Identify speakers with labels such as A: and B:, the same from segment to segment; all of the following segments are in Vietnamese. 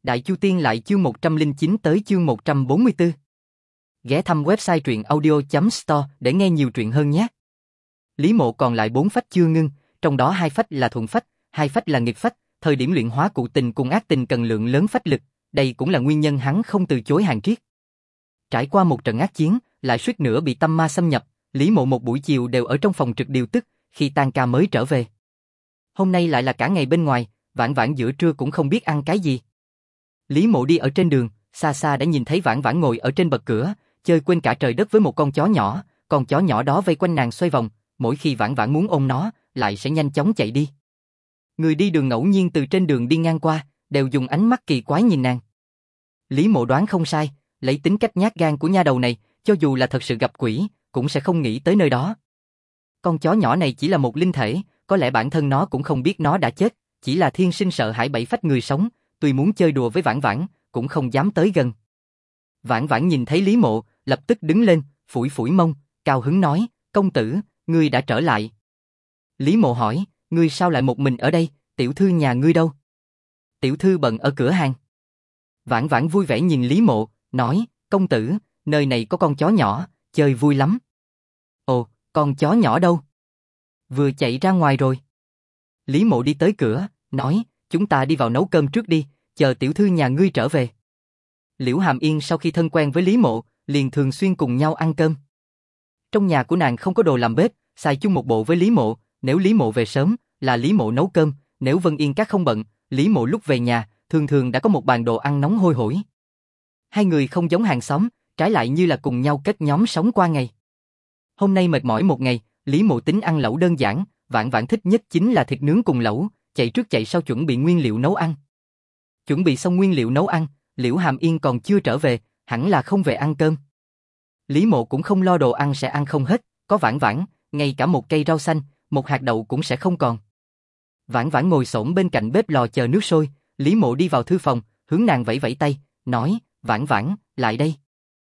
A: Đại Chu Tiên lại chương 109 tới chương 144. Ghé thăm website truyệnaudio.store để nghe nhiều truyện hơn nhé. Lý Mộ còn lại 4 phách chưa ngưng, trong đó 2 phách là thuận phách, 2 phách là nghịch phách, thời điểm luyện hóa cụ tình cùng ác tình cần lượng lớn phách lực, đây cũng là nguyên nhân hắn không từ chối hàng triết. Trải qua một trận ác chiến, lại suýt nữa bị tâm ma xâm nhập, Lý Mộ một buổi chiều đều ở trong phòng trực điều tức, khi tan ca mới trở về. Hôm nay lại là cả ngày bên ngoài, Vãn Vãn giữa trưa cũng không biết ăn cái gì. Lý Mộ đi ở trên đường, xa xa đã nhìn thấy Vãn Vãn ngồi ở trên bậc cửa, chơi quên cả trời đất với một con chó nhỏ, con chó nhỏ đó vây quanh nàng xoay vòng, mỗi khi Vãn Vãn muốn ôm nó, lại sẽ nhanh chóng chạy đi. Người đi đường ngẫu nhiên từ trên đường đi ngang qua, đều dùng ánh mắt kỳ quái nhìn nàng. Lý Mộ đoán không sai, lấy tính cách nhát gan của nha đầu này, cho dù là thật sự gặp quỷ, cũng sẽ không nghĩ tới nơi đó. Con chó nhỏ này chỉ là một linh thể, có lẽ bản thân nó cũng không biết nó đã chết, chỉ là thiên sinh sợ hãi bảy phách người sống, tuy muốn chơi đùa với Vãn Vãn, cũng không dám tới gần. Vãn Vãn nhìn thấy Lý Mộ, lập tức đứng lên, phủi phủi mông, cao hứng nói, công tử, ngươi đã trở lại. Lý Mộ hỏi, ngươi sao lại một mình ở đây, tiểu thư nhà ngươi đâu? Tiểu thư bận ở cửa hàng. Vãn Vãn vui vẻ nhìn Lý Mộ, nói, công tử, nơi này có con chó nhỏ, chơi vui lắm. Ồ, con chó nhỏ đâu? Vừa chạy ra ngoài rồi. Lý Mộ đi tới cửa, nói, chúng ta đi vào nấu cơm trước đi, chờ tiểu thư nhà ngươi trở về. Liễu Hàm Yên sau khi thân quen với Lý Mộ, liền thường xuyên cùng nhau ăn cơm. Trong nhà của nàng không có đồ làm bếp, xài chung một bộ với Lý Mộ, nếu Lý Mộ về sớm, là Lý Mộ nấu cơm, nếu Vân Yên các không bận, Lý Mộ lúc về nhà, thường thường đã có một bàn đồ ăn nóng hôi hổi. Hai người không giống hàng xóm, trái lại như là cùng nhau kết nhóm sống qua ngày. Hôm nay mệt mỏi một ngày, Lý Mộ tính ăn lẩu đơn giản, Vãn Vãn thích nhất chính là thịt nướng cùng lẩu, chạy trước chạy sau chuẩn bị nguyên liệu nấu ăn. Chuẩn bị xong nguyên liệu nấu ăn, Liễu Hàm Yên còn chưa trở về, hẳn là không về ăn cơm. Lý Mộ cũng không lo đồ ăn sẽ ăn không hết, có Vãn Vãn, ngay cả một cây rau xanh, một hạt đậu cũng sẽ không còn. Vãn Vãn ngồi xổm bên cạnh bếp lò chờ nước sôi, Lý Mộ đi vào thư phòng, hướng nàng vẫy vẫy tay, nói, Vãn Vãn, lại đây.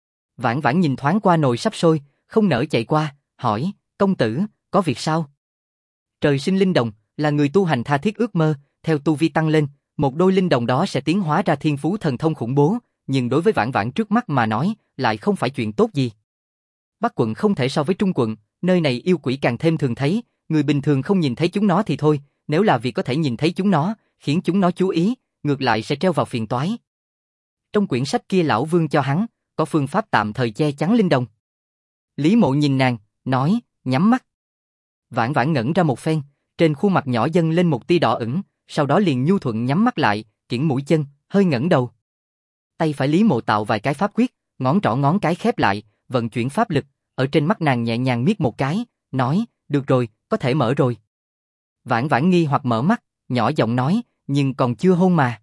A: Vãn Vãn nhìn thoáng qua nồi sắp sôi, không nỡ chạy qua, hỏi, công tử, có việc sao? Trời sinh linh đồng, là người tu hành tha thiết ước mơ, theo tu vi tăng lên, một đôi linh đồng đó sẽ tiến hóa ra thiên phú thần thông khủng bố, nhưng đối với Vãn Vãn trước mắt mà nói, lại không phải chuyện tốt gì. Bắc quận không thể so với Trung quận, nơi này yêu quỷ càng thêm thường thấy, người bình thường không nhìn thấy chúng nó thì thôi, nếu là vì có thể nhìn thấy chúng nó, khiến chúng nó chú ý, ngược lại sẽ treo vào phiền toái. Trong quyển sách kia lão Vương cho hắn, có phương pháp tạm thời che chắn linh đồng. Lý Mộ nhìn nàng, nói, nhắm mắt. Vãn Vãn ngẩn ra một phen, trên khuôn mặt nhỏ dâng lên một tia đỏ ửng, sau đó liền nhu thuận nhắm mắt lại, kiễng mũi chân, hơi ngẩng đầu. Tay phải Lý Mộ tạo vài cái pháp quyết, ngón trỏ ngón cái khép lại, vận chuyển pháp lực, ở trên mắt nàng nhẹ nhàng miết một cái, nói, được rồi, có thể mở rồi. Vãn Vãn nghi hoặc mở mắt, nhỏ giọng nói, nhưng còn chưa hôn mà.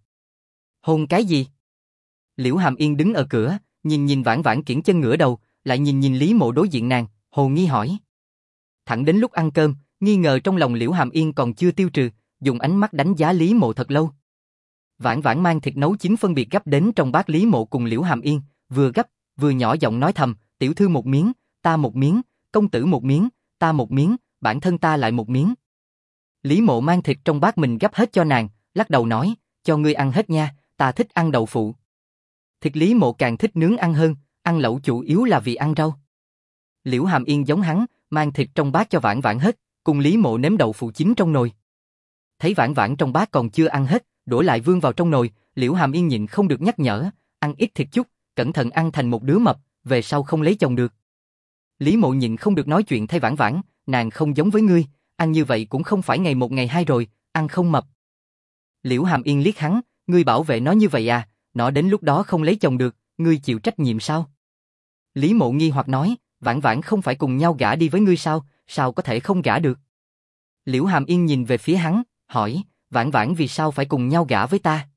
A: Hôn cái gì? Liễu Hàm Yên đứng ở cửa, nhìn Vãn Vãn kiễng chân ngửa đầu, lại nhìn Lý Mộ đối diện nàng, hồ nghi hỏi. Thẳng đến lúc ăn cơm, nghi ngờ trong lòng Liễu Hàm Yên còn chưa tiêu trừ, dùng ánh mắt đánh giá Lý Mộ thật lâu. Vãn Vãn mang thịt nấu chín phân biệt gấp đến trong bát Lý Mộ cùng Liễu Hàm Yên, vừa gấp, vừa nhỏ giọng nói thầm, tiểu thư một miếng, ta một miếng, công tử một miếng, ta một miếng, bản thân ta lại một miếng. Lý Mộ mang thịt trong bát mình gấp hết cho nàng, lắc đầu nói, cho ngươi ăn hết nha, ta thích ăn đậu phụ. Thịt Lý Mộ càng thích nướng ăn hơn, ăn lẩu chủ yếu là vì ăn rau. Liễu Hàm Yên giống hắn, mang thịt trong bát cho Vãn Vãn hết, cùng Lý Mộ nếm đậu phụ chín trong nồi. Thấy Vãn Vãn trong bát còn chưa ăn hết, đổ lại vương vào trong nồi, Liễu Hàm Yên nhịn không được nhắc nhở, ăn ít thịt chút, cẩn thận ăn thành một đứa mập, về sau không lấy chồng được. Lý Mộ nhịn không được nói chuyện thay Vãn Vãn, nàng không giống với ngươi, ăn như vậy cũng không phải ngày một ngày hai rồi, ăn không mập. Liễu Hàm Yên liếc hắn, ngươi bảo vệ nó như vậy à, nó đến lúc đó không lấy chồng được, ngươi chịu trách nhiệm sao? Lý Mộ nghi hoặc nói, Vãn Vãn không phải cùng nhau gả đi với ngươi sao, sao có thể không gả được? Liễu Hàm Yên nhìn về phía hắn, hỏi, Vãn Vãn vì sao phải cùng nhau gả với ta?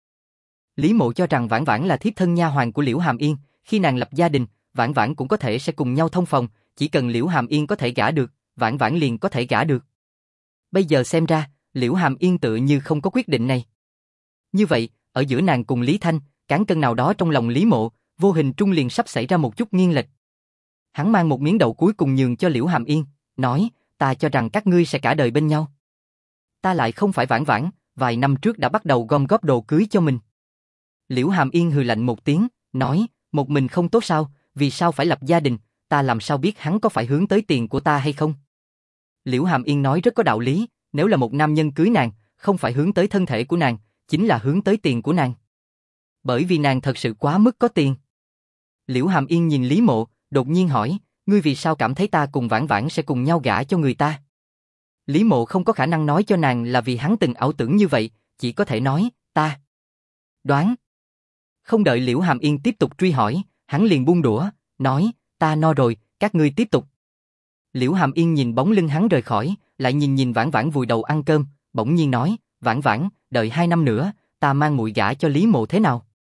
A: Lý Mộ cho rằng Vãn Vãn là thiếp thân nha hoàn của Liễu Hàm Yên, khi nàng lập gia đình, Vãn Vãn cũng có thể sẽ cùng nhau thông phòng, chỉ cần Liễu Hàm Yên có thể gả được, Vãn Vãn liền có thể gả được. Bây giờ xem ra, Liễu Hàm Yên tựa như không có quyết định này. Như vậy, ở giữa nàng cùng Lý Thanh, cán cân nào đó trong lòng Lý Mộ, vô hình trung liền sắp xảy ra một chút nghiêng lệch. Hắn mang một miếng đậu cuối cùng nhường cho Liễu Hàm Yên, nói, ta cho rằng các ngươi sẽ cả đời bên nhau. Ta lại không phải Vãn Vãn, vài năm trước đã bắt đầu gom góp đồ cưới cho mình. Liễu Hàm Yên hừ lạnh một tiếng, nói, một mình không tốt sao, vì sao phải lập gia đình, ta làm sao biết hắn có phải hướng tới tiền của ta hay không? Liễu Hàm Yên nói rất có đạo lý, nếu là một nam nhân cưới nàng, không phải hướng tới thân thể của nàng, chính là hướng tới tiền của nàng. Bởi vì nàng thật sự quá mức có tiền. Liễu Hàm Yên nhìn Lý Mộ, đột nhiên hỏi, ngươi vì sao cảm thấy ta cùng Vãn Vãn sẽ cùng nhau gả cho người ta? Lý Mộ không có khả năng nói cho nàng là vì hắn từng ảo tưởng như vậy, chỉ có thể nói, ta đoán. Không đợi Liễu Hàm Yên tiếp tục truy hỏi, hắn liền buông đũa, nói, ta no rồi, các ngươi tiếp tục. Liễu Hàm Yên nhìn bóng lưng hắn rời khỏi, lại nhìn Vãn Vãn vùi đầu ăn cơm, bỗng nhiên nói, Vãn Vãn, đợi 2 năm nữa, ta mang muội gả cho Lý Mộ thế nào?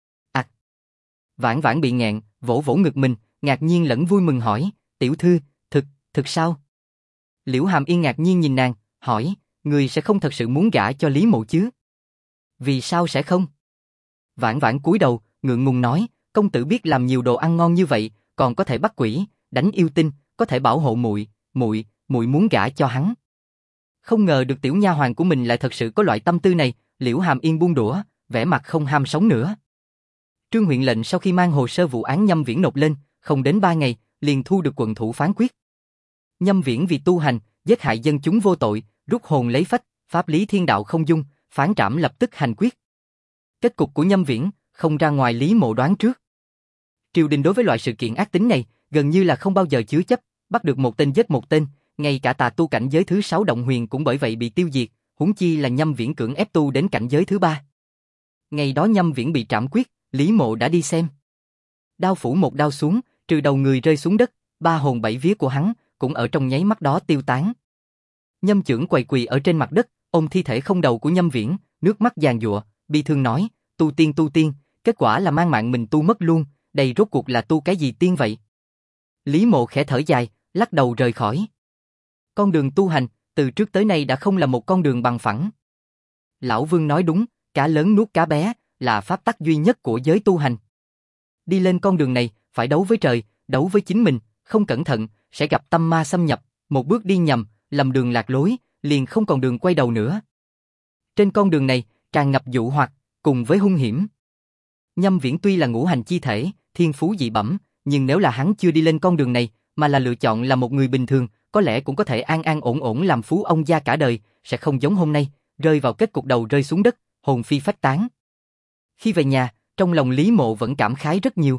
A: Vãn Vãn bị nghẹn, vỗ vỗ ngực mình, ngạc nhiên lẫn vui mừng hỏi, tiểu thư, thực sao? Liễu Hàm Yên ngạc nhiên nhìn nàng, hỏi, người sẽ không thật sự muốn gả cho Lý Mộ chứ? Vì sao sẽ không? Vãn Vãn cúi đầu, ngượng ngùng nói, công tử biết làm nhiều đồ ăn ngon như vậy, còn có thể bắt quỷ, đánh yêu tinh, có thể bảo hộ muội, muội muốn gả cho hắn. Không ngờ được tiểu nha hoàn của mình lại thật sự có loại tâm tư này, Liễu Hàm Yên buông đũa, vẻ mặt không ham sống nữa. Trương huyện lệnh sau khi mang hồ sơ vụ án Nhâm Viễn nộp lên, không đến 3 ngày, liền thu được quận thủ phán quyết. Nhâm Viễn vì tu hành, giết hại dân chúng vô tội, rút hồn lấy phách, pháp lý thiên đạo không dung, phán trảm lập tức hành quyết. Kết cục của Nhâm Viễn không ra ngoài Lý Mộ đoán trước. Triều đình đối với loại sự kiện ác tính này gần như là không bao giờ chứa chấp, bắt được một tên giết một tên, ngay cả tà tu cảnh giới thứ 6 Động Huyền cũng bởi vậy bị tiêu diệt, huống chi là Nhâm Viễn cưỡng ép tu đến cảnh giới thứ 3. Ngày đó Nhâm Viễn bị trảm quyết, Lý Mộ đã đi xem. Đao phủ một đao xuống, trừ đầu người rơi xuống đất, 3 hồn 7 vía của hắn cũng ở trong nháy mắt đó tiêu tán. Nhâm Chưởng quỳ quỳ ở trên mặt đất, ôm thi thể không đầu của Nhâm Viễn, nước mắt giàn giụa, bi thương nói, tu tiên, kết quả là mang mạng mình tu mất luôn, đây rốt cuộc là tu cái gì tiên vậy? Lý Mộ khẽ thở dài, lắc đầu rời khỏi. Con đường tu hành, từ trước tới nay đã không là một con đường bằng phẳng. Lão Vương nói đúng, cá lớn nuốt cá bé, là pháp tắc duy nhất của giới tu hành. Đi lên con đường này, phải đấu với trời, đấu với chính mình, không cẩn thận, sẽ gặp tâm ma xâm nhập, một bước đi nhầm, lầm đường lạc lối, liền không còn đường quay đầu nữa. Trên con đường này, tràn ngập dụ hoặc, cùng với hung hiểm. Nhâm Viễn tuy là ngũ hành chi thể, thiên phú dị bẩm, nhưng nếu là hắn chưa đi lên con đường này, mà là lựa chọn là một người bình thường, có lẽ cũng có thể an ổn làm phú ông gia cả đời, sẽ không giống hôm nay, rơi vào kết cục đầu rơi xuống đất, hồn phi phách tán. Khi về nhà, trong lòng Lý Mộ vẫn cảm khái rất nhiều.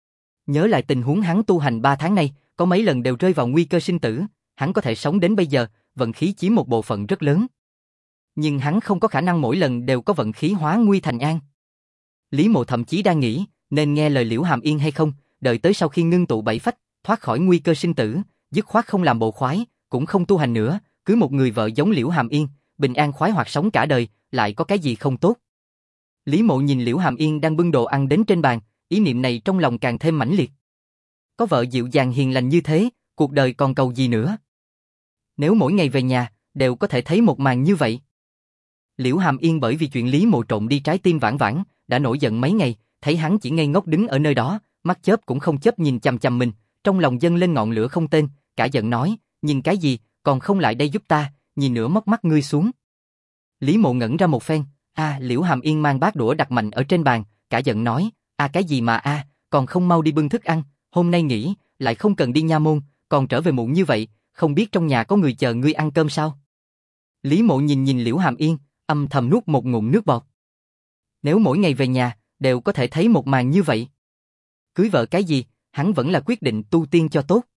A: Nhớ lại tình huống hắn tu hành 3 tháng nay, có mấy lần đều rơi vào nguy cơ sinh tử, hắn có thể sống đến bây giờ, vận khí chiếm một bộ phận rất lớn. Nhưng hắn không có khả năng mỗi lần đều có vận khí hóa nguy thành an. Lý Mộ thậm chí đang nghĩ, nên nghe lời Liễu Hàm Yên hay không, đợi tới sau khi ngưng tụ 7 phách, thoát khỏi nguy cơ sinh tử, dứt khoát không làm bộ khoái, cũng không tu hành nữa, cưới một người vợ giống Liễu Hàm Yên, bình an khoái hoạt sống cả đời, lại có cái gì không tốt. Lý Mộ nhìn Liễu Hàm Yên đang bưng đồ ăn đến trên bàn, ý niệm này trong lòng càng thêm mãnh liệt. Có vợ dịu dàng hiền lành như thế, cuộc đời còn cầu gì nữa? Nếu mỗi ngày về nhà, đều có thể thấy một màn như vậy. Liễu Hàm Yên bởi vì chuyện Lý Mộ trộm đi trái tim Vãn Vãn, đã nổi giận mấy ngày, thấy hắn chỉ ngây ngốc đứng ở nơi đó, mắt chớp cũng không chớp nhìn chằm chằm mình, trong lòng dâng lên ngọn lửa không tên, cả giận nói, nhìn cái gì, còn không lại đây giúp ta, nhìn nữa móc mắt ngươi xuống. Lý Mộ ngẩn ra một phen, Liễu Hàm Yên mang bát đũa đặt mạnh ở trên bàn, cả giận nói, cái gì mà còn không mau đi bưng thức ăn, hôm nay nghỉ, lại không cần đi nha môn, còn trở về muộn như vậy, không biết trong nhà có người chờ ngươi ăn cơm sao? Lý Mộ nhìn Liễu Hàm Yên, âm thầm nuốt một ngụm nước bọt. Nếu mỗi ngày về nhà, đều có thể thấy một màn như vậy. Cưới vợ cái gì, hắn vẫn là quyết định tu tiên cho tốt.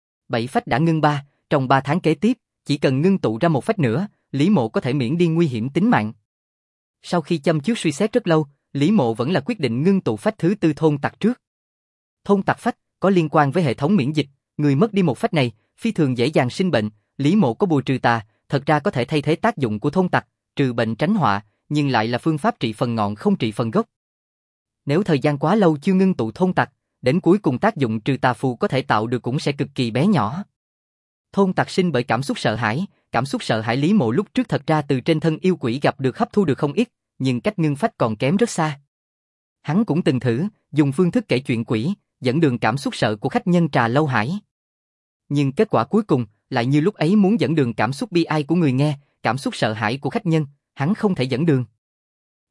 A: 7 phách đã ngưng 3, trong 3 tháng kế tiếp, chỉ cần ngưng tụ ra một phách nữa, Lý Mộ có thể miễn đi nguy hiểm tính mạng. Sau khi chăm chú suy xét rất lâu, Lý Mộ vẫn là quyết định ngưng tụ phách thứ 4 thôn tặc trước. Thôn tặc phách có liên quan với hệ thống miễn dịch, người mất đi một phách này, phi thường dễ dàng sinh bệnh. Lý Mộ có bùa trừ tà, thật ra có thể thay thế tác dụng của thôn tặc, trừ bệnh tránh họa, nhưng lại là phương pháp trị phần ngọn không trị phần gốc. Nếu thời gian quá lâu chưa ngưng tụ thôn tặc, đến cuối cùng tác dụng trừ tà phù có thể tạo được cũng sẽ cực kỳ bé nhỏ. Thôn tặc sinh bởi cảm xúc sợ hãi Lý Mộ lúc trước thật ra từ trên thân yêu quỷ gặp được hấp thu được không ít, nhưng cách ngưng phách còn kém rất xa. Hắn cũng từng thử, dùng phương thức kể chuyện quỷ, dẫn đường cảm xúc sợ của khách nhân Trà Lâu Hải. Nhưng kết quả cuối cùng, lại như lúc ấy muốn dẫn đường cảm xúc bi ai của người nghe, cảm xúc sợ hãi của khách nhân, hắn không thể dẫn đường.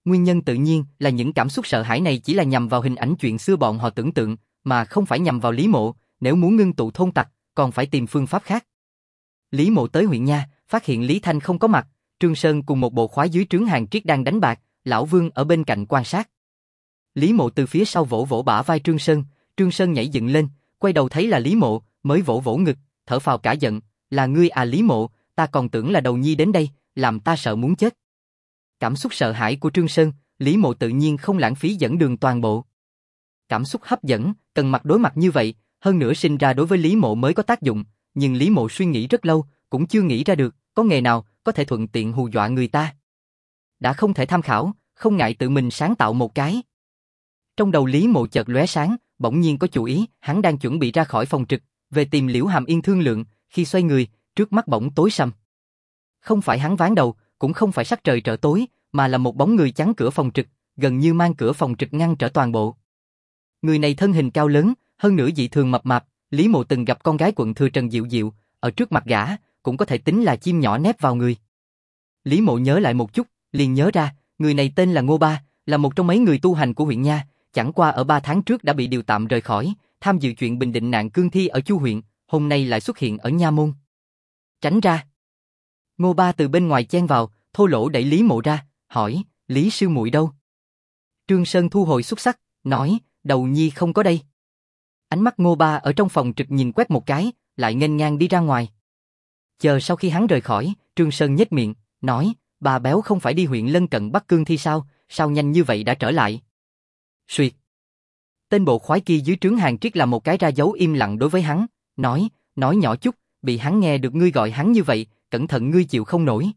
A: Nguyên nhân tự nhiên là những cảm xúc sợ hãi này chỉ là nhằm vào hình ảnh chuyện xưa bọn họ tưởng tượng, mà không phải nhằm vào Lý Mộ, nếu muốn ngưng tụ thôn tặc, còn phải tìm phương pháp khác. Lý Mộ tới huyện nha, phát hiện Lý Thanh không có mặt, Trương Sơn cùng một bộ khoái dưới trướng Hàn Triết đang đánh bạc, Lão Vương ở bên cạnh quan sát. Lý Mộ từ phía sau vỗ vỗ bả vai Trương Sơn nhảy dựng lên, quay đầu thấy là Lý Mộ, mới vỗ vỗ ngực, thở phào cả giận, là ngươi à Lý Mộ, ta còn tưởng là Đầu Nhi đến đây, làm ta sợ muốn chết. Cảm xúc sợ hãi của Trương Sơn, Lý Mộ tự nhiên không lãng phí dẫn đường toàn bộ. Cảm xúc hấp dẫn, cần mặt đối mặt như vậy, hơn nữa sinh ra đối với Lý Mộ mới có tác dụng, nhưng Lý Mộ suy nghĩ rất lâu, cũng chưa nghĩ ra được, có nghề nào có thể thuận tiện hù dọa người ta. Đã không thể tham khảo, không ngại tự mình sáng tạo một cái. Trong đầu Lý Mộ chợt lóe sáng, bỗng nhiên có chủ ý, hắn đang chuẩn bị ra khỏi phòng trực, về tìm Liễu Hàm Yên thương lượng, khi xoay người, trước mắt bỗng tối sầm. Không phải hắn ván đầu, cũng không phải sắc trời trở tối, mà là một bóng người chắn cửa phòng trực, gần như mang cửa phòng trực ngăn trở toàn bộ. Người này thân hình cao lớn, hơn nữa dị thường mập mạp, Lý Mộ từng gặp con gái quận thừa Trần Diệu Diệu, ở trước mặt gã, cũng có thể tính là chim nhỏ nép vào người. Lý Mộ nhớ lại một chút, liền nhớ ra, người này tên là Ngô Ba, là một trong mấy người tu hành của huyện nha, chẳng qua ở 3 tháng trước đã bị điều tạm rời khỏi, tham dự chuyện bình định nạn cương thi ở Chu huyện, hôm nay lại xuất hiện ở nha môn. Tránh ra. Ngô Ba từ bên ngoài chen vào, thô lỗ đẩy Lý Mộ ra, hỏi, Lý sư muội đâu? Trương Sơn thu hồi xúc sắc, nói, Đầu Nhi không có đây. Ánh mắt Ngô Ba ở trong phòng trực nhìn quét một cái, lại nghênh ngang đi ra ngoài. Chờ sau khi hắn rời khỏi, Trương Sơn nhếch miệng, nói, bà béo không phải đi huyện lân cận Bắc Cương thi sao nhanh như vậy đã trở lại? Xuyệt. Tên bộ khoái kia dưới trướng Hàn Triết là một cái ra dấu im lặng đối với hắn, nói nhỏ chút, bị hắn nghe được ngươi gọi hắn như vậy, cẩn thận ngươi chịu không nổi.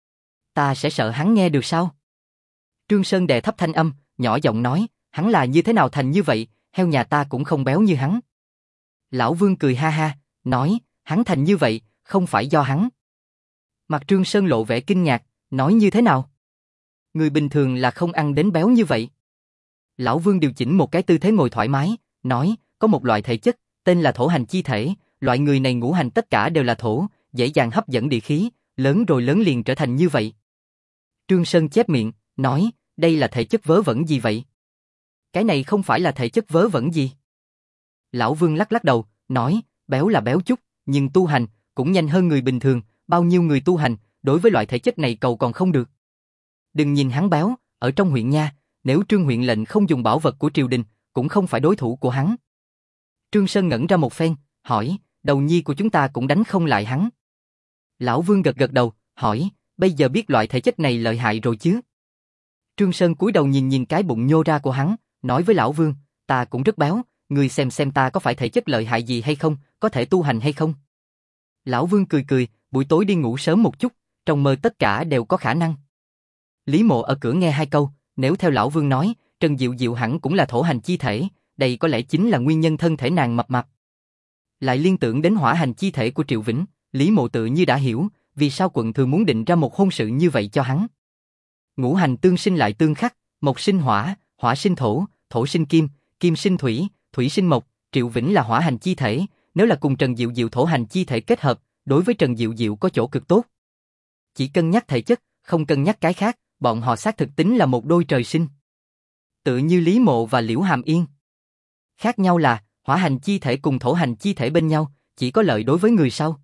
A: Ta sẽ sợ hắn nghe được sao? Trương Sơn đè thấp thanh âm, nhỏ giọng nói, hắn là như thế nào thành như vậy, heo nhà ta cũng không béo như hắn. Lão Vương cười ha ha, nói, hắn thành như vậy, không phải do hắn. Mặt Trương Sơn lộ vẻ kinh ngạc, nói như thế nào? Người bình thường là không ăn đến béo như vậy. Lão Vương điều chỉnh một cái tư thế ngồi thoải mái, nói, có một loại thể chất, tên là thổ hành chi thể, loại người này ngũ hành tất cả đều là thổ, dễ dàng hấp dẫn địa khí, lớn rồi lớn liền trở thành như vậy. Trương Sơn chép miệng, nói, đây là thể chất vớ vẩn gì vậy? Cái này không phải là thể chất vớ vẩn gì. Lão Vương lắc lắc đầu, nói, béo là béo chút, nhưng tu hành cũng nhanh hơn người bình thường, bao nhiêu người tu hành, đối với loại thể chất này cầu còn không được. Đừng nhìn hắn béo, ở trong huyện nha, nếu Trương huyện lệnh không dùng bảo vật của triều đình, cũng không phải đối thủ của hắn. Trương Sơn ngẩn ra một phen, hỏi, Đầu Nhi của chúng ta cũng đánh không lại hắn. Lão Vương gật gật đầu, hỏi, bây giờ biết loại thể chất này lợi hại rồi chứ? Trương Sơn cúi đầu nhìn nhìn cái bụng nhô ra của hắn, nói với Lão Vương, ta cũng rất béo, ngươi xem ta có phải thể chất lợi hại gì hay không, có thể tu hành hay không? Lão Vương cười cười, buổi tối đi ngủ sớm một chút, trong mơ tất cả đều có khả năng. Lý Mộ ở cửa nghe 2 câu, nếu theo Lão Vương nói, Trần Diệu Diệu hẳn cũng là thổ hành chi thể, đây có lẽ chính là nguyên nhân thân thể nàng mập mạp. Lại liên tưởng đến hỏa hành chi thể của Triệu Vĩnh, Lý Mộ tự như đã hiểu, vì sao quận thừa muốn định ra một hôn sự như vậy cho hắn. Ngũ hành tương sinh lại tương khắc, mộc sinh hỏa, hỏa sinh thổ, thổ sinh kim, kim sinh thủy, thủy sinh mộc, Triệu Vĩnh là hỏa hành chi thể, nếu là cùng Trần Diệu Diệu thổ hành chi thể kết hợp, đối với Trần Diệu Diệu có chỗ cực tốt. Chỉ cân nhắc thể chất, không cân nhắc cái khác, bọn họ xác thực tính là một đôi trời sinh. Tự như Lý Mộ và Liễu Hàm Yên. Khác nhau là, hỏa hành chi thể cùng thổ hành chi thể bên nhau, chỉ có lợi đối với người sau.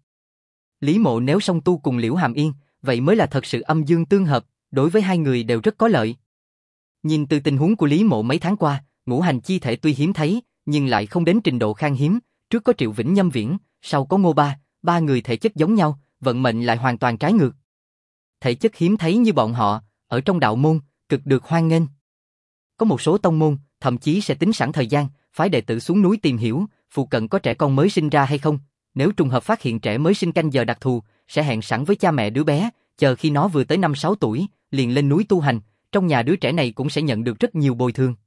A: Lý Mộ nếu song tu cùng Liễu Hàm Yên, vậy mới là thật sự âm dương tương hợp, đối với hai người đều rất có lợi. Nhìn từ tình huống của Lý Mộ mấy tháng qua, ngũ hành chi thể tuy hiếm thấy, nhưng lại không đến trình độ khan hiếm, trước có Triệu Vĩnh Nhâm Viễn, sau có Ngô Ba, 3 người thể chất giống nhau, vận mệnh lại hoàn toàn trái ngược. Thể chất hiếm thấy như bọn họ, ở trong đạo môn, cực được hoan nghênh. Có một số tông môn, thậm chí sẽ tính sẵn thời gian, phái đệ tử xuống núi tìm hiểu, phụ cận có trẻ con mới sinh ra hay không, nếu trùng hợp phát hiện trẻ mới sinh canh giờ đặc thù, sẽ hẹn sẵn với cha mẹ đứa bé, chờ khi nó vừa tới 5-6 tuổi, liền lên núi tu hành, trong nhà đứa trẻ này cũng sẽ nhận được rất nhiều bồi thường.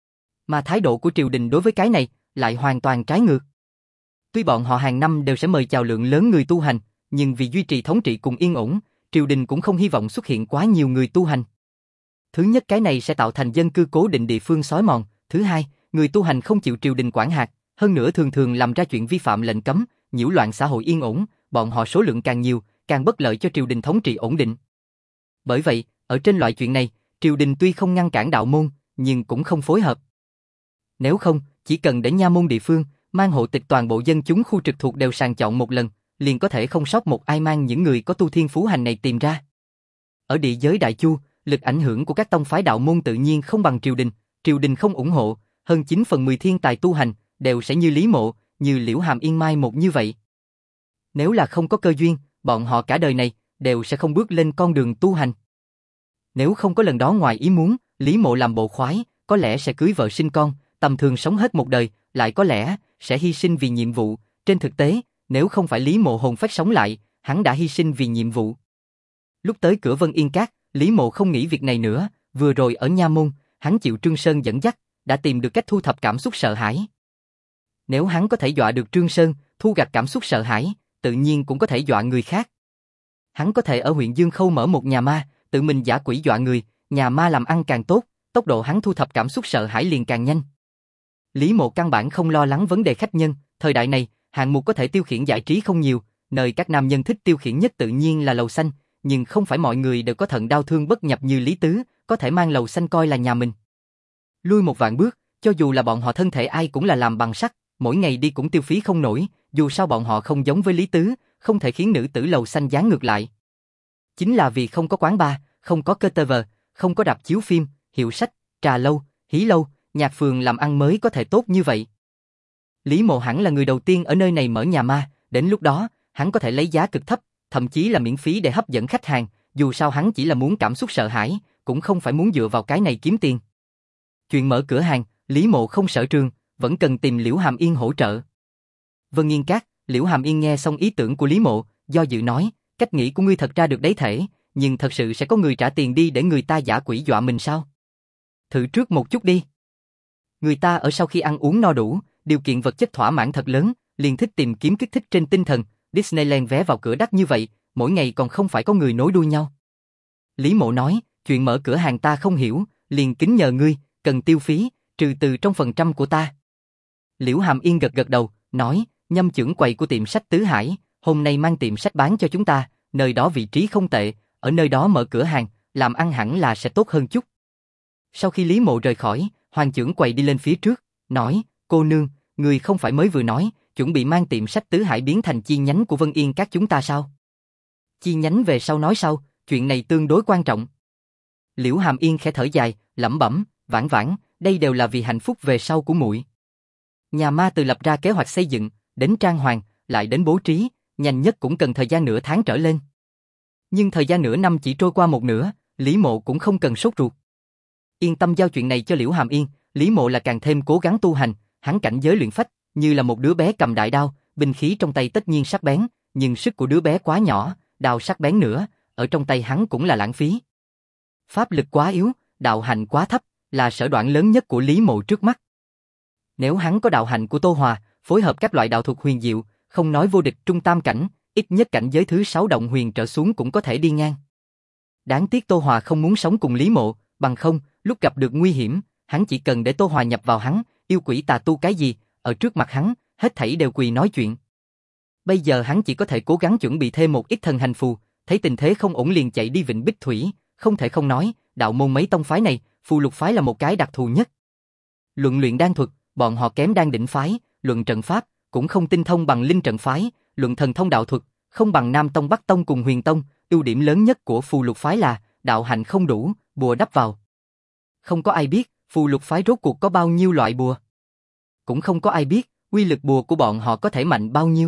A: Mà thái độ của triều đình đối với cái này, lại hoàn toàn trái ngược. Tuy bọn họ hàng năm đều sẽ mời chào lượng lớn người tu hành, nhưng vì duy trì thống trị cùng yên ổn, triều đình cũng không hy vọng xuất hiện quá nhiều người tu hành. Thứ nhất, cái này sẽ tạo thành dân cư cố định địa phương xói mòn. Thứ hai, người tu hành không chịu triều đình quản hạt, hơn nữa thường thường làm ra chuyện vi phạm lệnh cấm, nhiễu loạn xã hội yên ổn, bọn họ số lượng càng nhiều, càng bất lợi cho triều đình thống trị ổn định. Bởi vậy, ở trên loại chuyện này, triều đình tuy không ngăn cản đạo môn, nhưng cũng không phối hợp. Nếu không, chỉ cần để nha môn địa phương, mang hộ tịch toàn bộ dân chúng khu trực thuộc đều sàng chọn một lần, liền có thể không sót một ai mang những người có tu thiên phú hành này tìm ra. Ở địa giới Đại Chu, lực ảnh hưởng của các tông phái đạo môn tự nhiên không bằng triều đình không ủng hộ, hơn 9/10 thiên tài tu hành, đều sẽ như Lý Mộ, như Liễu Hàm Yên mai một như vậy. Nếu là không có cơ duyên, bọn họ cả đời này, đều sẽ không bước lên con đường tu hành. Nếu không có lần đó ngoài ý muốn, Lý Mộ làm bộ khoái, có lẽ sẽ cưới vợ sinh con, tầm thường sống hết một đời, lại có lẽ sẽ hy sinh vì nhiệm vụ. Trên thực tế, nếu không phải Lý Mộ hồn phách sống lại, hắn đã hy sinh vì nhiệm vụ. Lúc tới cửa Vân Yên Các, Lý Mộ không nghĩ việc này nữa, vừa rồi ở Nha Môn, hắn chịu Trương Sơn dẫn dắt, đã tìm được cách thu thập cảm xúc sợ hãi. Nếu hắn có thể dọa được Trương Sơn, thu gặt cảm xúc sợ hãi, tự nhiên cũng có thể dọa người khác. Hắn có thể ở huyện Dương Khâu mở một nhà ma, tự mình giả quỷ dọa người, nhà ma làm ăn càng tốt, tốc độ hắn thu thập cảm xúc sợ hãi liền càng nhanh. Lý Mộ căn bản không lo lắng vấn đề khách nhân, thời đại này, hạng mục có thể tiêu khiển giải trí không nhiều, nơi các nam nhân thích tiêu khiển nhất tự nhiên là lầu xanh, nhưng không phải mọi người đều có thận đau thương bất nhập như Lý Tứ, có thể mang lầu xanh coi là nhà mình. Lui một vạn bước, cho dù là bọn họ thân thể ai cũng là làm bằng sắt, mỗi ngày đi cũng tiêu phí không nổi, dù sao bọn họ không giống với Lý Tứ, không thể khiến nữ tử lầu xanh dán ngược lại. Chính là vì không có quán bar, không có KTV, không có rạp chiếu phim, hiệu sách, trà lâu, hí lâu, nhạc phường làm ăn mới có thể tốt như vậy. Lý Mộ hẳn là người đầu tiên ở nơi này mở nhà ma, đến lúc đó, hắn có thể lấy giá cực thấp, thậm chí là miễn phí để hấp dẫn khách hàng, dù sao hắn chỉ là muốn cảm xúc sợ hãi, cũng không phải muốn dựa vào cái này kiếm tiền. Chuyện mở cửa hàng, Lý Mộ không sở trường, vẫn cần tìm Liễu Hàm Yên hỗ trợ. Vân Yên Các, Liễu Hàm Yên nghe xong ý tưởng của Lý Mộ, do dự nói, cách nghĩ của ngươi thật ra được đấy thể, nhưng thật sự sẽ có người trả tiền đi để người ta giả quỷ dọa mình sao? Thử trước một chút đi. Người ta ở sau khi ăn uống no đủ, điều kiện vật chất thỏa mãn thật lớn, liền thích tìm kiếm kích thích trên tinh thần, Disneyland vé vào cửa đắt như vậy, mỗi ngày còn không phải có người nối đuôi nhau. Lý Mộ nói, chuyện mở cửa hàng ta không hiểu, liền kính nhờ ngươi, cần tiêu phí, trừ từ trong phần trăm của ta. Liễu Hàm Yên gật gật đầu, nói, Nhâm trưởng quầy của tiệm sách Tứ Hải, hôm nay mang tiệm sách bán cho chúng ta, nơi đó vị trí không tệ, ở nơi đó mở cửa hàng, làm ăn hẳn là sẽ tốt hơn chút. Sau khi Lý Mộ rời khỏi, Hoàng trưởng quầy đi lên phía trước, nói, cô nương, người không phải mới vừa nói, chuẩn bị mang tiệm sách Tứ Hải biến thành chi nhánh của Vân Yên Các chúng ta sao? Chi nhánh về sau nói sau, chuyện này tương đối quan trọng. Liễu Hàm Yên khẽ thở dài, lẩm bẩm, vãn vãn, đây đều là vì hạnh phúc về sau của muội. Nhà ma từ lập ra kế hoạch xây dựng, đến trang hoàng, lại đến bố trí, nhanh nhất cũng cần thời gian nửa tháng trở lên. Nhưng thời gian nửa năm chỉ trôi qua một nửa, Lý Mộ cũng không cần sốt ruột. Yên tâm giao chuyện này cho Liễu Hàm Yên, Lý Mộ là càng thêm cố gắng tu hành, hắn cảnh giới luyện phách, như là một đứa bé cầm đại đao, binh khí trong tay tất nhiên sắc bén, nhưng sức của đứa bé quá nhỏ, đao sắc bén nữa, ở trong tay hắn cũng là lãng phí. Pháp lực quá yếu, đạo hạnh quá thấp, là sở đoạn lớn nhất của Lý Mộ trước mắt. Nếu hắn có đạo hạnh của Tô Hòa, phối hợp các loại đạo thuật huyền diệu, không nói vô địch trung tam cảnh, ít nhất cảnh giới thứ 6 động huyền trở xuống cũng có thể đi ngang. Đáng tiếc Tô Hòa không muốn sống cùng Lý Mộ, bằng không, lúc gặp được nguy hiểm, hắn chỉ cần để Tô Hòa nhập vào hắn, yêu quỷ tà tu cái gì, ở trước mặt hắn, hết thảy đều quỳ nói chuyện. Bây giờ hắn chỉ có thể cố gắng chuẩn bị thêm một ít thần hành phù, thấy tình thế không ổn liền chạy đi Vịnh Bích Thủy, không thể không nói, đạo môn mấy tông phái này, phù lục phái là một cái đặc thù nhất. Luận luyện đan thuật, bọn họ kém đan đỉnh phái, luận trận pháp, cũng không tinh thông bằng linh trận phái, luận thần thông đạo thuật, không bằng Nam Tông Bắc Tông cùng Huyền Tông, ưu điểm lớn nhất của phù lục phái là, đạo hạnh không đủ, bùa đắp vào. Không có ai biết, phù lục phái rốt cuộc có bao nhiêu loại bùa. Cũng không có ai biết, uy lực bùa của bọn họ có thể mạnh bao nhiêu.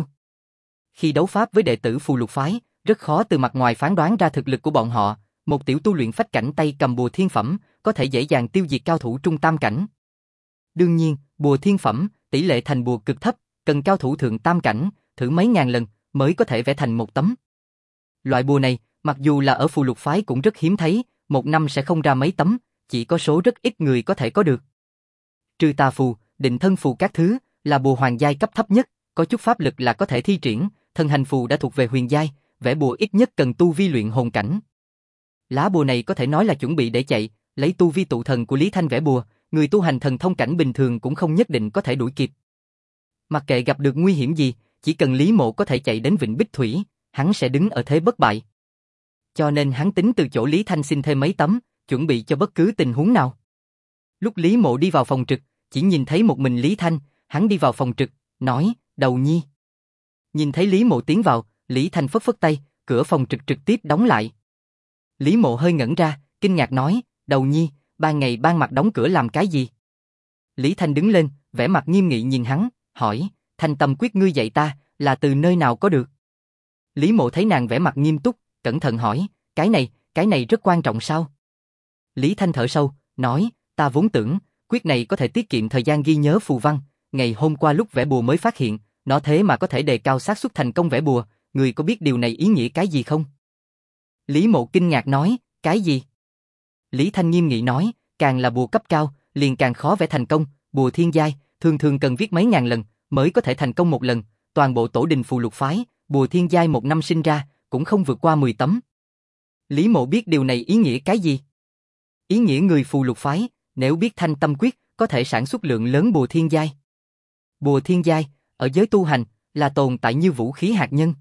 A: Khi đấu pháp với đệ tử phù lục phái, rất khó từ mặt ngoài phán đoán ra thực lực của bọn họ, một tiểu tu luyện phách cảnh tay cầm bùa thiên phẩm, có thể dễ dàng tiêu diệt cao thủ trung tam cảnh. Đương nhiên, bùa thiên phẩm, tỷ lệ thành bùa cực thấp, cần cao thủ thượng tam cảnh, thử mấy ngàn lần, mới có thể vẽ thành một tấm. Loại bùa này, mặc dù là ở phù lục phái cũng rất hiếm thấy, một năm sẽ không ra mấy tấm, chỉ có số rất ít người có thể có được. Trừ tà phù, định thân phù các thứ, là bùa hoàng giai cấp thấp nhất, có chút pháp lực là có thể thi triển, thần hành phù đã thuộc về huyền giai, vẽ bùa ít nhất cần tu vi luyện hồn cảnh. Lá bùa này có thể nói là chuẩn bị để chạy, lấy tu vi tụ thần của Lý Thanh vẽ bùa, người tu hành thần thông cảnh bình thường cũng không nhất định có thể đuổi kịp. Mặc kệ gặp được nguy hiểm gì, chỉ cần Lý Mộ có thể chạy đến Vịnh Bích Thủy, hắn sẽ đứng ở thế bất bại. Cho nên hắn tính từ chỗ Lý Thanh xin thêm mấy tấm, chuẩn bị cho bất cứ tình huống nào. Lúc Lý Mộ đi vào phòng trực, chỉ nhìn thấy một mình Lý Thanh, hắn đi vào phòng trực, nói, Đầu Nhi. Nhìn thấy Lý Mộ tiến vào, Lý Thanh phất phất tay, cửa phòng trực trực tiếp đóng lại. Lý Mộ hơi ngẩn ra, kinh ngạc nói, Đầu Nhi, ban ngày ban mặt đóng cửa làm cái gì? Lý Thanh đứng lên, vẻ mặt nghiêm nghị nhìn hắn, hỏi, Thanh Tâm Quyết ngươi dạy ta, là từ nơi nào có được? Lý Mộ thấy nàng vẻ mặt nghiêm túc, cẩn thận hỏi, cái này rất quan trọng sao? Lý Thanh thở sâu, nói, ta vốn tưởng, quyết này có thể tiết kiệm thời gian ghi nhớ phù văn, ngày hôm qua lúc vẽ bùa mới phát hiện, nó thế mà có thể đề cao xác suất thành công vẽ bùa, người có biết điều này ý nghĩa cái gì không? Lý Mộ kinh ngạc nói, cái gì? Lý Thanh nghiêm nghị nói, càng là bùa cấp cao, liền càng khó vẽ thành công, bùa thiên giai, thường thường cần viết mấy ngàn lần, mới có thể thành công một lần, toàn bộ tổ đình phù lục phái, bùa thiên giai một năm sinh ra, cũng không vượt qua 10 tấm. Lý Mộ biết điều này ý nghĩa cái gì? Ý nghĩa người phù lục phái, nếu biết Thanh Tâm Quyết, có thể sản xuất lượng lớn bùa thiên giai. Bùa thiên giai, ở giới tu hành, là tồn tại như vũ khí hạt nhân.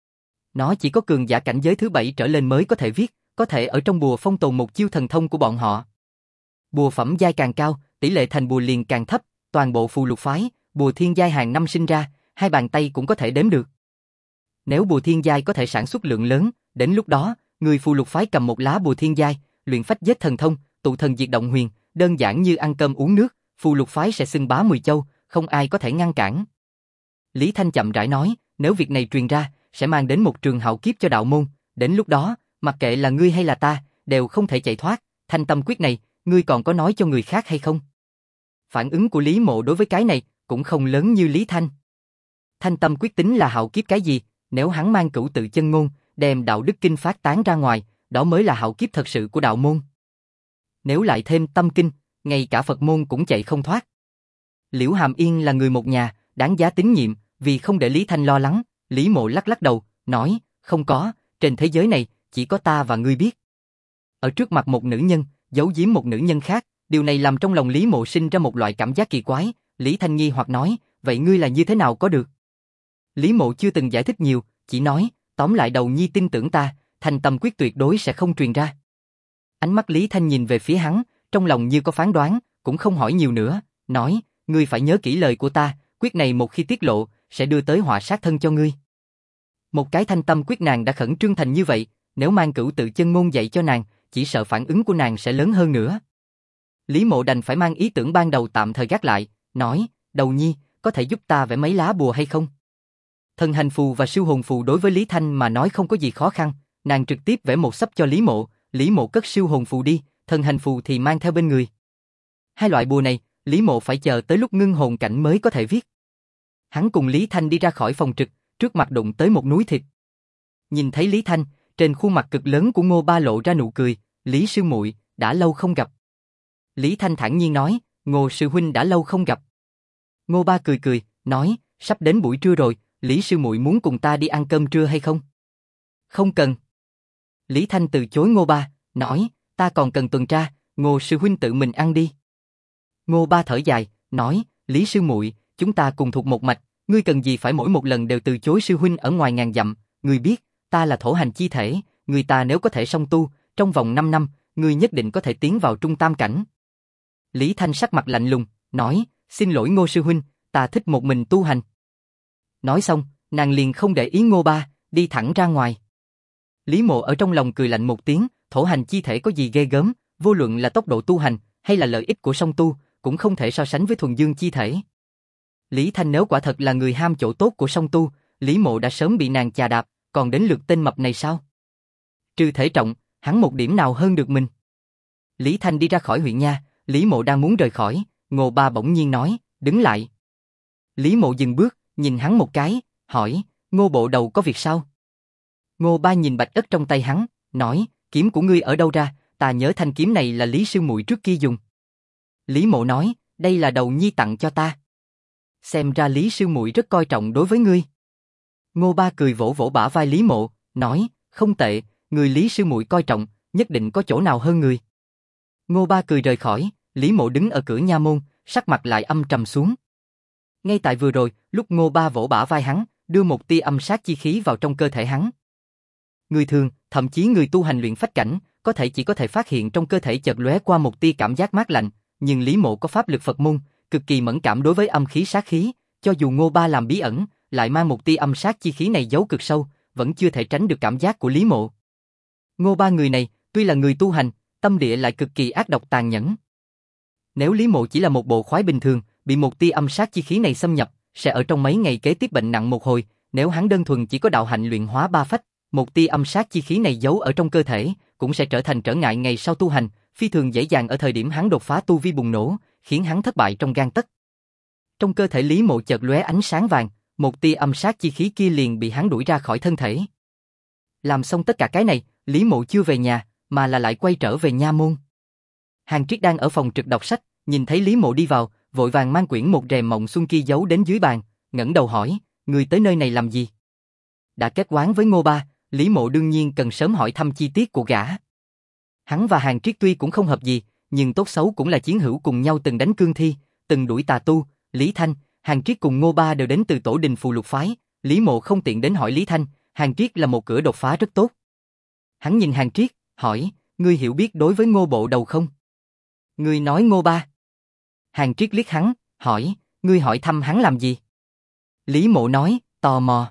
A: Nó chỉ có cường giả cảnh giới thứ 7 trở lên mới có thể viết, có thể ở trong bùa phong tồn một chiêu thần thông của bọn họ. Bùa phẩm giai càng cao, tỷ lệ thành bùa liền càng thấp, toàn bộ phù lục phái, bùa thiên giai hàng năm sinh ra, hai bàn tay cũng có thể đếm được. Nếu bùa thiên giai có thể sản xuất lượng lớn, đến lúc đó, người phù lục phái cầm một lá bùa thiên giai, luyện phách giết thần thông, tụ thần diệt động huyền, đơn giản như ăn cơm uống nước, phù lục phái sẽ xưng bá 10 châu, không ai có thể ngăn cản. Lý Thanh chậm rãi nói, nếu việc này truyền ra, sẽ mang đến một trường hạo kiếp cho đạo môn, đến lúc đó, mặc kệ là ngươi hay là ta, đều không thể chạy thoát, Thanh Tâm Quyết này, ngươi còn có nói cho người khác hay không? Phản ứng của Lý Mộ đối với cái này, cũng không lớn như Lý Thanh. Thanh Tâm Quyết tính là hạo kiếp cái gì, nếu hắn mang cửu tự chân ngôn, đem đạo đức kinh phát tán ra ngoài, đó mới là hạo kiếp thật sự của đạo môn. Nếu lại thêm tâm kinh, ngay cả Phật môn cũng chạy không thoát. Liễu Hàm Yên là người một nhà, đáng giá tín nhiệm, vì không để Lý Thanh lo lắng, Lý Mộ lắc lắc đầu, nói, không có, trên thế giới này, chỉ có ta và ngươi biết. Ở trước mặt một nữ nhân, giấu giếm một nữ nhân khác, điều này làm trong lòng Lý Mộ sinh ra một loại cảm giác kỳ quái, Lý Thanh nghi hoặc nói, vậy ngươi là như thế nào có được? Lý Mộ chưa từng giải thích nhiều, chỉ nói, tóm lại Đầu Nhi tin tưởng ta, Thanh Tâm Quyết tuyệt đối sẽ không truyền ra. Ánh mắt Lý Thanh nhìn về phía hắn, trong lòng như có phán đoán, cũng không hỏi nhiều nữa, nói, ngươi phải nhớ kỹ lời của ta, quyết này một khi tiết lộ, sẽ đưa tới họa sát thân cho ngươi. Một cái Thanh Tâm Quyết nàng đã khẩn trương thành như vậy, nếu mang cửu tự chân ngôn dạy cho nàng, chỉ sợ phản ứng của nàng sẽ lớn hơn nữa. Lý Mộ đành phải mang ý tưởng ban đầu tạm thời gác lại, nói, Đầu Nhi, có thể giúp ta vẽ mấy lá bùa hay không? Thần hành phù và siêu hồn phù đối với Lý Thanh mà nói không có gì khó khăn, nàng trực tiếp vẽ một xấp cho Lý Mộ, Lý Mộ cất siêu hồn phù đi, thần hành phù thì mang theo bên người. Hai loại bùa này, Lý Mộ phải chờ tới lúc ngưng hồn cảnh mới có thể viết. Hắn cùng Lý Thanh đi ra khỏi phòng trực, trước mặt đụng tới một núi thịt. Nhìn thấy Lý Thanh, trên khuôn mặt cực lớn của Ngô Ba lộ ra nụ cười, Lý sư muội, đã lâu không gặp. Lý Thanh thản nhiên nói, Ngô sư huynh đã lâu không gặp. Ngô Ba cười cười, nói, sắp đến buổi trưa rồi, Lý sư muội muốn cùng ta đi ăn cơm trưa hay không? Không cần. Lý Thanh từ chối Ngô Ba, nói, ta còn cần tuần tra, Ngô sư huynh tự mình ăn đi. Ngô Ba thở dài, nói, Lý sư muội, chúng ta cùng thuộc một mạch, ngươi cần gì phải mỗi một lần đều từ chối sư huynh ở ngoài ngàn dặm, ngươi biết, ta là thổ hành chi thể, người ta nếu có thể song tu, trong vòng 5 năm, ngươi nhất định có thể tiến vào trung tam cảnh. Lý Thanh sắc mặt lạnh lùng, nói, xin lỗi Ngô sư huynh, ta thích một mình tu hành. Nói xong, nàng liền không để ý Ngô Ba, đi thẳng ra ngoài. Lý Mộ ở trong lòng cười lạnh một tiếng, thổ hành chi thể có gì ghê gớm, vô luận là tốc độ tu hành, hay là lợi ích của song tu, cũng không thể so sánh với thuần dương chi thể. Lý Thanh nếu quả thật là người ham chỗ tốt của song tu, Lý Mộ đã sớm bị nàng chà đạp, còn đến lượt tên mập này sao? Trừ thể trọng, hắn một điểm nào hơn được mình. Lý Thanh đi ra khỏi huyện nha, Lý Mộ đang muốn rời khỏi, Ngô Ba bỗng nhiên nói, đứng lại. Lý Mộ dừng bước, nhìn hắn một cái, hỏi, Ngô bộ đầu có việc sao? Ngô Ba nhìn bạch ất trong tay hắn, nói, kiếm của ngươi ở đâu ra, ta nhớ thanh kiếm này là Lý sư muội trước kia dùng. Lý Mộ nói, đây là Đầu Nhi tặng cho ta. Xem ra Lý sư muội rất coi trọng đối với ngươi. Ngô Ba cười vỗ vỗ bả vai Lý Mộ, nói, không tệ, người Lý sư muội coi trọng, nhất định có chỗ nào hơn người. Ngô Ba cười rời khỏi, Lý Mộ đứng ở cửa nha môn, sắc mặt lại âm trầm xuống. Ngay tại vừa rồi, lúc Ngô Ba vỗ bả vai hắn, đưa một tia âm sát chi khí vào trong cơ thể hắn. Người thường, thậm chí người tu hành luyện phách cảnh, có thể chỉ có thể phát hiện trong cơ thể chợt lóe qua một tia cảm giác mát lạnh, nhưng Lý Mộ có pháp lực Phật môn, cực kỳ mẫn cảm đối với âm khí sát khí, cho dù Ngô Ba làm bí ẩn, lại mang một tia âm sát chi khí này giấu cực sâu, vẫn chưa thể tránh được cảm giác của Lý Mộ. Ngô Ba người này, tuy là người tu hành, tâm địa lại cực kỳ ác độc tàn nhẫn. Nếu Lý Mộ chỉ là một bộ khoái bình thường, bị một tia âm sát chi khí này xâm nhập, sẽ ở trong mấy ngày kế tiếp bệnh nặng một hồi, nếu hắn đơn thuần chỉ có đạo hạnh luyện hóa ba phách, một tia âm sát chi khí này giấu ở trong cơ thể, cũng sẽ trở thành trở ngại ngày sau tu hành, phi thường dễ dàng ở thời điểm hắn đột phá tu vi bùng nổ, khiến hắn thất bại trong gang tấc. Trong cơ thể Lý Mộ chợt lóe ánh sáng vàng, một tia âm sát chi khí kia liền bị hắn đuổi ra khỏi thân thể. Làm xong tất cả cái này, Lý Mộ chưa về nhà, mà là lại quay trở về nha môn. Hàn Triết đang ở phòng trực đọc sách, nhìn thấy Lý Mộ đi vào, vội vàng mang quyển một rèm mộng xuân kia giấu đến dưới bàn, ngẩng đầu hỏi, người tới nơi này làm gì? Đã kết oán với Ngô Ba, Lý Mộ đương nhiên cần sớm hỏi thăm chi tiết của gã. Hắn và Hàn Triết tuy cũng không hợp gì, nhưng tốt xấu cũng là chiến hữu cùng nhau từng đánh cương thi, từng đuổi tà tu. Lý Thanh, Hàn Triết cùng Ngô Ba đều đến từ tổ đình phù lục phái, Lý Mộ không tiện đến hỏi Lý Thanh, Hàn Triết là một cửa đột phá rất tốt. Hắn nhìn Hàn Triết, hỏi, ngươi hiểu biết đối với Ngô Bộ Đầu không? Ngươi nói Ngô Ba. Hàn Triết liếc hắn, hỏi, ngươi hỏi thăm hắn làm gì? Lý Mộ nói, tò mò.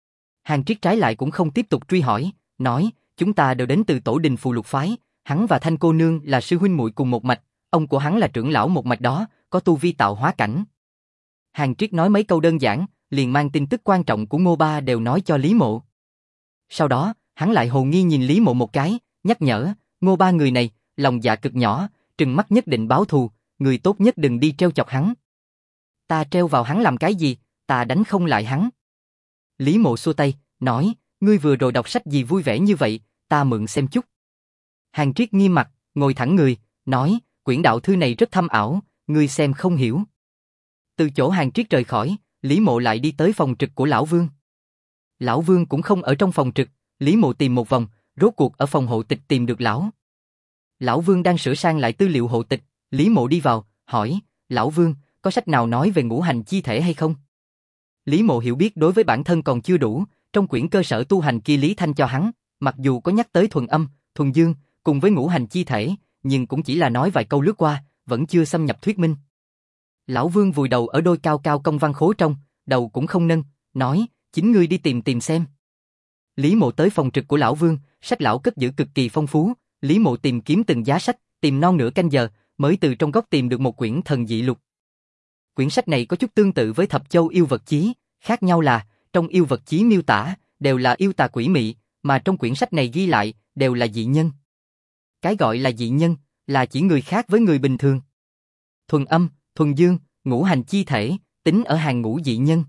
A: Hàn Triết trái lại cũng không tiếp tục truy hỏi, nói, chúng ta đều đến từ tổ đình phù lục phái, hắn và Thanh cô nương là sư huynh muội cùng một mạch, ông của hắn là trưởng lão một mạch đó, có tu vi tạo hóa cảnh. Hàn Triết nói mấy câu đơn giản, liền mang tin tức quan trọng của Ngô Ba đều nói cho Lý Mộ. Sau đó, hắn lại hồ nghi nhìn Lý Mộ một cái, nhắc nhở, Ngô Ba người này, lòng dạ cực nhỏ, trừng mắt nhất định báo thù, người tốt nhất đừng đi treo chọc hắn. Ta treo vào hắn làm cái gì, ta đánh không lại hắn. Lý Mộ xua tay, nói, ngươi vừa rồi đọc sách gì vui vẻ như vậy, ta mượn xem chút. Hàn Triết nghiêm mặt, ngồi thẳng người, nói, quyển đạo thư này rất thâm ảo, ngươi xem không hiểu. Từ chỗ Hàn Triết rời khỏi, Lý Mộ lại đi tới phòng trực của Lão Vương. Lão Vương cũng không ở trong phòng trực, Lý Mộ tìm một vòng, rốt cuộc ở phòng hộ tịch tìm được lão. Lão Vương đang sửa sang lại tư liệu hộ tịch, Lý Mộ đi vào, hỏi, Lão Vương, có sách nào nói về ngũ hành chi thể hay không? Lý Mộ hiểu biết đối với bản thân còn chưa đủ, trong quyển cơ sở tu hành kia Lý Thanh cho hắn, mặc dù có nhắc tới thuần âm, thuần dương, cùng với ngũ hành chi thể, nhưng cũng chỉ là nói vài câu lướt qua, vẫn chưa xâm nhập thuyết minh. Lão Vương vùi đầu ở đôi cao cao công văn khố trong, đầu cũng không nâng, nói, chính ngươi đi tìm xem. Lý Mộ tới phòng trực của Lão Vương, sách lão cất giữ cực kỳ phong phú, Lý Mộ tìm kiếm từng giá sách, tìm non nửa canh giờ, mới từ trong góc tìm được một quyển Thần Dị Lục. Quyển sách này có chút tương tự với Thập Châu Yêu Vật Chí, khác nhau là, trong Yêu Vật Chí miêu tả, đều là yêu tà quỷ mị, mà trong quyển sách này ghi lại, đều là dị nhân. Cái gọi là dị nhân, là chỉ người khác với người bình thường. Thuần âm, thuần dương, ngũ hành chi thể, tính ở hàng ngũ dị nhân.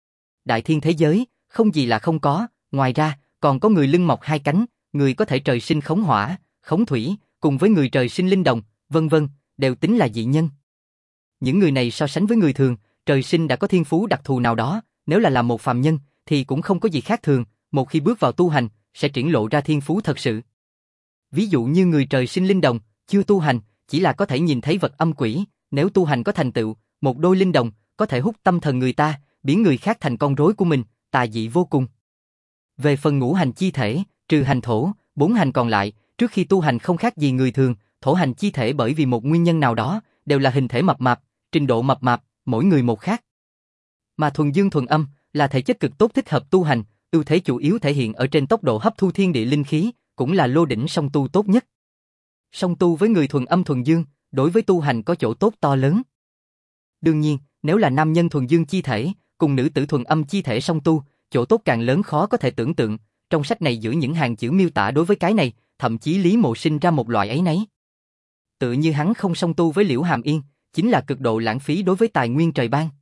A: Đại thiên thế giới, không gì là không có, ngoài ra, còn có người lưng mọc hai cánh, người có thể trời sinh khống hỏa, khống thủy, cùng với người trời sinh linh đồng, vân vân, đều tính là dị nhân. Những người này so sánh với người thường, trời sinh đã có thiên phú đặc thù nào đó, nếu là làm một phàm nhân, thì cũng không có gì khác thường, một khi bước vào tu hành, sẽ triển lộ ra thiên phú thật sự. Ví dụ như người trời sinh linh đồng, chưa tu hành, chỉ là có thể nhìn thấy vật âm quỷ, nếu tu hành có thành tựu, một đôi linh đồng, có thể hút tâm thần người ta, biến người khác thành con rối của mình, tà dị vô cùng. Về phần ngũ hành chi thể, trừ hành thổ, 4 hành còn lại, trước khi tu hành không khác gì người thường, thổ hành chi thể bởi vì một nguyên nhân nào đó, đều là hình thể mập mạp, trình độ mập mạp, mỗi người một khác. Mà thuần dương thuần âm, là thể chất cực tốt thích hợp tu hành, ưu thế chủ yếu thể hiện ở trên tốc độ hấp thu thiên địa linh khí, cũng là lô đỉnh song tu tốt nhất. Song tu với người thuần âm thuần dương, đối với tu hành có chỗ tốt to lớn. Đương nhiên, nếu là nam nhân thuần dương chi thể, cùng nữ tử thuần âm chi thể song tu, chỗ tốt càng lớn khó có thể tưởng tượng. Trong sách này giữa những hàng chữ miêu tả đối với cái này, thậm chí Lý Mộ sinh ra một loại ấy nấy. Tự như hắn không song tu với Liễu Hàm Yên, chính là cực độ lãng phí đối với tài nguyên trời ban.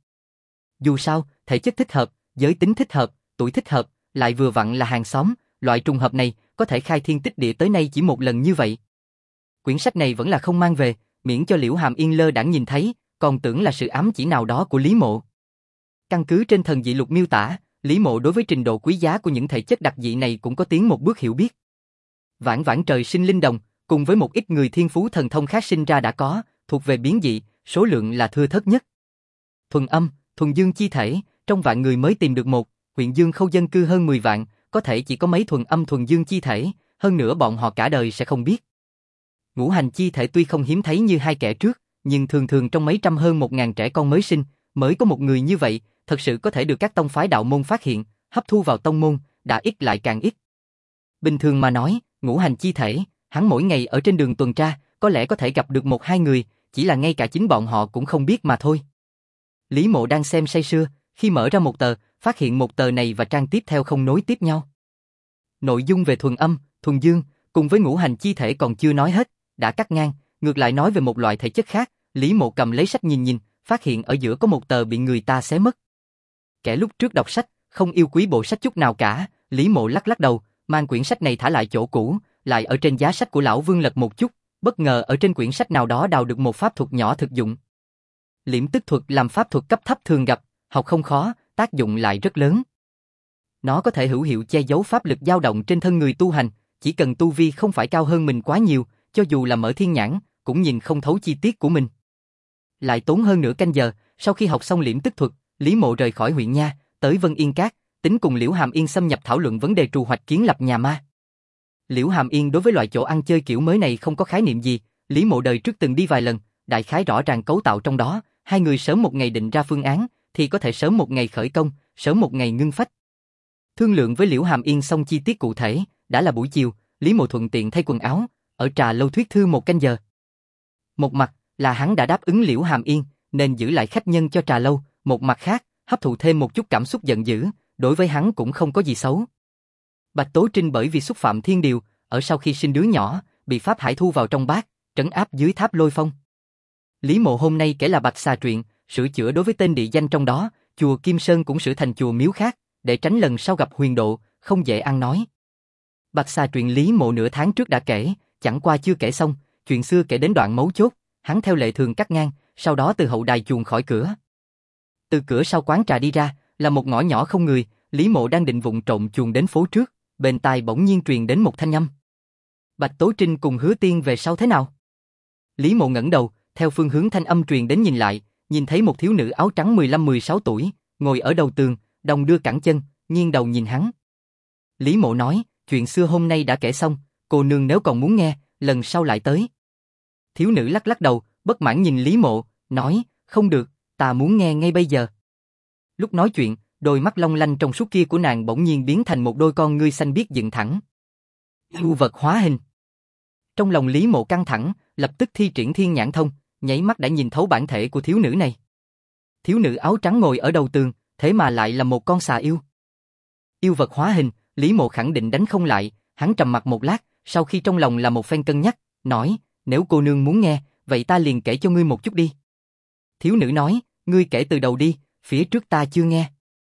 A: Dù sao, thể chất thích hợp, giới tính thích hợp, tuổi thích hợp, lại vừa vặn là hàng xóm, loại trùng hợp này có thể khai thiên tích địa tới nay chỉ một lần như vậy. Quyển sách này vẫn là không mang về, miễn cho Liễu Hàm Yên lơ đãng nhìn thấy, còn tưởng là sự ám chỉ nào đó của Lý Mộ. Căn cứ trên Thần Dị Lục miêu tả, Lý Mộ đối với trình độ quý giá của những thể chất đặc dị này cũng có tiến một bước hiểu biết. Vãn vãn trời sinh linh đồng, cùng với một ít người thiên phú thần thông khác sinh ra đã có, thuộc về biến dị, số lượng là thưa thớt nhất. Thuần âm, thuần dương chi thể, trong vạn người mới tìm được một, huyện Dương Khâu dân cư hơn 10 vạn, có thể chỉ có mấy thuần âm thuần dương chi thể, hơn nữa bọn họ cả đời sẽ không biết. ngũ hành chi thể tuy không hiếm thấy như hai kẻ trước, nhưng thường thường trong mấy trăm hơn 1.000 trẻ con mới sinh, mới có một người như vậy, thật sự có thể được các tông phái đạo môn phát hiện, hấp thu vào tông môn, đã ít lại càng ít. Bình thường mà nói, ngũ hành chi thể, hắn mỗi ngày ở trên đường tuần tra, có lẽ có thể gặp được một hai người, chỉ là ngay cả chính bọn họ cũng không biết mà thôi. Lý Mộ đang xem say sưa, khi mở ra một tờ, phát hiện một tờ này và trang tiếp theo không nối tiếp nhau. Nội dung về thuần âm, thuần dương, cùng với ngũ hành chi thể còn chưa nói hết, đã cắt ngang, ngược lại nói về một loại thể chất khác. Lý Mộ cầm lấy sách nhìn, phát hiện ở giữa có một tờ bị người ta xé mất. Kẻ lúc trước đọc sách, không yêu quý bộ sách chút nào cả, Lý Mộ lắc lắc đầu, mang quyển sách này thả lại chỗ cũ, lại ở trên giá sách của lão Vương lật một chút, bất ngờ ở trên quyển sách nào đó đào được một pháp thuật nhỏ thực dụng. Liễm tức thuật làm pháp thuật cấp thấp thường gặp, học không khó, tác dụng lại rất lớn. Nó có thể hữu hiệu che giấu pháp lực dao động trên thân người tu hành, chỉ cần tu vi không phải cao hơn mình quá nhiều, cho dù là mở thiên nhãn, cũng nhìn không thấu chi tiết của mình. Lại tốn hơn nửa canh giờ, sau khi học xong liễm tức thuật, Lý Mộ rời khỏi huyện nha, tới Vân Yên Các, tính cùng Liễu Hàm Yên xâm nhập thảo luận vấn đề trù hoạch kiến lập nhà ma. Liễu Hàm Yên đối với loại chỗ ăn chơi kiểu mới này không có khái niệm gì, Lý Mộ đời trước từng đi vài lần, đại khái rõ ràng cấu tạo trong đó, hai người sớm một ngày định ra phương án, thì có thể sớm một ngày khởi công, sớm một ngày ngưng phách. Thương lượng với Liễu Hàm Yên xong chi tiết cụ thể, đã là buổi chiều, Lý Mộ thuận tiện thay quần áo, ở trà lâu thuyết thư một canh giờ. Một mặt là hắn đã đáp ứng Liễu Hàm Yên, nên giữ lại khách nhân cho trà lâu, một mặt khác, hấp thụ thêm một chút cảm xúc giận dữ, đối với hắn cũng không có gì xấu. Bạch Tố Trinh bởi vì xúc phạm thiên điều, ở sau khi sinh đứa nhỏ, bị Pháp Hải thu vào trong bát, trấn áp dưới tháp Lôi Phong. Lý Mộ hôm nay kể là Bạch Xà truyện, sửa chữa đối với tên địa danh trong đó, chùa Kim Sơn cũng sửa thành chùa miếu khác, để tránh lần sau gặp huyền độ, không dễ ăn nói. Bạch Xà truyện Lý Mộ nửa tháng trước đã kể, chẳng qua chưa kể xong, chuyện xưa kể đến đoạn mấu chốt, hắn theo lệ thường cắt ngang, sau đó từ hậu đài chuồn khỏi cửa. Từ cửa sau quán trà đi ra, là một ngõ nhỏ không người, Lý Mộ đang định vụng trộm chuồn đến phố trước, bên tai bỗng nhiên truyền đến một thanh âm. Bạch Tố Trinh cùng Hứa Tiên về sau thế nào? Lý Mộ ngẩng đầu, theo phương hướng thanh âm truyền đến nhìn lại, nhìn thấy một thiếu nữ áo trắng 15-16 tuổi, ngồi ở đầu tường, đồng đưa cẳng chân, nghiêng đầu nhìn hắn. Lý Mộ nói, chuyện xưa hôm nay đã kể xong, cô nương nếu còn muốn nghe, lần sau lại tới. Thiếu nữ lắc lắc đầu, bất mãn nhìn Lý Mộ, nói, không được, ta muốn nghe ngay bây giờ. Lúc nói chuyện, đôi mắt long lanh trong suốt kia của nàng bỗng nhiên biến thành một đôi con ngươi xanh biếc dựng thẳng. Yêu vật hóa hình. Trong lòng Lý Mộ căng thẳng, lập tức thi triển thiên nhãn thông, nháy mắt đã nhìn thấu bản thể của thiếu nữ này. Thiếu nữ áo trắng ngồi ở đầu tường, thế mà lại là một con xà yêu. Yêu vật hóa hình, Lý Mộ khẳng định đánh không lại, hắn trầm mặc một lát, sau khi trong lòng là một phen cân nhắc, nói, nếu cô nương muốn nghe, vậy ta liền kể cho ngươi một chút đi. Thiếu nữ nói, ngươi kể từ đầu đi, phía trước ta chưa nghe.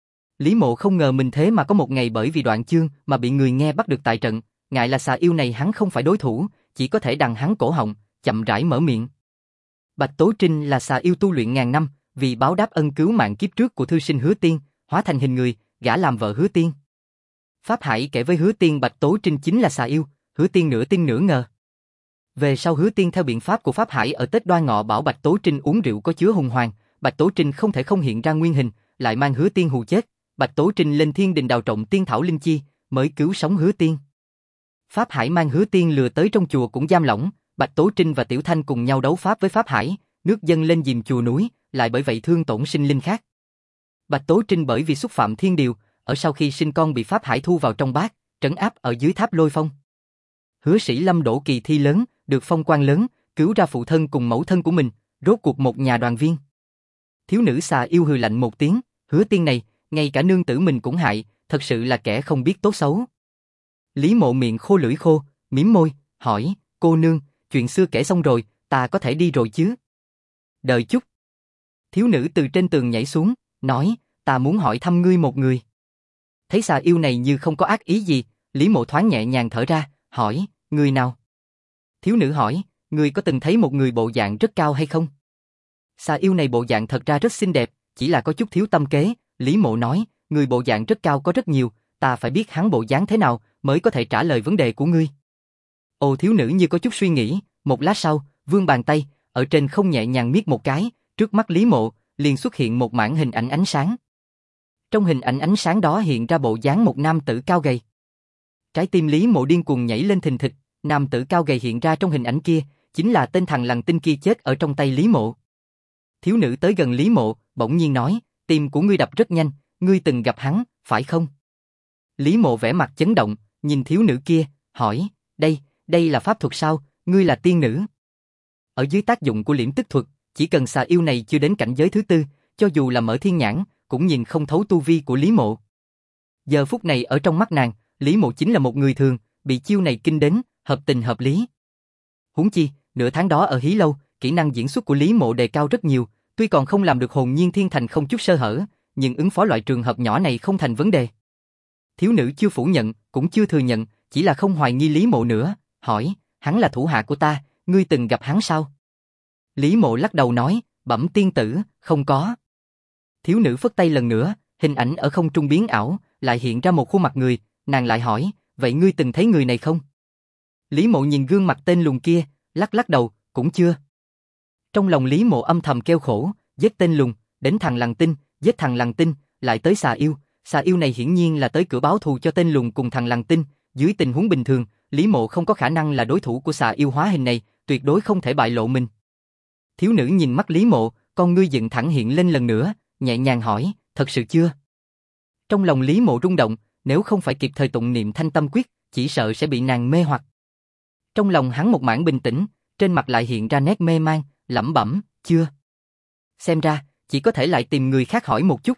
A: Lý Mộ không ngờ mình thế mà có một ngày bởi vì đoạn chương mà bị người nghe bắt được tại trận, ngại là xà yêu này hắn không phải đối thủ, chỉ có thể đằng hắn cổ họng, chậm rãi mở miệng. Bạch Tố Trinh là xà yêu tu luyện ngàn năm, vì báo đáp ân cứu mạng kiếp trước của thư sinh Hứa Tiên, hóa thành hình người, gả làm vợ Hứa Tiên. Pháp Hải kể với Hứa Tiên Bạch Tố Trinh chính là xà yêu, Hứa Tiên nửa tin nửa ngờ. Về sau Hứa Tiên theo biện pháp của Pháp Hải ở Tết Đoan Ngọ bảo Bạch Tố Trinh uống rượu có chứa hùng hoàng, Bạch Tố Trinh không thể không hiện ra nguyên hình, lại mang Hứa Tiên hù chết, Bạch Tố Trinh lên thiên đình đào trộm tiên thảo linh chi, mới cứu sống Hứa Tiên. Pháp Hải mang Hứa Tiên lừa tới trong chùa cũng giam lỏng, Bạch Tố Trinh và Tiểu Thanh cùng nhau đấu pháp với Pháp Hải, nước dâng lên dìm chùa núi, lại bởi vậy thương tổn sinh linh khác. Bạch Tố Trinh bởi vì xúc phạm thiên điều, ở sau khi sinh con bị Pháp Hải thu vào trong bát, trấn áp ở dưới tháp Lôi Phong. Hứa Sĩ Lâm đổ kỳ thi lớn, được phong quan lớn, cứu ra phụ thân cùng mẫu thân của mình, rốt cuộc một nhà đoàn viên. Thiếu nữ xà yêu hừ lạnh một tiếng, Hứa Tiên này, ngay cả nương tử mình cũng hại, thật sự là kẻ không biết tốt xấu. Lý Mộ miệng khô lưỡi khô, mím môi, hỏi, cô nương, chuyện xưa kể xong rồi, ta có thể đi rồi chứ? Đợi chút. Thiếu nữ từ trên tường nhảy xuống, nói, ta muốn hỏi thăm ngươi một người. Thấy xà yêu này như không có ác ý gì, Lý Mộ thoáng nhẹ nhàng thở ra, hỏi, người nào? Thiếu nữ hỏi, ngươi có từng thấy một người bộ dạng rất cao hay không? Xà yêu này bộ dạng thật ra rất xinh đẹp, chỉ là có chút thiếu tâm kế. Lý Mộ nói, người bộ dạng rất cao có rất nhiều, ta phải biết hắn bộ dáng thế nào mới có thể trả lời vấn đề của ngươi. Ồ, thiếu nữ như có chút suy nghĩ, một lát sau, vươn bàn tay, ở trên không nhẹ nhàng miết một cái, trước mắt Lý Mộ, liền xuất hiện một mảng hình ảnh ánh sáng. Trong hình ảnh ánh sáng đó hiện ra bộ dáng một nam tử cao gầy. Trái tim Lý Mộ điên cuồng nhảy lên thình thịch, nam tử cao gầy hiện ra trong hình ảnh kia, chính là tên thằng lằn tinh kia chết ở trong tay Lý Mộ. Thiếu nữ tới gần Lý Mộ, bỗng nhiên nói, tim của ngươi đập rất nhanh, ngươi từng gặp hắn, phải không? Lý Mộ vẻ mặt chấn động, nhìn thiếu nữ kia, hỏi, đây là pháp thuật sao, ngươi là tiên nữ? Ở dưới tác dụng của liễm tức thuật, chỉ cần xà yêu này chưa đến cảnh giới thứ tư, cho dù là mở thiên nhãn, cũng nhìn không thấu tu vi của Lý Mộ. Giờ phút này ở trong mắt nàng, Lý Mộ chính là một người thường, bị chiêu này kinh đến, hợp tình hợp lý. Huống chi, nửa tháng đó ở Hí Lâu, kỹ năng diễn xuất của Lý Mộ đề cao rất nhiều, tuy còn không làm được hồn nhiên thiên thành không chút sơ hở, nhưng ứng phó loại trường hợp nhỏ này không thành vấn đề. Thiếu nữ chưa phủ nhận, cũng chưa thừa nhận, chỉ là không hoài nghi Lý Mộ nữa, hỏi, hắn là thủ hạ của ta, ngươi từng gặp hắn sao? Lý Mộ lắc đầu nói, bẩm tiên tử, không có. Thiếu nữ phất tay lần nữa, hình ảnh ở không trung biến ảo, lại hiện ra một khuôn mặt người, nàng lại hỏi, vậy ngươi từng thấy người này không? Lý Mộ nhìn gương mặt tên lùn kia, lắc đầu, cũng chưa. Trong lòng Lý Mộ âm thầm kêu khổ, giết tên lùn, đến thằng lằn tinh, giết thằng lằn tinh, lại tới xà yêu này hiển nhiên là tới cửa báo thù cho tên lùn cùng thằng lằn tinh, dưới tình huống bình thường, Lý Mộ không có khả năng là đối thủ của xà yêu hóa hình này, tuyệt đối không thể bại lộ mình. Thiếu nữ nhìn mắt Lý Mộ, con ngươi dựng thẳng hiện lên lần nữa, nhẹ nhàng hỏi, thật sự chưa? Trong lòng Lý Mộ rung động, nếu không phải kịp thời tụng niệm Thanh Tâm Quyết, chỉ sợ sẽ bị nàng mê hoặc. Trong lòng hắn một mảng bình tĩnh, trên mặt lại hiện ra nét mê man, lẩm bẩm, chưa. Xem ra, chỉ có thể lại tìm người khác hỏi một chút.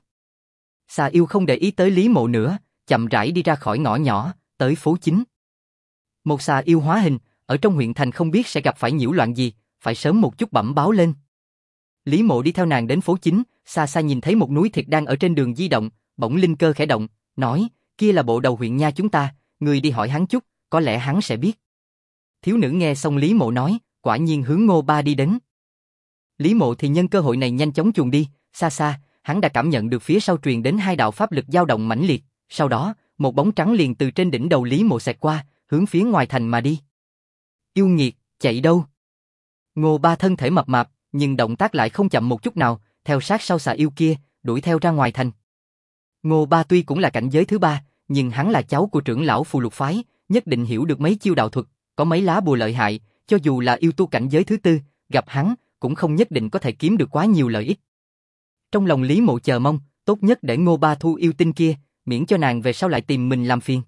A: Xà yêu không để ý tới Lý Mộ nữa, chậm rãi đi ra khỏi ngõ nhỏ, tới phố chính. Một xà yêu hóa hình, ở trong huyện thành không biết sẽ gặp phải nhiễu loạn gì, phải sớm một chút bẩm báo lên. Lý Mộ đi theo nàng đến phố chính, xa xa nhìn thấy một núi thịt đang ở trên đường di động, bỗng linh cơ khẽ động, nói, kia là bộ đầu huyện nha chúng ta, người đi hỏi hắn chút, có lẽ hắn sẽ biết. Thiếu nữ nghe xong Lý Mộ nói, quả nhiên hướng Ngô Ba đi đến. Lý Mộ thì nhân cơ hội này nhanh chóng chuồn đi, xa xa, hắn đã cảm nhận được phía sau truyền đến hai đạo pháp lực dao động mãnh liệt, sau đó, một bóng trắng liền từ trên đỉnh đầu Lý Mộ xẹt qua, hướng phía ngoài thành mà đi. Yêu nghiệt, chạy đâu? Ngô Ba thân thể mập mạp, nhưng động tác lại không chậm một chút nào, theo sát sau xà yêu kia, đuổi theo ra ngoài thành. Ngô Ba tuy cũng là cảnh giới thứ ba, nhưng hắn là cháu của trưởng lão Phù Lục phái, nhất định hiểu được mấy chiêu đạo thuật, có mấy lá bùa lợi hại, cho dù là yêu tu cảnh giới thứ tư, gặp hắn cũng không nhất định có thể kiếm được quá nhiều lợi ích. Trong lòng Lý Mộ chờ mong, tốt nhất để Ngô Ba thu yêu tinh kia, miễn cho nàng về sau lại tìm mình làm phiền.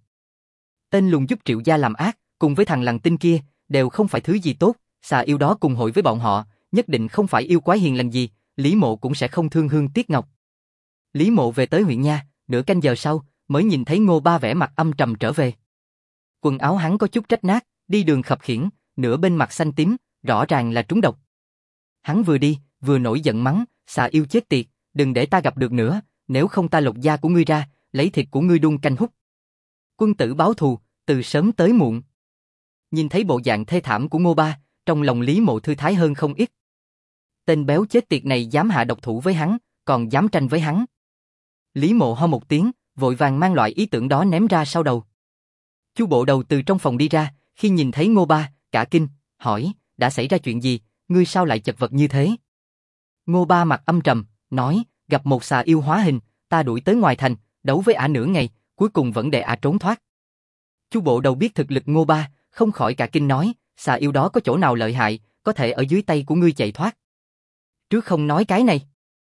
A: Tên lùn giúp Triệu gia làm ác, cùng với thằng lằn tinh kia, đều không phải thứ gì tốt, xà yêu đó cùng hội với bọn họ, nhất định không phải yêu quái hiền lành gì, Lý Mộ cũng sẽ không thương hương tiếc ngọc. Lý Mộ về tới huyện nha, nửa canh giờ sau, mới nhìn thấy Ngô Ba vẻ mặt âm trầm trở về. Quần áo hắn có chút rách nát, đi đường khập khiễng, nửa bên mặt xanh tím, rõ ràng là trúng độc. Hắn vừa đi, vừa nổi giận mắng, xà yêu chết tiệt, đừng để ta gặp được nữa, nếu không ta lột da của ngươi ra, lấy thịt của ngươi đun canh hút. Quân tử báo thù, từ sớm tới muộn. Nhìn thấy bộ dạng thê thảm của Ngô Ba, trong lòng Lý Mộ thư thái hơn không ít. Tên béo chết tiệt này dám hạ độc thủ với hắn, còn dám tranh với hắn. Lý Mộ ho một tiếng, vội vàng mang loại ý tưởng đó ném ra sau đầu. Chu bộ đầu từ trong phòng đi ra, khi nhìn thấy Ngô Ba, cả kinh, hỏi, đã xảy ra chuyện gì, ngươi sao lại chật vật như thế? Ngô Ba mặt âm trầm, nói, gặp một xà yêu hóa hình, ta đuổi tới ngoài thành, đấu với ả nửa ngày, cuối cùng vẫn để ả trốn thoát. Chu bộ đầu biết thực lực Ngô Ba, không khỏi cả kinh nói, xà yêu đó có chỗ nào lợi hại, có thể ở dưới tay của ngươi chạy thoát. Trước không nói cái này.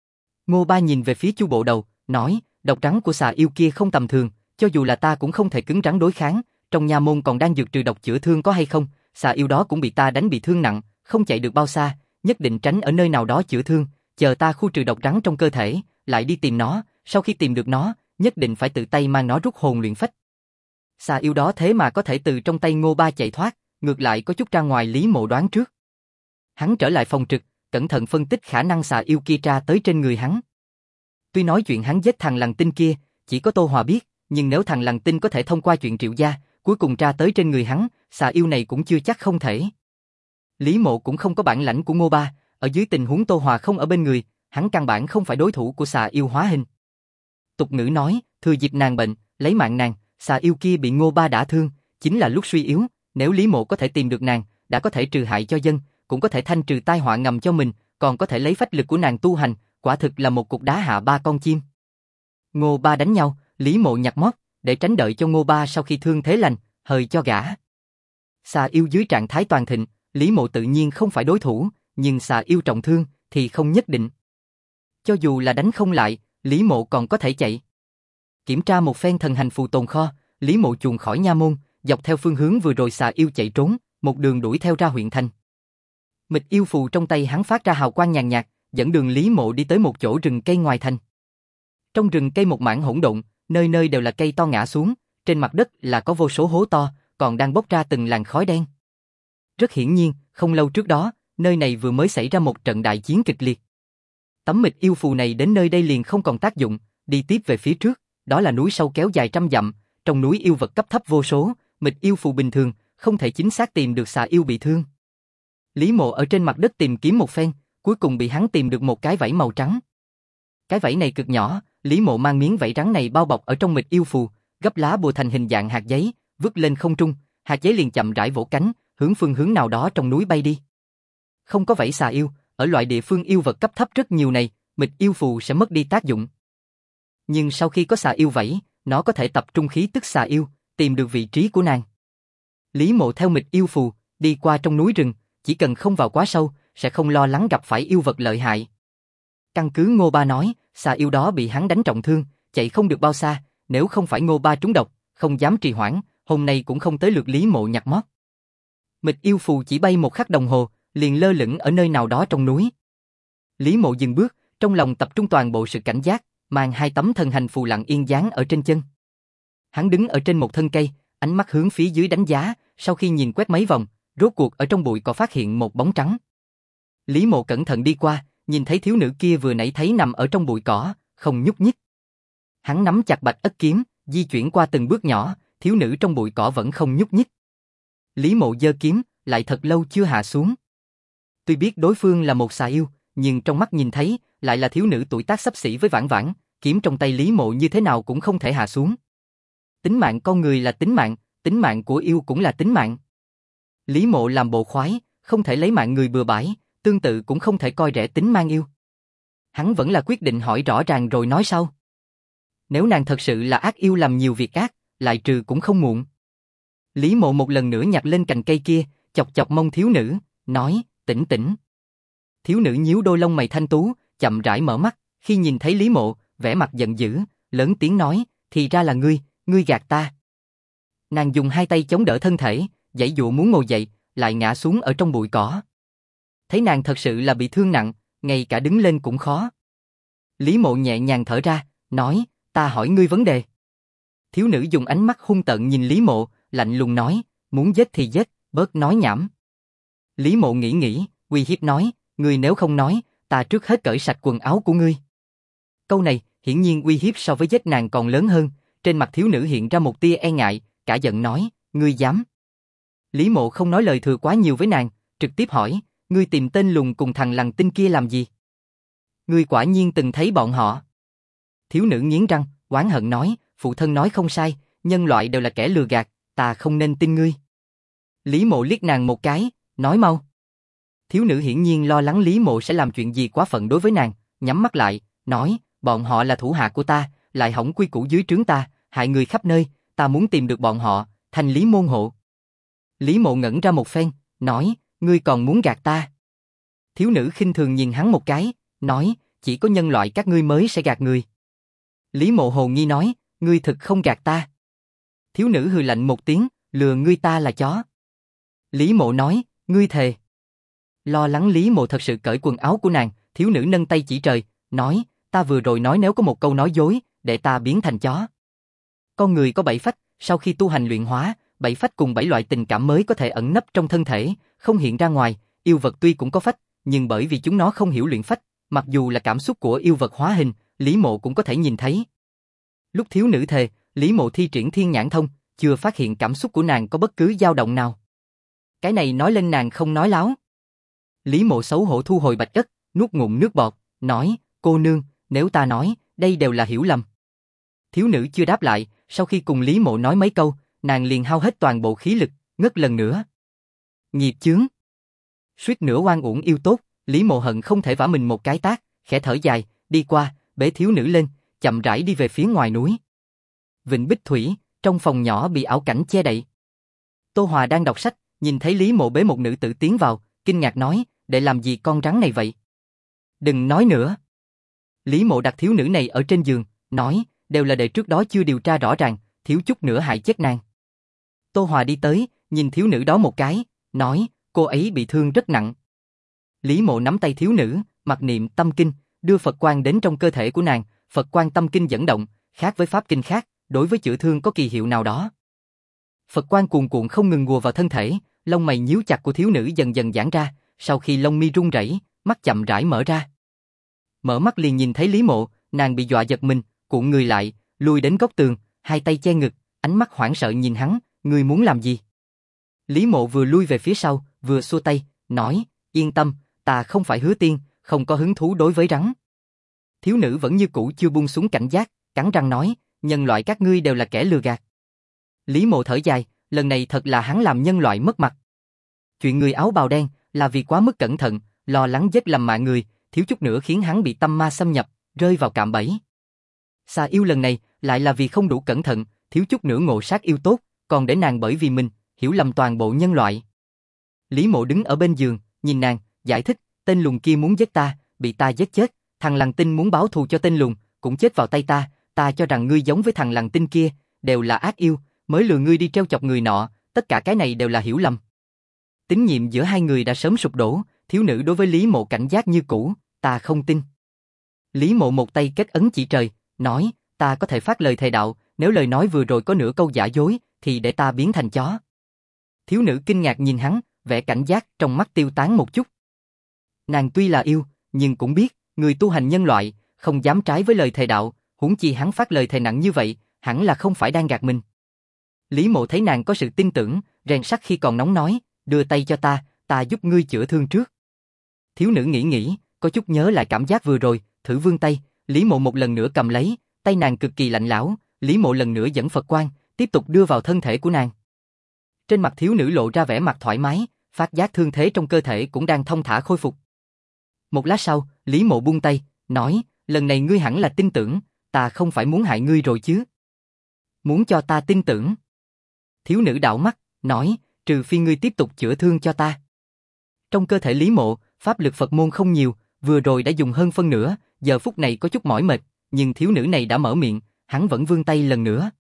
A: Ngô Ba nhìn về phía Chu bộ đầu, nói, độc trắng của xà yêu kia không tầm thường, cho dù là ta cũng không thể cứng rắn đối kháng, trong nha môn còn đang dược trừ độc chữa thương có hay không, xà yêu đó cũng bị ta đánh bị thương nặng, không chạy được bao xa, nhất định tránh ở nơi nào đó chữa thương, chờ ta khu trừ độc trắng trong cơ thể, lại đi tìm nó, sau khi tìm được nó, nhất định phải tự tay mang nó rút hồn luyện phách. Xà yêu đó thế mà có thể từ trong tay Ngô Ba chạy thoát, ngược lại có chút ra ngoài Lý Mộ đoán trước. Hắn trở lại phòng trực, cẩn thận phân tích khả năng xà yêu kia tra tới trên người hắn. Tuy nói chuyện hắn giết thằng lằn tinh kia, chỉ có Tô Hòa biết, nhưng nếu thằng lằn tinh có thể thông qua chuyện Triệu gia, cuối cùng tra tới trên người hắn, xà yêu này cũng chưa chắc không thể. Lý Mộ cũng không có bản lãnh của Ngô Ba, ở dưới tình huống Tô Hòa không ở bên người, hắn căn bản không phải đối thủ của xà yêu hóa hình. Tục ngữ nói, thừa dịp nàng bệnh, lấy mạng nàng, xà yêu kia bị Ngô Ba đả thương, chính là lúc suy yếu, nếu Lý Mộ có thể tìm được nàng, đã có thể trừ hại cho dân, cũng có thể thanh trừ tai họa ngầm cho mình, còn có thể lấy phách lực của nàng tu hành, quả thực là một cục đá hạ ba con chim. Ngô Ba đánh nhau, Lý Mộ nhặt mót, để tránh đợi cho Ngô Ba sau khi thương thế lành, hời cho gã. Xà yêu dưới trạng thái toàn thịnh, Lý Mộ tự nhiên không phải đối thủ, nhưng xà yêu trọng thương thì không nhất định. Cho dù là đánh không lại, Lý Mộ còn có thể chạy. Kiểm tra một phen thần hành phù tồn kho, Lý Mộ chuồn khỏi nha môn, dọc theo phương hướng vừa rồi xà yêu chạy trốn, một đường đuổi theo ra huyện thành. Mịch yêu phù trong tay hắn phát ra hào quang nhàn nhạt, dẫn đường Lý Mộ đi tới một chỗ rừng cây ngoài thành. Trong rừng cây một mảng hỗn độn, nơi nơi đều là cây to ngã xuống, trên mặt đất là có vô số hố to, còn đang bốc ra từng làn khói đen. Rất hiển nhiên, không lâu trước đó, nơi này vừa mới xảy ra một trận đại chiến kịch liệt. Tấm mịch yêu phù này đến nơi đây liền không còn tác dụng, đi tiếp về phía trước, đó là núi sâu kéo dài trăm dặm, trong núi yêu vật cấp thấp vô số, mịch yêu phù bình thường, không thể chính xác tìm được xà yêu bị thương. Lý Mộ ở trên mặt đất tìm kiếm một phen, cuối cùng bị hắn tìm được một cái vảy màu trắng. Cái vảy này cực nhỏ, Lý Mộ mang miếng vảy trắng này bao bọc ở trong mịch yêu phù, gấp lá bùa thành hình dạng hạt giấy, vứt lên không trung, hạt giấy liền chậm rãi vỗ cánh, hướng phương hướng nào đó trong núi bay đi. Không có vảy xà yêu, ở loại địa phương yêu vật cấp thấp rất nhiều này, mịch yêu phù sẽ mất đi tác dụng. Nhưng sau khi có xà yêu vảy, nó có thể tập trung khí tức xà yêu, tìm được vị trí của nàng. Lý Mộ theo mịch yêu phù, đi qua trong núi rừng, chỉ cần không vào quá sâu, sẽ không lo lắng gặp phải yêu vật lợi hại. Căn cứ Ngô Ba nói, xà yêu đó bị hắn đánh trọng thương, chạy không được bao xa, nếu không phải Ngô Ba trúng độc, không dám trì hoãn, hôm nay cũng không tới lượt Lý Mộ nhặt mót. Mịch yêu phù chỉ bay một khắc đồng hồ, liền lơ lửng ở nơi nào đó trong núi. Lý Mộ dừng bước, trong lòng tập trung toàn bộ sự cảnh giác, mang hai tấm thần hành phù lặng yên dán ở trên chân. Hắn đứng ở trên một thân cây, ánh mắt hướng phía dưới đánh giá, sau khi nhìn quét mấy vòng, rốt cuộc ở trong bụi cỏ phát hiện một bóng trắng. Lý Mộ cẩn thận đi qua, nhìn thấy thiếu nữ kia vừa nãy thấy nằm ở trong bụi cỏ, không nhúc nhích. Hắn nắm chặt bạch ất kiếm, di chuyển qua từng bước nhỏ, thiếu nữ trong bụi cỏ vẫn không nhúc nhích. Lý Mộ giơ kiếm, lại thật lâu chưa hạ xuống. Tuy biết đối phương là một xà yêu, nhưng trong mắt nhìn thấy, lại là thiếu nữ tuổi tác xấp xỉ với Vãn Vãn, kiếm trong tay Lý Mộ như thế nào cũng không thể hạ xuống. Tính mạng con người là tính mạng của yêu cũng là tính mạng. Lý Mộ làm bộ khoái, không thể lấy mạng người bừa bãi, tương tự cũng không thể coi rẻ tính mang yêu. Hắn vẫn là quyết định hỏi rõ ràng rồi nói sau. Nếu nàng thật sự là ác yêu làm nhiều việc ác, lại trừ cũng không muộn. Lý Mộ một lần nữa nhặt lên cành cây kia, chọc chọc mông thiếu nữ, nói, tỉnh tỉnh. Thiếu nữ nhíu đôi lông mày thanh tú, chậm rãi mở mắt, khi nhìn thấy Lý Mộ, vẻ mặt giận dữ, lớn tiếng nói, thì ra là ngươi gạt ta. Nàng dùng hai tay chống đỡ thân thể, giãy dụa muốn ngồi dậy, lại ngã xuống ở trong bụi cỏ. Thấy nàng thật sự là bị thương nặng, ngay cả đứng lên cũng khó. Lý Mộ nhẹ nhàng thở ra, nói, ta hỏi ngươi vấn đề. Thiếu nữ dùng ánh mắt hung tợn nhìn Lý Mộ, lạnh lùng nói, muốn giết thì giết, bớt nói nhảm. Lý Mộ nghĩ, uy hiếp nói, ngươi nếu không nói, ta trước hết cởi sạch quần áo của ngươi. Câu này, hiển nhiên uy hiếp so với giết nàng còn lớn hơn, trên mặt thiếu nữ hiện ra một tia e ngại, cả giận nói, ngươi dám. Lý Mộ không nói lời thừa quá nhiều với nàng, trực tiếp hỏi, ngươi tìm tên lùn cùng thằng lằn tinh kia làm gì? Ngươi quả nhiên từng thấy bọn họ. Thiếu nữ nghiến răng, oán hận nói, phụ thân nói không sai, nhân loại đều là kẻ lừa gạt, ta không nên tin ngươi. Lý Mộ liếc nàng một cái, nói mau. Thiếu nữ hiển nhiên lo lắng Lý Mộ sẽ làm chuyện gì quá phận đối với nàng, nhắm mắt lại, nói, bọn họ là thủ hạ của ta, lại hỏng quy củ dưới trướng ta, hại người khắp nơi, ta muốn tìm được bọn họ, thành Lý môn hộ. Lý Mộ ngẩn ra một phen, nói, ngươi còn muốn gạt ta. Thiếu nữ khinh thường nhìn hắn một cái, nói, chỉ có nhân loại các ngươi mới sẽ gạt người. Lý Mộ hồ nghi nói, ngươi thực không gạt ta. Thiếu nữ hừ lạnh một tiếng, lừa ngươi ta là chó. Lý Mộ nói, ngươi thề. Lo lắng Lý Mộ thật sự cởi quần áo của nàng, thiếu nữ nâng tay chỉ trời, nói, ta vừa rồi nói nếu có một câu nói dối, để ta biến thành chó. Con người có 7 phách, sau khi tu hành luyện hóa, 7 phách cùng 7 loại tình cảm mới có thể ẩn nấp trong thân thể, không hiện ra ngoài, yêu vật tuy cũng có phách, nhưng bởi vì chúng nó không hiểu luyện phách, mặc dù là cảm xúc của yêu vật hóa hình, Lý Mộ cũng có thể nhìn thấy. Lúc thiếu nữ thề, Lý Mộ thi triển thiên nhãn thông, chưa phát hiện cảm xúc của nàng có bất cứ dao động nào. Cái này nói lên nàng không nói láo. Lý Mộ xấu hổ thu hồi bạch ất, nuốt ngụm nước bọt, nói, cô nương, nếu ta nói, đây đều là hiểu lầm. Thiếu nữ chưa đáp lại, sau khi cùng Lý Mộ nói mấy câu, nàng liền hao hết toàn bộ khí lực, ngất lần nữa. Nghiệp chướng. Suýt nữa oan uổng yêu tốt, Lý Mộ hận không thể vả mình một cái tát, khẽ thở dài, đi qua, bế thiếu nữ lên, chậm rãi đi về phía ngoài núi. Vịnh Bích Thủy, trong phòng nhỏ bị ảo cảnh che đậy. Tô Hòa đang đọc sách, nhìn thấy Lý Mộ bế một nữ tử tiến vào, kinh ngạc nói, để làm gì con rắn này vậy? Đừng nói nữa. Lý Mộ đặt thiếu nữ này ở trên giường, nói, đều là để trước đó chưa điều tra rõ ràng, thiếu chút nữa hại chết nàng. Tô Hòa đi tới, nhìn thiếu nữ đó một cái, nói, cô ấy bị thương rất nặng. Lý Mộ nắm tay thiếu nữ, mặc niệm tâm kinh, đưa Phật quang đến trong cơ thể của nàng, Phật quang tâm kinh dẫn động, khác với pháp kinh khác, đối với chữa thương có kỳ hiệu nào đó. Phật quang cuồn cuộn không ngừng ùa vào thân thể, lông mày nhíu chặt của thiếu nữ dần dần giãn ra, sau khi lông mi run rẩy, mắt chậm rãi mở ra. Mở mắt liền nhìn thấy Lý Mộ, nàng bị dọa giật mình, cuộn người lại, lùi đến góc tường, hai tay che ngực, ánh mắt hoảng sợ nhìn hắn, ngươi muốn làm gì? Lý Mộ vừa lui về phía sau, vừa xua tay, nói, yên tâm, ta không phải Hứa Tiên, không có hứng thú đối với rắn. Thiếu nữ vẫn như cũ chưa buông xuống cảnh giác, cắn răng nói, nhân loại các ngươi đều là kẻ lừa gạt. Lý Mộ thở dài, lần này thật là hắn làm nhân loại mất mặt. Chuyện người áo bào đen là vì quá mức cẩn thận, lo lắng giết lầm mạng người, thiếu chút nữa khiến hắn bị tâm ma xâm nhập, rơi vào cạm bẫy. Xà yêu lần này lại là vì không đủ cẩn thận, thiếu chút nữa ngộ sát yêu tốt, còn để nàng bởi vì mình hiểu lầm toàn bộ nhân loại. Lý Mộ đứng ở bên giường, nhìn nàng, giải thích, tên lùn kia muốn giết ta, bị ta giết chết, thằng lằn tinh muốn báo thù cho tên lùn, cũng chết vào tay ta cho rằng ngươi giống với thằng lằn tinh kia, đều là ác yêu, mới lừa ngươi đi trêu chọc người nọ, tất cả cái này đều là hiểu lầm. Tín nhiệm giữa hai người đã sớm sụp đổ, thiếu nữ đối với Lý Mộ cảnh giác như cũ, ta không tin. Lý Mộ một tay kết ấn chỉ trời, nói, ta có thể phát lời thề đạo, nếu lời nói vừa rồi có nửa câu giả dối, thì để ta biến thành chó. Thiếu nữ kinh ngạc nhìn hắn, vẻ cảnh giác trong mắt tiêu tán một chút. Nàng tuy là yêu, nhưng cũng biết, người tu hành nhân loại, không dám trái với lời thề đạo, huống chi hắn phát lời thề nặng như vậy, hẳn là không phải đang gạt mình. Lý Mộ thấy nàng có sự tin tưởng, rèn sắt khi còn nóng nói, đưa tay cho ta giúp ngươi chữa thương trước. Thiếu nữ nghĩ, có chút nhớ lại cảm giác vừa rồi, thử vươn tay, Lý Mộ một lần nữa cầm lấy, tay nàng cực kỳ lạnh lẽo, Lý Mộ lần nữa dẫn Phật quang, tiếp tục đưa vào thân thể của nàng. Trên mặt thiếu nữ lộ ra vẻ mặt thoải mái, phát giác thương thế trong cơ thể cũng đang thong thả khôi phục. Một lát sau, Lý Mộ buông tay, nói, lần này ngươi hẳn là tin tưởng, ta không phải muốn hại ngươi rồi chứ? Muốn cho ta tin tưởng? Thiếu nữ đảo mắt, nói, trừ phi ngươi tiếp tục chữa thương cho ta. Trong cơ thể Lý Mộ, pháp lực Phật môn không nhiều, vừa rồi đã dùng hơn phân nửa, giờ phút này có chút mỏi mệt, nhưng thiếu nữ này đã mở miệng, hắn vẫn vươn tay lần nữa.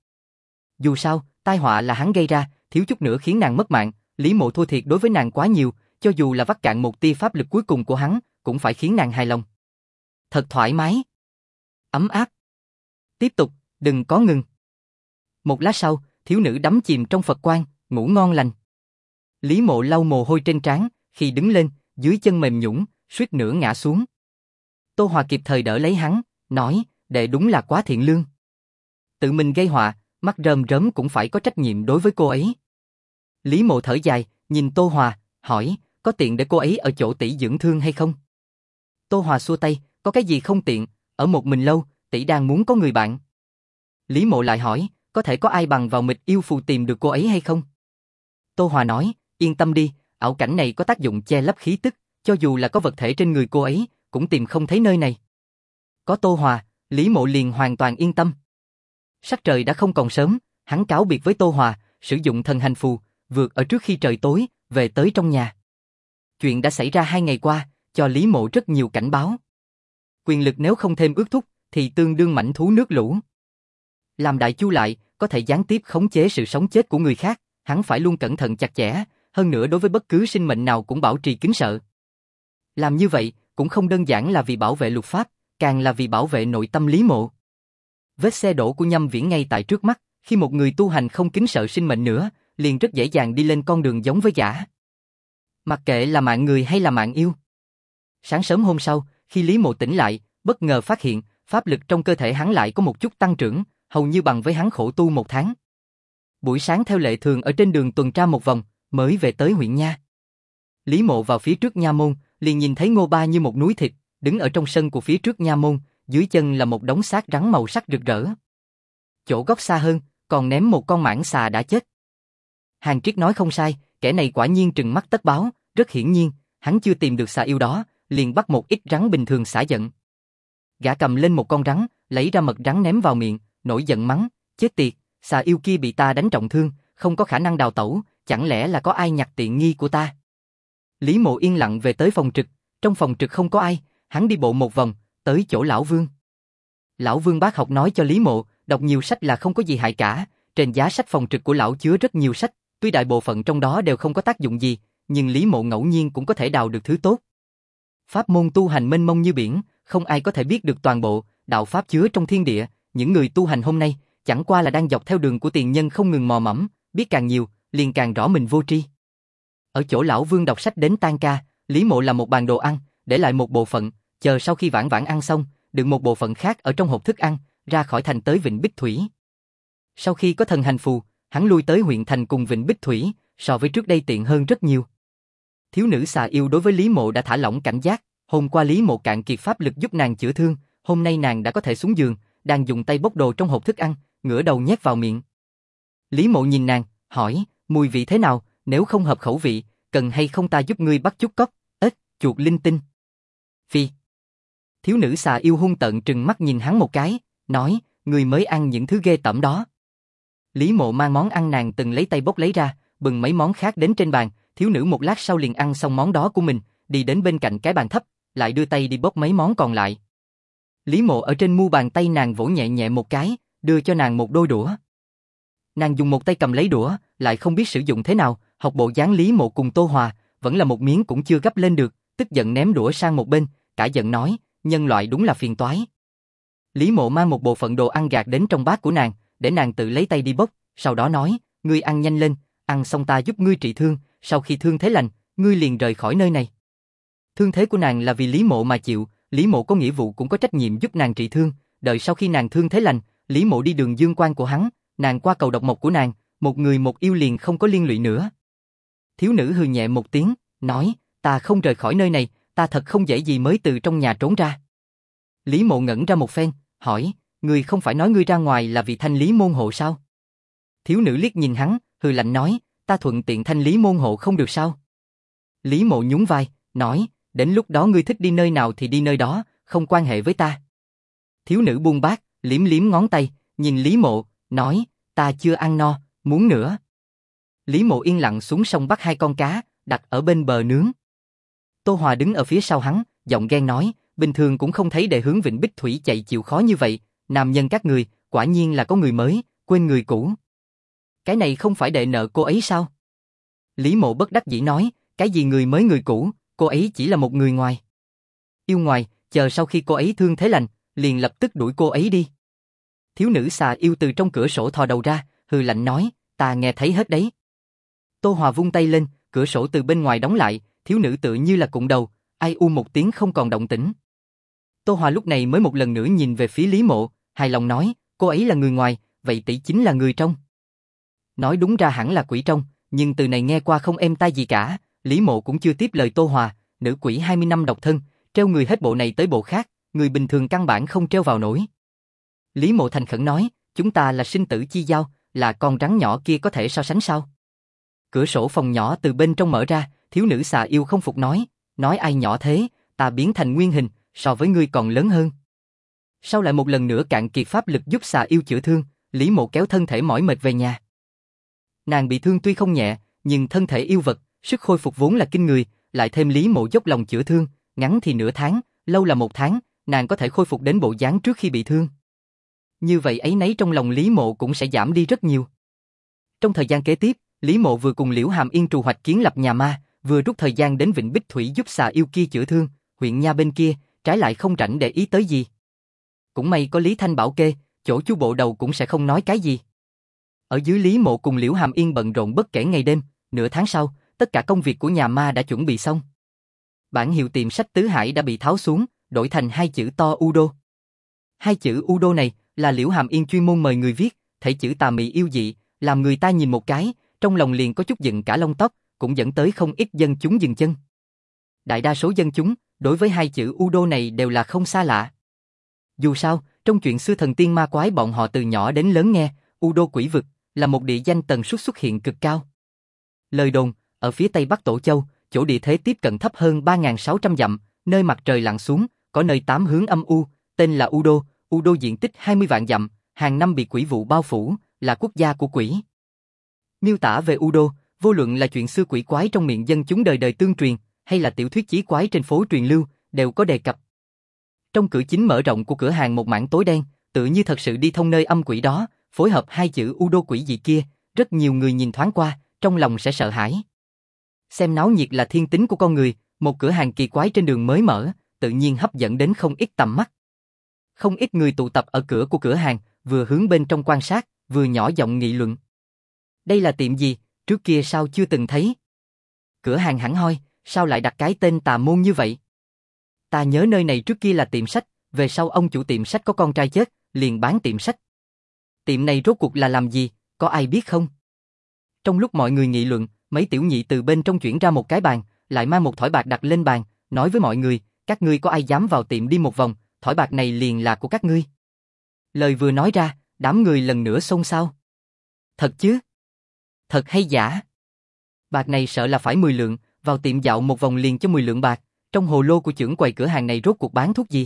A: Dù sao, tai họa là hắn gây ra, thiếu chút nữa khiến nàng mất mạng, Lý Mộ thua thiệt đối với nàng quá nhiều, cho dù là vắt cạn một tia pháp lực cuối cùng của hắn, cũng phải khiến nàng hài lòng. Thật thoải mái, ấm áp. Tiếp tục, đừng có ngừng. Một lát sau, thiếu nữ đắm chìm trong Phật quang, ngủ ngon lành. Lý Mộ lau mồ hôi trên trán, khi đứng lên, dưới chân mềm nhũn, suýt nữa ngã xuống. Tô Hòa kịp thời đỡ lấy hắn, nói, đệ đúng là quá thiện lương. Tự mình gây họa, mắt rơm rớm cũng phải có trách nhiệm đối với cô ấy. Lý Mộ thở dài, nhìn Tô Hòa, hỏi, có tiện để cô ấy ở chỗ tỷ dưỡng thương hay không? Tô Hòa xua tay, có cái gì không tiện, ở một mình lâu, tỷ đang muốn có người bạn. Lý Mộ lại hỏi, có thể có ai bằng vào mịch yêu phù tìm được cô ấy hay không? Tô Hòa nói, yên tâm đi, ảo cảnh này có tác dụng che lấp khí tức, cho dù là có vật thể trên người cô ấy, cũng tìm không thấy nơi này. Có Tô Hòa, Lý Mộ liền hoàn toàn yên tâm. Sắc trời đã không còn sớm, hắn cáo biệt với Tô Hòa, sử dụng thần hành phù, vượt ở trước khi trời tối, về tới trong nhà. Chuyện đã xảy ra 2 ngày qua, cho Lý Mộ rất nhiều cảnh báo. Quyền lực nếu không thêm ước thúc, thì tương đương mãnh thú nước lũ. Làm đại chu lại, có thể gián tiếp khống chế sự sống chết của người khác, hắn phải luôn cẩn thận chặt chẽ, hơn nữa đối với bất cứ sinh mệnh nào cũng bảo trì kính sợ. Làm như vậy, cũng không đơn giản là vì bảo vệ luật pháp, càng là vì bảo vệ nội tâm Lý Mộ. Vết xe đổ của Nhâm Viễn ngay tại trước mắt, khi một người tu hành không kính sợ sinh mệnh nữa, liền rất dễ dàng đi lên con đường giống với gã. Mặc kệ là mạng người hay là mạng yêu. Sáng sớm hôm sau, khi Lý Mộ tỉnh lại, bất ngờ phát hiện, pháp lực trong cơ thể hắn lại có một chút tăng trưởng, hầu như bằng với hắn khổ tu 1 tháng. Buổi sáng theo lệ thường ở trên đường tuần tra một vòng, mới về tới huyện nha. Lý Mộ vào phía trước nha môn, liền nhìn thấy Ngô Ba như một núi thịt, đứng ở trong sân của phía trước nha môn, dưới chân là một đống xác rắn màu sắc rực rỡ. Chỗ góc xa hơn, còn ném một con mãng xà đã chết. Hàng Triết nói không sai, kẻ này quả nhiên trừng mắt tất báo, rất hiển nhiên, hắn chưa tìm được xà yêu đó, liền bắt một ít rắn bình thường xả giận. Gã cầm lên một con rắn, lấy ra mật rắn ném vào miệng, nổi giận mắng, chết tiệt, xà yêu kia bị ta đánh trọng thương, không có khả năng đào tẩu, chẳng lẽ là có ai nhặt tiện nghi của ta? Lý Mộ yên lặng về tới phòng trực, trong phòng trực không có ai, hắn đi bộ một vòng, tới chỗ Lão Vương. Lão Vương bác học nói cho Lý Mộ, đọc nhiều sách là không có gì hại cả, trên giá sách phòng trực của lão chứa rất nhiều sách, tuy đại bộ phận trong đó đều không có tác dụng gì, nhưng Lý Mộ ngẫu nhiên cũng có thể đào được thứ tốt. Pháp môn tu hành mênh mông như biển, không ai có thể biết được toàn bộ, đạo pháp chứa trong thiên địa, những người tu hành hôm nay, chẳng qua là đang dọc theo đường của tiền nhân không ngừng mò mẫm, biết càng nhiều, liền càng rõ mình vô tri. Ở chỗ Lão Vương đọc sách đến tan ca, Lý Mộ làm một bàn đồ ăn, để lại một bộ phận, chờ sau khi vãn vãn ăn xong, đựng một bộ phận khác ở trong hộp thức ăn, ra khỏi thành tới Vịnh Bích Thủy. Sau khi có thần hành phù, hắn lui tới huyện thành cùng Vịnh Bích Thủy, so với trước đây tiện hơn rất nhiều. Thiếu nữ xà yêu đối với Lý Mộ đã thả lỏng cảnh giác, hôm qua Lý Mộ cạn kiệt pháp lực giúp nàng chữa thương, hôm nay nàng đã có thể xuống giường, đang dùng tay bốc đồ trong hộp thức ăn, ngửa đầu nhét vào miệng. Lý Mộ nhìn nàng, hỏi, mùi vị thế nào, nếu không hợp khẩu vị, cần hay không ta giúp ngươi bắt chút cóc, ếch, chuột linh tinh. Phi. Thiếu nữ xà yêu hung tợn trừng mắt nhìn hắn một cái, nói, ngươi mới ăn những thứ ghê tởm đó. Lý Mộ mang món ăn nàng từng lấy tay bốc lấy ra, bừng mấy món khác đến trên bàn, thiếu nữ một lát sau liền ăn xong món đó của mình, đi đến bên cạnh cái bàn thấp, lại đưa tay đi bốc mấy món còn lại. Lý Mộ ở trên mu bàn tay nàng vỗ nhẹ nhẹ một cái, đưa cho nàng một đôi đũa. Nàng dùng một tay cầm lấy đũa, lại không biết sử dụng thế nào, học bộ dáng Lý Mộ cùng Tô Hòa, vẫn là một miếng cũng chưa gắp lên được, tức giận ném đũa sang một bên, cả giận nói, nhân loại đúng là phiền toái. Lý Mộ mang một bộ phận đồ ăn gạt đến trong bát của nàng, để nàng tự lấy tay đi bốc, sau đó nói, ngươi ăn nhanh lên, ăn xong ta giúp ngươi trị thương, sau khi thương thế lành, ngươi liền rời khỏi nơi này. Thương thế của nàng là vì Lý Mộ mà chịu, Lý Mộ có nghĩa vụ cũng có trách nhiệm giúp nàng trị thương, đợi sau khi nàng thương thế lành, Lý Mộ đi đường dương quan của hắn, nàng qua cầu độc mộc của nàng, một người một yêu liền không có liên lụy nữa. Thiếu nữ hừ nhẹ một tiếng, nói, ta không rời khỏi nơi này, ta thật không dễ gì mới từ trong nhà trốn ra. Lý Mộ ngẩn ra một phen, hỏi, ngươi không phải nói ngươi ra ngoài là vì thanh lý môn hộ sao? Thiếu nữ liếc nhìn hắn, hừ lạnh nói, ta thuận tiện thanh lý môn hộ không được sao? Lý Mộ nhún vai, nói, đến lúc đó ngươi thích đi nơi nào thì đi nơi đó, không quan hệ với ta. Thiếu nữ buông bát, liếm liếm ngón tay, nhìn Lý Mộ, nói, ta chưa ăn no, muốn nữa. Lý Mộ yên lặng xuống sông bắt hai con cá, đặt ở bên bờ nướng. Tô Hòa đứng ở phía sau hắn, giọng ghen nói, bình thường cũng không thấy đệ hướng Vịnh Bích Thủy chạy chịu khó như vậy, nam nhân các người, quả nhiên là có người mới, quên người cũ. Cái này không phải đệ nợ cô ấy sao? Lý Mộ bất đắc dĩ nói, cái gì người mới người cũ, cô ấy chỉ là một người ngoài. Yêu ngoài, chờ sau khi cô ấy thương thế lành, liền lập tức đuổi cô ấy đi. Thiếu nữ xà yêu từ trong cửa sổ thò đầu ra, hừ lạnh nói, ta nghe thấy hết đấy. Tô Hòa vung tay lên, cửa sổ từ bên ngoài đóng lại, thiếu nữ tự như là cụm đầu, ai u một tiếng không còn động tĩnh. Tô Hòa lúc này mới một lần nữa nhìn về phía Lý Mộ, hài lòng nói, cô ấy là người ngoài, vậy tỷ chính là người trong. Nói đúng ra hẳn là quỷ trong, nhưng từ này nghe qua không êm tai gì cả, Lý Mộ cũng chưa tiếp lời Tô Hòa, nữ quỷ 20 năm độc thân, treo người hết bộ này tới bộ khác, người bình thường căn bản không treo vào nổi. Lý Mộ thành khẩn nói, chúng ta là sinh tử chi giao, là con rắn nhỏ kia có thể so sánh sao? Cửa sổ phòng nhỏ từ bên trong mở ra, thiếu nữ xà yêu không phục nói ai nhỏ thế, ta biến thành nguyên hình, so với ngươi còn lớn hơn. Sau lại một lần nữa cạn kiệt pháp lực giúp xà yêu chữa thương, Lý Mộ kéo thân thể mỏi mệt về nhà. Nàng bị thương tuy không nhẹ, nhưng thân thể yêu vật, sức khôi phục vốn là kinh người, lại thêm Lý Mộ dốc lòng chữa thương, ngắn thì nửa tháng, lâu là một tháng, nàng có thể khôi phục đến bộ dáng trước khi bị thương. Như vậy áy náy trong lòng Lý Mộ cũng sẽ giảm đi rất nhiều. Trong thời gian kế tiếp, Lý Mộ vừa cùng Liễu Hàm Yên trù hoạch kiến lập nhà ma, vừa rút thời gian đến Vịnh Bích Thủy giúp xà yêu kia chữa thương, huyện nha bên kia, trái lại không rảnh để ý tới gì. Cũng may có Lý Thanh bảo kê, chỗ Chu bộ đầu cũng sẽ không nói cái gì. Ở dưới Lý Mộ cùng Liễu Hàm Yên bận rộn bất kể ngày đêm, nửa tháng sau, tất cả công việc của nhà ma đã chuẩn bị xong. Bản hiệu tiệm sách Tứ Hải đã bị tháo xuống, đổi thành hai chữ to Udo. Hai chữ Udo này là Liễu Hàm Yên chuyên môn mời người viết, thể chữ tà mị yêu dị, làm người ta nhìn một cái, trong lòng liền có chút dựng cả lông tóc, cũng dẫn tới không ít dân chúng dừng chân. Đại đa số dân chúng, đối với hai chữ Udo này đều là không xa lạ. Dù sao, trong chuyện xưa thần tiên ma quái bọn họ từ nhỏ đến lớn nghe, Udo quỷ vực, là một địa danh tần suất xuất hiện cực cao. Lời đồn, ở phía tây bắc Tổ Châu, chỗ địa thế tiếp cận thấp hơn 3.600 dặm, nơi mặt trời lặn xuống, có nơi 8 hướng âm u, tên là Udo, Udo diện tích 20 vạn dặm, hàng năm bị quỷ vụ bao phủ, là quốc gia của quỷ. Miêu tả về Udo, Vô luận là chuyện xưa quỷ quái trong miệng dân chúng đời đời tương truyền, hay là tiểu thuyết chí quái trên phố truyền lưu, đều có đề cập. Trong cửa chính mở rộng của cửa hàng một mảng tối đen, tự như thật sự đi thông nơi âm quỷ đó, phối hợp hai chữ Udo quỷ dị kia, rất nhiều người nhìn thoáng qua, trong lòng sẽ sợ hãi. Xem náo nhiệt là thiên tính của con người, một cửa hàng kỳ quái trên đường mới mở, tự nhiên hấp dẫn đến không ít tầm mắt. Không ít người tụ tập ở cửa của cửa hàng, vừa hướng bên trong quan sát, vừa nhỏ giọng nghị luận. Đây là tiệm gì, trước kia sao chưa từng thấy? Cửa hàng hẳn hoi, sao lại đặt cái tên tà môn như vậy? Ta nhớ nơi này trước kia là tiệm sách, về sau ông chủ tiệm sách có con trai chết, liền bán tiệm sách. Tiệm này rốt cuộc là làm gì, có ai biết không? Trong lúc mọi người nghị luận, mấy tiểu nhị từ bên trong chuyển ra một cái bàn, lại mang một thỏi bạc đặt lên bàn, nói với mọi người, các ngươi có ai dám vào tiệm đi một vòng, thỏi bạc này liền là của các ngươi. Lời vừa nói ra, đám người lần nữa xôn xao. Thật chứ? Thật hay giả? Bạc này sợ là phải 10 lượng, vào tiệm dạo một vòng liền cho 10 lượng bạc, trong hồ lô của trưởng quầy cửa hàng này rốt cuộc bán thuốc gì?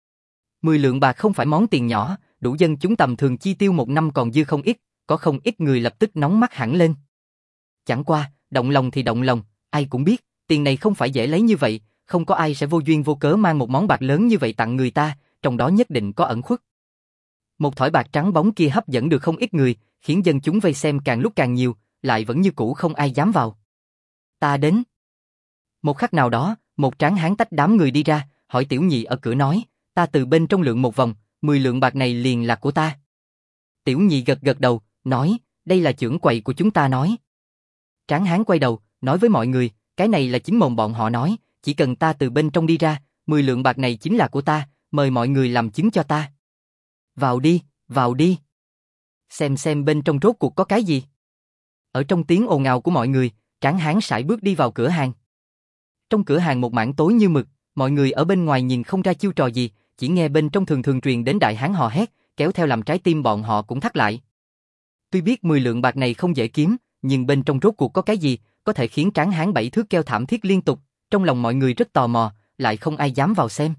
A: 10 lượng bạc không phải món tiền nhỏ, đủ dân chúng tầm thường chi tiêu một năm còn dư không ít, có không ít người lập tức nóng mắt hẳn lên. Chẳng qua, động lòng thì động lòng, ai cũng biết, tiền này không phải dễ lấy như vậy, không có ai sẽ vô duyên vô cớ mang một món bạc lớn như vậy tặng người ta, trong đó nhất định có ẩn khuất. Một thỏi bạc trắng bóng kia hấp dẫn được không ít người, khiến dân chúng vây xem càng lúc càng nhiều, lại vẫn như cũ không ai dám vào. Ta đến. Một khắc nào đó, một tráng hán tách đám người đi ra, hỏi tiểu nhị ở cửa nói, ta từ bên trong lượng một vòng, 10 lượng bạc này liền là của ta. Tiểu nhị gật gật đầu, nói, đây là trưởng quầy của chúng ta nói. Tráng hán quay đầu, nói với mọi người, cái này là chính mồm bọn họ nói, chỉ cần ta từ bên trong đi ra, 10 lượng bạc này chính là của ta, mời mọi người làm chứng cho ta. Vào đi, vào đi. Xem bên trong rốt cuộc có cái gì. Ở trong tiếng ồn ào của mọi người, tráng hán sải bước đi vào cửa hàng. Trong cửa hàng một mảng tối như mực, mọi người ở bên ngoài nhìn không ra chiêu trò gì, chỉ nghe bên trong thường thường truyền đến đại hán hò hét, kéo theo làm trái tim bọn họ cũng thắt lại. Tuy biết 10 lượng bạc này không dễ kiếm, nhưng bên trong rốt cuộc có cái gì, có thể khiến tráng hán 7 thước kêu thảm thiết liên tục, trong lòng mọi người rất tò mò, lại không ai dám vào xem.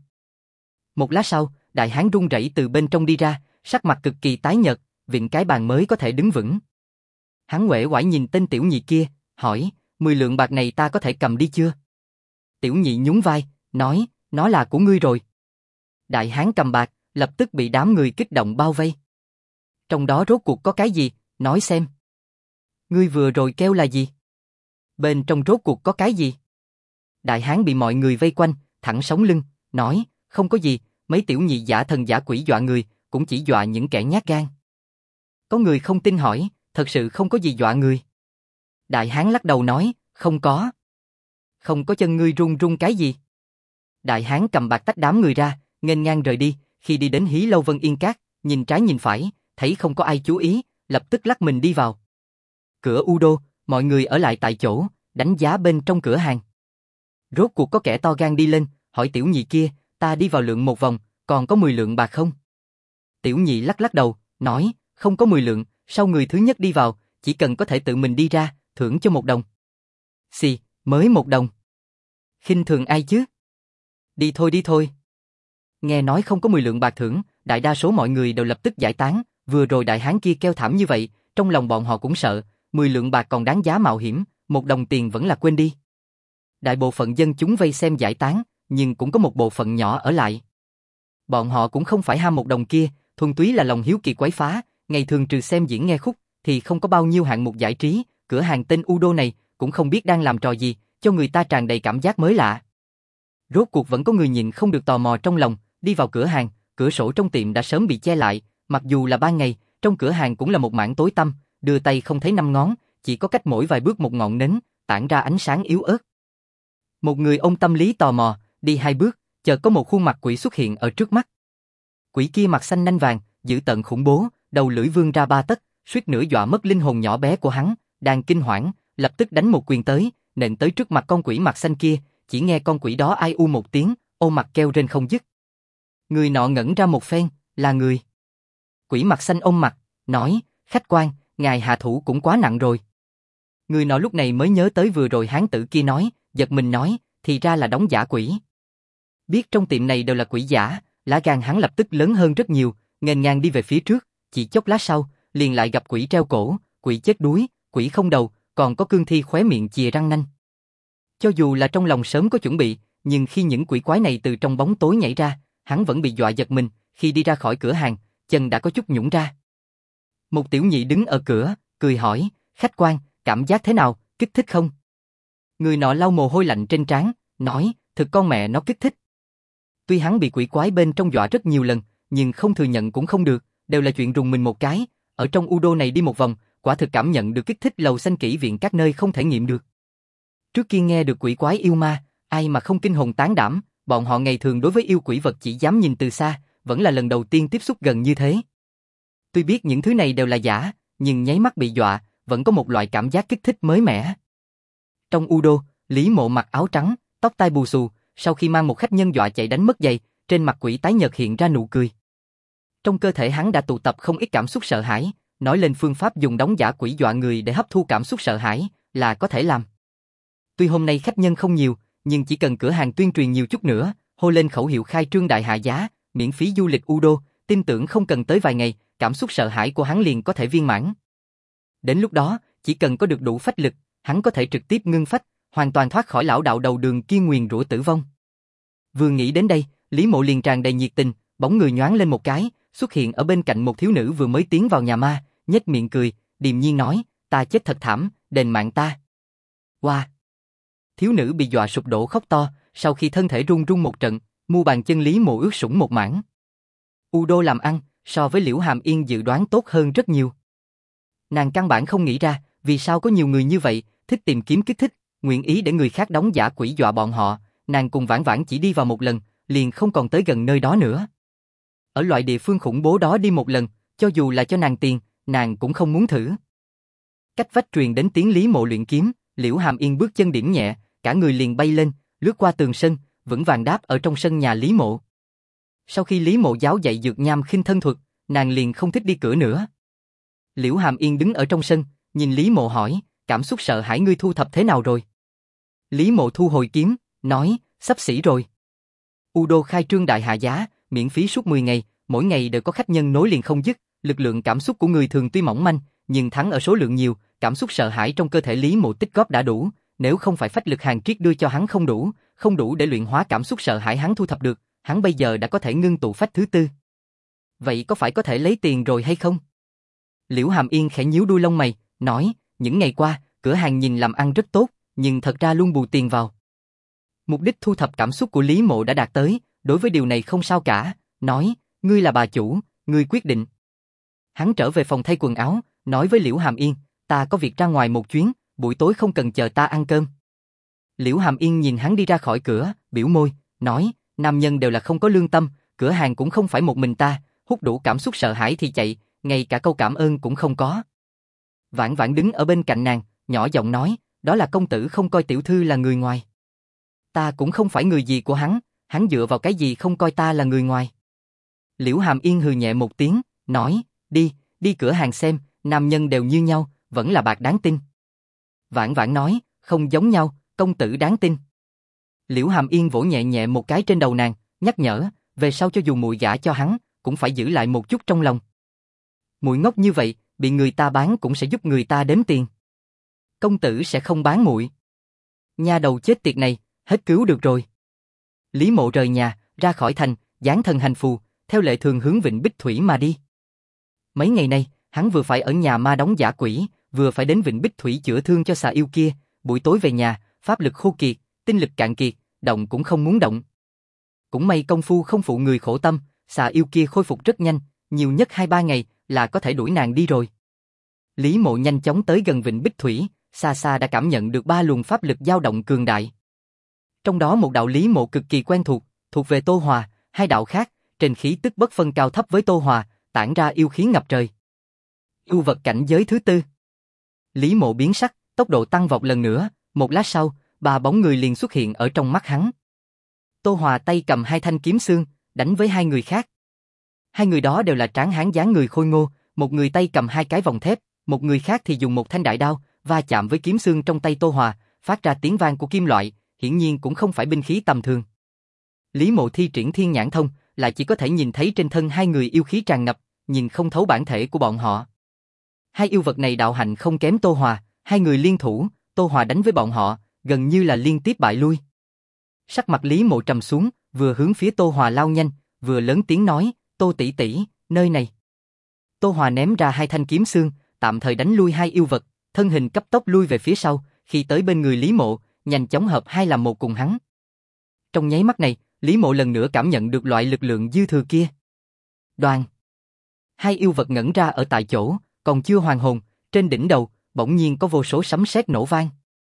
A: Một lát sau, đại hán run rẩy từ bên trong đi ra, sắc mặt cực kỳ tái nhợt, vịn cái bàn mới có thể đứng vững. Hắn uể oải nhìn tên tiểu nhị kia, hỏi, 10 lượng bạc này ta có thể cầm đi chưa? Tiểu nhị nhún vai, nói, nó là của ngươi rồi. Đại hán cầm bạc, lập tức bị đám người kích động bao vây. Trong đó rốt cuộc có cái gì, nói xem. Ngươi vừa rồi kêu là gì? Bên trong rốt cuộc có cái gì? Đại hán bị mọi người vây quanh, thẳng sống lưng, nói, không có gì, mấy tiểu nhị giả thần giả quỷ dọa người, cũng chỉ dọa những kẻ nhát gan. Có người không tin hỏi, thật sự không có gì dọa người. Đại hán lắc đầu nói, không có. Không có chân ngươi run run cái gì? Đại hán cầm bạc tách đám người ra, nghênh ngang rời đi, khi đi đến Hí Lâu Vân Yên Các, nhìn trái nhìn phải, thấy không có ai chú ý, lập tức lắc mình đi vào. Cửa Udo, mọi người ở lại tại chỗ, đánh giá bên trong cửa hàng. Rốt cuộc có kẻ to gan đi lên, hỏi tiểu nhị kia, ta đi vào lượng một vòng, còn có 10 lượng bạc không? Tiểu nhị lắc lắc đầu, nói, không có 10 lượng, sau người thứ nhất đi vào, chỉ cần có thể tự mình đi ra, thưởng cho 1 đồng. Xì, mới 1 đồng. Khinh thường ai chứ? Đi thôi đi thôi. Nghe nói không có 10 lượng bạc thưởng, đại đa số mọi người đều lập tức giải tán, vừa rồi đại hán kia kêu thảm như vậy, trong lòng bọn họ cũng sợ, 10 lượng bạc còn đáng giá mạo hiểm, 1 đồng tiền vẫn là quên đi. Đại bộ phận dân chúng vây xem giải tán, nhưng cũng có một bộ phận nhỏ ở lại. Bọn họ cũng không phải ham 1 đồng kia, thuần túy là lòng hiếu kỳ quấy phá, ngày thường trừ xem diễn nghe khúc, thì không có bao nhiêu hạng mục giải trí, cửa hàng tên Udo này cũng không biết đang làm trò gì, cho người ta tràn đầy cảm giác mới lạ. Rốt cuộc vẫn có người nhìn không được tò mò trong lòng, đi vào cửa hàng, cửa sổ trong tiệm đã sớm bị che lại, mặc dù là ban ngày, trong cửa hàng cũng là một mảng tối tăm, đưa tay không thấy 5 ngón, chỉ có cách mỗi vài bước một ngọn nến, tản ra ánh sáng yếu ớt. Một người ôm tâm lý tò mò, đi 2 bước, chợt có một khuôn mặt quỷ xuất hiện ở trước mắt. Quỷ kia mặt xanh nanh vàng, dữ tợn khủng bố, đầu lưỡi vươn ra 3 tấc, suýt nữa dọa mất linh hồn nhỏ bé của hắn, đang kinh hoảng, lập tức đánh một quyền tới, nện tới trước mặt con quỷ mặt xanh kia, chỉ nghe con quỷ đó ai u một tiếng, ôm mặt kêu rên không dứt. Người nọ ngẩn ra một phen, là người. Quỷ mặt xanh ôm mặt, nói, khách quan, ngài hạ thủ cũng quá nặng rồi. Người nọ lúc này mới nhớ tới vừa rồi hán tử kia nói, giật mình nói, thì ra là đóng giả quỷ. Biết trong tiệm này đều là quỷ giả, lá gan hắn lập tức lớn hơn rất nhiều, nghênh ngang đi về phía trước, chỉ chốc lát sau, liền lại gặp quỷ treo cổ, quỷ chết đuối, quỷ không đầu, còn có cương thi khóe miệng chìa răng nanh. Cho dù là trong lòng sớm có chuẩn bị, nhưng khi những quỷ quái này từ trong bóng tối nhảy ra, hắn vẫn bị dọa giật mình, khi đi ra khỏi cửa hàng, chân đã có chút nhũn ra. Một tiểu nhị đứng ở cửa, cười hỏi, khách quan, cảm giác thế nào, kích thích không? Người nọ lau mồ hôi lạnh trên trán, nói, thực con mẹ nó kích thích. Tuy hắn bị quỷ quái bên trong dọa rất nhiều lần, nhưng không thừa nhận cũng không được, đều là chuyện rùng mình một cái, ở trong Udo này đi một vòng, quả thực cảm nhận được kích thích lầu xanh kỹ viện các nơi không thể nghiệm được. Trước kia nghe được quỷ quái yêu ma, ai mà không kinh hồn tán đảm, bọn họ ngày thường đối với yêu quỷ vật chỉ dám nhìn từ xa, vẫn là lần đầu tiên tiếp xúc gần như thế. Tuy biết những thứ này đều là giả, nhưng nháy mắt bị dọa, vẫn có một loại cảm giác kích thích mới mẻ. Trong Udo, Lý Mộ mặc áo trắng, tóc tai bù xù, sau khi mang một khách nhân dọa chạy đánh mất giày, trên mặt quỷ tái nhợt hiện ra nụ cười. Trong cơ thể hắn đã tụ tập không ít cảm xúc sợ hãi, nói lên phương pháp dùng đóng giả quỷ dọa người để hấp thu cảm xúc sợ hãi, là có thể làm. Tuy hôm nay khách nhân không nhiều, nhưng chỉ cần cửa hàng tuyên truyền nhiều chút nữa, hô lên khẩu hiệu khai trương đại hạ giá, miễn phí du lịch Udo, tin tưởng không cần tới vài ngày, cảm xúc sợ hãi của hắn liền có thể viên mãn. Đến lúc đó, chỉ cần có được đủ phách lực, hắn có thể trực tiếp ngưng phách, hoàn toàn thoát khỏi lão đạo đầu đường kia nguyền rủa tử vong. Vừa nghĩ đến đây, Lý Mộ liền tràn đầy nhiệt tình, bóng người nhoáng lên một cái, xuất hiện ở bên cạnh một thiếu nữ vừa mới tiến vào nhà ma, nhếch miệng cười, điềm nhiên nói, ta chết thật thảm, đền mạng ta. Wow! Thiếu nữ bị dọa sụp đổ khóc to, sau khi thân thể run run một trận, mu bàn chân Lý Mộ ướt sũng một mảng. Udo làm ăn, so với Liễu Hàm Yên dự đoán tốt hơn rất nhiều. Nàng căn bản không nghĩ ra, vì sao có nhiều người như vậy, thích tìm kiếm kích thích, nguyện ý để người khác đóng giả quỷ dọa bọn họ, nàng cùng Vãn Vãn chỉ đi vào một lần, liền không còn tới gần nơi đó nữa. Ở loại địa phương khủng bố đó đi một lần, cho dù là cho nàng tiền, nàng cũng không muốn thử. Cách vách truyền đến tiếng Lý Mộ luyện kiếm, Liễu Hàm Yên bước chân điểm nhẹ, cả người liền bay lên, lướt qua tường sân, vững vàng đáp ở trong sân nhà Lý Mộ. Sau khi Lý Mộ giáo dạy dược nham khinh thân thuật, nàng liền không thích đi cửa nữa. Liễu Hàm Yên đứng ở trong sân, nhìn Lý Mộ hỏi, cảm xúc sợ hãi ngươi thu thập thế nào rồi? Lý Mộ thu hồi kiếm, nói, sắp xỉ rồi. Udo khai trương đại hạ giá, miễn phí suốt 10 ngày, mỗi ngày đều có khách nhân nối liền không dứt, lực lượng cảm xúc của người thường tuy mỏng manh, nhưng thắng ở số lượng nhiều, cảm xúc sợ hãi trong cơ thể Lý Mộ tích góp đã đủ, nếu không phải phách lực hàng triết đưa cho hắn không đủ để luyện hóa cảm xúc sợ hãi hắn thu thập được, hắn bây giờ đã có thể ngưng tụ phách thứ tư. Vậy có phải có thể lấy tiền rồi hay không? Liễu Hàm Yên khẽ nhíu đuôi lông mày, nói, những ngày qua, cửa hàng nhìn làm ăn rất tốt, nhưng thật ra luôn bù tiền vào. Mục đích thu thập cảm xúc của Lý Mộ đã đạt tới, đối với điều này không sao cả, nói, ngươi là bà chủ, ngươi quyết định. Hắn trở về phòng thay quần áo, nói với Liễu Hàm Yên, ta có việc ra ngoài một chuyến, buổi tối không cần chờ ta ăn cơm. Liễu Hàm Yên nhìn hắn đi ra khỏi cửa, biểu môi, nói, nam nhân đều là không có lương tâm, cửa hàng cũng không phải một mình ta, hút đủ cảm xúc sợ hãi thì chạy, ngay cả câu cảm ơn cũng không có. Vãn Vãn đứng ở bên cạnh nàng, nhỏ giọng nói, đó là công tử không coi tiểu thư là người ngoài. Ta cũng không phải người gì của hắn dựa vào cái gì không coi ta là người ngoài. Liễu Hàm Yên hừ nhẹ một tiếng, nói, đi cửa hàng xem, nam nhân đều như nhau, vẫn là bạc đáng tin. Vãn Vãn nói, không giống nhau, công tử đáng tin. Liễu Hàm Yên vỗ nhẹ nhẹ một cái trên đầu nàng, nhắc nhở, về sau cho dù muội gả cho hắn, cũng phải giữ lại một chút trong lòng. Muội ngốc như vậy, bị người ta bán cũng sẽ giúp người ta đếm tiền. Công tử sẽ không bán muội. Nha đầu chết tiệt này, hết cứu được rồi. Lý Mộ rời nhà, ra khỏi thành, dán thân hành phù, theo lệ thường hướng Vịnh Bích Thủy mà đi. Mấy ngày nay, hắn vừa phải ở nhà ma đóng giả quỷ, vừa phải đến Vịnh Bích Thủy chữa thương cho xà yêu kia, buổi tối về nhà, pháp lực khô kiệt, tinh lực cạn kiệt, động cũng không muốn động. Cũng may công phu không phụ người khổ tâm, xà yêu kia khôi phục rất nhanh, nhiều nhất 2-3 ngày là có thể đuổi nàng đi rồi. Lý Mộ nhanh chóng tới gần Vịnh Bích Thủy, xa xa đã cảm nhận được 3 luồng pháp lực dao động cường đại. Trong đó một đạo Lý Mộ cực kỳ quen thuộc về Tô Hòa, 2 đạo khác, trên khí tức bất phân cao thấp với Tô Hòa, tản ra yêu khí ngập trời. Yêu vật cảnh giới thứ 4. Lý Mộ biến sắc, tốc độ tăng vọt lần nữa, một lát sau, 3 bóng người liền xuất hiện ở trong mắt hắn. Tô Hòa tay cầm 2 thanh kiếm xương, đánh với 2 người khác. 2 người đó đều là tráng hán dáng người khôi ngô, một người tay cầm 2 cái vòng thép, một người khác thì dùng một thanh đại đao, va chạm với kiếm xương trong tay Tô Hòa, phát ra tiếng vang của kim loại, hiển nhiên cũng không phải binh khí tầm thường. Lý Mộ thi triển thiên nhãn thông, lại chỉ có thể nhìn thấy trên thân 2 người yêu khí tràn ngập, nhìn không thấu bản thể của bọn họ. 2 yêu vật này đạo hạnh không kém Tô Hòa, Hai người liên thủ, Tô Hòa đánh với bọn họ, gần như là liên tiếp bại lui. Sắc mặt Lý Mộ trầm xuống, vừa hướng phía Tô Hòa lao nhanh, vừa lớn tiếng nói, Tô tỷ tỷ, nơi này. Tô Hòa ném ra hai thanh kiếm xương, tạm thời đánh lui hai yêu vật, thân hình cấp tốc lui về phía sau, khi tới bên người Lý Mộ, nhanh chóng hợp hai làm một cùng hắn. Trong nháy mắt này, Lý Mộ lần nữa cảm nhận được loại lực lượng dư thừa kia. Đoàn. Hai yêu vật ngẩn ra ở tại chỗ, còn chưa hoàn hồn, trên đỉnh đầu, bỗng nhiên có vô số sấm sét nổ vang.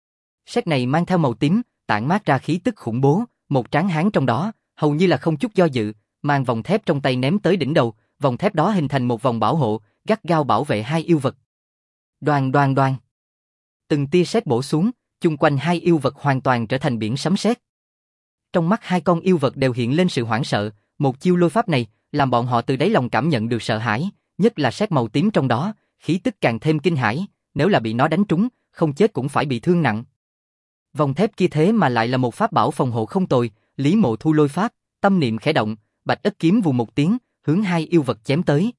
A: Sét này mang theo màu tím, tản mát ra khí tức khủng bố, một tráng hán trong đó, hầu như là không chút do dự, mang vòng thép trong tay ném tới đỉnh đầu, vòng thép đó hình thành một vòng bảo hộ, gắt gao bảo vệ hai yêu vật. Đoàn đoàn đoàn. Từng tia sét bổ xuống, chung quanh hai yêu vật hoàn toàn trở thành biển sấm sét. Trong mắt hai con yêu vật đều hiện lên sự hoảng sợ, một chiêu lôi pháp này, làm bọn họ từ đáy lòng cảm nhận được sợ hãi, nhất là sét màu tím trong đó, khí tức càng thêm kinh hãi, nếu là bị nó đánh trúng, không chết cũng phải bị thương nặng. Vòng thép kia thế mà lại là một pháp bảo phòng hộ không tồi, Lý Mộ thu lôi pháp, tâm niệm khẽ động, bạch ất kiếm vù một tiếng, hướng hai yêu vật chém tới.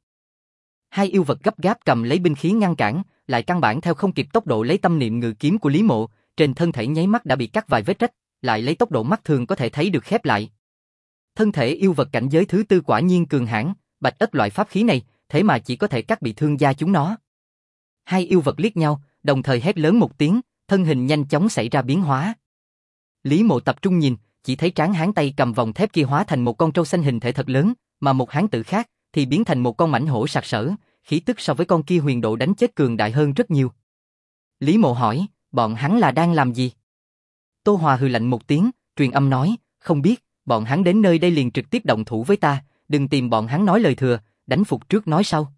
A: Hai yêu vật gấp gáp cầm lấy binh khí ngăn cản, lại căn bản theo không kịp tốc độ lấy tâm niệm ngự kiếm của Lý Mộ, trên thân thể nháy mắt đã bị cắt vài vết rách, lại lấy tốc độ mắt thường có thể thấy được khép lại. Thân thể yêu vật cảnh giới thứ tư quả nhiên cường hãn, bạch ất loại pháp khí này, thế mà chỉ có thể cắt bị thương da chúng nó. Hai yêu vật liếc nhau, đồng thời hét lớn một tiếng, thân hình nhanh chóng xảy ra biến hóa. Lý Mộ tập trung nhìn, chỉ thấy tráng hán tay cầm vòng thép kia hóa thành một con trâu xanh hình thể thật lớn, mà một hán tử khác thì biến thành một con mãnh hổ sặc sỡ, khí tức so với con kia huyền độ đánh chết cường đại hơn rất nhiều. Lý Mộ hỏi, bọn hắn là đang làm gì? Tô Hòa hừ lạnh một tiếng, truyền âm nói, không biết, bọn hắn đến nơi đây liền trực tiếp động thủ với ta, đừng tìm bọn hắn nói lời thừa, đánh phục trước nói sau.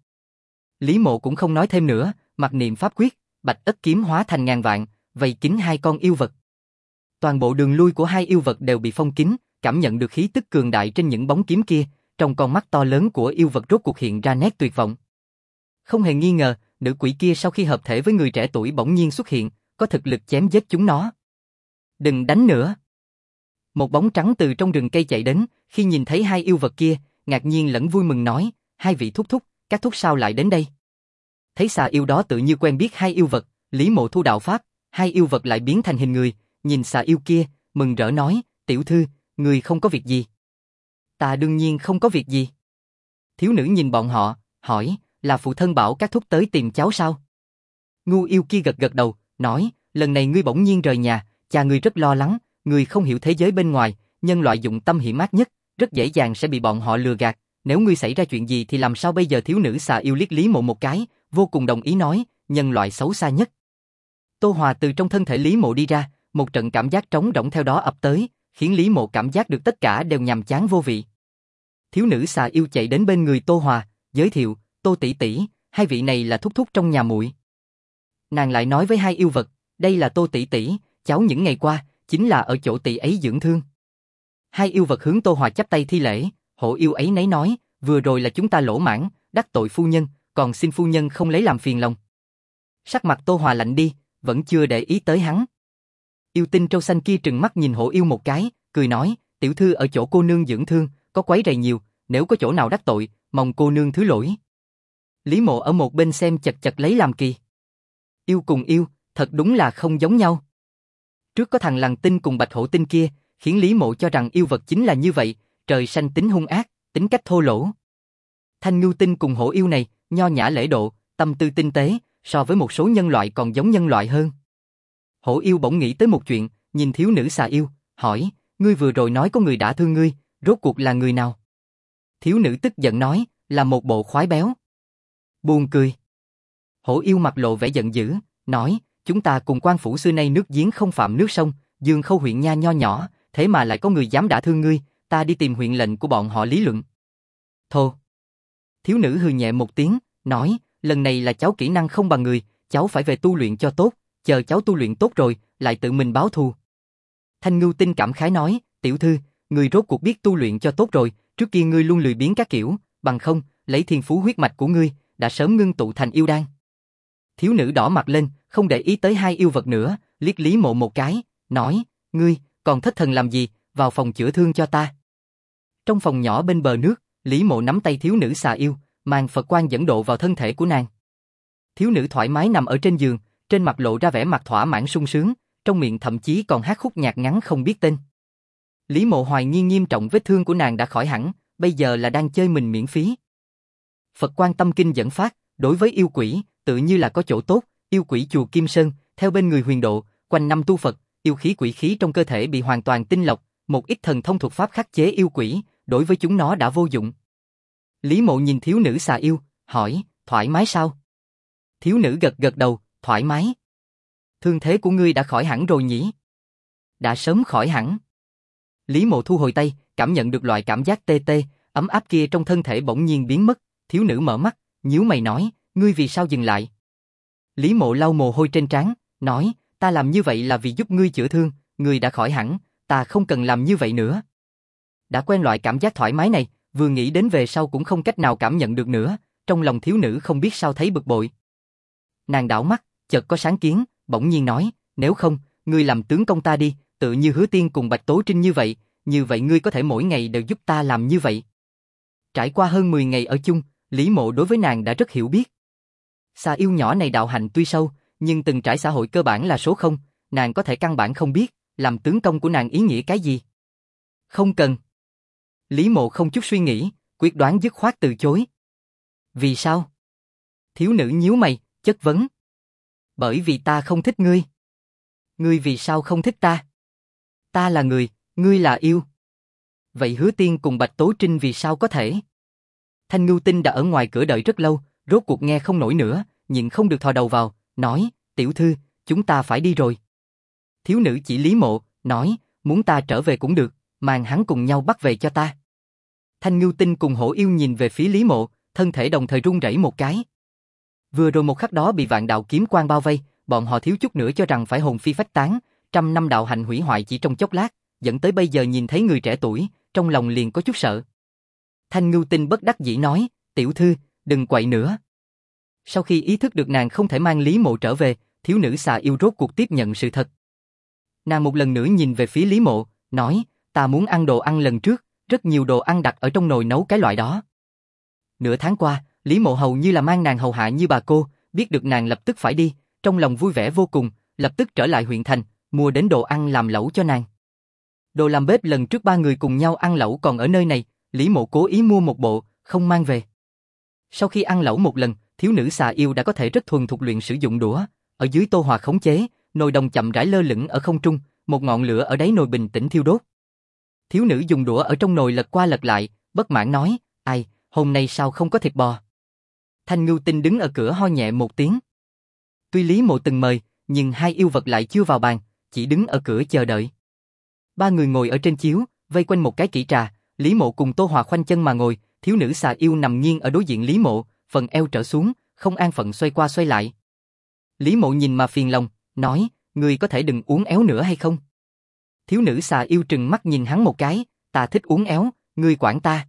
A: Lý Mộ cũng không nói thêm nữa, mặc niệm pháp quyết, bạch ất kiếm hóa thành ngàn vạn, vây kín hai con yêu vật. Toàn bộ đường lui của hai yêu vật đều bị phong kín, cảm nhận được khí tức cường đại trên những bóng kiếm kia, trong con mắt to lớn của yêu vật rốt cuộc hiện ra nét tuyệt vọng. Không hề nghi ngờ, nữ quỷ kia sau khi hợp thể với người trẻ tuổi bỗng nhiên xuất hiện, có thực lực chém giết chúng nó. Đừng đánh nữa. Một bóng trắng từ trong rừng cây chạy đến, khi nhìn thấy hai yêu vật kia, ngạc nhiên lẫn vui mừng nói, hai vị thúc thúc, các thúc sao lại đến đây? Thấy xà yêu đó tự như quen biết hai yêu vật, Lý Mộ thu đạo pháp, hai yêu vật lại biến thành hình người, nhìn xà yêu kia, mừng rỡ nói, tiểu thư, người không có việc gì. Ta đương nhiên không có việc gì. Thiếu nữ nhìn bọn họ, hỏi, là phụ thân bảo các thúc tới tìm cháu sao? Ngu yêu kia gật gật đầu, nói, lần này ngươi bỗng nhiên rời nhà, cha ngươi rất lo lắng, ngươi không hiểu thế giới bên ngoài, nhân loại dụng tâm hiểm ác nhất, rất dễ dàng sẽ bị bọn họ lừa gạt, nếu ngươi xảy ra chuyện gì thì làm sao bây giờ? Thiếu nữ xà yêu liếc Lý Mộ một cái, vô cùng đồng ý nói, nhân loại xấu xa nhất. Tô Hòa từ trong thân thể Lý Mộ đi ra, một trận cảm giác trống rỗng theo đó ập tới, khiến Lý Mộ cảm giác được tất cả đều nhàm chán vô vị. Thiếu nữ xà yêu chạy đến bên người Tô Hòa, giới thiệu, Tô tỷ tỷ, hai vị này là thúc thúc trong nhà muội. Nàng lại nói với hai yêu vật, đây là Tô tỷ tỷ, cháu những ngày qua, chính là ở chỗ tỷ ấy dưỡng thương. Hai yêu vật hướng Tô Hòa chắp tay thi lễ, hổ yêu ấy nấy nói, vừa rồi là chúng ta lỗ mãng, đắc tội phu nhân, còn xin phu nhân không lấy làm phiền lòng. Sắc mặt Tô Hòa lạnh đi, vẫn chưa để ý tới hắn. Yêu tinh trâu xanh kia trừng mắt nhìn hổ yêu một cái, cười nói, tiểu thư ở chỗ cô nương dưỡng thương, có quấy rầy nhiều, nếu có chỗ nào đắc tội, mong cô nương thứ lỗi. Lý Mộ ở một bên xem chật chật lấy làm kỳ. Yêu cùng yêu, thật đúng là không giống nhau. Trước có thằng lằn tinh cùng bạch hổ tinh kia, khiến Lý Mộ cho rằng yêu vật chính là như vậy, trời xanh tính hung ác, tính cách thô lỗ. Thanh ngưu tinh cùng hổ yêu này, nho nhã lễ độ, tâm tư tinh tế, so với một số nhân loại còn giống nhân loại hơn. Hổ yêu bỗng nghĩ tới một chuyện, nhìn thiếu nữ xà yêu, hỏi, ngươi vừa rồi nói có người đã thương ngươi, rốt cuộc là người nào? Thiếu nữ tức giận nói, là một bộ khoái béo. Buồn cười. Hổ yêu mặt lộ vẻ giận dữ, nói, chúng ta cùng quan phủ xưa nay nước giếng không phạm nước sông, Dương Khâu huyện nha nho nhỏ, thế mà lại có người dám đã thương ngươi, ta đi tìm huyện lệnh của bọn họ lý luận. Thô. Thiếu nữ hừ nhẹ một tiếng, nói, lần này là cháu kỹ năng không bằng người, cháu phải về tu luyện cho tốt, chờ cháu tu luyện tốt rồi, lại tự mình báo thù. Thanh Ngưu Tinh cảm khái nói, tiểu thư, ngươi rốt cuộc biết tu luyện cho tốt rồi, trước kia ngươi luôn lười biếng các kiểu, bằng không, lấy thiên phú huyết mạch của ngươi, đã sớm ngưng tụ thành yêu đan. Thiếu nữ đỏ mặt lên, không để ý tới hai yêu vật nữa, liếc Lý Mộ một cái, nói, ngươi, còn thất thần làm gì, vào phòng chữa thương cho ta. Trong phòng nhỏ bên bờ nước, Lý Mộ nắm tay thiếu nữ xà yêu, mang Phật quang dẫn độ vào thân thể của nàng. Thiếu nữ thoải mái nằm ở trên giường, trên mặt lộ ra vẻ mặt thỏa mãn sung sướng, trong miệng thậm chí còn hát khúc nhạc ngắn không biết tên. Lý Mộ hoài nghi nghiêm trọng vết thương của nàng đã khỏi hẳn, bây giờ là đang chơi mình miễn phí. Phật Quan Tâm Kinh dẫn phát, đối với yêu quỷ, tự như là có chỗ tốt, yêu quỷ chùa Kim Sơn, theo bên người Huyền Độ, quanh năm tu Phật, yêu khí quỷ khí trong cơ thể bị hoàn toàn tinh lọc, một ít thần thông thuật pháp khắc chế yêu quỷ, đối với chúng nó đã vô dụng. Lý Mộ nhìn thiếu nữ xà yêu, hỏi, thoải mái sao? Thiếu nữ gật gật đầu, thoải mái. Thương thế của ngươi đã khỏi hẳn rồi nhỉ? Đã sớm khỏi hẳn. Lý Mộ thu hồi tay, cảm nhận được loại cảm giác tê tê, ấm áp kia trong thân thể bỗng nhiên biến mất, thiếu nữ mở mắt, nhíu mày nói, ngươi vì sao dừng lại? Lý Mộ lau mồ hôi trên trán, nói, ta làm như vậy là vì giúp ngươi chữa thương, ngươi đã khỏi hẳn, ta không cần làm như vậy nữa. Đã quen loại cảm giác thoải mái này, vừa nghĩ đến về sau cũng không cách nào cảm nhận được nữa, trong lòng thiếu nữ không biết sao thấy bực bội. Nàng đảo mắt, chợt có sáng kiến, bỗng nhiên nói, nếu không, ngươi làm tướng công ta đi, tự như Hứa Tiên cùng Bạch Tố Trinh như vậy ngươi có thể mỗi ngày đều giúp ta làm như vậy. Trải qua hơn 10 ngày ở chung, Lý Mộ đối với nàng đã rất hiểu biết. Xà yêu nhỏ này đạo hạnh tuy sâu, nhưng từng trải xã hội cơ bản là số 0, nàng có thể căn bản không biết, làm tướng công của nàng ý nghĩa cái gì. Không cần. Lý Mộ không chút suy nghĩ, quyết đoán dứt khoát từ chối. Vì sao? Thiếu nữ nhíu mày, chất vấn. Bởi vì ta không thích ngươi. Ngươi vì sao không thích ta? Ta là người, ngươi là yêu. Vậy Hứa Tiên cùng Bạch Tố Trinh vì sao có thể? Thanh Ngưu Tinh đã ở ngoài cửa đợi rất lâu, rốt cuộc nghe không nổi nữa, nhịn không được thò đầu vào, nói, tiểu thư, chúng ta phải đi rồi. Thiếu nữ chỉ Lý Mộ, nói, muốn ta trở về cũng được, mang hắn cùng nhau bắt về cho ta. Thanh Ngưu Tinh cùng Hổ Yêu nhìn về phía Lý Mộ, thân thể đồng thời run rẩy một cái. Vừa rồi một khắc đó bị vạn đạo kiếm quang bao vây, bọn họ thiếu chút nữa cho rằng phải hồn phi phách tán, trăm năm đạo hạnh hủy hoại chỉ trong chốc lát, dẫn tới bây giờ nhìn thấy người trẻ tuổi, trong lòng liền có chút sợ. Thanh Ngưu Tinh bất đắc dĩ nói, tiểu thư, đừng quậy nữa. Sau khi ý thức được nàng không thể mang Lý Mộ trở về, thiếu nữ xà yêu rốt cuộc tiếp nhận sự thật. Nàng một lần nữa nhìn về phía Lý Mộ, nói, ta muốn ăn đồ ăn lần trước, rất nhiều đồ ăn đặt ở trong nồi nấu cái loại đó. Nửa tháng qua, Lý Mộ hầu như là mang nàng hầu hạ như bà cô, biết được nàng lập tức phải đi, trong lòng vui vẻ vô cùng, lập tức trở lại huyện thành, mua đến đồ ăn làm lẩu cho nàng. Đồ làm bếp lần trước 3 người cùng nhau ăn lẩu còn ở nơi này, Lý Mộ cố ý mua một bộ, không mang về. Sau khi ăn lẩu một lần, thiếu nữ xà yêu đã có thể rất thuần thục luyện sử dụng đũa, ở dưới tô hòa khống chế, nồi đồng chậm rãi lơ lửng ở không trung, một ngọn lửa ở đáy nồi bình tĩnh thiêu đốt. Thiếu nữ dùng đũa ở trong nồi lật qua lật lại, bất mãn nói, ai, hôm nay sao không có thịt bò? Thanh Ngưu Tinh đứng ở cửa ho nhẹ một tiếng. Tuy Lý Mộ từng mời, nhưng hai yêu vật lại chưa vào bàn, chỉ đứng ở cửa chờ đợi. 3 người ngồi ở trên chiếu, vây quanh một cái kỹ trà, Lý Mộ cùng Tô Hòa khoanh chân mà ngồi, thiếu nữ xà yêu nằm nghiêng ở đối diện Lý Mộ, phần eo trở xuống, không an phận xoay qua xoay lại. Lý Mộ nhìn mà phiền lòng, nói, ngươi có thể đừng uốn éo nữa hay không? Thiếu nữ xà yêu trừng mắt nhìn hắn một cái, ta thích uốn éo, ngươi quản ta.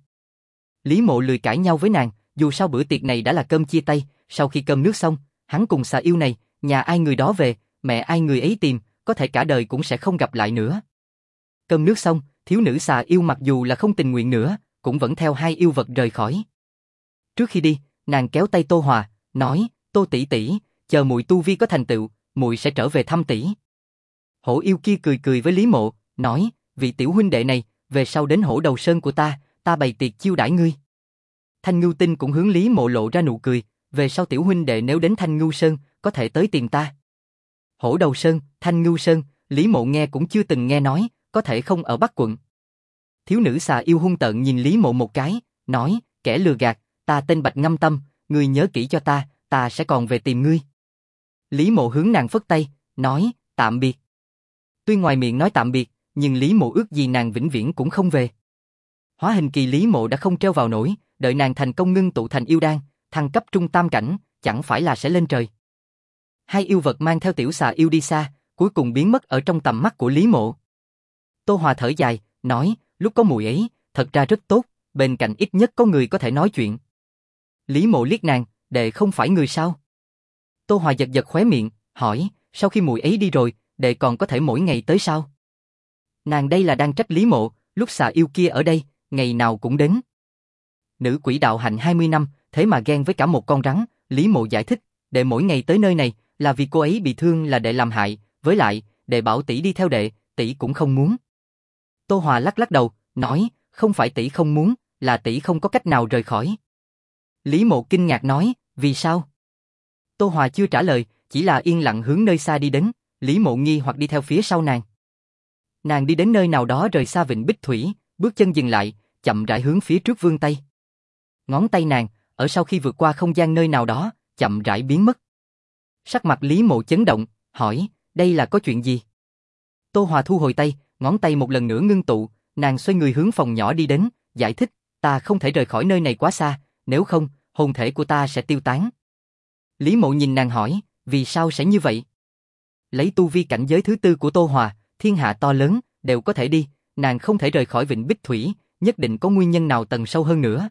A: Lý Mộ lười cãi nhau với nàng, dù sao bữa tiệc này đã là cơm chia tay, sau khi cơm nước xong, hắn cùng xà yêu này, nhà ai người đó về, mẹ ai người ấy tìm, có thể cả đời cũng sẽ không gặp lại nữa. Cơm nước xong, thiếu nữ xà yêu mặc dù là không tình nguyện nữa, cũng vẫn theo hai yêu vật rời khỏi. Trước khi đi, nàng kéo tay Tô Hòa, nói, Tô tỷ tỷ, chờ muội tu vi có thành tựu, muội sẽ trở về thăm tỷ. Hổ yêu kia cười cười với Lý Mộ, nói, vị tiểu huynh đệ này, về sau đến Hổ Đầu Sơn của ta bày tiệc chiêu đãi ngươi. Thanh Ngưu Tinh cũng hướng Lý Mộ lộ ra nụ cười, về sau tiểu huynh đệ nếu đến Thanh Ngưu Sơn, có thể tới tìm ta. Hổ Đầu Sơn, Thanh Ngưu Sơn, Lý Mộ nghe cũng chưa từng nghe nói, có thể không ở Bắc quận. Thiếu nữ xà yêu hung tợn nhìn Lý Mộ một cái, nói, kẻ lừa gạt, ta tên Bạch Ngâm Tâm, ngươi nhớ kỹ cho ta sẽ còn về tìm ngươi. Lý Mộ hướng nàng phất tay, nói, tạm biệt. Tuy ngoài miệng nói tạm biệt, nhưng Lý Mộ ước gì nàng vĩnh viễn cũng không về. Hóa hình kỳ Lý Mộ đã không treo vào nổi, đợi nàng thành công ngưng tụ thành yêu đan, thăng cấp trung tam cảnh, chẳng phải là sẽ lên trời. Hai yêu vật mang theo tiểu xà yêu đi xa, cuối cùng biến mất ở trong tầm mắt của Lý Mộ. Tô Hòa thở dài, nói, lúc có mùi ấy, thật ra rất tốt, bên cạnh ít nhất có người có thể nói chuyện. Lý Mộ liếc nàng, đệ không phải người sao? Tô Hòa giật giật khóe miệng, hỏi, sau khi mùi ấy đi rồi, đệ còn có thể mỗi ngày tới sao? Nàng đây là đang trách Lý Mộ, lúc xà yêu kia ở đây, ngày nào cũng đến. Nữ quỷ đạo hạnh 20 năm, thế mà ghen với cả một con rắn, Lý Mộ giải thích, đệ mỗi ngày tới nơi này, là vì cô ấy bị thương là đệ làm hại, với lại, đệ bảo tỷ đi theo đệ, tỷ cũng không muốn. Tô Hòa lắc lắc đầu, nói, không phải tỷ không muốn, là tỷ không có cách nào rời khỏi. Lý Mộ kinh ngạc nói, vì sao? Tô Hòa chưa trả lời, chỉ là yên lặng hướng nơi xa đi đến, Lý Mộ nghi hoặc đi theo phía sau nàng. Nàng đi đến nơi nào đó rời xa vịnh Bích Thủy, bước chân dừng lại, chậm rãi hướng phía trước vươn tay. Ngón tay nàng, ở sau khi vượt qua không gian nơi nào đó, chậm rãi biến mất. Sắc mặt Lý Mộ chấn động, hỏi, đây là có chuyện gì? Tô Hòa thu hồi tay, ngón tay một lần nữa ngưng tụ, nàng xoay người hướng phòng nhỏ đi đến, giải thích, ta không thể rời khỏi nơi này quá xa, nếu không, hồn thể của ta sẽ tiêu tán. Lý Mộ nhìn nàng hỏi, vì sao sẽ như vậy? Lấy tu vi cảnh giới thứ tư của Tô Hòa, thiên hạ to lớn, đều có thể đi, nàng không thể rời khỏi vịnh Bích Thủy, nhất định có nguyên nhân nào tầng sâu hơn nữa.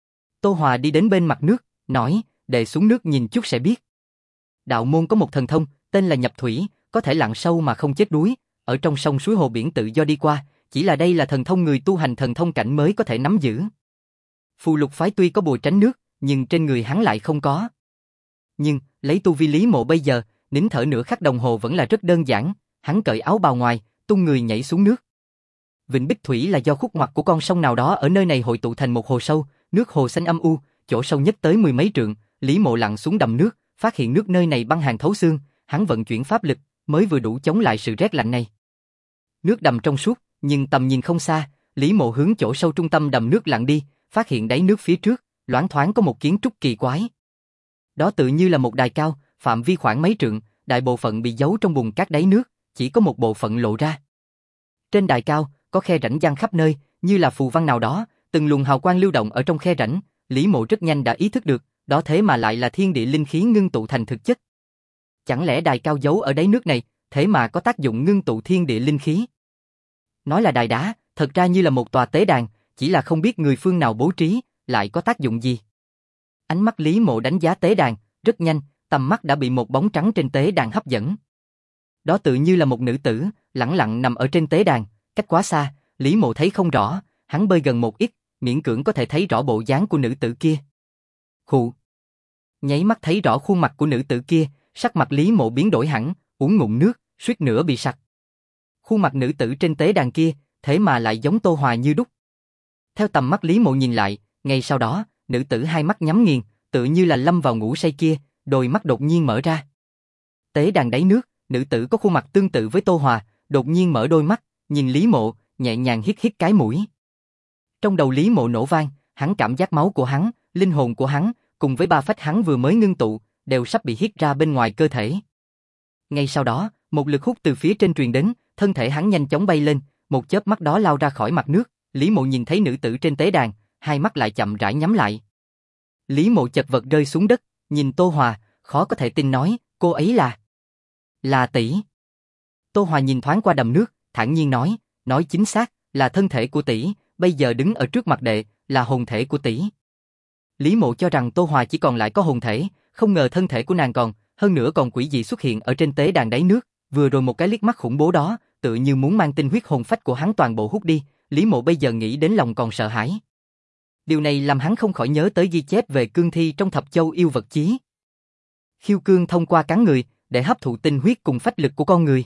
A: Tô Hòa đi đến bên mặt nước, nói, đệ xuống nước nhìn chút sẽ biết. Đạo môn có một thần thông, tên là nhập thủy, có thể lặn sâu mà không chết đuối, ở trong sông suối hồ biển tự do đi qua, chỉ là đây là thần thông người tu hành thần thông cảnh mới có thể nắm giữ. Phù Lục phái tuy có bùa tránh nước, nhưng trên người hắn lại không có. Nhưng, lấy tu vi Lý Mộ bây giờ, nín thở nửa khắc đồng hồ vẫn là rất đơn giản, hắn cởi áo bào ngoài, tung người nhảy xuống nước. Vịnh Bích Thủy là do khúc ngoặt của con sông nào đó ở nơi này hội tụ thành một hồ sâu, nước hồ xanh âm u, chỗ sâu nhất tới mười mấy trượng, Lý Mộ lặn xuống đầm nước, phát hiện nước nơi này băng hàn thấu xương, hắn vận chuyển pháp lực, mới vừa đủ chống lại sự rét lạnh này. Nước đầm trong suốt, nhưng tầm nhìn không xa, Lý Mộ hướng chỗ sâu trung tâm đầm nước lặn đi, phát hiện đáy nước phía trước, loáng thoáng có một kiến trúc kỳ quái. Đó tự như là một đài cao, phạm vi khoảng mấy trượng, đại bộ phận bị giấu trong bùn cát đáy nước, chỉ có một bộ phận lộ ra. Trên đài cao, có khe rãnh giăng khắp nơi, như là phù văn nào đó, từng luồng hào quang lưu động ở trong khe rãnh, Lý Mộ rất nhanh đã ý thức được, đó thế mà lại là thiên địa linh khí ngưng tụ thành thực chất. Chẳng lẽ đài cao giấu ở đáy nước này, thế mà có tác dụng ngưng tụ thiên địa linh khí? Nói là đài đá, thật ra như là một tòa tế đàn, chỉ là không biết người phương nào bố trí, lại có tác dụng gì. Ánh mắt Lý Mộ đánh giá tế đàn, rất nhanh, tầm mắt đã bị một bóng trắng trên tế đàn hấp dẫn. Đó tự như là một nữ tử, lẳng lặng nằm ở trên tế đàn, cách quá xa, Lý Mộ thấy không rõ, hắn bơi gần một ít, miễn cưỡng có thể thấy rõ bộ dáng của nữ tử kia. Khụ. Nháy mắt thấy rõ khuôn mặt của nữ tử kia, sắc mặt Lý Mộ biến đổi hẳn, uống ngụm nước, suýt nữa bị sặc. Khuôn mặt nữ tử trên tế đàn kia, thế mà lại giống Tô Hòa như đúc. Theo tầm mắt Lý Mộ nhìn lại, ngay sau đó, nữ tử hai mắt nhắm nghiền, tự như là lâm vào ngủ say kia, đôi mắt đột nhiên mở ra. Tế đàn đáy nước, nữ tử có khuôn mặt tương tự với Tô Hòa, đột nhiên mở đôi mắt, nhìn Lý Mộ, nhẹ nhàng hít hít cái mũi. Trong đầu Lý Mộ nổ vang, hắn cảm giác máu của hắn, linh hồn của hắn, cùng với ba phách hắn vừa mới ngưng tụ, đều sắp bị hít ra bên ngoài cơ thể. Ngay sau đó, một lực hút từ phía trên truyền đến, thân thể hắn nhanh chóng bay lên, một chớp mắt đó lao ra khỏi mặt nước, Lý Mộ nhìn thấy nữ tử trên tế đàn, hai mắt lại chậm rãi nhắm lại. Lý Mộ chật vật rơi xuống đất, nhìn Tô Hòa, khó có thể tin nói, cô ấy là tỷ. Tô Hòa nhìn thoáng qua đầm nước, thản nhiên nói chính xác, là thân thể của tỷ, bây giờ đứng ở trước mặt đệ, là hồn thể của tỷ. Lý Mộ cho rằng Tô Hòa chỉ còn lại có hồn thể, không ngờ thân thể của nàng còn, hơn nữa còn quỷ dị xuất hiện ở trên tế đàn đáy nước, vừa rồi một cái liếc mắt khủng bố đó, tự như muốn mang tinh huyết hồn phách của hắn toàn bộ hút đi, Lý Mộ bây giờ nghĩ đến lòng còn sợ hãi. Điều này làm hắn không khỏi nhớ tới ghi chép về cương thi trong thập châu yêu vật chí. Khiêu cương thông qua cắn người, để hấp thụ tinh huyết cùng phách lực của con người.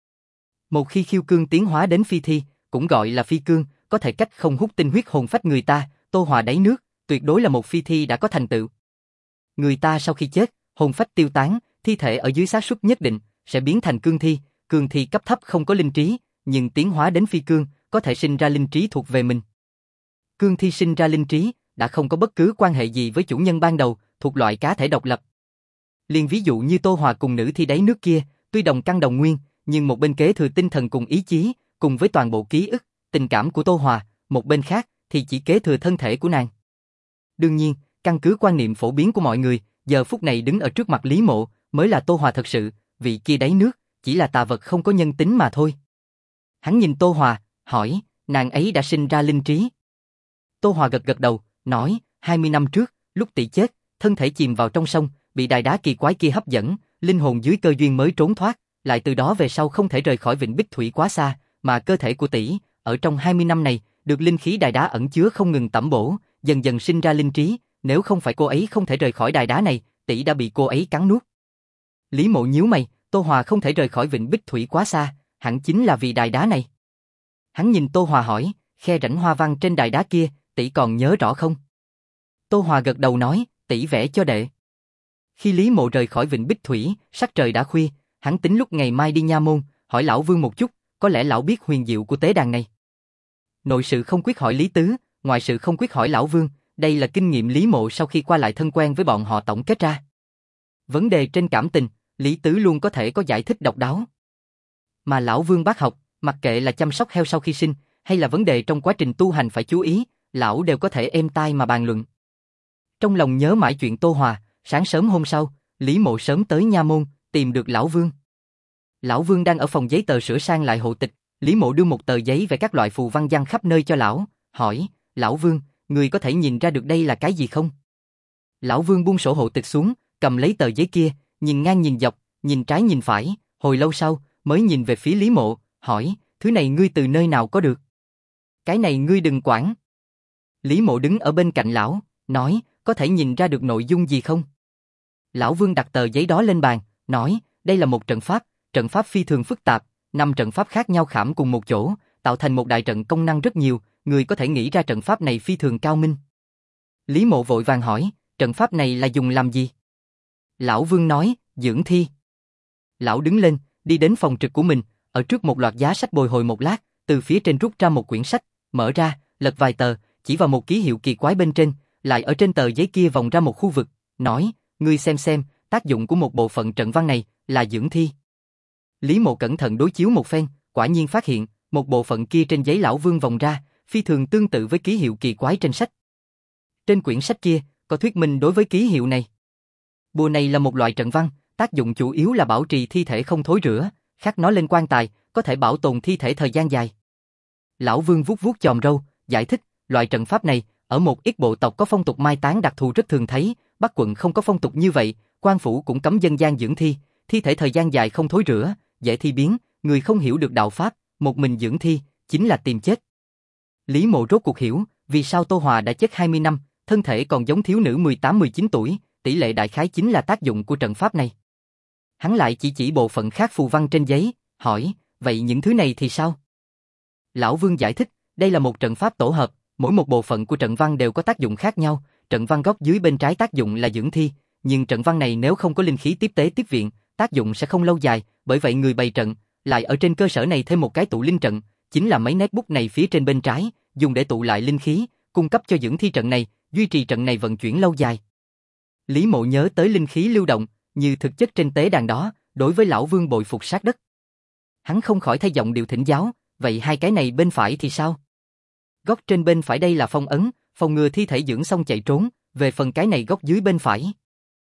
A: Một khi khiêu cương tiến hóa đến phi thi, cũng gọi là phi cương, có thể cách không hút tinh huyết hồn phách người ta, Tô Hòa đáy nước, tuyệt đối là một phi thi đã có thành tựu. Người ta sau khi chết, hồn phách tiêu tán, thi thể ở dưới xác suất nhất định, sẽ biến thành cương thi cấp thấp không có linh trí, nhưng tiến hóa đến phi cương, có thể sinh ra linh trí thuộc về mình. Cương thi sinh ra linh trí, đã không có bất cứ quan hệ gì với chủ nhân ban đầu, thuộc loại cá thể độc lập. Liên ví dụ như Tô Hòa cùng nữ thi đáy nước kia, tuy đồng căn đồng nguyên, nhưng một bên kế thừa tinh thần cùng ý chí, cùng với toàn bộ ký ức, tình cảm của Tô Hòa, một bên khác thì chỉ kế thừa thân thể của nàng. Đương nhiên, căn cứ quan niệm phổ biến của mọi người, giờ phút này đứng ở trước mặt Lý Mộ, mới là Tô Hòa thật sự, vị kia đáy nước, chỉ là tà vật không có nhân tính mà thôi. Hắn nhìn Tô Hòa, hỏi, nàng ấy đã sinh ra linh trí. Tô Hòa gật gật đầu, nói, 20 năm trước, lúc tỷ chết, thân thể chìm vào trong sông, bị đài đá kỳ quái kia hấp dẫn, linh hồn dưới cơ duyên mới trốn thoát, lại từ đó về sau không thể rời khỏi vịnh Bích Thủy quá xa, mà cơ thể của tỷ, ở trong 20 năm này, được linh khí đài đá ẩn chứa không ngừng tẩm bổ, dần dần sinh ra linh trí, nếu không phải cô ấy không thể rời khỏi đài đá này, tỷ đã bị cô ấy cắn nuốt. Lý Mộ nhíu mày, Tô Hòa không thể rời khỏi Vịnh Bích Thủy quá xa, hẳn chính là vì đài đá này. Hắn nhìn Tô Hòa hỏi, khe rãnh hoa văn trên đài đá kia, tỷ còn nhớ rõ không? Tô Hòa gật đầu nói, tỷ vẽ cho đệ. Khi Lý Mộ rời khỏi Vịnh Bích Thủy, sắc trời đã khuya, hắn tính lúc ngày mai đi Nha Môn, hỏi lão Vương một chút, có lẽ lão biết huyền diệu của tế đàn này. Nội sự không quyết hỏi Lý Tứ, ngoại sự không quyết hỏi lão Vương, đây là kinh nghiệm Lý Mộ sau khi qua lại thân quen với bọn họ tổng kết ra. Vấn đề trên cảm tình, Lý Tứ luôn có thể có giải thích độc đáo. Mà lão Vương bác học, mặc kệ là chăm sóc heo sau khi sinh, hay là vấn đề trong quá trình tu hành phải chú ý, lão đều có thể êm tai mà bàn luận. Trong lòng nhớ mãi chuyện Tô Hòa, sáng sớm hôm sau, Lý Mộ sớm tới Nha Môn, tìm được lão Vương. Lão Vương đang ở phòng giấy tờ sửa sang lại hộ tịch, Lý Mộ đưa một tờ giấy về các loại phù văn giăng khắp nơi cho lão, hỏi, lão Vương, người có thể nhìn ra được đây là cái gì không? Lão Vương buông sổ hộ tịch xuống, cầm lấy tờ giấy kia, nhìn ngang nhìn dọc, nhìn trái nhìn phải, hồi lâu sau, mới nhìn về phía Lý Mộ, hỏi, thứ này ngươi từ nơi nào có được? Cái này ngươi đừng quản. Lý Mộ đứng ở bên cạnh lão, nói, có thể nhìn ra được nội dung gì không? Lão Vương đặt tờ giấy đó lên bàn, nói, đây là một trận pháp phi thường phức tạp, 5 trận pháp khác nhau khảm cùng một chỗ, tạo thành một đại trận công năng rất nhiều, người có thể nghĩ ra trận pháp này phi thường cao minh. Lý Mộ vội vàng hỏi, trận pháp này là dùng làm gì? Lão Vương nói, dưỡng thi. Lão đứng lên, đi đến phòng trực của mình, ở trước một loạt giá sách bồi hồi một lát, từ phía trên rút ra một quyển sách, mở ra, lật vài tờ, chỉ vào một ký hiệu kỳ quái bên trên, lại ở trên tờ giấy kia vòng ra một khu vực, nói, ngươi xem, tác dụng của một bộ phận trận văn này là dưỡng thi. Lý Mộ cẩn thận đối chiếu một phen, quả nhiên phát hiện, một bộ phận kia trên giấy lão Vương vòng ra, phi thường tương tự với ký hiệu kỳ quái trên sách. Trên quyển sách kia, có thuyết minh đối với ký hiệu này. Bùa này là một loại trận văn, tác dụng chủ yếu là bảo trì thi thể không thối rữa, khắc nó lên quan tài, có thể bảo tồn thi thể thời gian dài. Lão Vương vuốt vuốt chòm râu, giải thích, loại trận pháp này, ở một ít bộ tộc có phong tục mai táng đặc thù rất thường thấy, Bắc quận không có phong tục như vậy, quan phủ cũng cấm dân gian dưỡng thi, thi thể thời gian dài không thối rữa, dễ thi biến, người không hiểu được đạo pháp, một mình dưỡng thi, chính là tìm chết. Lý Mộ rốt cuộc hiểu, vì sao Tô Hòa đã chết 20 năm, thân thể còn giống thiếu nữ 18-19 tuổi, tỷ lệ đại khái chính là tác dụng của trận pháp này. Hắn lại chỉ bộ phận khác phù văn trên giấy, hỏi, vậy những thứ này thì sao? Lão Vương giải thích, đây là một trận pháp tổ hợp, mỗi một bộ phận của trận văn đều có tác dụng khác nhau, trận văn góc dưới bên trái tác dụng là dưỡng thi, nhưng trận văn này nếu không có linh khí tiếp tế tiếp viện, tác dụng sẽ không lâu dài, bởi vậy người bày trận, lại ở trên cơ sở này thêm một cái tụ linh trận, chính là mấy nét bút này phía trên bên trái, dùng để tụ lại linh khí, cung cấp cho dưỡng thi trận này, duy trì trận này vận chuyển lâu dài. Lý Mộ nhớ tới linh khí lưu động, như thực chất trên tế đàn đó, đối với lão Vương bội phục sát đất. Hắn không khỏi thay giọng điệu thỉnh giáo, vậy hai cái này bên phải thì sao? Góc trên bên phải đây là phong ấn, phòng ngừa thi thể dưỡng xong chạy trốn, về phần cái này góc dưới bên phải.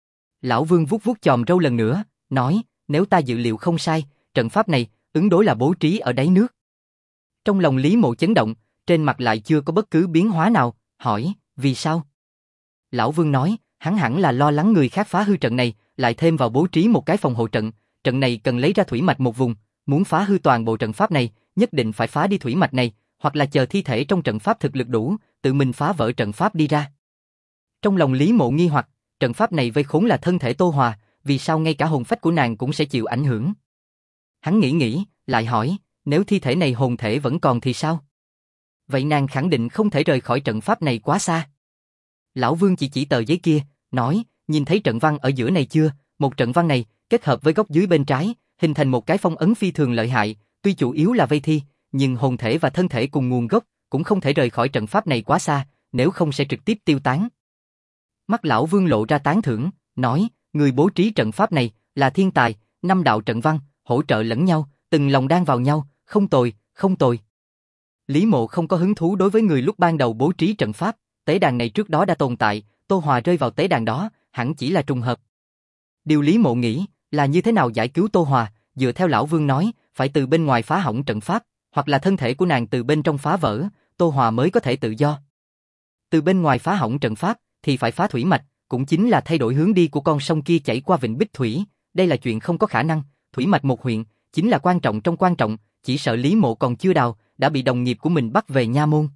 A: Lão Vương vuốt vuốt chòm râu lần nữa, nói, nếu ta dự liệu không sai, trận pháp này, ứng đối là bố trí ở đáy nước. Trong lòng Lý Mộ chấn động, trên mặt lại chưa có bất cứ biến hóa nào, hỏi, vì sao? Lão Vương nói, hắn hẳn là lo lắng người khác phá hư trận này, lại thêm vào bố trí một cái phòng hộ trận, trận này cần lấy ra thủy mạch một vùng, muốn phá hư toàn bộ trận pháp này, nhất định phải phá đi thủy mạch này, hoặc là chờ thi thể trong trận pháp thực lực đủ, tự mình phá vỡ trận pháp đi ra. Trong lòng Lý Mộ nghi hoặc, trận pháp này vây khốn là thân thể Tô Hòa, vì sao ngay cả hồn phách của nàng cũng sẽ chịu ảnh hưởng? Hắn nghĩ, lại hỏi, nếu thi thể này hồn thể vẫn còn thì sao? Vậy nàng khẳng định không thể rời khỏi trận pháp này quá xa. Lão Vương chỉ tờ giấy kia, nói, nhìn thấy trận văn ở giữa này chưa? Một trận văn này, kết hợp với góc dưới bên trái, hình thành một cái phong ấn phi thường lợi hại, tuy chủ yếu là vây thi, nhưng hồn thể và thân thể cùng nguồn gốc, cũng không thể rời khỏi trận pháp này quá xa, nếu không sẽ trực tiếp tiêu tán. Mắt lão Vương lộ ra tán thưởng, nói, người bố trí trận pháp này, là thiên tài, 5 đạo trận văn, hỗ trợ lẫn nhau, từng lòng đan vào nhau, không tồi. Lý Mộ không có hứng thú đối với người lúc ban đầu bố trí trận pháp, tế đàn này trước đó đã tồn tại, Tô Hòa rơi vào tế đàn đó, hẳn chỉ là trùng hợp. Điều Lý Mộ nghĩ, là như thế nào giải cứu Tô Hòa, dựa theo lão Vương nói, phải từ bên ngoài phá hỏng trận pháp, hoặc là thân thể của nàng từ bên trong phá vỡ, Tô Hòa mới có thể tự do. Từ bên ngoài phá hỏng trận pháp, thì phải phá thủy mạch, cũng chính là thay đổi hướng đi của con sông kia chảy qua Vịnh Bích Thủy, đây là chuyện không có khả năng, thủy mạch một huyện, chính là quan trọng trong quan trọng, chỉ sợ Lý Mộ còn chưa đào, đã bị đồng nghiệp của mình bắt về Nha Môn.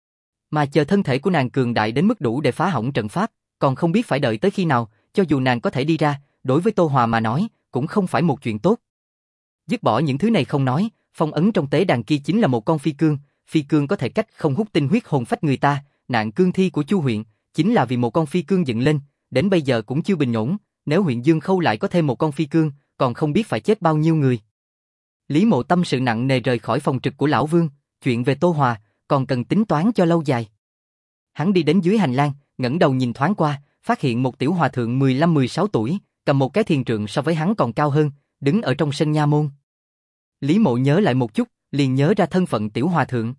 A: Mà chờ thân thể của nàng cường đại đến mức đủ để phá hỏng trận pháp, còn không biết phải đợi tới khi nào, cho dù nàng có thể đi ra, đối với Tô Hòa mà nói, cũng không phải một chuyện tốt. Dứt bỏ những thứ này không nói, phong ấn trong tế đàn kia chính là một con phi cương có thể cách không hút tinh huyết hồn phách người ta, nạn cương thi của Chu huyện, chính là vì một con phi cương dựng lên, đến bây giờ cũng chưa bình ổn, nếu huyện Dương Khâu lại có thêm một con phi cương, còn không biết phải chết bao nhiêu người. Lý Mộ tâm sự nặng nề rời khỏi phòng trực của lão Vương, chuyện về Tô Hòa, còn cần tính toán cho lâu dài. Hắn đi đến dưới hành lang, ngẩng đầu nhìn thoáng qua, phát hiện một tiểu hòa thượng 15-16 tuổi, cầm một cái thiền trượng so với hắn còn cao hơn, đứng ở trong sân nha môn. Lý Mộ nhớ lại một chút, liền nhớ ra thân phận tiểu hòa thượng.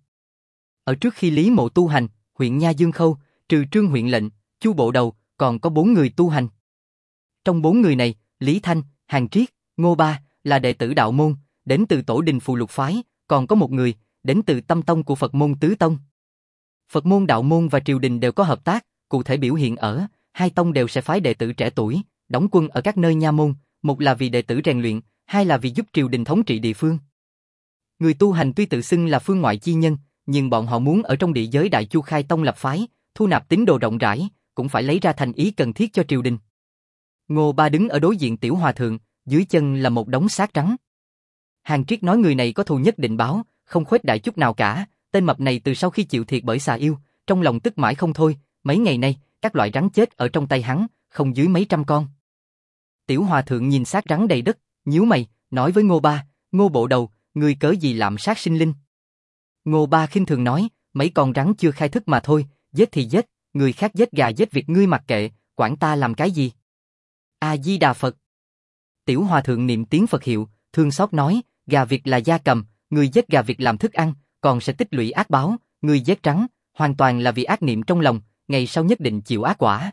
A: Ở trước khi Lý Mộ tu hành, huyện Nha Dương Khâu, trừ Trương huyện lệnh, Chu bộ đầu, còn có 4 người tu hành. Trong 4 người này, Lý Thanh, Hàn Triết, Ngô Ba là đệ tử đạo môn, đến từ tổ đình Phù Lục phái, còn có một người đến từ Tâm tông của Phật môn Tứ tông. Phật môn, đạo môn và triều đình đều có hợp tác, cụ thể biểu hiện ở hai tông đều sẽ phái đệ tử trẻ tuổi đóng quân ở các nơi nha môn, một là vì đệ tử rèn luyện, hai là vì giúp triều đình thống trị địa phương. Người tu hành tuy tự xưng là phương ngoại chi nhân, nhưng bọn họ muốn ở trong địa giới Đại Chu khai tông lập phái, thu nạp tín đồ rộng rãi, cũng phải lấy ra thành ý cần thiết cho triều đình. Ngô Ba đứng ở đối diện tiểu hòa thượng, dưới chân là một đống xác trắng. Hàn Triết nói người này có thù nhất định báo, không khuếch đại chút nào cả, tên mập này từ sau khi chịu thiệt bởi xà yêu, trong lòng tức mãi không thôi, mấy ngày nay, các loại rắn chết ở trong tay hắn, không dưới mấy trăm con. Tiểu hòa thượng nhìn xác rắn đầy đất, nhíu mày, nói với Ngô Ba, Ngô bộ đầu, ngươi cớ gì lạm sát sinh linh? Ngô Ba khinh thường nói, mấy con rắn chưa khai thức mà thôi, giết thì giết, người khác giết gà giết vịt ngươi mặc kệ, quản ta làm cái gì? A Di Đà Phật. Tiểu hòa thượng niệm tiếng Phật hiệu, thương xót nói, gà vịt là gia cầm, người giết gà vịt làm thức ăn, còn sẽ tích lũy ác báo, người giết rắn, hoàn toàn là vì ác niệm trong lòng, ngày sau nhất định chịu ác quả.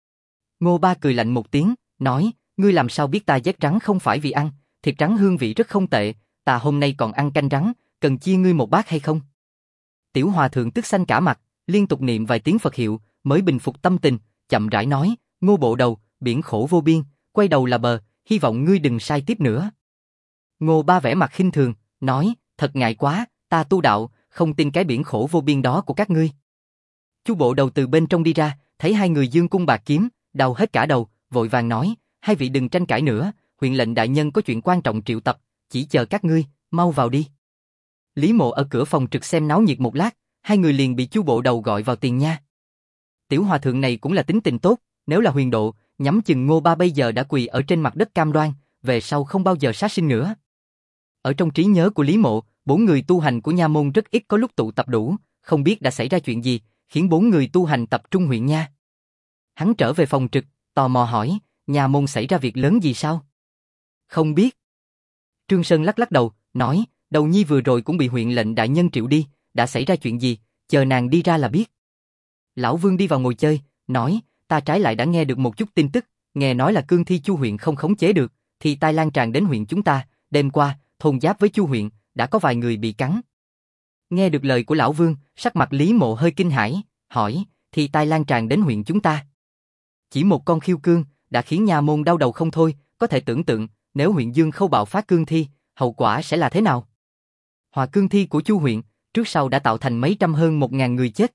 A: Ngô Ba cười lạnh một tiếng, nói, ngươi làm sao biết ta giết rắn không phải vì ăn, thịt rắn hương vị rất không tệ, ta hôm nay còn ăn canh rắn, cần chia ngươi một bát hay không? Tiểu hòa thượng tức xanh cả mặt, liên tục niệm vài tiếng Phật hiệu, mới bình phục tâm tình, chậm rãi nói, Ngô bộ đầu, biển khổ vô biên, quay đầu là bờ, hy vọng ngươi đừng sai tiếp nữa. Ngô Ba vẻ mặt khinh thường, nói, thật ngại quá, ta tu đạo, không tin cái biển khổ vô biên đó của các ngươi. Chu bộ đầu từ bên trong đi ra, thấy hai người dương cung bạc kiếm, đau hết cả đầu, vội vàng nói, hai vị đừng tranh cãi nữa, huyện lệnh đại nhân có chuyện quan trọng triệu tập, chỉ chờ các ngươi, mau vào đi. Lý Mộ ở cửa phòng trực xem náo nhiệt một lát, hai người liền bị Chu bộ đầu gọi vào tiền nha. Tiểu hòa thượng này cũng là tính tình tốt, nếu là huyền độ, nhắm chừng Ngô Ba bây giờ đã quỳ ở trên mặt đất cam đoan, về sau không bao giờ sát sinh nữa. Ở trong trí nhớ của Lý Mộ, 4 người tu hành của nha môn rất ít có lúc tụ tập đủ, không biết đã xảy ra chuyện gì, khiến 4 người tu hành tập trung huyện nha. Hắn trở về phòng trực, tò mò hỏi, nha môn xảy ra việc lớn gì sao? Không biết. Trương Sơn lắc lắc đầu, nói, đầu nhi vừa rồi cũng bị huyện lệnh đại nhân triệu đi, đã xảy ra chuyện gì, chờ nàng đi ra là biết. Lão Vương đi vào ngồi chơi, nói, ta trái lại đã nghe được một chút tin tức, nghe nói là cương thi Chu huyện không khống chế được, thì tai lan tràn đến huyện chúng ta, đêm qua, thôn giáp với Chu huyện, đã có vài người bị cắn. Nghe được lời của lão Vương, sắc mặt Lý Mộ hơi kinh hãi, hỏi, thì tai lan tràn đến huyện chúng ta. Chỉ một con khiêu cương, đã khiến nha môn đau đầu không thôi, có thể tưởng tượng, nếu huyện Dương Khâu bạo phát cương thi, hậu quả sẽ là thế nào? Hòa cương thi của Chu huyện, trước sau đã tạo thành mấy trăm hơn 1.000 người chết.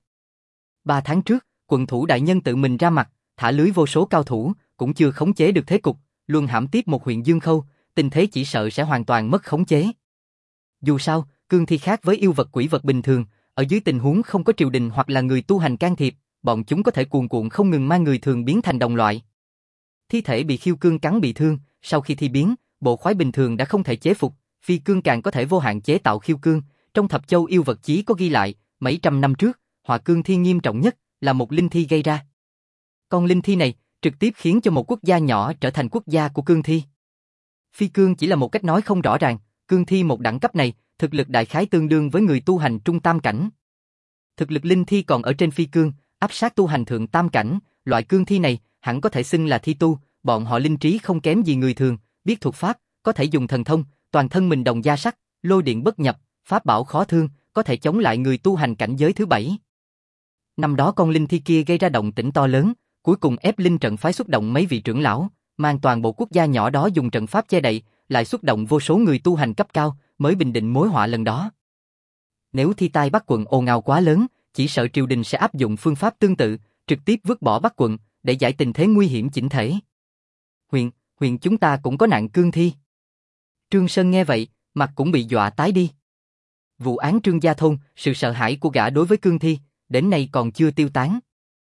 A: 3 tháng trước, quận thủ đại nhân tự mình ra mặt, thả lưới vô số cao thủ, cũng chưa khống chế được thế cục, luôn hãm tiếp một huyện Dương Khâu, tình thế chỉ sợ sẽ hoàn toàn mất khống chế. Dù sao, cương thi khác với yêu vật quỷ vật bình thường, ở dưới tình huống không có triều đình hoặc là người tu hành can thiệp, bọn chúng có thể cuồn cuộn không ngừng mang người thường biến thành đồng loại. Thi thể bị khiêu cương cắn bị thương, sau khi thi biến, bộ khoái bình thường đã không thể chế phục, phi cương càng có thể vô hạn chế tạo khiêu cương. Trong thập châu yêu vật chí có ghi lại, mấy trăm năm trước, họa cương thi nghiêm trọng nhất là một linh thi gây ra. Con linh thi này trực tiếp khiến cho một quốc gia nhỏ trở thành quốc gia của cương thi. Phi cương chỉ là một cách nói không rõ ràng, cương thi một đẳng cấp này, thực lực đại khái tương đương với người tu hành trung tam cảnh. Thực lực linh thi còn ở trên phi cương, áp sát tu hành thượng tam cảnh, loại cương thi này hẳn có thể xưng là thi tu, bọn họ linh trí không kém gì người thường, biết thuật pháp, có thể dùng thần thông, toàn thân mình đồng gia sắc, lôi điện bất nhập, pháp bảo khó thương, có thể chống lại người tu hành cảnh giới thứ 7. Năm đó con linh thi kia gây ra động tĩnh to lớn, cuối cùng ép linh trận phái xuất động mấy vị trưởng lão, mang toàn bộ quốc gia nhỏ đó dùng trận pháp che đậy, lại xuất động vô số người tu hành cấp cao, mới bình định mối họa lần đó. Nếu thi tai Bắc quận ồn ào quá lớn, chỉ sợ triều đình sẽ áp dụng phương pháp tương tự, trực tiếp vứt bỏ Bắc quận, để giải tình thế nguy hiểm chỉnh thể. huyện chúng ta cũng có nạn cương thi. Trương Sơn nghe vậy, mặt cũng bị dọa tái đi. Vụ án Trương Gia Thôn, sự sợ hãi của gã đối với cương thi, đến nay còn chưa tiêu tán.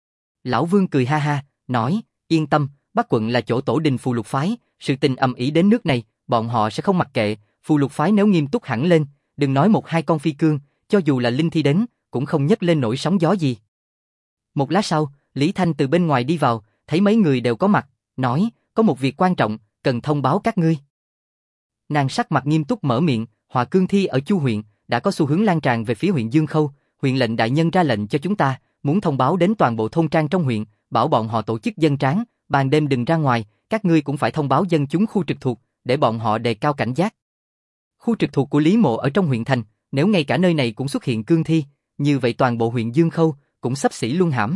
A: Lão Vương cười ha ha, nói, yên tâm, Bắc quận là chỗ tổ đình Phù Lục phái, sự tình ầm ĩ đến nước này, bọn họ sẽ không mặc kệ, Phù Lục phái nếu nghiêm túc hẳn lên, đừng nói một hai con phi cương, cho dù là linh thi đến, cũng không nhấc lên nổi sóng gió gì. Một lát sau, Lý Thanh từ bên ngoài đi vào, thấy mấy người đều có mặt, nói, có một việc quan trọng, cần thông báo các ngươi. Nàng sắc mặt nghiêm túc mở miệng, họa cương thi ở Chu huyện đã có xu hướng lan tràn về phía huyện Dương Khâu, huyện lệnh đại nhân ra lệnh cho chúng ta, muốn thông báo đến toàn bộ thôn trang trong huyện, bảo bọn họ tổ chức dân tráng, ban đêm đừng ra ngoài, các ngươi cũng phải thông báo dân chúng khu trực thuộc, để bọn họ đề cao cảnh giác. Khu trực thuộc của Lý Mộ ở trong huyện thành, nếu ngay cả nơi này cũng xuất hiện cương thi, như vậy toàn bộ huyện Dương Khâu cũng xấp xỉ luân hãm.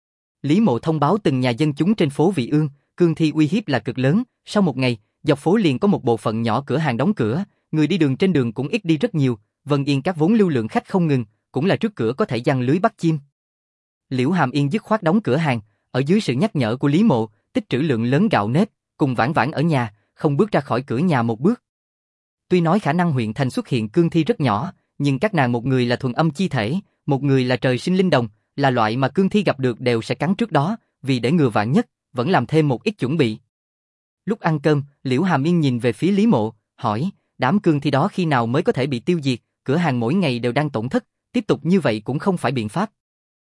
A: Lý Mộ thông báo từng nhà dân chúng trên phố Vị Ương, cương thi uy hiếp là cực lớn, sau một ngày, dọc phố liền có một bộ phận nhỏ cửa hàng đóng cửa, người đi đường trên đường cũng ít đi rất nhiều, Vân Yên các vốn lưu lượng khách không ngừng, cũng là trước cửa có thể giăng lưới bắt chim. Liễu Hàm Yên dứt khoát đóng cửa hàng, ở dưới sự nhắc nhở của Lý Mộ, tích trữ lượng lớn gạo nếp, cùng Vãn Vãn ở nhà, không bước ra khỏi cửa nhà một bước. Tuy nói khả năng huyện thành xuất hiện cương thi rất nhỏ, nhưng các nàng một người là thuần âm chi thể, một người là trời sinh linh đồng, là loại mà cương thi gặp được đều sẽ cắn trước đó, vì để ngừa vạn nhất, vẫn làm thêm một ít chuẩn bị. Lúc ăn cơm, Liễu Hàm Yên nhìn về phía Lý Mộ, hỏi, đám cương thi đó khi nào mới có thể bị tiêu diệt, cửa hàng mỗi ngày đều đang tổn thất, tiếp tục như vậy cũng không phải biện pháp.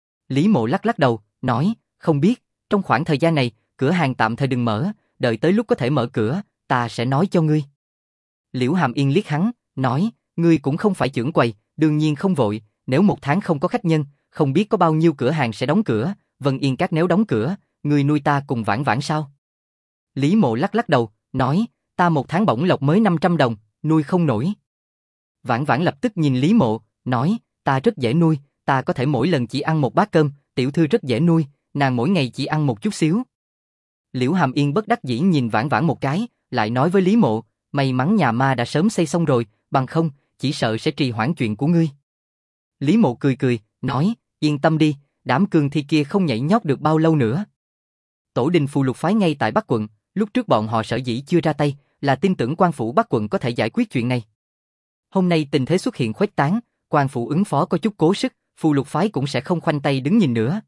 A: Lý Mộ lắc lắc đầu, nói, không biết, trong khoảng thời gian này, cửa hàng tạm thời đừng mở, đợi tới lúc có thể mở cửa, ta sẽ nói cho ngươi. Liễu Hàm Yên liếc hắn, nói, ngươi cũng không phải chưởng quầy, đương nhiên không vội, nếu một tháng không có khách nhân, không biết có bao nhiêu cửa hàng sẽ đóng cửa, Vân Yên các nếu đóng cửa, ngươi nuôi ta cùng Vãn Vãn sao? Lý Mộ lắc lắc đầu, nói, ta một tháng bổng lộc mới 500 đồng, nuôi không nổi. Vãn Vãn lập tức nhìn Lý Mộ, nói, ta rất dễ nuôi, ta có thể mỗi lần chỉ ăn một bát cơm, tiểu thư rất dễ nuôi, nàng mỗi ngày chỉ ăn một chút xíu. Liễu Hàm Yên bất đắc dĩ nhìn Vãn Vãn một cái, lại nói với Lý Mộ, may mắn nhà ma đã sớm xây xong rồi, bằng không, chỉ sợ sẽ trì hoãn chuyện của ngươi. Lý Mộ cười cười, nói, yên tâm đi, đám cương thi kia không nhảy nhót được bao lâu nữa. Tổ đình Phù Lục phái ngay tại Bắc quận, lúc trước bọn họ sở dĩ chưa ra tay, là tin tưởng quan phủ Bắc quận có thể giải quyết chuyện này. Hôm nay tình thế xuất hiện khuếch tán, quan phủ ứng phó có chút cố sức, Phù Lục phái cũng sẽ không khoanh tay đứng nhìn nữa.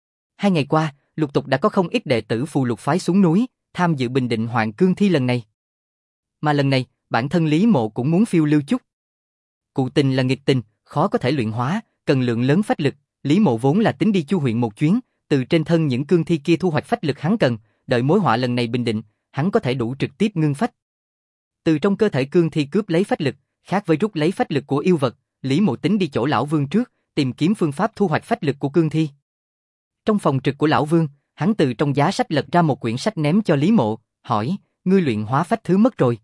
A: 2 ngày qua, lục tục đã có không ít đệ tử Phù Lục phái xuống núi, tham dự bình định hoạn cương thi lần này. Mà lần này, bản thân Lý Mộ cũng muốn phiêu lưu chút. Cụ tình là nghịch tình, khó có thể luyện hóa, cần lượng lớn phách lực, Lý Mộ vốn là tính đi Chu huyện một chuyến, từ trên thân những cương thi kia thu hoạch phách lực hắn cần, đợi mối họa lần này bình định, hắn có thể đủ trực tiếp ngưng phách. Từ trong cơ thể cương thi cướp lấy phách lực, khác với rút lấy phách lực của yêu vật, Lý Mộ tính đi chỗ lão Vương trước, tìm kiếm phương pháp thu hoạch phách lực của cương thi. Trong phòng trực của lão Vương, hắn từ trong giá sách lật ra một quyển sách ném cho Lý Mộ, hỏi, ngươi luyện hóa phách thứ mất rồi.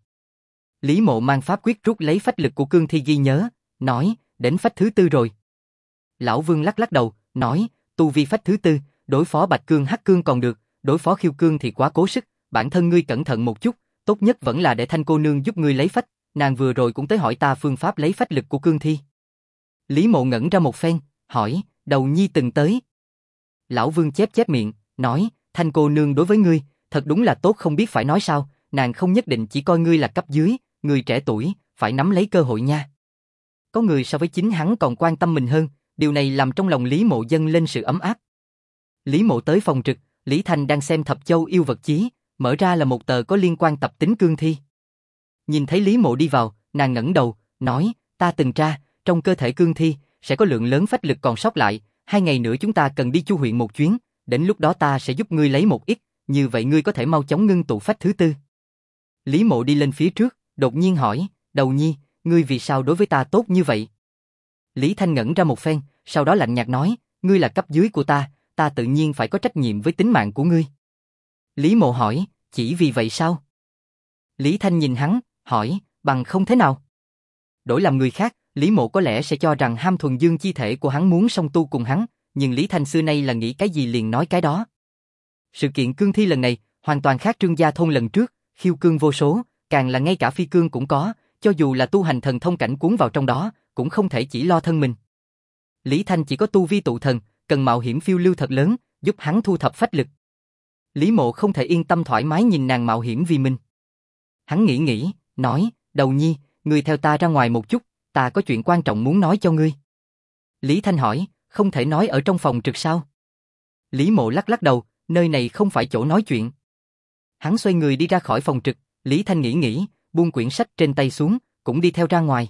A: Lý Mộ mang pháp quyết rút lấy phách lực của cương thi ghi nhớ, nói, đến phách thứ 4 rồi. Lão Vương lắc lắc đầu, nói, tu vi phách thứ 4, đối phó Bạch Cương Hắc Cương còn được, đối phó Khiêu Cương thì quá cố sức, bản thân ngươi cẩn thận một chút, tốt nhất vẫn là để Thanh cô nương giúp ngươi lấy phách, nàng vừa rồi cũng tới hỏi ta phương pháp lấy phách lực của cương thi. Lý Mộ ngẩn ra một phen, hỏi, Đầu Nhi từng tới. Lão Vương chép chép miệng, nói, Thanh cô nương đối với ngươi, thật đúng là tốt không biết phải nói sao, nàng không nhất định chỉ coi ngươi là cấp dưới, người trẻ tuổi, phải nắm lấy cơ hội nha. Có người so với chính hắn còn quan tâm mình hơn, điều này làm trong lòng Lý Mộ dâng lên sự ấm áp. Lý Mộ tới phòng trực, Lý Thanh đang xem Thập Châu Yêu Vật Chí, mở ra là một tờ có liên quan tập tính cương thi. Nhìn thấy Lý Mộ đi vào, nàng ngẩng đầu, nói, ta từng tra, trong cơ thể cương thi, sẽ có lượng lớn phách lực còn sót lại, 2 ngày nữa chúng ta cần đi Chu huyện một chuyến, đến lúc đó ta sẽ giúp ngươi lấy một ít, như vậy ngươi có thể mau chóng ngưng tụ phách thứ 4. Lý Mộ đi lên phía trước, đột nhiên hỏi, Đầu Nhi, ngươi vì sao đối với ta tốt như vậy? Lý Thanh ngẩn ra một phen, sau đó lạnh nhạt nói, ngươi là cấp dưới của ta tự nhiên phải có trách nhiệm với tính mạng của ngươi. Lý Mộ hỏi, chỉ vì vậy sao? Lý Thanh nhìn hắn, hỏi, bằng không thế nào? Đổi làm người khác, Lý Mộ có lẽ sẽ cho rằng ham thuần dương chi thể của hắn muốn song tu cùng hắn, nhưng Lý Thanh xưa nay là nghĩ cái gì liền nói cái đó. Sự kiện cương thi lần này, hoàn toàn khác Trương Gia Thôn lần trước, khiêu cương vô số, càng là ngay cả phi cương cũng có, cho dù là tu hành thần thông cảnh cuốn vào trong đó, cũng không thể chỉ lo thân mình. Lý Thanh chỉ có tu vi tụ thần, cần mạo hiểm phiêu lưu thật lớn, giúp hắn thu thập phách lực. Lý Mộ không thể yên tâm thoải mái nhìn nàng mạo hiểm vì mình. Hắn nghĩ, nói, Đầu Nhi, ngươi theo ta ra ngoài một chút, ta có chuyện quan trọng muốn nói cho ngươi. Lý Thanh hỏi, không thể nói ở trong phòng trực sao? Lý Mộ lắc đầu, nơi này không phải chỗ nói chuyện. Hắn xoay người đi ra khỏi phòng trực, Lý Thanh nghĩ, buông quyển sách trên tay xuống, cũng đi theo ra ngoài.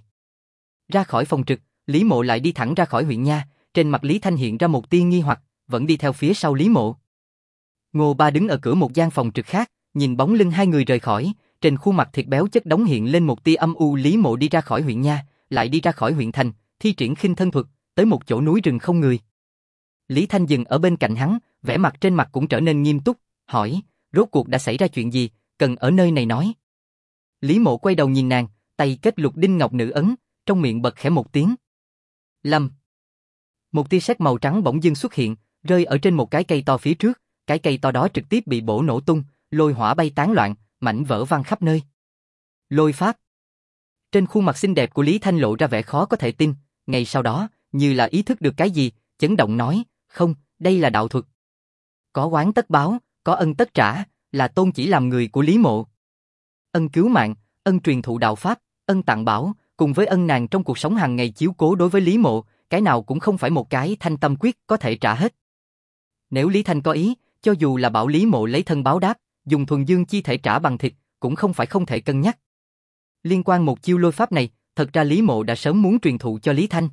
A: Ra khỏi phòng trực, Lý Mộ lại đi thẳng ra khỏi huyện nha, trên mặt Lý Thanh hiện ra một tia nghi hoặc, vẫn đi theo phía sau Lý Mộ. Ngô Ba đứng ở cửa một gian phòng trực khác, nhìn bóng lưng hai người rời khỏi, trên khuôn mặt thịt béo chất đống hiện lên một tia âm u. Lý Mộ đi ra khỏi huyện nha, lại đi ra khỏi huyện thành, thi triển khinh thân thuật, tới một chỗ núi rừng không người. Lý Thanh dừng ở bên cạnh hắn, vẻ mặt trên mặt cũng trở nên nghiêm túc, hỏi, rốt cuộc đã xảy ra chuyện gì, cần ở nơi này nói. Lý Mộ quay đầu nhìn nàng, tay kết lục đinh ngọc nữ ấn, trong miệng bật khẽ một tiếng. Lâm. Một tia sét màu trắng bỗng dưng xuất hiện, rơi ở trên một cái cây to phía trước, cái cây to đó trực tiếp bị bổ nổ tung, lôi hỏa bay tán loạn, mảnh vỡ văng khắp nơi. Lôi pháp. Trên khuôn mặt xinh đẹp của Lý Thanh lộ ra vẻ khó có thể tin, ngay sau đó, như là ý thức được cái gì, chấn động nói, không, đây là đạo thuật. Có oán tất báo, có ân tất trả, là tôn chỉ làm người của Lý Mộ. Ân cứu mạng, ân truyền thụ đạo pháp, ân tặng bảo, cùng với ân nàng trong cuộc sống hàng ngày chiếu cố đối với Lý Mộ, cái nào cũng không phải một cái thanh tâm quyết có thể trả hết. Nếu Lý Thanh có ý, cho dù là bảo Lý Mộ lấy thân báo đáp, dùng thuần dương chi thể trả bằng thịt, cũng không phải không thể cân nhắc. Liên quan một chiêu lôi pháp này, thật ra Lý Mộ đã sớm muốn truyền thụ cho Lý Thanh.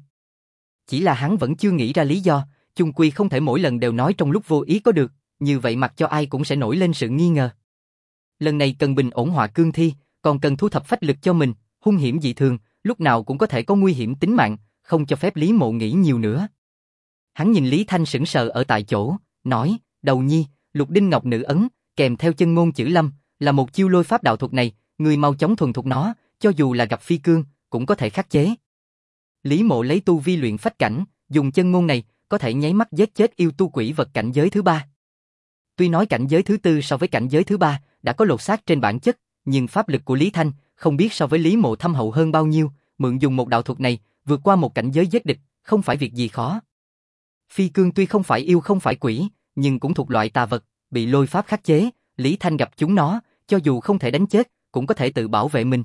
A: Chỉ là hắn vẫn chưa nghĩ ra lý do, chung quy không thể mỗi lần đều nói trong lúc vô ý có được, như vậy mặc cho ai cũng sẽ nổi lên sự nghi ngờ. Lần này cần bình ổn họa cương thi, còn cần thu thập phách lực cho mình, hung hiểm dị thường, lúc nào cũng có thể có nguy hiểm tính mạng, không cho phép Lý Mộ nghĩ nhiều nữa. Hắn nhìn Lý Thanh sững sờ ở tại chỗ, nói, Đầu Nhi, lục đinh ngọc nữ ấn, kèm theo chân ngôn chữ lâm, là một chiêu lôi pháp đạo thuật này, người mau chóng thuần thục nó, cho dù là gặp phi cương, cũng có thể khắc chế. Lý Mộ lấy tu vi luyện phách cảnh, dùng chân ngôn này, có thể nháy mắt giết chết yêu tu quỷ vật cảnh giới thứ 3. Tuy nói cảnh giới thứ 4 so với cảnh giới thứ 3 đã có lột xác trên bản chất, nhưng pháp lực của Lý Thanh không biết so với Lý Mộ thâm hậu hơn bao nhiêu, mượn dùng một đạo thuật này, vượt qua một cảnh giới giết địch, không phải việc gì khó. Phi cương tuy không phải yêu không phải quỷ, nhưng cũng thuộc loại tà vật, bị lôi pháp khắc chế, Lý Thanh gặp chúng nó, cho dù không thể đánh chết, cũng có thể tự bảo vệ mình.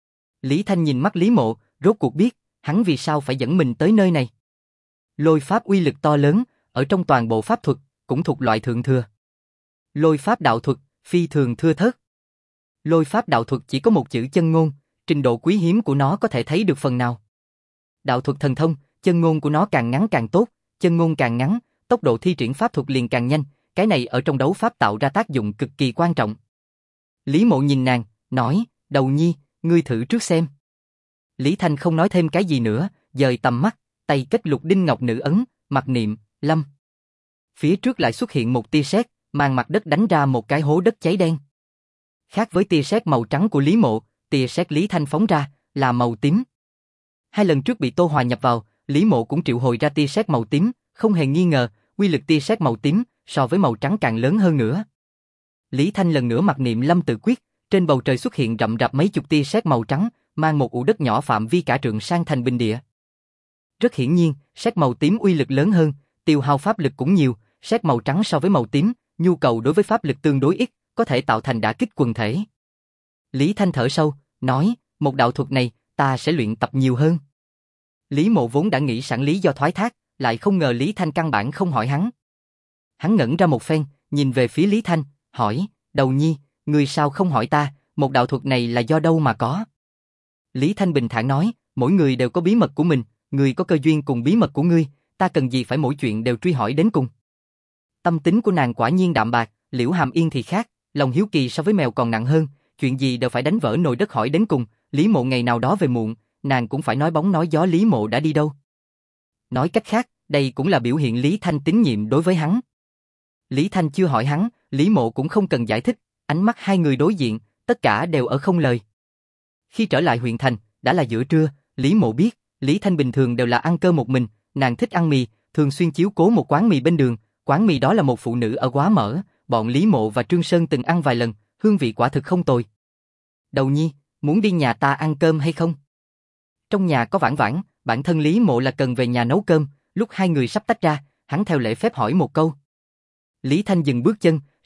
A: Lý Thanh nhìn mắt Lý Mộ, rốt cuộc biết, hắn vì sao phải dẫn mình tới nơi này. Lôi pháp uy lực to lớn, ở trong toàn bộ pháp thuật, cũng thuộc loại thượng thừa. Lôi pháp đạo thuật, phi thường thưa thớt. Lôi pháp đạo thuật chỉ có một chữ chân ngôn, trình độ quý hiếm của nó có thể thấy được phần nào. Đạo thuật thần thông, chân ngôn của nó càng ngắn càng tốt, chân ngôn càng ngắn, tốc độ thi triển pháp thuật liền càng nhanh, cái này ở trong đấu pháp tạo ra tác dụng cực kỳ quan trọng. Lý Mộ nhìn nàng, nói, Đầu Nhi, ngươi thử trước xem. Lý Thanh không nói thêm cái gì nữa, dời tầm mắt, tay kết lục đinh ngọc nữ ấn, mặc niệm, Lâm. Phía trước lại xuất hiện một tia sét, mang mặt đất đánh ra một cái hố đất cháy đen. Khác với tia sét màu trắng của Lý Mộ, tia sét Lý Thanh phóng ra là màu tím. Hai lần trước bị Tô Hòa nhập vào, Lý Mộ cũng triệu hồi ra tia sét màu tím, không hề nghi ngờ, uy lực tia sét màu tím so với màu trắng càng lớn hơn nữa. Lý Thanh lần nữa mặc niệm Lâm tự quyết, trên bầu trời xuất hiện rậm rạp mấy chục tia sét màu trắng, mang một ụ đất nhỏ phạm vi cả trượng sang thành bình địa. Rất hiển nhiên, sét màu tím uy lực lớn hơn, tiêu hao pháp lực cũng nhiều, sét màu trắng so với màu tím, nhu cầu đối với pháp lực tương đối ít, có thể tạo thành đả kích quần thể. Lý Thanh thở sâu, nói, một đạo thuật này, ta sẽ luyện tập nhiều hơn. Lý Mộ vốn đã nghĩ sẵn lý do thoái thác, lại không ngờ Lý Thanh căn bản không hỏi hắn. Hắn ngẩn ra một phen, nhìn về phía Lý Thanh, hỏi, Đầu Nhi, ngươi sao không hỏi ta, một đạo thuật này là do đâu mà có? Lý Thanh bình thản nói, mỗi người đều có bí mật của mình, ngươi có cơ duyên cùng bí mật của ngươi, ta cần gì phải mỗi chuyện đều truy hỏi đến cùng. Tâm tính của nàng quả nhiên đạm bạc, Liễu Hàm Yên thì khác, lòng hiếu kỳ so với mèo còn nặng hơn, chuyện gì đều phải đánh vỡ nồi đất hỏi đến cùng, Lý Mộ ngày nào đó về muộn, nàng cũng phải nói bóng nói gió Lý Mộ đã đi đâu. Nói cách khác, đây cũng là biểu hiện Lý Thanh tín nhiệm đối với hắn. Lý Thanh chưa hỏi hắn, Lý Mộ cũng không cần giải thích, ánh mắt hai người đối diện, tất cả đều ở không lời. Khi trở lại huyện thành, đã là giữa trưa, Lý Mộ biết, Lý Thanh bình thường đều là ăn cơm một mình, nàng thích ăn mì, thường xuyên chiếu cố một quán mì bên đường, quán mì đó là một phụ nữ ở Quá Mở, bọn Lý Mộ và Trương Sơn từng ăn vài lần, hương vị quả thực không tồi. Đầu Nhi, muốn đi nhà ta ăn cơm hay không? Trong nhà có Vãn Vãn, bản thân Lý Mộ là cần về nhà nấu cơm, lúc hai người sắp tách ra, hắn theo lễ phép hỏi một câu. Lý Thanh dừng bước chân,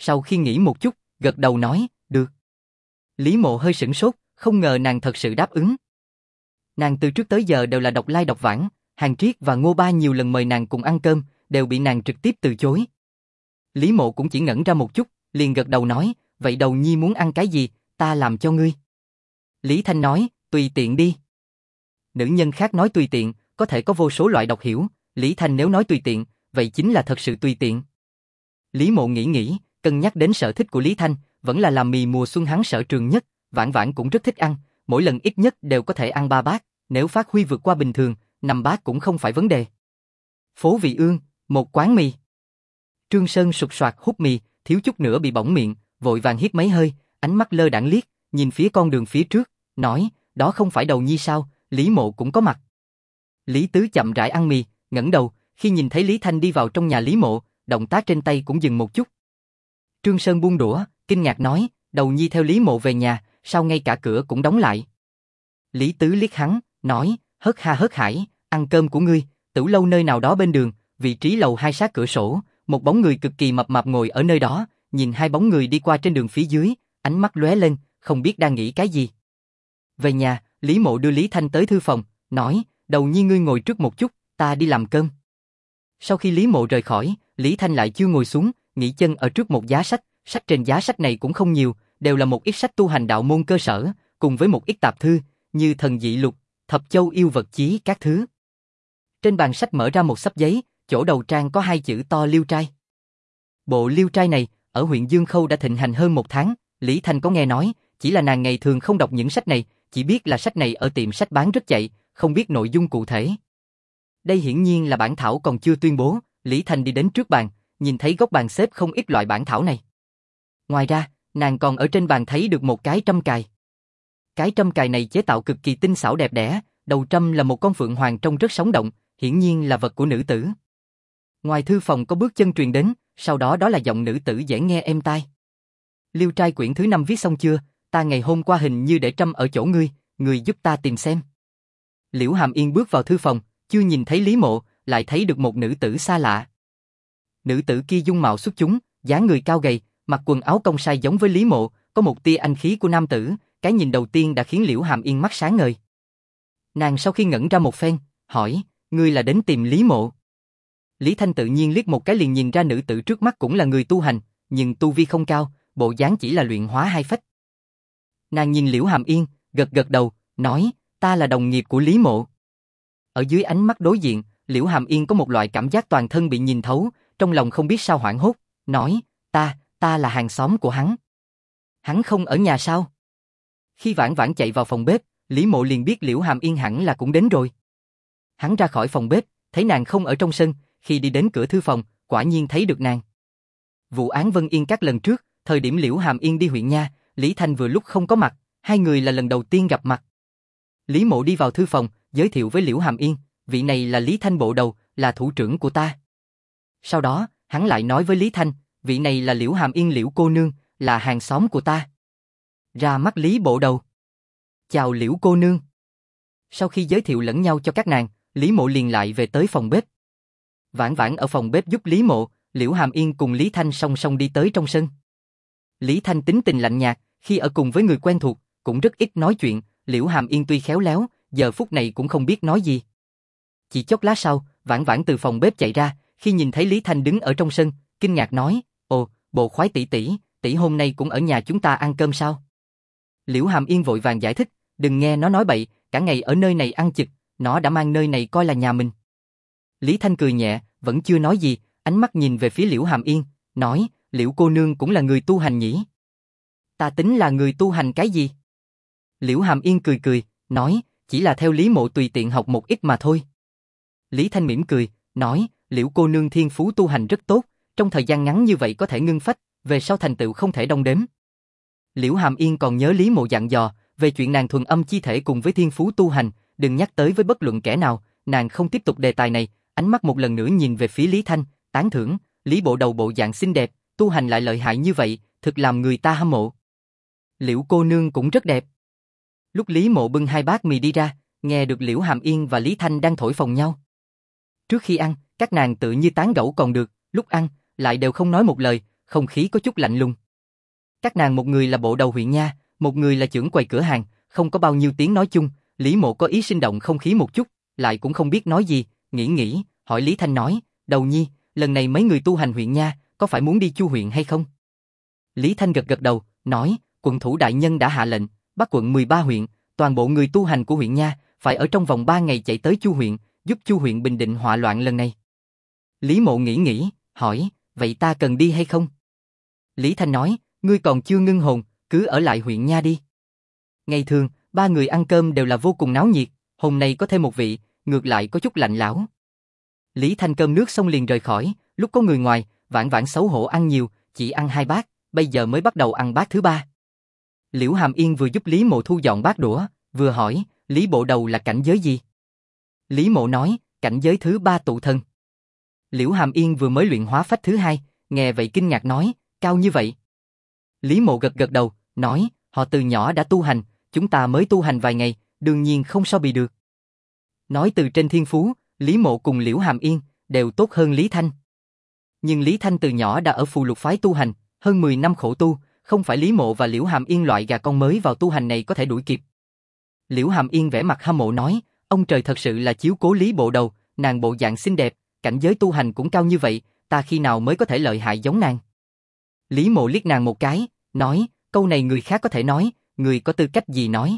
A: sau khi nghĩ một chút, gật đầu nói, được. Lý Mộ hơi sửng sốt, không ngờ nàng thật sự đáp ứng. Nàng từ trước tới giờ đều là độc lai độc vãng, Hàn Triết và Ngô Ba nhiều lần mời nàng cùng ăn cơm, đều bị nàng trực tiếp từ chối. Lý Mộ cũng chỉ ngẩn ra một chút, liền gật đầu nói, vậy Đầu Nhi muốn ăn cái gì, ta làm cho ngươi. Lý Thanh nói, tùy tiện đi. Nữ nhân khác nói tùy tiện, có thể có vô số loại độc hiểu, Lý Thanh nếu nói tùy tiện, vậy chính là thật sự tùy tiện. Lý Mộ nghĩ, cân nhắc đến sở thích của Lý Thanh, vẫn là làm mì mùa xuân hắn sở trường nhất, Vãn Vãn cũng rất thích ăn, mỗi lần ít nhất đều có thể ăn 3 bát, nếu phát huy vượt qua bình thường, 5 bát cũng không phải vấn đề. Phố Vị Ương, một quán mì. Trương Sơn sụt soạt hút mì, thiếu chút nữa bị bỏng miệng, vội vàng hít mấy hơi, ánh mắt lơ đãng liếc, nhìn phía con đường phía trước, nói, đó không phải Đầu Nhi sao, Lý Mộ cũng có mặt. Lý Tứ chậm rãi ăn mì, ngẩng đầu, khi nhìn thấy Lý Thanh đi vào trong nhà Lý Mộ, động tác trên tay cũng dừng một chút. Trương Sơn buông đũa, kinh ngạc nói, Đầu Nhi theo Lý Mộ về nhà, sao ngay cả cửa cũng đóng lại. Lý Tứ liếc hắn, nói, hớt ha hớt hải, ăn cơm của ngươi, Tử lâu nơi nào đó bên đường, vị trí lầu 2 sát cửa sổ, một bóng người cực kỳ mập mạp ngồi ở nơi đó, nhìn hai bóng người đi qua trên đường phía dưới, ánh mắt lóe lên, không biết đang nghĩ cái gì. Về nhà, Lý Mộ đưa Lý Thanh tới thư phòng, nói, Đầu Nhi ngươi ngồi trước một chút, ta đi làm cơm. Sau khi Lý Mộ rời khỏi, Lý Thanh lại chưa ngồi xuống, nghỉ chân ở trước một giá sách, sách trên giá sách này cũng không nhiều, đều là một ít sách tu hành đạo môn cơ sở, cùng với một ít tạp thư, như Thần Dị Lục, Thập Châu Yêu Vật Chí các thứ. Trên bàn sách mở ra một xấp giấy, chỗ đầu trang có 2 chữ to Liêu Trai. Bộ Liêu Trai này, ở huyện Dương Khâu đã thịnh hành hơn 1 tháng, Lý Thanh có nghe nói, chỉ là nàng ngày thường không đọc những sách này, chỉ biết là sách này ở tiệm sách bán rất chạy, không biết nội dung cụ thể. Đây hiển nhiên là bản thảo còn chưa tuyên bố, Lý Thanh đi đến trước bàn, nhìn thấy góc bàn xếp không ít loại bản thảo này. Ngoài ra, nàng còn ở trên bàn thấy được một cái trâm cài. Cái trâm cài này chế tạo cực kỳ tinh xảo đẹp đẽ, đầu trâm là một con phượng hoàng trông rất sống động, hiển nhiên là vật của nữ tử. Ngoài thư phòng có bước chân truyền đến, sau đó đó là giọng nữ tử dễ nghe êm tai. Liêu Trai quyển thứ 5 viết xong chưa? Ta ngày hôm qua hình như để trâm ở chỗ ngươi, ngươi giúp ta tìm xem. Liễu Hàm Yên bước vào thư phòng, chưa nhìn thấy Lý Mộ, lại thấy được một nữ tử xa lạ. Nữ tử kia dung mạo xuất chúng, dáng người cao gầy, mặc quần áo công sai giống với Lý Mộ, có một tia anh khí của nam tử, cái nhìn đầu tiên đã khiến Liễu Hàm Yên mắt sáng ngời. Nàng sau khi ngẩn ra một phen, hỏi, ngươi là đến tìm Lý Mộ? Lý Thanh tự nhiên liếc một cái liền nhìn ra nữ tử trước mắt cũng là người tu hành, nhưng tu vi không cao, bộ dáng chỉ là luyện hóa 2 phách. Nàng nhìn Liễu Hàm Yên, gật đầu, nói, ta là đồng nghiệp của Lý Mộ. Ở dưới ánh mắt đối diện, Liễu Hàm Yên có một loại cảm giác toàn thân bị nhìn thấu, trong lòng không biết sao hoảng hốt, nói, ta là hàng xóm của hắn. Hắn không ở nhà sao? Khi Vãn Vãn chạy vào phòng bếp, Lý Mộ liền biết Liễu Hàm Yên hẳn là cũng đến rồi. Hắn ra khỏi phòng bếp, thấy nàng không ở trong sân, khi đi đến cửa thư phòng, quả nhiên thấy được nàng. Vụ án Vân Yên Các lần trước, thời điểm Liễu Hàm Yên đi huyện nha, Lý Thanh vừa lúc không có mặt, hai người là lần đầu tiên gặp mặt. Lý Mộ đi vào thư phòng, giới thiệu với Liễu Hàm Yên, vị này là Lý Thanh bộ đầu, là thủ trưởng của ta. Sau đó, hắn lại nói với Lý Thanh, vị này là Liễu Hàm Yên Liễu cô nương, là hàng xóm của ta. Ra mắt Lý bộ đầu. Chào Liễu cô nương. Sau khi giới thiệu lẫn nhau cho các nàng, Lý Mộ liền lại về tới phòng bếp. Vãn Vãn ở phòng bếp giúp Lý Mộ, Liễu Hàm Yên cùng Lý Thanh song song đi tới trong sân. Lý Thanh tính tình lạnh nhạt, khi ở cùng với người quen thuộc, cũng rất ít nói chuyện, Liễu Hàm Yên tuy khéo léo, giờ phút này cũng không biết nói gì. Chỉ chốc lát sau, Vãn Vãn từ phòng bếp chạy ra, khi nhìn thấy Lý Thanh đứng ở trong sân, kinh ngạc nói, ồ, bộ khoái tỷ tỷ hôm nay cũng ở nhà chúng ta ăn cơm sao? Liễu Hàm Yên vội vàng giải thích, đừng nghe nó nói bậy, cả ngày ở nơi này ăn chực, nó đã mang nơi này coi là nhà mình. Lý Thanh cười nhẹ, vẫn chưa nói gì, ánh mắt nhìn về phía Liễu Hàm Yên, nói, Liễu cô nương cũng là người tu hành nhỉ? Ta tính là người tu hành cái gì? Liễu Hàm Yên cười, nói, chỉ là theo Lý Mộ tùy tiện học một ít mà thôi. Lý Thanh mỉm cười, nói, Liễu cô nương thiên phú tu hành rất tốt, trong thời gian ngắn như vậy có thể ngưng phách, về sau thành tựu không thể đong đếm. Liễu Hàm Yên còn nhớ Lý Mộ dặn dò, về chuyện nàng thuần âm chi thể cùng với thiên phú tu hành, đừng nhắc tới với bất luận kẻ nào, nàng không tiếp tục đề tài này, ánh mắt một lần nữa nhìn về phía Lý Thanh, tán thưởng, Lý bộ đầu bộ dạng xinh đẹp, tu hành lại lợi hại như vậy, thực làm người ta hâm mộ. Liễu cô nương cũng rất đẹp. Lúc Lý Mộ bưng 2 bát mì đi ra, nghe được Liễu Hàm Yên và Lý Thanh đang thổi phồng nhau. Trước khi ăn, các nàng tự như tán gẫu còn được, lúc ăn, lại đều không nói một lời, không khí có chút lạnh lùng. Các nàng một người là bộ đầu huyện nha, một người là trưởng quầy cửa hàng, không có bao nhiêu tiếng nói chung, Lý Mộ có ý sinh động không khí một chút, lại cũng không biết nói gì, nghĩ, hỏi Lý Thanh nói, Đầu Nhi, lần này mấy người tu hành huyện nha, có phải muốn đi Chu huyện hay không? Lý Thanh gật đầu, nói, quận thủ đại nhân đã hạ lệnh, bắt quận 13 huyện, toàn bộ người tu hành của huyện nha, phải ở trong vòng 3 ngày chạy tới Chu huyện, giúp Chu huyện bình định họa loạn lần này. Lý Mộ nghĩ, hỏi, vậy ta cần đi hay không? Lý Thanh nói, ngươi còn chưa ngưng hồn, cứ ở lại huyện nha đi. Ngày thường, 3 người ăn cơm đều là vô cùng náo nhiệt, hôm nay có thêm một vị, ngược lại có chút lạnh lẽo. Lý Thanh cơm nước xong liền rời khỏi, lúc có người ngoài, Vãn Vãn xấu hổ ăn nhiều, chỉ ăn 2 bát, bây giờ mới bắt đầu ăn bát thứ 3. Liễu Hàm Yên vừa giúp Lý Mộ thu dọn bát đũa, vừa hỏi, Lý bộ đầu là cảnh giới gì? Lý Mộ nói, cảnh giới thứ 3 tụ thân. Liễu Hàm Yên vừa mới luyện hóa phách thứ 2, nghe vậy kinh ngạc nói, cao như vậy. Lý Mộ gật đầu, nói, họ từ nhỏ đã tu hành, chúng ta mới tu hành vài ngày, đương nhiên không so bì được. Nói từ trên thiên phú, Lý Mộ cùng Liễu Hàm Yên đều tốt hơn Lý Thanh. Nhưng Lý Thanh từ nhỏ đã ở phù lục phái tu hành, hơn 10 năm khổ tu, không phải Lý Mộ và Liễu Hàm Yên loại gà con mới vào tu hành này có thể đuổi kịp. Liễu Hàm Yên vẻ mặt hâm mộ nói, ông trời thật sự là chiếu cố Lý bộ đầu, nàng bộ dạng xinh đẹp, cảnh giới tu hành cũng cao như vậy, ta khi nào mới có thể lợi hại giống nàng. Lý Mộ liếc nàng một cái, nói, câu này người khác có thể nói, người có tư cách gì nói.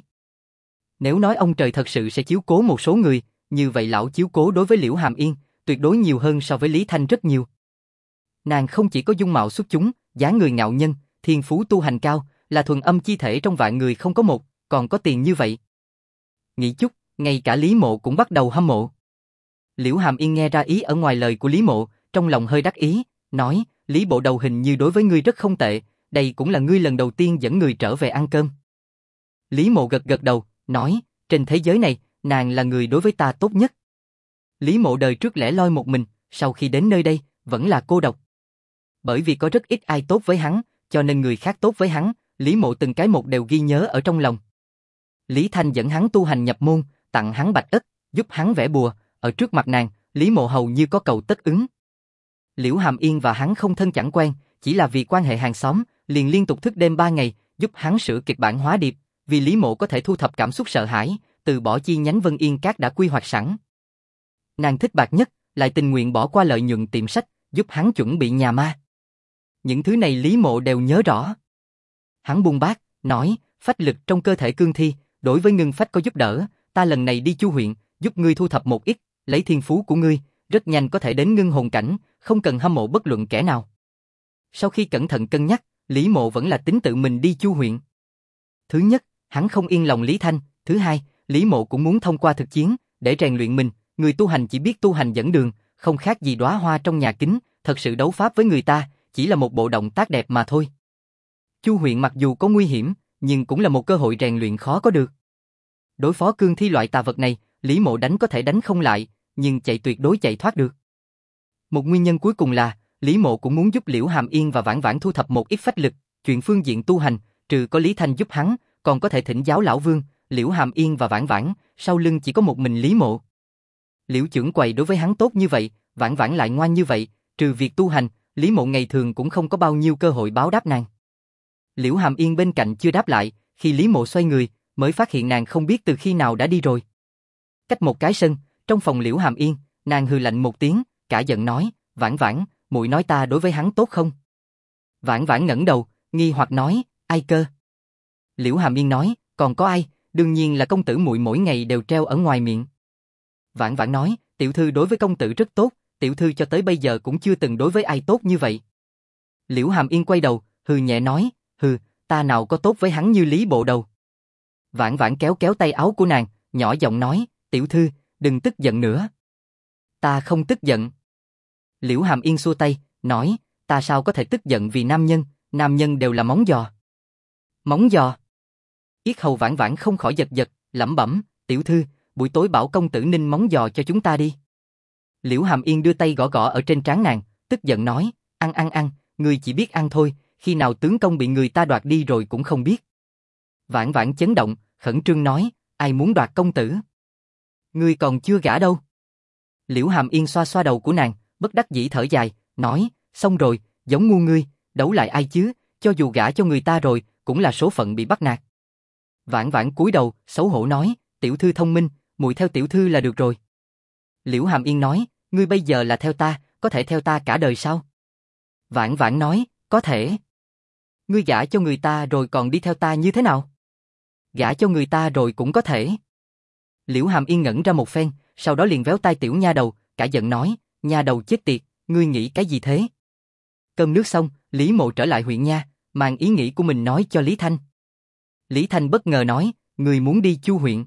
A: Nếu nói ông trời thật sự sẽ chiếu cố một số người, như vậy lão chiếu cố đối với Liễu Hàm Yên, tuyệt đối nhiều hơn so với Lý Thanh rất nhiều. Nàng không chỉ có dung mạo xuất chúng, dáng người ngạo nhân, thiên phú tu hành cao, là thuần âm chi thể trong vạn người không có một, còn có tiền như vậy. Nghĩ chút, ngay cả Lý Mộ cũng bắt đầu hâm mộ. Liễu Hàm Yên nghe ra ý ở ngoài lời của Lý Mộ, trong lòng hơi đắc ý, nói, Lý bộ đầu hình như đối với ngươi rất không tệ, đây cũng là ngươi lần đầu tiên dẫn người trở về ăn cơm. Lý Mộ gật đầu, nói, trên thế giới này, nàng là người đối với ta tốt nhất. Lý Mộ đời trước lẻ loi một mình, sau khi đến nơi đây, vẫn là cô độc. Bởi vì có rất ít ai tốt với hắn, cho nên người khác tốt với hắn, Lý Mộ từng cái một đều ghi nhớ ở trong lòng. Lý Thanh dẫn hắn tu hành nhập môn, tặng hắn bạch ất, giúp hắn vẽ bùa, ở trước mặt nàng, Lý Mộ hầu như có cầu tất ứng. Liễu Hàm Yên và hắn không thân chẳng quen, chỉ là vì quan hệ hàng xóm, liền liên tục thức đêm 3 ngày, giúp hắn sửa kịch bản hóa điệp, vì Lý Mộ có thể thu thập cảm xúc sợ hãi, từ bỏ chi nhánh Vân Yên Các đã quy hoạch sẵn. Nàng thích bạc nhất, lại tình nguyện bỏ qua lợi nhuận tiệm sách, giúp hắn chuẩn bị nhà ma. Những thứ này Lý Mộ đều nhớ rõ. Hắn buông bát, nói, phách lực trong cơ thể cương thi, đối với ngưng phách có giúp đỡ, ta lần này đi Chu huyện, giúp ngươi thu thập một ít, lấy thiên phú của ngươi, rất nhanh có thể đến ngưng hồn cảnh, không cần hâm mộ bất luận kẻ nào. Sau khi cẩn thận cân nhắc, Lý Mộ vẫn là tính tự mình đi Chu huyện. Thứ nhất, hắn không yên lòng Lý Thanh, thứ hai, Lý Mộ cũng muốn thông qua thực chiến, để rèn luyện mình, người tu hành chỉ biết tu hành dẫn đường, không khác gì đóa hoa trong nhà kính, thật sự đấu pháp với người ta, chỉ là một bộ động tác đẹp mà thôi. Chu huyện mặc dù có nguy hiểm, nhưng cũng là một cơ hội rèn luyện khó có được. Đối phó cương thi loại tà vật này, Lý Mộ đánh có thể đánh không lại, nhưng chạy tuyệt đối chạy thoát được. Một nguyên nhân cuối cùng là, Lý Mộ cũng muốn giúp Liễu Hàm Yên và Vãn Vãn thu thập một ít phách lực, chuyện phương diện tu hành, trừ có Lý Thanh giúp hắn, còn có thể thỉnh giáo lão vương, Liễu Hàm Yên và Vãn Vãn, sau lưng chỉ có một mình Lý Mộ. Liễu trưởng quầy đối với hắn tốt như vậy, Vãn Vãn lại ngoan như vậy, trừ việc tu hành, Lý Mộ ngày thường cũng không có bao nhiêu cơ hội báo đáp nàng. Liễu Hàm Yên bên cạnh chưa đáp lại, khi Lý Mộ xoay người, mới phát hiện nàng không biết từ khi nào đã đi rồi. Cách một cái sân, trong phòng Liễu Hàm Yên, nàng hừ lạnh một tiếng, cả giận nói, Vãn Vãn, muội nói ta đối với hắn tốt không? Vãn Vãn ngẩng đầu, nghi hoặc nói, ai cơ? Liễu Hàm Yên nói, còn có ai, đương nhiên là công tử muội mỗi ngày đều treo ở ngoài miệng. Vãn Vãn nói, tiểu thư đối với công tử rất tốt, tiểu thư cho tới bây giờ cũng chưa từng đối với ai tốt như vậy. Liễu Hàm Yên quay đầu, hừ nhẹ nói, hừ, ta nào có tốt với hắn như Lý bộ đầu. Vãn Vãn kéo kéo tay áo của nàng, nhỏ giọng nói, tiểu thư, đừng tức giận nữa. Ta không tức giận. Liễu Hàm Yên xua tay, nói, ta sao có thể tức giận vì nam nhân đều là móng giò. Móng giò. Yết hầu Vãn Vãn không khỏi giật giật, lẩm bẩm, tiểu thư, buổi tối bảo công tử ninh móng giò cho chúng ta đi. Liễu Hàm Yên đưa tay gõ gõ ở trên trán nàng, tức giận nói, ăn, ngươi chỉ biết ăn thôi, khi nào tướng công bị người ta đoạt đi rồi cũng không biết. Vãn Vãn chấn động, khẩn trương nói, ai muốn đoạt công tử? Ngươi còn chưa gả đâu. Liễu Hàm Yên xoa xoa đầu của nàng, bất đắc dĩ thở dài, nói, xong rồi, giống ngu ngươi, đấu lại ai chứ, cho dù gả cho người ta rồi, cũng là số phận bị bắt nạt. Vãn Vãn cúi đầu, xấu hổ nói, tiểu thư thông minh, muội theo tiểu thư là được rồi. Liễu Hàm Yên nói, ngươi bây giờ là theo ta, có thể theo ta cả đời sao? Vãn Vãn nói, có thể. Ngươi gả cho người ta rồi còn đi theo ta như thế nào? Gả cho người ta rồi cũng có thể. Liễu Hàm Yên ngẩn ra một phen, sau đó liền véo tai tiểu nha đầu, cả giận nói, nha đầu chết tiệt, ngươi nghĩ cái gì thế? Cơm nước xong, Lý Mộ trở lại huyện nha, mang ý nghĩ của mình nói cho Lý Thanh. Lý Thanh bất ngờ nói, ngươi muốn đi Chu huyện.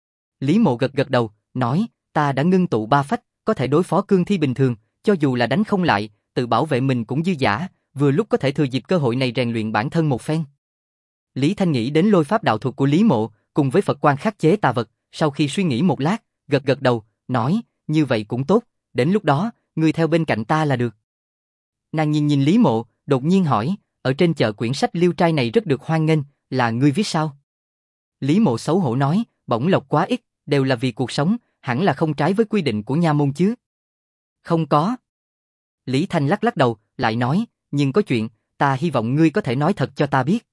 A: Lý Mộ gật gật đầu, nói, ta đã ngưng tụ 3 phách, có thể đối phó cương thi bình thường, cho dù là đánh không lại, tự bảo vệ mình cũng dư dả, vừa lúc có thể thừa dịp cơ hội này rèn luyện bản thân một phen. Lý Thanh nghĩ đến lôi pháp đạo thuật của Lý Mộ, cùng với Phật quan khắc chế tà vật, sau khi suy nghĩ một lát, gật gật đầu, nói, như vậy cũng tốt, đến lúc đó, ngươi theo bên cạnh ta là được. Nàng nhìn Lý Mộ, đột nhiên hỏi, ở trên chợ quyển sách liêu trai này rất được hoan nghênh, là ngươi viết sao? Lý Mộ xấu hổ nói, bổng lộc quá ít, đều là vì cuộc sống, hẳn là không trái với quy định của nha môn chứ. Không có. Lý Thanh lắc lắc đầu, lại nói, nhưng có chuyện, ta hy vọng ngươi có thể nói thật cho ta biết.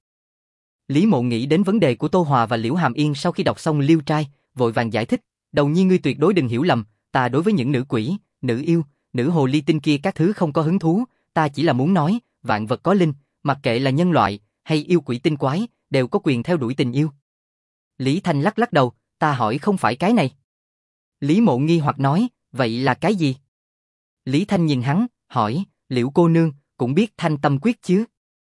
A: Lý Mộ nghĩ đến vấn đề của Tô Hòa và Liễu Hàm Yên sau khi đọc xong liêu trai, vội vàng giải thích, đầu nhiên ngươi tuyệt đối đừng hiểu lầm, ta đối với những nữ quỷ, nữ yêu, nữ hồ ly tinh kia các thứ không có hứng thú, ta chỉ là muốn nói, vạn vật có linh, mặc kệ là nhân loại, hay yêu quỷ tinh quái, đều có quyền theo đuổi tình yêu. Lý Thanh lắc lắc đầu, ta hỏi không phải cái này. Lý Mộ nghi hoặc nói, vậy là cái gì? Lý Thanh nhìn hắn, hỏi, Liễu cô nương, cũng biết Thanh Tâm Quyết chứ?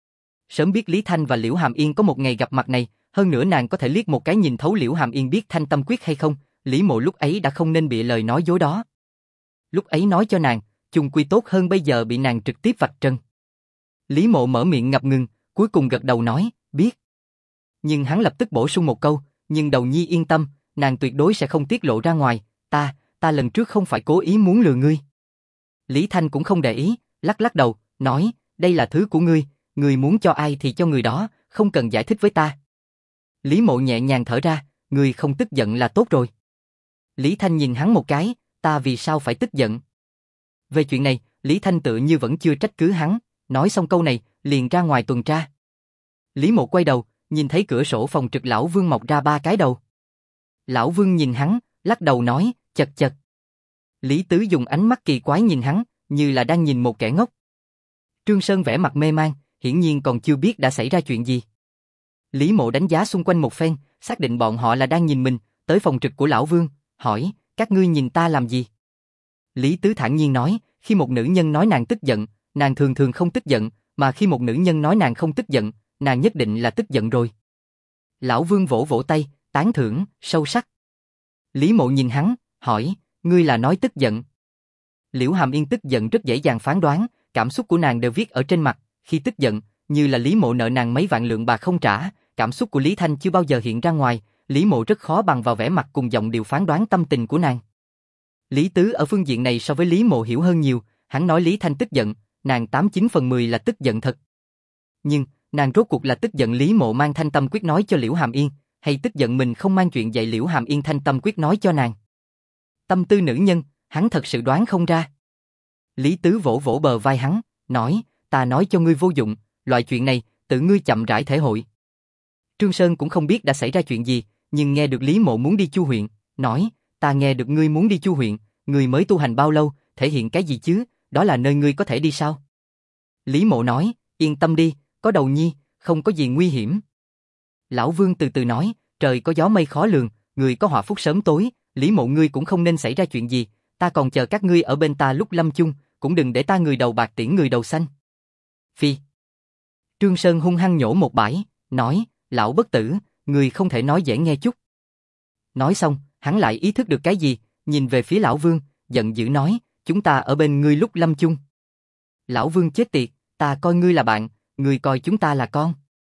A: Sớm biết Lý Thanh và Liễu Hàm Yên có một ngày gặp mặt này, hơn nữa nàng có thể liếc một cái nhìn thấu Liễu Hàm Yên biết Thanh Tâm Quyết hay không, Lý Mộ lúc ấy đã không nên bịa lời nói dối đó. Lúc ấy nói cho nàng, chung quy tốt hơn bây giờ bị nàng trực tiếp vạch trần. Lý Mộ mở miệng ngập ngừng, cuối cùng gật đầu nói, biết. Nhưng hắn lập tức bổ sung một câu, nhưng đầu nhi yên tâm, nàng tuyệt đối sẽ không tiết lộ ra ngoài, ta lần trước không phải cố ý muốn lừa ngươi. Lý Thanh cũng không để ý, lắc lắc đầu, nói, đây là thứ của ngươi, ngươi muốn cho ai thì cho người đó, không cần giải thích với ta. Lý Mộ nhẹ nhàng thở ra, ngươi không tức giận là tốt rồi. Lý Thanh nhìn hắn một cái, ta vì sao phải tức giận? Về chuyện này, Lý Thanh tự như vẫn chưa trách cứ hắn, nói xong câu này, liền ra ngoài tuần tra. Lý Mộ quay đầu, nhìn thấy cửa sổ phòng trực lão Vương mọc ra 3 cái đầu. Lão Vương nhìn hắn, lắc đầu nói, chật chật. Lý Tứ dùng ánh mắt kỳ quái nhìn hắn, như là đang nhìn một kẻ ngốc. Trương Sơn vẻ mặt mê man, hiển nhiên còn chưa biết đã xảy ra chuyện gì. Lý Mộ đánh giá xung quanh một phen, xác định bọn họ là đang nhìn mình, tới phòng trực của lão Vương, hỏi, các ngươi nhìn ta làm gì? Lý Tứ thản nhiên nói, khi một nữ nhân nói nàng tức giận, nàng thường thường không tức giận, mà khi một nữ nhân nói nàng không tức giận, nàng nhất định là tức giận rồi. Lão Vương vỗ vỗ tay, tán thưởng, sâu sắc. Lý Mộ nhìn hắn, hỏi, ngươi là nói tức giận? Liễu Hàm Yên tức giận rất dễ dàng phán đoán, cảm xúc của nàng đều viết ở trên mặt, khi tức giận, như là Lý Mộ nợ nàng mấy vạn lượng bạc không trả, cảm xúc của Lý Thanh chưa bao giờ hiện ra ngoài, Lý Mộ rất khó bằng vào vẻ mặt cùng giọng điệu phán đoán tâm tình của nàng. Lý Tứ ở phương diện này so với Lý Mộ hiểu hơn nhiều, hắn nói Lý Thanh tức giận, nàng 89 phần 10 là tức giận thật. Nhưng, nàng rốt cuộc là tức giận Lý Mộ mang Thanh Tâm Quyết nói cho Liễu Hàm Yên, hay tức giận mình không mang chuyện dạy Liễu Hàm Yên Thanh Tâm Quyết nói cho nàng. Tâm tư nữ nhân, hắn thật sự đoán không ra. Lý Tứ vỗ vỗ bờ vai hắn, nói, ta nói cho ngươi vô dụng, loại chuyện này, tự ngươi chậm rãi thể hội. Trương Sơn cũng không biết đã xảy ra chuyện gì, nhưng nghe được Lý Mộ muốn đi Chu huyện, nói, ta nghe được ngươi muốn đi Chu huyện, ngươi mới tu hành bao lâu, thể hiện cái gì chứ, đó là nơi ngươi có thể đi sao? Lý Mộ nói, yên tâm đi, có đầu nhi, không có gì nguy hiểm. Lão Vương từ từ nói, trời có gió mây khó lường, người có họa phúc sớm tối, Lý Mộ ngươi cũng không nên xảy ra chuyện gì, ta còn chờ các ngươi ở bên ta lúc lâm chung, cũng đừng để ta người đầu bạc tiễn người đầu xanh. Phi. Trương Sơn hung hăng nhổ một bãi, nói, lão bất tử, người không thể nói dễ nghe chút. Nói xong, hắn lại ý thức được cái gì, nhìn về phía lão Vương, giận dữ nói, chúng ta ở bên ngươi lúc lâm chung. Lão Vương chết tiệt, ta coi ngươi là bạn, ngươi coi chúng ta là con.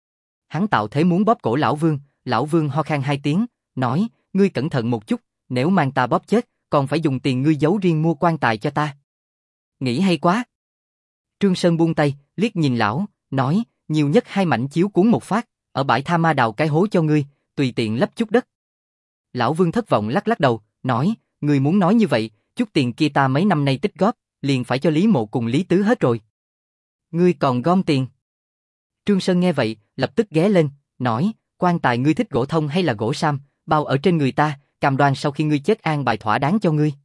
A: Hắn tạo thế muốn bóp cổ lão Vương ho khan 2 tiếng, nói, ngươi cẩn thận một chút, nếu mang ta bóp chết, còn phải dùng tiền ngươi giấu riêng mua quan tài cho ta. Nghĩ hay quá. Trương Sơn buông tay, liếc nhìn lão, nói, nhiều nhất 2 mảnh chiếu cuốn một phát, ở bãi tha ma đào cái hố cho ngươi, tùy tiện lấp chút đất. Lão Vương thất vọng lắc lắc đầu, nói, ngươi muốn nói như vậy, chút tiền kia ta mấy năm nay tích góp, liền phải cho Lý Mộ cùng Lý Tứ hết rồi. Ngươi còn gom tiền. Trương Sơn nghe vậy, lập tức ghé lên, nói, quan tài ngươi thích gỗ thông hay là gỗ sam, bao ở trên người ta, cam đoan sau khi ngươi chết an bài thỏa đáng cho ngươi.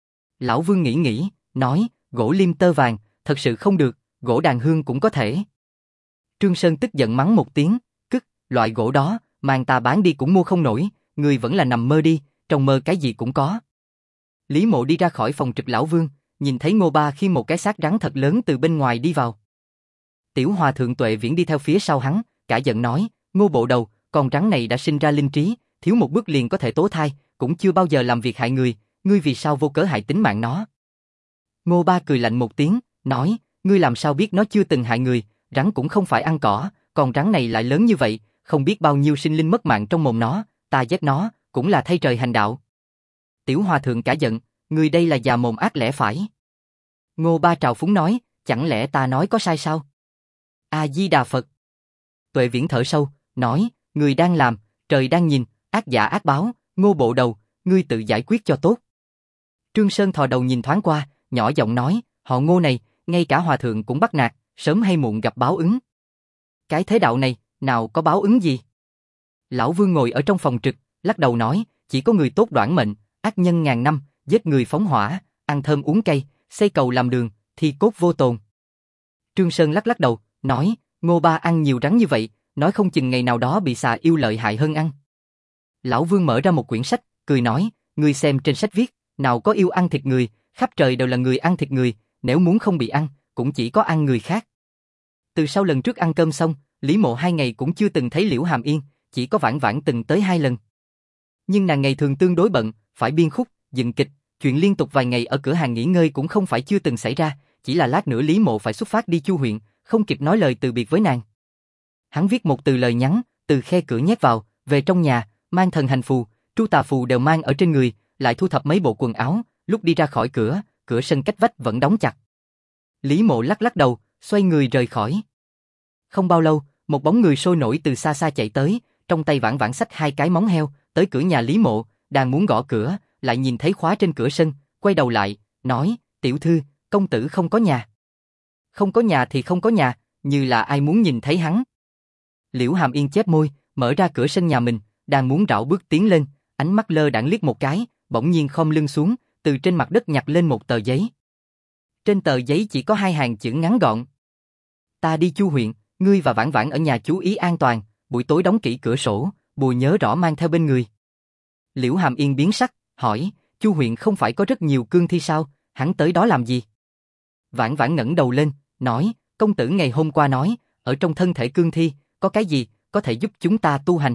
A: Lão Vương nghĩ nghĩ, nói, gỗ lim tơ vàng, thật sự không được, gỗ đàn hương cũng có thể. Trương Sơn tức giận mắng một tiếng, loại gỗ đó, mang ta bán đi cũng mua không nổi, ngươi vẫn là nằm mơ đi, trong mơ cái gì cũng có. Lý Mộ đi ra khỏi phòng trực lão Vương, nhìn thấy Ngô Ba khi một cái xác rắn thật lớn từ bên ngoài đi vào. Tiểu Hòa thượng Tuệ Viễn đi theo phía sau hắn, cả giận nói, Ngô bộ đầu, con rắn này đã sinh ra linh trí, thiếu một bước liền có thể tố thai, cũng chưa bao giờ làm việc hại người, ngươi vì sao vô cớ hại tính mạng nó? Ngô Ba cười lạnh một tiếng, nói, ngươi làm sao biết nó chưa từng hại người, rắn cũng không phải ăn cỏ, con rắn này lại lớn như vậy, không biết bao nhiêu sinh linh mất mạng trong mồm nó, ta giết nó, cũng là thay trời hành đạo. Tiểu Hòa thượng cả giận, ngươi đây là già mồm ác lẽ phải. Ngô Ba trào phúng nói, chẳng lẽ ta nói có sai sao? A-di-đà Phật. Tuệ Viễn thở sâu, nói, người đang làm, trời đang nhìn, ác giả ác báo, Ngô bộ đầu, ngươi tự giải quyết cho tốt. Trương Sơn thò đầu nhìn thoáng qua, nhỏ giọng nói, họ Ngô này, ngay cả hòa thượng cũng bắt nạt, sớm hay muộn gặp báo ứng. Cái thế đạo này, nào có báo ứng gì? Lão Vương ngồi ở trong phòng trực, lắc đầu nói, chỉ có người tốt đoản mệnh, ác nhân ngàn năm, giết người phóng hỏa, ăn thơm uống cay, xây cầu làm đường, thì cốt vô tồn. Trương Sơn lắc đầu, nói, Ngô Ba ăn nhiều rắn như vậy, nói không chừng ngày nào đó bị xà yêu lợi hại hơn ăn. Lão Vương mở ra một quyển sách, cười nói, ngươi xem trên sách viết, nào có yêu ăn thịt người, khắp trời đều là người ăn thịt người, nếu muốn không bị ăn, cũng chỉ có ăn người khác. Từ sau lần trước ăn cơm xong, Lý Mộ 2 ngày cũng chưa từng thấy Liễu Hàm Yên, chỉ có Vãn Vãn từng tới 2 lần. Nhưng nàng ngày thường tương đối bận, phải biên khúc, dựng kịch, chuyện liên tục vài ngày ở cửa hàng nghỉ ngơi cũng không phải chưa từng xảy ra, chỉ là lát nữa Lý Mộ phải xuất phát đi Chu huyện, không kịp nói lời từ biệt với nàng. Hắn viết một từ lời nhắn, từ khe cửa nhét vào, về trong nhà, mang thần hành phù, tru tà phù đều mang ở trên người, lại thu thập mấy bộ quần áo, lúc đi ra khỏi cửa, cửa sân cách vách vẫn đóng chặt. Lý Mộ lắc đầu, xoay người rời khỏi. Không bao lâu, một bóng người sôi nổi từ xa xa chạy tới, trong tay Vãn Vãn xách 2 cái móng heo, tới cửa nhà Lý Mộ, đang muốn gõ cửa, lại nhìn thấy khóa trên cửa sân, quay đầu lại, nói, tiểu thư, công tử không có nhà. Không có nhà thì không có nhà, như là ai muốn nhìn thấy hắn. Liễu Hàm Yên chép môi, mở ra cửa sân nhà mình, đang muốn rảo bước tiến lên, ánh mắt lơ đãng liếc một cái, bỗng nhiên khom lưng xuống, từ trên mặt đất nhặt lên một tờ giấy. Trên tờ giấy chỉ có 2 hàng chữ ngắn gọn. Ta đi Chu huyện, ngươi và Vãn Vãn ở nhà chú ý an toàn, buổi tối đóng kỹ cửa sổ, bùa nhớ rõ mang theo bên người. Liễu Hàm Yên biến sắc, hỏi, Chu huyện không phải có rất nhiều cương thi sao, hắn tới đó làm gì? Vãn Vãn ngẩng đầu lên, nói, công tử ngày hôm qua nói, ở trong thân thể cương thi, có cái gì, có thể giúp chúng ta tu hành.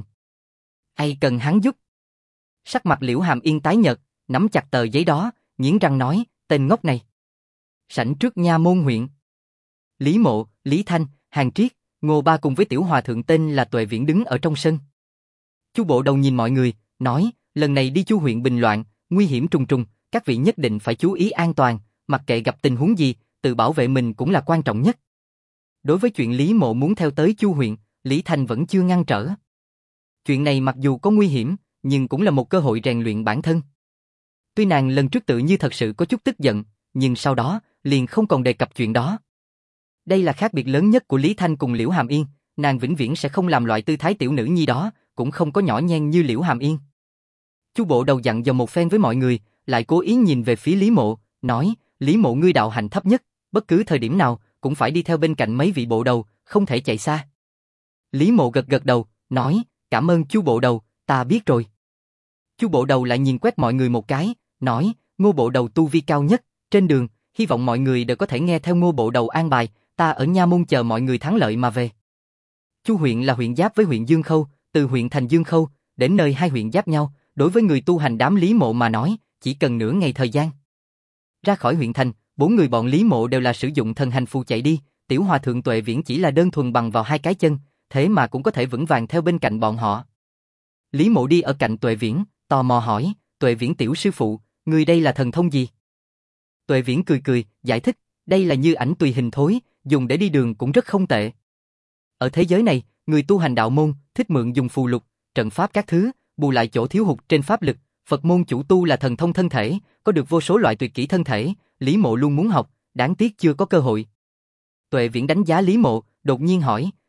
A: Ai cần hắn giúp? Sắc mặt Liễu Hàm Yên tái nhợt, nắm chặt tờ giấy đó, nghiến răng nói, tên ngốc này. Sảnh trước nha môn huyện. Lý Mộ, Lý Thanh, Hàn Triết, Ngô Ba cùng với tiểu hòa thượng tên là Tuệ Viễn đứng ở trong sân. Chu bộ đầu nhìn mọi người, nói, lần này đi Chu huyện bình loạn, nguy hiểm trùng trùng, các vị nhất định phải chú ý an toàn, mặc kệ gặp tình huống gì, tự bảo vệ mình cũng là quan trọng nhất. Đối với chuyện Lý Mộ muốn theo tới Chu huyện, Lý Thanh vẫn chưa ngăn trở. Chuyện này mặc dù có nguy hiểm, nhưng cũng là một cơ hội rèn luyện bản thân. Tuy nàng lần trước tự như thật sự có chút tức giận, nhưng sau đó, liền không còn đề cập chuyện đó. Đây là khác biệt lớn nhất của Lý Thanh cùng Liễu Hàm Yên, nàng vĩnh viễn sẽ không làm loại tư thái tiểu nữ nhi đó, cũng không có nhỏ nhen như Liễu Hàm Yên. Chu bộ đầu dặn dò một phen với mọi người, lại cố ý nhìn về phía Lý Mộ, nói, Lý Mộ ngươi đạo hạnh thấp nhất, bất cứ thời điểm nào, cũng phải đi theo bên cạnh mấy vị bộ đầu, không thể chạy xa. Lý Mộ gật đầu, nói, cảm ơn Chu bộ đầu, ta biết rồi. Chu bộ đầu lại nhìn quét mọi người một cái, nói, Ngô bộ đầu tu vi cao nhất, trên đường, hy vọng mọi người đều có thể nghe theo Ngô bộ đầu an bài, ta ở nha môn chờ mọi người thắng lợi mà về. Chu huyện là huyện giáp với huyện Dương Khâu, từ huyện thành Dương Khâu, đến nơi hai huyện giáp nhau, đối với người tu hành đám Lý Mộ mà nói, chỉ cần nửa ngày thời gian. Ra khỏi huyện thành, 4 người bọn Lý Mộ đều là sử dụng thần hành phù chạy đi, tiểu hòa thượng Tuệ Viễn chỉ là đơn thuần bằng vào 2 cái chân, thế mà cũng có thể vững vàng theo bên cạnh bọn họ. Lý Mộ đi ở cạnh Tuệ Viễn, tò mò hỏi, Tuệ Viễn tiểu sư phụ, người đây là thần thông gì? Tuệ Viễn cười, giải thích, đây là như ảnh tùy hình thối, dùng để đi đường cũng rất không tệ. Ở thế giới này, người tu hành đạo môn, thích mượn dùng phù lục, trận pháp các thứ, bù lại chỗ thiếu hụt trên pháp lực, Phật môn chủ tu là thần thông thân thể, có được vô số loại tuyệt kỹ thân thể, Lý Mộ luôn muốn học, đáng tiếc chưa có cơ hội. Tuệ Viễn đánh giá Lý Mộ, đột nhiên hỏi,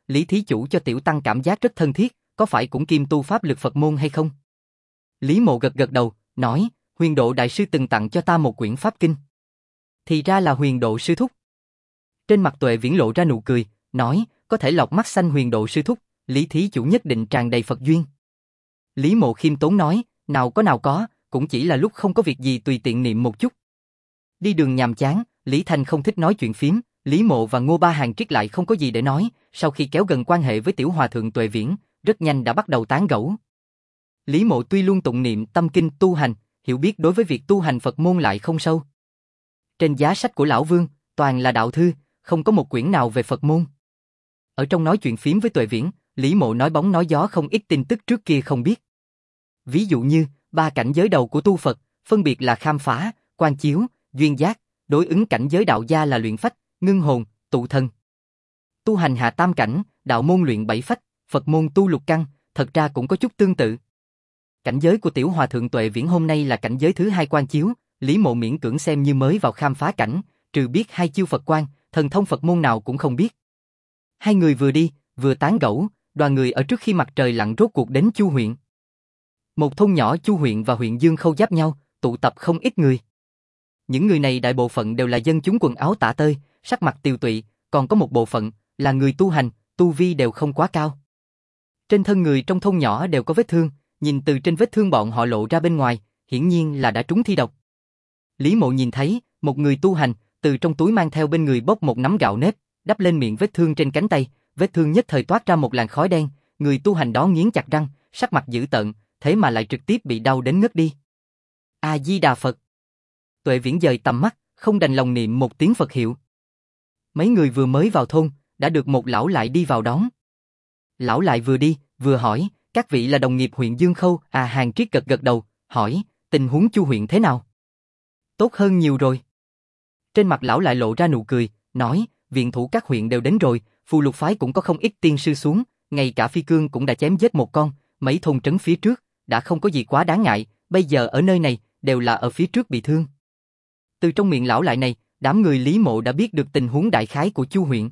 A: Lý thí chủ cho tiểu tăng cảm giác rất thân thiết, có phải cũng kiêm tu pháp lực Phật môn hay không? Lý Mộ gật gật đầu, nói, Huyền Độ đại sư từng tặng cho ta một quyển pháp kinh. Thì ra là Huyền Độ sư thúc. Trên mặt Tuệ Viễn lộ ra nụ cười, nói, có thể lọt mắt xanh Huyền Độ sư thúc, Lý thí chủ nhất định tràn đầy Phật duyên. Lý Mộ khiêm tốn nói, nào có, cũng chỉ là lúc không có việc gì tùy tiện niệm một chút. Đi đường nhàm chán, Lý Thanh không thích nói chuyện phím, Lý Mộ và Ngô Ba Hàng Triết lại không có gì để nói, sau khi kéo gần quan hệ với tiểu hòa thượng Tuệ Viễn, rất nhanh đã bắt đầu tán gẫu. Lý Mộ tuy luôn tụng niệm tâm kinh tu hành, hiểu biết đối với việc tu hành Phật môn lại không sâu. Trên giá sách của lão Vương, toàn là đạo thư, không có một quyển nào về Phật môn. Ở trong nói chuyện phím với Tuệ Viễn, Lý Mộ nói bóng nói gió không ít tin tức trước kia không biết. Ví dụ như, 3 cảnh giới đầu của tu Phật, phân biệt là khám phá, quan chiếu, duyên giác, đối ứng cảnh giới đạo gia là luyện phách, ngưng hồn, tụ thần. Tu hành hạ tam cảnh, đạo môn luyện 7 phách, Phật môn tu lục căn, thật ra cũng có chút tương tự. Cảnh giới của tiểu hòa thượng Tuệ Viễn hôm nay là cảnh giới thứ 2 quan chiếu, Lý Mộ miễn cưỡng xem như mới vào khám phá cảnh, trừ biết 2 chiêu Phật quan, thần thông Phật môn nào cũng không biết. Hai người vừa đi, vừa tán gẫu, đoàn người ở trước khi mặt trời lặn rốt cuộc đến Chu huyện. Một thôn nhỏ Chu huyện và huyện Dương Khâu giáp nhau, tụ tập không ít người. Những người này đại bộ phận đều là dân chúng quần áo tả tơi, sắc mặt tiều tụy, còn có một bộ phận là người tu hành, tu vi đều không quá cao. Trên thân người trong thôn nhỏ đều có vết thương, nhìn từ trên vết thương bọn họ lộ ra bên ngoài, hiển nhiên là đã trúng thi độc. Lý Mộ nhìn thấy, một người tu hành, từ trong túi mang theo bên người bốc một nắm gạo nếp, đắp lên miệng vết thương trên cánh tay, vết thương nhất thời toát ra một làn khói đen, người tu hành đó nghiến chặt răng, sắc mặt dữ tợn, thế mà lại trực tiếp bị đau đến ngất đi. A Di Đà Phật. Tuệ Viễn dời tầm mắt, không đành lòng niệm một tiếng Phật hiệu. Mấy người vừa mới vào thôn, đã được một lão lại đi vào đón. Lão lại vừa đi, vừa hỏi, các vị là đồng nghiệp huyện Dương Khâu? Hàng Triết gật gật đầu, hỏi, tình huống Chu huyện thế nào? Tốt hơn nhiều rồi. Trên mặt lão lại lộ ra nụ cười, nói, viện thủ các huyện đều đến rồi, Phù Lục phái cũng có không ít tiên sư xuống, ngay cả Phi Cương cũng đã chém giết một con, mấy thôn trấn phía trước, đã không có gì quá đáng ngại, bây giờ ở nơi này, đều là ở phía trước bị thương. Từ trong miệng lão lại này, đám người Lý Mộ đã biết được tình huống đại khái của Chu huyện.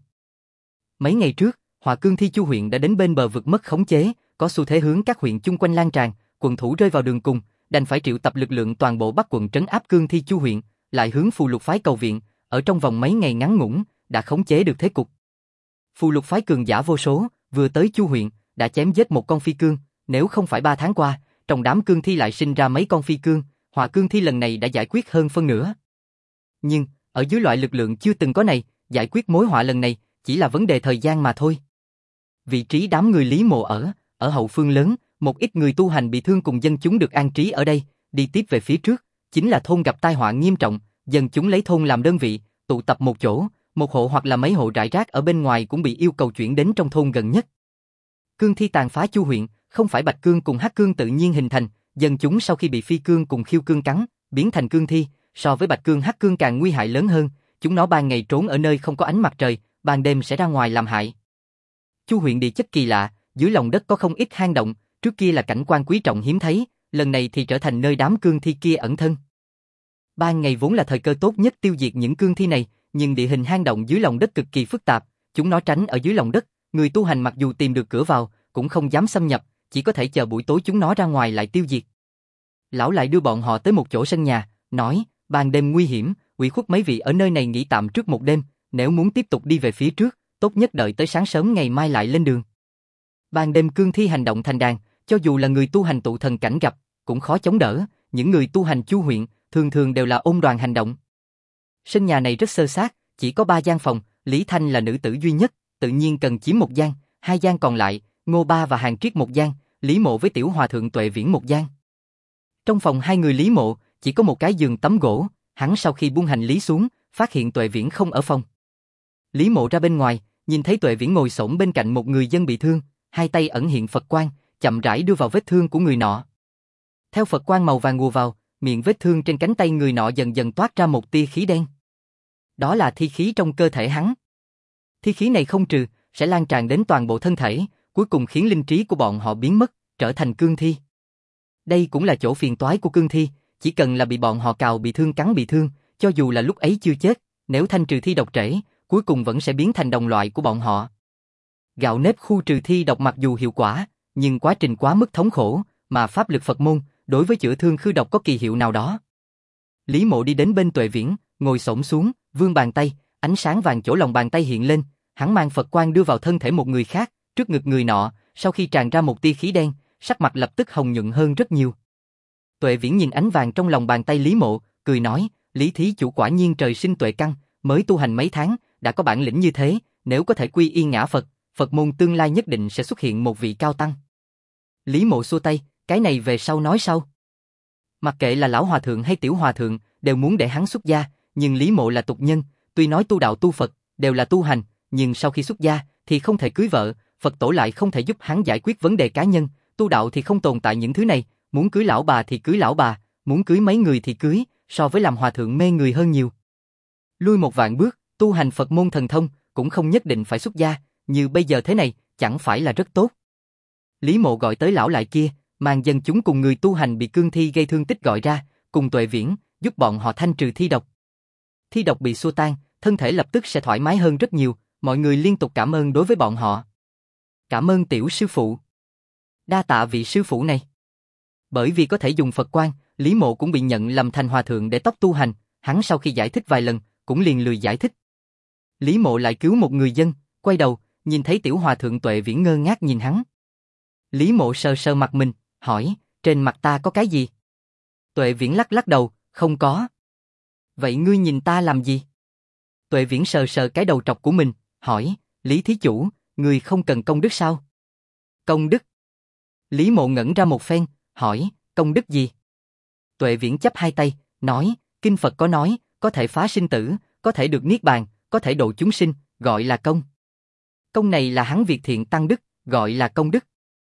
A: Mấy ngày trước, Hỏa Cương Thi Chu huyện đã đến bên bờ vực mất khống chế, có xu thế hướng các huyện chung quanh lan tràn, quận thủ rơi vào đường cùng, đành phải triệu tập lực lượng toàn bộ Bắc quận trấn áp Cương Thi Chu huyện, lại hướng Phù Lục phái cầu viện, ở trong vòng mấy ngày ngắn ngủn, đã khống chế được thế cục. Phù Lục phái cường giả vô số, vừa tới Chu huyện, đã chém giết một con phi cương, nếu không phải 3 tháng qua, trong đám cương thi lại sinh ra mấy con phi cương, Hỏa Cương Thi lần này đã giải quyết hơn phân nửa. Nhưng, ở dưới loại lực lượng chưa từng có này, giải quyết mối họa lần này, chỉ là vấn đề thời gian mà thôi. Vị trí đám người Lý Mộ ở hậu phương lớn, một ít người tu hành bị thương cùng dân chúng được an trí ở đây, đi tiếp về phía trước, chính là thôn gặp tai họa nghiêm trọng, dân chúng lấy thôn làm đơn vị, tụ tập một chỗ, một hộ hoặc là mấy hộ rải rác ở bên ngoài cũng bị yêu cầu chuyển đến trong thôn gần nhất. Cương thi tàn phá Chu huyện, không phải Bạch Cương cùng Hắc Cương tự nhiên hình thành, dân chúng sau khi bị Phi Cương cùng Khiêu Cương cắn, biến thành cương thi, so với Bạch Cương Hắc Cương càng nguy hại lớn hơn, chúng nó ban ngày trốn ở nơi không có ánh mặt trời, ban đêm sẽ ra ngoài làm hại. Chu huyện địa chất kỳ lạ, dưới lòng đất có không ít hang động, trước kia là cảnh quan quý trọng hiếm thấy, lần này thì trở thành nơi đám cương thi kia ẩn thân. Ban ngày vốn là thời cơ tốt nhất tiêu diệt những cương thi này, nhưng địa hình hang động dưới lòng đất cực kỳ phức tạp, chúng nó tránh ở dưới lòng đất, người tu hành mặc dù tìm được cửa vào, cũng không dám xâm nhập, chỉ có thể chờ buổi tối chúng nó ra ngoài lại tiêu diệt. Lão lại đưa bọn họ tới một chỗ sân nhà, nói, ban đêm nguy hiểm, ủy khuất mấy vị ở nơi này nghỉ tạm trước một đêm, nếu muốn tiếp tục đi về phía trước, tốt nhất đợi tới sáng sớm ngày mai lại lên đường. Ban đêm cương thi hành động thành đàn, cho dù là người tu hành tụ thần cảnh gặp, cũng khó chống đỡ, những người tu hành Chu huyện, thường thường đều là ôm đoàn hành động. Sân nhà này rất xơ xác, chỉ có 3 gian phòng, Lý Thanh là nữ tử duy nhất, tự nhiên cần chiếm một gian, 2 gian còn lại, Ngô Ba và Hàng Triết một gian, Lý Mộ với tiểu hòa thượng Tuệ Viễn một gian. Trong phòng 2 người Lý Mộ, chỉ có một cái giường tấm gỗ, hắn sau khi buông hành lý xuống, phát hiện Tuệ Viễn không ở phòng. Lý Mộ ra bên ngoài, nhìn thấy Tuệ Viễn ngồi xổm bên cạnh một người dân bị thương, 2 tay ẩn hiện Phật quang, chậm rãi đưa vào vết thương của người nọ. Theo Phật quang màu vàng ùa vào, miệng vết thương trên cánh tay người nọ dần dần toát ra một tia khí đen. Đó là thi khí trong cơ thể hắn. Thi khí này không trừ, sẽ lan tràn đến toàn bộ thân thể, cuối cùng khiến linh trí của bọn họ biến mất, trở thành cương thi. Đây cũng là chỗ phiền toái của cương thi, chỉ cần là bị bọn họ cào bị thương cắn bị thương, cho dù là lúc ấy chưa chết, nếu thanh trừ thi độc trễ, cuối cùng vẫn sẽ biến thành đồng loại của bọn họ. Gạo nếp khu trừ thi độc mặc dù hiệu quả, nhưng quá trình quá mức thống khổ, mà pháp lực Phật môn, đối với chữa thương khư độc có kỳ hiệu nào đó. Lý Mộ đi đến bên Tuệ Viễn, ngồi xổm xuống, vươn bàn tay, ánh sáng vàng chỗ lòng bàn tay hiện lên, hắn mang Phật quang đưa vào thân thể một người khác, trước ngực người nọ, sau khi tràn ra một tia khí đen, sắc mặt lập tức hồng nhuận hơn rất nhiều. Tuệ Viễn nhìn ánh vàng trong lòng bàn tay Lý Mộ, cười nói, Lý thí chủ quả nhiên trời sinh tuệ căn, mới tu hành mấy tháng, đã có bản lĩnh như thế, nếu có thể quy y ngã Phật, Phật môn tương lai nhất định sẽ xuất hiện một vị cao tăng. Lý Mộ xua tay, cái này về sau nói sau. Mặc kệ là lão hòa thượng hay tiểu hòa thượng, đều muốn để hắn xuất gia, nhưng Lý Mộ là tục nhân, tuy nói tu đạo tu Phật, đều là tu hành, nhưng sau khi xuất gia, thì không thể cưới vợ, Phật tổ lại không thể giúp hắn giải quyết vấn đề cá nhân, tu đạo thì không tồn tại những thứ này, muốn cưới lão bà thì cưới lão bà, muốn cưới mấy người thì cưới, so với làm hòa thượng mê người hơn nhiều. Lui một vạn bước, tu hành Phật môn thần thông, cũng không nhất định phải xuất gia, như bây giờ thế này, chẳng phải là rất tốt. Lý Mộ gọi tới lão lại kia, mang dân chúng cùng người tu hành bị cương thi gây thương tích gọi ra, cùng Tuệ Viễn, giúp bọn họ thanh trừ thi độc. Thi độc bị xua tan, thân thể lập tức sẽ thoải mái hơn rất nhiều, mọi người liên tục cảm ơn đối với bọn họ. Cảm ơn tiểu sư phụ. Đa tạ vị sư phụ này. Bởi vì có thể dùng Phật quang, Lý Mộ cũng bị nhận lầm thành hòa thượng để tóc tu hành, hắn sau khi giải thích vài lần, cũng liền lười giải thích. Lý Mộ lại cứu một người dân, quay đầu, nhìn thấy tiểu hòa thượng Tuệ Viễn ngơ ngác nhìn hắn. Lý Mộ sờ sờ mặt mình, hỏi, trên mặt ta có cái gì? Tuệ Viễn lắc lắc đầu, không có. Vậy ngươi nhìn ta làm gì? Tuệ Viễn sờ sờ cái đầu trọc của mình, hỏi, Lý thí chủ, ngươi không cần công đức sao? Công đức? Lý Mộ ngẩn ra một phen, hỏi, công đức gì? Tuệ Viễn chắp hai tay, nói, kinh Phật có nói, có thể phá sinh tử, có thể được niết bàn, có thể độ chúng sinh, gọi là công. Công này là hắn việc thiện tăng đức, gọi là công đức.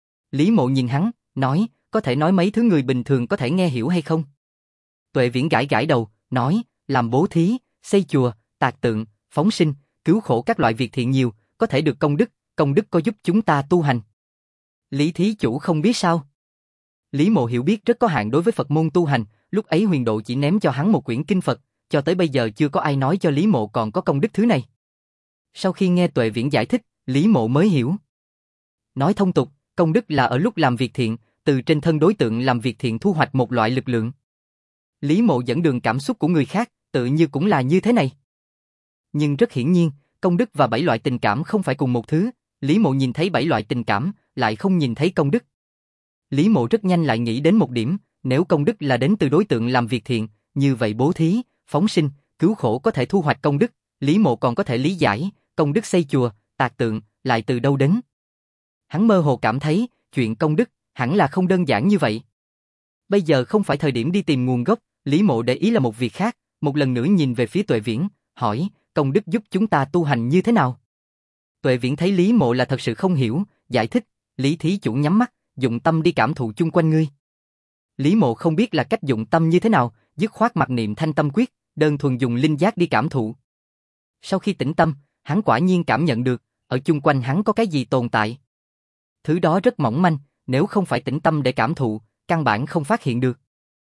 A: Lý Mộ nhìn hắn, nói, có thể nói mấy thứ người bình thường có thể nghe hiểu hay không? Tuệ Viễn gãi gãi đầu, nói, làm bố thí, xây chùa, tạc tượng, phóng sinh, cứu khổ các loại việc thiện nhiều, có thể được công đức có giúp chúng ta tu hành. Lý thí chủ không biết sao? Lý Mộ hiểu biết rất có hạn đối với Phật môn tu hành, lúc ấy Huyền Độ chỉ ném cho hắn một quyển kinh Phật, cho tới bây giờ chưa có ai nói cho Lý Mộ còn có công đức thứ này. Sau khi nghe Tuệ Viễn giải thích, Lý Mộ mới hiểu. Nói thông tục, công đức là ở lúc làm việc thiện, từ trên thân đối tượng làm việc thiện thu hoạch một loại lực lượng. Lý Mộ dẫn đường cảm xúc của người khác, tự như cũng là như thế này. Nhưng rất hiển nhiên, công đức và 7 loại tình cảm không phải cùng một thứ, Lý Mộ nhìn thấy 7 loại tình cảm, lại không nhìn thấy công đức. Lý Mộ rất nhanh lại nghĩ đến một điểm, nếu công đức là đến từ đối tượng làm việc thiện, như vậy bố thí, phóng sinh, cứu khổ có thể thu hoạch công đức, Lý Mộ còn có thể lý giải, công đức xây chùa, tạc tượng, lại từ đâu đến. Hắn mơ hồ cảm thấy, chuyện công đức, hẳn là không đơn giản như vậy. Bây giờ không phải thời điểm đi tìm nguồn gốc, Lý Mộ để ý là một việc khác, một lần nữa nhìn về phía Tuệ Viễn, hỏi, công đức giúp chúng ta tu hành như thế nào? Tuệ Viễn thấy Lý Mộ là thật sự không hiểu, giải thích, Lý thí chủ nhắm mắt, dụng tâm đi cảm thụ chung quanh ngươi. Lý Mộ không biết là cách dụng tâm như thế nào, dứt khoát mặc niệm thanh tâm quyết, đơn thuần dùng linh giác đi cảm thụ. Sau khi tĩnh tâm, hắn quả nhiên cảm nhận được, ở chung quanh hắn có cái gì tồn tại. Thứ đó rất mỏng manh, nếu không phải tĩnh tâm để cảm thụ, căn bản không phát hiện được.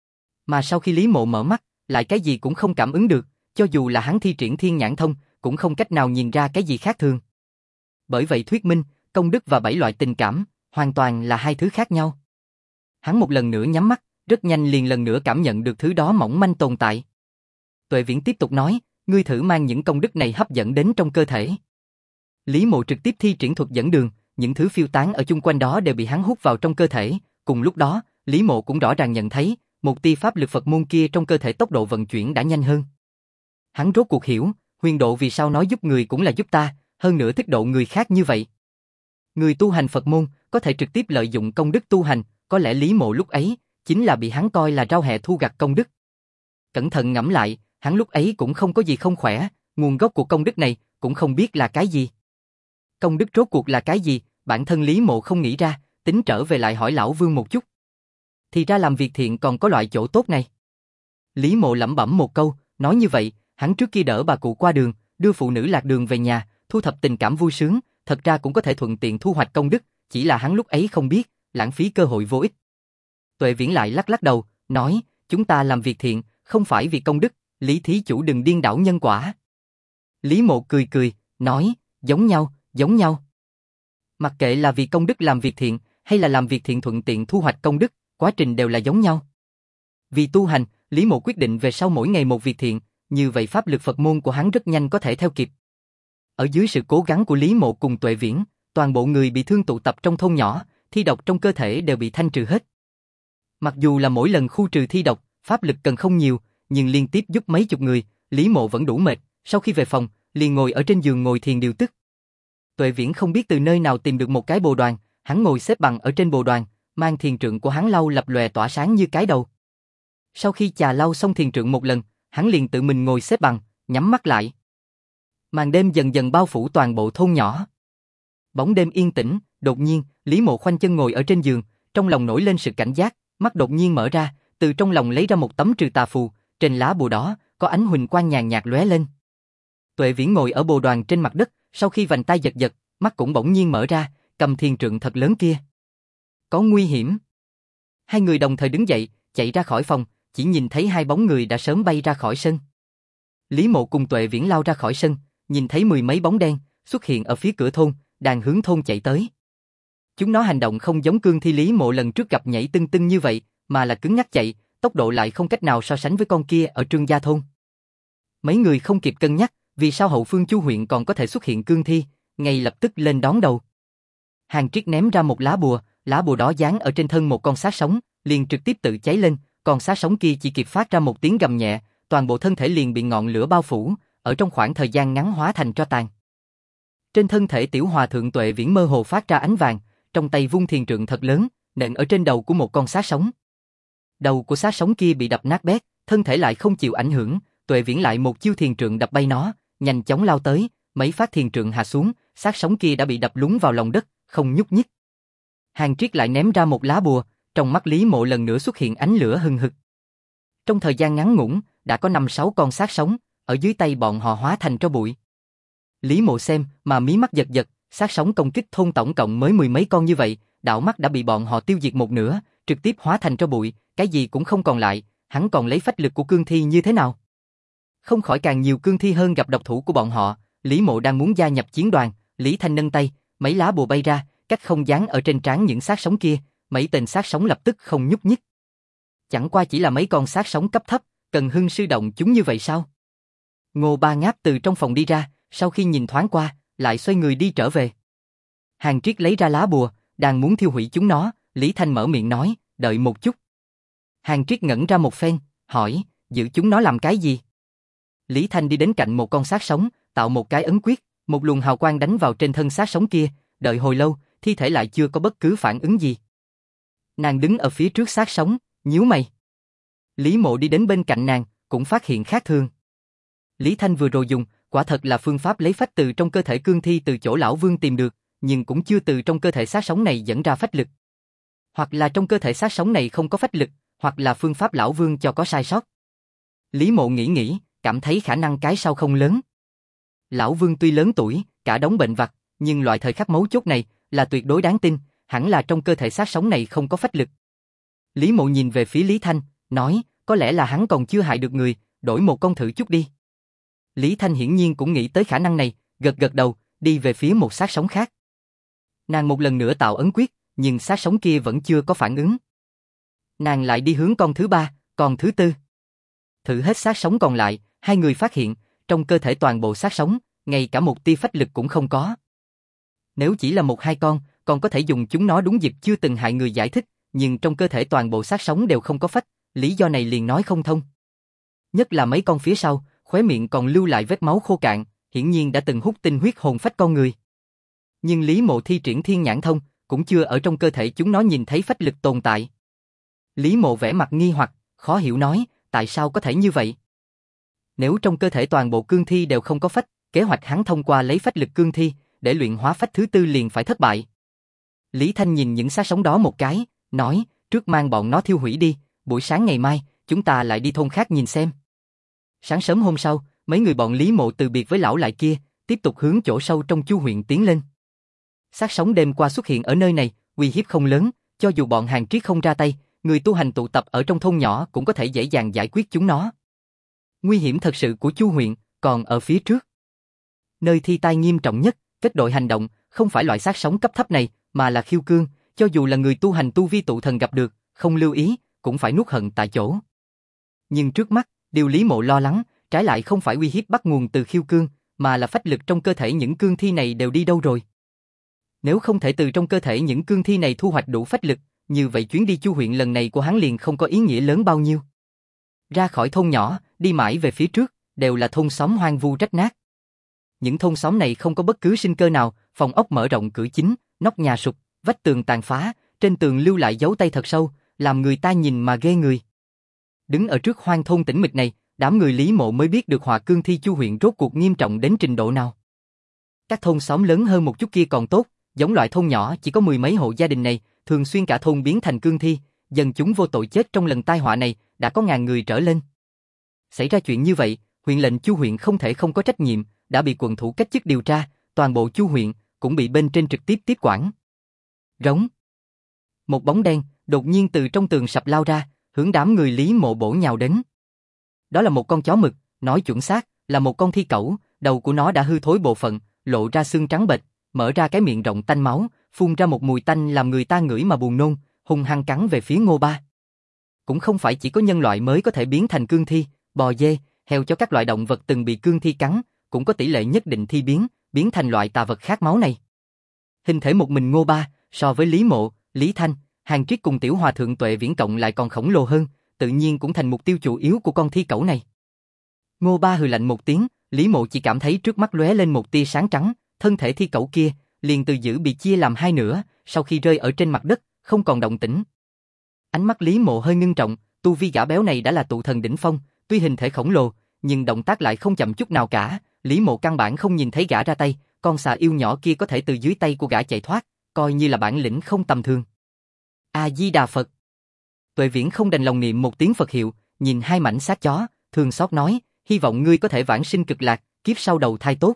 A: Mà sau khi Lý Mộ mở mắt, lại cái gì cũng không cảm ứng được, cho dù là hắn thi triển thiên nhãn thông, cũng không cách nào nhìn ra cái gì khác thường. Bởi vậy thuyết minh, công đức và 7 loại tình cảm, hoàn toàn là hai thứ khác nhau. Hắn một lần nữa nhắm mắt, rất nhanh liền lần nữa cảm nhận được thứ đó mỏng manh tồn tại. Tuệ Viễn tiếp tục nói, ngươi thử mang những công đức này hấp dẫn đến trong cơ thể. Lý Mộ trực tiếp thi triển thuật dẫn đường, những thứ phiêu tán ở chung quanh đó đều bị hắn hút vào trong cơ thể. Cùng lúc đó, Lý Mộ cũng rõ ràng nhận thấy, một tia pháp lực Phật môn kia trong cơ thể tốc độ vận chuyển đã nhanh hơn. Hắn rốt cuộc hiểu, Huyền Độ vì sao nói giúp người cũng là giúp ta, hơn nữa thích độ người khác như vậy. Người tu hành Phật môn có thể trực tiếp lợi dụng công đức tu hành, có lẽ Lý Mộ lúc ấy chính là bị hắn coi là rau hẹ thu gặt công đức. Cẩn thận ngẫm lại, hắn lúc ấy cũng không có gì không khỏe, nguồn gốc của công đức này cũng không biết là cái gì. Công đức rốt cuộc là cái gì, bản thân Lý Mộ không nghĩ ra, tính trở về lại hỏi lão Vương một chút. Thì ra làm việc thiện còn có loại chỗ tốt này. Lý Mộ lẩm bẩm một câu, nói như vậy, hắn trước kia đỡ bà cụ qua đường, đưa phụ nữ lạc đường về nhà, thu thập tình cảm vui sướng, thật ra cũng có thể thuận tiện thu hoạch công đức, chỉ là hắn lúc ấy không biết, lãng phí cơ hội vô ích. Tuệ Viễn lại lắc lắc đầu, nói, chúng ta làm việc thiện, không phải vì công đức, Lý thí chủ đừng điên đảo nhân quả. Lý Mộ cười cười, nói, giống nhau, giống nhau. Mặc kệ là vì công đức làm việc thiện, hay là làm việc thiện thuận tiện thu hoạch công đức, quá trình đều là giống nhau. Vì tu hành, Lý Mộ quyết định về sau mỗi ngày một việc thiện, như vậy pháp lực Phật môn của hắn rất nhanh có thể theo kịp. Ở dưới sự cố gắng của Lý Mộ cùng Tuệ Viễn, toàn bộ người bị thương tụ tập trong thôn nhỏ, thi độc trong cơ thể đều bị thanh trừ hết. Mặc dù là mỗi lần khu trừ thi độc, pháp lực cần không nhiều, nhưng liên tiếp giúp mấy chục người, Lý Mộ vẫn đủ mệt, sau khi về phòng, liền ngồi ở trên giường ngồi thiền điều tức. Tuệ Viễn không biết từ nơi nào tìm được một cái bồ đoàn, hắn ngồi xếp bằng ở trên bồ đoàn, mang thiền trượng của hắn lau lập lòe tỏa sáng như cái đầu. Sau khi chà lau xong thiền trượng một lần, hắn liền tự mình ngồi xếp bằng, nhắm mắt lại. Màn đêm dần dần bao phủ toàn bộ thôn nhỏ. Bóng đêm yên tĩnh, đột nhiên, Lý Mộ khoanh chân ngồi ở trên giường, trong lòng nổi lên sự cảnh giác, mắt đột nhiên mở ra, từ trong lòng lấy ra một tấm trừ tà phù, trên lá bùa đó, có ánh huỳnh quang nhàn nhạt lóe lên. Tuệ Viễn ngồi ở bồ đoàn trên mặt đất, sau khi vành tay giật giật, mắt cũng bỗng nhiên mở ra, cầm thiền trượng thật lớn kia. Có nguy hiểm. Hai người đồng thời đứng dậy, chạy ra khỏi phòng, chỉ nhìn thấy hai bóng người đã sớm bay ra khỏi sân. Lý Mộ cùng Tuệ Viễn lao ra khỏi sân, nhìn thấy mười mấy bóng đen xuất hiện ở phía cửa thôn, đang hướng thôn chạy tới. Chúng nó hành động không giống cương thi Lý Mộ lần trước gặp nhảy tưng tưng như vậy, mà là cứng ngắc chạy, tốc độ lại không cách nào so sánh với con kia ở Trương Gia thôn. Mấy người không kịp cân nhắc, vì sao hậu phương Chu huyện còn có thể xuất hiện cương thi, ngay lập tức lên đón đầu. Hàng Triết ném ra một lá bùa đó dán ở trên thân một con xác sống, liền trực tiếp tự cháy lên, con xác sống kia chỉ kịp phát ra một tiếng gầm nhẹ, toàn bộ thân thể liền bị ngọn lửa bao phủ, ở trong khoảng thời gian ngắn hóa thành tro tàn. Trên thân thể tiểu hòa thượng Tuệ Viễn mơ hồ phát ra ánh vàng, trong tay vung thiền trượng thật lớn, nện ở trên đầu của một con xác sống. Đầu của xác sống kia bị đập nát bét, thân thể lại không chịu ảnh hưởng, Tuệ Viễn lại một chiêu thiền trượng đập bay nó, nhanh chóng lao tới, mấy phát thiền trượng hạ xuống, xác sống kia đã bị đập lún vào lòng đất, không nhúc nhích. Hàng Triết lại ném ra một lá bùa, trong mắt Lý Mộ lần nữa xuất hiện ánh lửa hừng hực. Trong thời gian ngắn ngủn, đã có 5-6 con xác sống, ở dưới tay bọn họ hóa thành tro bụi. Lý Mộ xem, mà mí mắt giật giật, xác sống công kích thôn tổng cộng mới mười mấy con như vậy, đạo mắt đã bị bọn họ tiêu diệt một nửa, trực tiếp hóa thành tro bụi, cái gì cũng không còn lại, hắn còn lấy phách lực của cương thi như thế nào? Không khỏi càng nhiều cương thi hơn gặp độc thủ của bọn họ, Lý Mộ đang muốn gia nhập chiến đoàn, Lý Thanh nâng tay, mấy lá bùa bay ra, cách không dán ở trên trán những xác sống kia, mấy tên xác sống lập tức không nhúc nhích. Chẳng qua chỉ là mấy con xác sống cấp thấp, cần hưng sư động chúng như vậy sao? Ngô Ba Ngáp từ trong phòng đi ra, sau khi nhìn thoáng qua, lại xoay người đi trở về. Hàng Triết lấy ra lá bùa, đang muốn thiêu hủy chúng nó, Lý Thanh mở miệng nói, đợi một chút. Hàng Triết ngẩn ra một phen, hỏi, giữ chúng nó làm cái gì? Lý Thanh đi đến cạnh một con xác sống, tạo một cái ấn quyết, một luồng hào quang đánh vào trên thân xác sống kia, đợi hồi lâu, thi thể lại chưa có bất cứ phản ứng gì. Nàng đứng ở phía trước xác sống, nhíu mày. Lý Mộ đi đến bên cạnh nàng, cũng phát hiện khác thường. Lý Thanh vừa rồi dùng, quả thật là phương pháp lấy phách từ trong cơ thể cương thi từ chỗ lão Vương tìm được, nhưng cũng chưa từ trong cơ thể xác sống này dẫn ra phách lực. Hoặc là trong cơ thể xác sống này không có phách lực, hoặc là phương pháp lão Vương cho có sai sót. Lý Mộ nghĩ, cảm thấy khả năng cái sau không lớn. Lão Vương tuy lớn tuổi, cả đống bệnh vặt, nhưng loại thời khắc mấu chốt này là tuyệt đối đáng tin, hẳn là trong cơ thể xác sống này không có phách lực. Lý Mộ nhìn về phía Lý Thanh, nói, có lẽ là hắn còn chưa hại được người, đổi một con thử chút đi. Lý Thanh hiển nhiên cũng nghĩ tới khả năng này, gật gật đầu, đi về phía một xác sống khác. Nàng một lần nữa tạo ấn quyết, nhưng xác sống kia vẫn chưa có phản ứng. Nàng lại đi hướng con thứ ba, con thứ tư. Thử hết xác sống còn lại, hai người phát hiện, trong cơ thể toàn bộ xác sống, ngay cả một tia phách lực cũng không có. Nếu chỉ là 1-2 con, còn có thể dùng chúng nó đúng dịp chưa từng hại người giải thích, nhưng trong cơ thể toàn bộ xác sống đều không có phách, lý do này liền nói không thông. Nhất là mấy con phía sau, khóe miệng còn lưu lại vết máu khô cạn, hiển nhiên đã từng hút tinh huyết hồn phách con người. Nhưng Lý Mộ thi triển thiên nhãn thông, cũng chưa ở trong cơ thể chúng nó nhìn thấy phách lực tồn tại. Lý Mộ vẻ mặt nghi hoặc, khó hiểu nói, tại sao có thể như vậy? Nếu trong cơ thể toàn bộ cương thi đều không có phách, kế hoạch hắn thông qua lấy phách lực cương thi, để luyện hóa phách thứ tư liền phải thất bại. Lý Thanh nhìn những xác sống đó một cái, nói, trước mang bọn nó thiêu hủy đi, buổi sáng ngày mai, chúng ta lại đi thôn khác nhìn xem. Sáng sớm hôm sau, mấy người bọn Lý Mộ từ biệt với lão lại kia, tiếp tục hướng chỗ sâu trong Chu huyện tiến lên. Xác sống đêm qua xuất hiện ở nơi này, uy hiếp không lớn, cho dù bọn Hàng Triết không ra tay, người tu hành tụ tập ở trong thôn nhỏ cũng có thể dễ dàng giải quyết chúng nó. Nguy hiểm thật sự của Chu huyện còn ở phía trước. Nơi thi tai nghiêm trọng nhất, Kết đội hành động, không phải loại xác sống cấp thấp này, mà là khiêu cương, cho dù là người tu hành tu vi tụ thần gặp được, không lưu ý, cũng phải nuốt hận tại chỗ. Nhưng trước mắt, điều Lý Mộ lo lắng, trái lại không phải uy hiếp bắt nguồn từ khiêu cương, mà là phách lực trong cơ thể những cương thi này đều đi đâu rồi. Nếu không thể từ trong cơ thể những cương thi này thu hoạch đủ phách lực, như vậy chuyến đi Chu huyện lần này của hắn liền không có ý nghĩa lớn bao nhiêu. Ra khỏi thôn nhỏ, đi mãi về phía trước, đều là thôn xóm hoang vu rách nát. Những thôn xóm này không có bất cứ sinh cơ nào, phòng ốc mở rộng cửa chính, nóc nhà sụp, vách tường tàn phá, trên tường lưu lại dấu tay thật sâu, làm người ta nhìn mà ghê người. Đứng ở trước hoang thôn tĩnh mịch này, đám người Lý Mộ mới biết được họa cương thi Chu huyện rốt cuộc nghiêm trọng đến trình độ nào. Các thôn xóm lớn hơn một chút kia còn tốt, giống loại thôn nhỏ chỉ có 10 mấy hộ gia đình này, thường xuyên cả thôn biến thành cương thi, dân chúng vô tội chết trong lần tai họa này đã có ngàn người trở lên. Xảy ra chuyện như vậy, huyện lệnh Chu huyện không thể không có trách nhiệm, đã bị quận thủ cách chức điều tra, toàn bộ Chu huyện cũng bị bên trên trực tiếp tiếp quản. Rống. Một bóng đen đột nhiên từ trong tường sập lao ra, hướng đám người Lý Mộ bổ nhào đến. Đó là một con chó mực, nói chuẩn xác là một con thi cẩu, đầu của nó đã hư thối bộ phận, lộ ra xương trắng bệch, mở ra cái miệng rộng tanh máu, phun ra một mùi tanh làm người ta ngửi mà buồn nôn, hung hăng cắn về phía Ngô Ba. Cũng không phải chỉ có nhân loại mới có thể biến thành cương thi, bò dê, heo cho các loại động vật từng bị cương thi cắn, cũng có tỷ lệ nhất định thi biến thành loại tà vật khát máu này. Hình thể một mình Ngô Ba, so với Lý Mộ, Lý Thanh, Hàn Triết cùng Tiểu Hòa Thượng Tuệ Viễn cộng lại còn khổng lồ hơn, tự nhiên cũng thành mục tiêu chủ yếu của con thi cẩu này. Ngô Ba hừ lạnh một tiếng, Lý Mộ chỉ cảm thấy trước mắt lóe lên một tia sáng trắng, thân thể thi cẩu kia liền từ giữa bị chia làm hai nửa, sau khi rơi ở trên mặt đất, không còn động tĩnh. Ánh mắt Lý Mộ hơi ngưng trọng, tu vi gã béo này đã là tụ thần đỉnh phong, tuy hình thể khổng lồ, nhưng động tác lại không chậm chút nào cả. Lý Mộ căn bản không nhìn thấy gã ra tay, con xà yêu nhỏ kia có thể từ dưới tay của gã chạy thoát, coi như là bản lĩnh không tầm thường. A Di Đà Phật. Tuệ Viễn không đành lòng niệm một tiếng Phật hiệu, nhìn hai mảnh xác chó, thương xót nói, hy vọng ngươi có thể vãng sinh cực lạc, kiếp sau đầu thai tốt.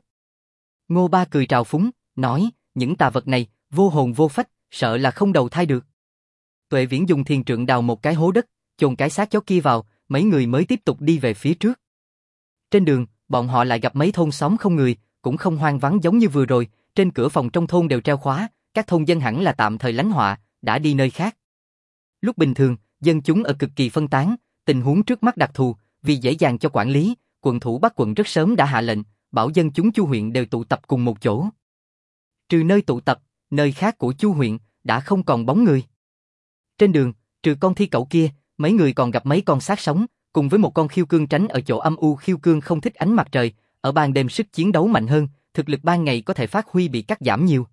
A: Ngô Ba cười trào phúng, nói, những tà vật này, vô hồn vô phách, sợ là không đầu thai được. Tuệ Viễn dùng thiền trượng đào một cái hố đất, chôn cái xác chó kia vào, mấy người mới tiếp tục đi về phía trước. Trên đường, bọn họ lại gặp mấy thôn xóm không người, cũng không hoang vắng giống như vừa rồi, trên cửa phòng trong thôn đều treo khóa, các thôn dân hẳn là tạm thời lánh họa, đã đi nơi khác. Lúc bình thường, dân chúng ở cực kỳ phân tán, tình huống trước mắt đặc thù, vì dễ dàng cho quản lý, quận thủ Bắc quận rất sớm đã hạ lệnh, bảo dân chúng Chu huyện đều tụ tập cùng một chỗ. Trừ nơi tụ tập, nơi khác của Chu huyện đã không còn bóng người. Trên đường, trừ con thi cẩu kia, mấy người còn gặp mấy con xác sống, cùng với một con khiêu cương tránh ở chỗ âm u. Khiêu cương không thích ánh mặt trời, ở ban đêm sức chiến đấu mạnh hơn, thực lực ban ngày có thể phát huy bị cắt giảm nhiều.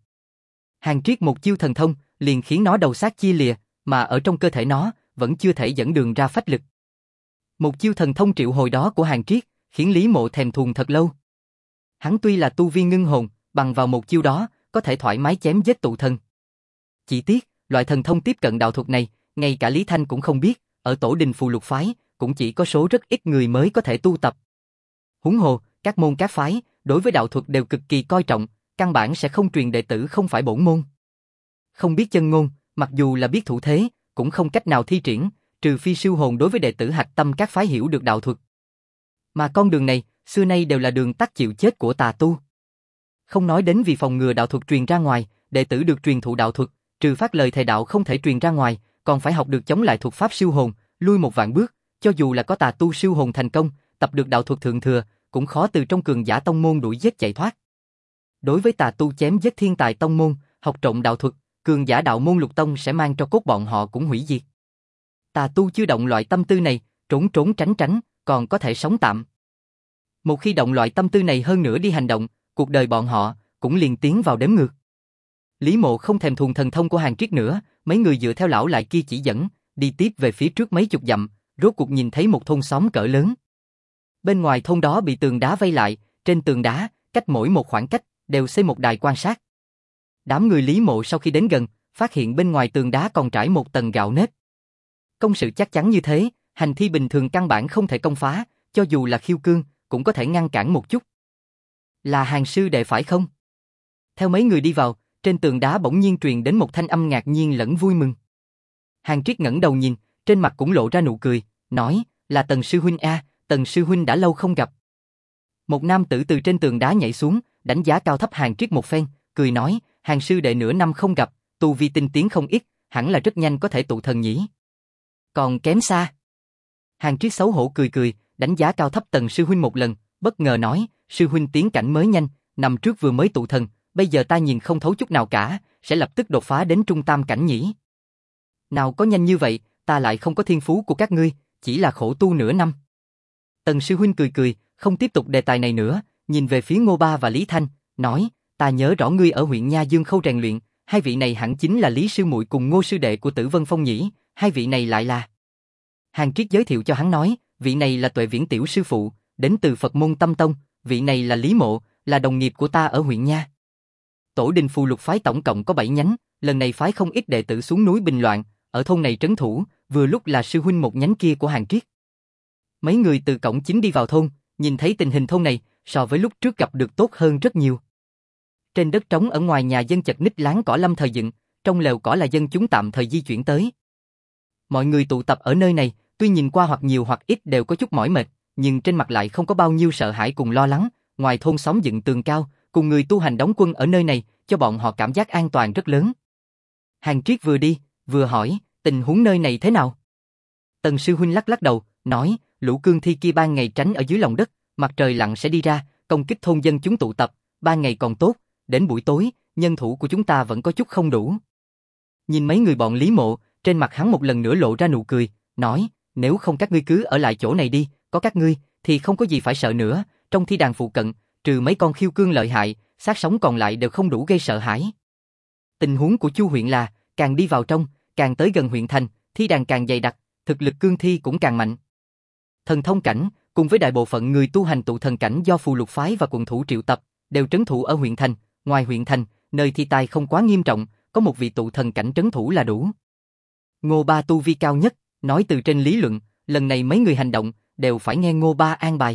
A: Hàn Triết một chiêu thần thông liền khiến nó đầu xác chia lìa, mà ở trong cơ thể nó vẫn chưa thể dẫn đường ra phách lực. Một chiêu thần thông triệu hồi đó của Hàn Triết khiến Lý Mộ thèm thuồng thật lâu. Hắn tuy là tu vi ngưng hồn, bằng vào một chiêu đó có thể thoải mái chém giết tụ thần. Chỉ tiếc, loại thần thông tiếp cận đạo thuật này, ngay cả Lý Thanh cũng không biết, ở Tổ Đình Phù Lục phái cũng chỉ có số rất ít người mới có thể tu tập. Huống hồ, các môn các phái đối với đạo thuật đều cực kỳ coi trọng, căn bản sẽ không truyền đệ tử không phải bổn môn. Không biết chân ngôn, mặc dù là biết thủ thế, cũng không cách nào thi triển, trừ phi siêu hồn đối với đệ tử hạch tâm các phái hiểu được đạo thuật. Mà con đường này, xưa nay đều là đường tắt chịu chết của tà tu. Không nói đến vì phòng ngừa đạo thuật truyền ra ngoài, đệ tử được truyền thụ đạo thuật, trừ phát lời thầy đạo không thể truyền ra ngoài, còn phải học được chống lại thuật pháp siêu hồn, lui một vạn bước, cho dù là có tà tu siêu hồn thành công, tập được đạo thuật thượng thừa, cũng khó từ trong cường giả tông môn đuổi giết chạy thoát. Đối với tà tu chém giết thiên tài tông môn, học trộm đạo thuật, cường giả đạo môn lục tông sẽ mang cho cốt bọn họ cũng hủy diệt. Tà tu chưa động loại tâm tư này, trốn trốn tránh tránh, còn có thể sống tạm. Một khi động loại tâm tư này hơn nữa đi hành động, cuộc đời bọn họ cũng liền tiến vào đếm ngược. Lý Mộ không thèm thuồng thần thông của Hàn Triết nữa, mấy người dựa theo lão lại kia chỉ dẫn, đi tiếp về phía trước mấy chục dặm, rốt cuộc nhìn thấy một thôn xóm cỡ lớn. Bên ngoài thôn đó bị tường đá vây lại, trên tường đá, cách mỗi một khoảng cách, đều xây một đài quan sát. Đám người Lý Mộ sau khi đến gần, phát hiện bên ngoài tường đá còn trải một tầng gạo nếp. Công sự chắc chắn như thế, hành thi bình thường căn bản không thể công phá, cho dù là khiêu cương, cũng có thể ngăn cản một chút. Là Hàn sư đệ phải không? Theo mấy người đi vào, trên tường đá bỗng nhiên truyền đến một thanh âm ngạc nhiên lẫn vui mừng. Hàn Triết ngẩng đầu nhìn, trên mặt cũng lộ ra nụ cười, nói, là Tần sư huynh a, Tần sư huynh đã lâu không gặp. Một nam tử từ trên tường đá nhảy xuống, đánh giá cao thấp Hàn Triết một phen, cười nói, Hàn sư đệ nửa năm không gặp, tu vi tinh tiến không ít, hẳn là rất nhanh có thể tụ thần nhỉ. Còn kém xa. Hàn Triết xấu hổ cười cười, đánh giá cao thấp Tần sư huynh một lần, bất ngờ nói, sư huynh tiến cảnh mới nhanh, năm trước vừa mới tụ thần, bây giờ ta nhìn không thấu chút nào cả, sẽ lập tức đột phá đến trung tam cảnh nhỉ. Nào có nhanh như vậy, ta lại không có thiên phú của các ngươi, chỉ là khổ tu nửa năm. Tần sư huynh cười cười, không tiếp tục đề tài này nữa, nhìn về phía Ngô Ba và Lý Thanh, nói, ta nhớ rõ ngươi ở huyện Nha Dương Khâu rèn luyện, hai vị này hẳn chính là Lý sư muội cùng Ngô sư đệ của Tử Vân Phong nhỉ, hai vị này lại là. Hàn Triết giới thiệu cho hắn nói, vị này là Tuệ Viễn tiểu sư phụ, đến từ Phật môn Tâm Tông, vị này là Lý Mộ, là đồng nghiệp của ta ở huyện Nha. Tổ đình phù lục phái tổng cộng có 7 nhánh, lần này phái không ít đệ tử xuống núi bình loạn, ở thôn này trấn thủ, vừa lúc là sư huynh một nhánh kia của Hàn Triết. Mấy người từ cổng chính đi vào thôn, nhìn thấy tình hình thôn này, so với lúc trước gặp được tốt hơn rất nhiều. Trên đất trống ở ngoài nhà dân chật ních láng cỏ lâm thời dựng, trong lều cỏ là dân chúng tạm thời di chuyển tới. Mọi người tụ tập ở nơi này, tuy nhìn qua hoặc nhiều hoặc ít đều có chút mỏi mệt, nhưng trên mặt lại không có bao nhiêu sợ hãi cùng lo lắng, ngoài thôn xóm dựng tường cao, cùng người tu hành đóng quân ở nơi này, cho bọn họ cảm giác an toàn rất lớn. Hàn Triết vừa đi, vừa hỏi, tình huống nơi này thế nào? Tần sư huynh lắc lắc đầu, nói, lũ cương thi kia ban ngày tránh ở dưới lòng đất, mặt trời lặn sẽ đi ra, công kích thôn dân chúng tụ tập, ban ngày còn tốt, đến buổi tối, nhân thủ của chúng ta vẫn có chút không đủ. Nhìn mấy người bọn Lý Mộ, trên mặt hắn một lần nữa lộ ra nụ cười, nói, nếu không các ngươi cứ ở lại chỗ này đi, có các ngươi, thì không có gì phải sợ nữa, trong thi đàn phụ cận, trừ mấy con khiêu cương lợi hại, xác sống còn lại đều không đủ gây sợ hãi. Tình huống của Chu huyện là, càng đi vào trong, càng tới gần huyện thành, thi đàn càng dày đặc, thực lực cương thi cũng càng mạnh. Thần thông cảnh, cùng với đại bộ phận người tu hành tụ thần cảnh do phù lục phái và quần thủ triệu tập, đều trấn thủ ở huyện thành, ngoài huyện thành, nơi thi tài không quá nghiêm trọng, có một vị tụ thần cảnh trấn thủ là đủ. Ngô Ba tu vi cao nhất, nói từ trên lý luận, lần này mấy người hành động, đều phải nghe Ngô Ba an bài.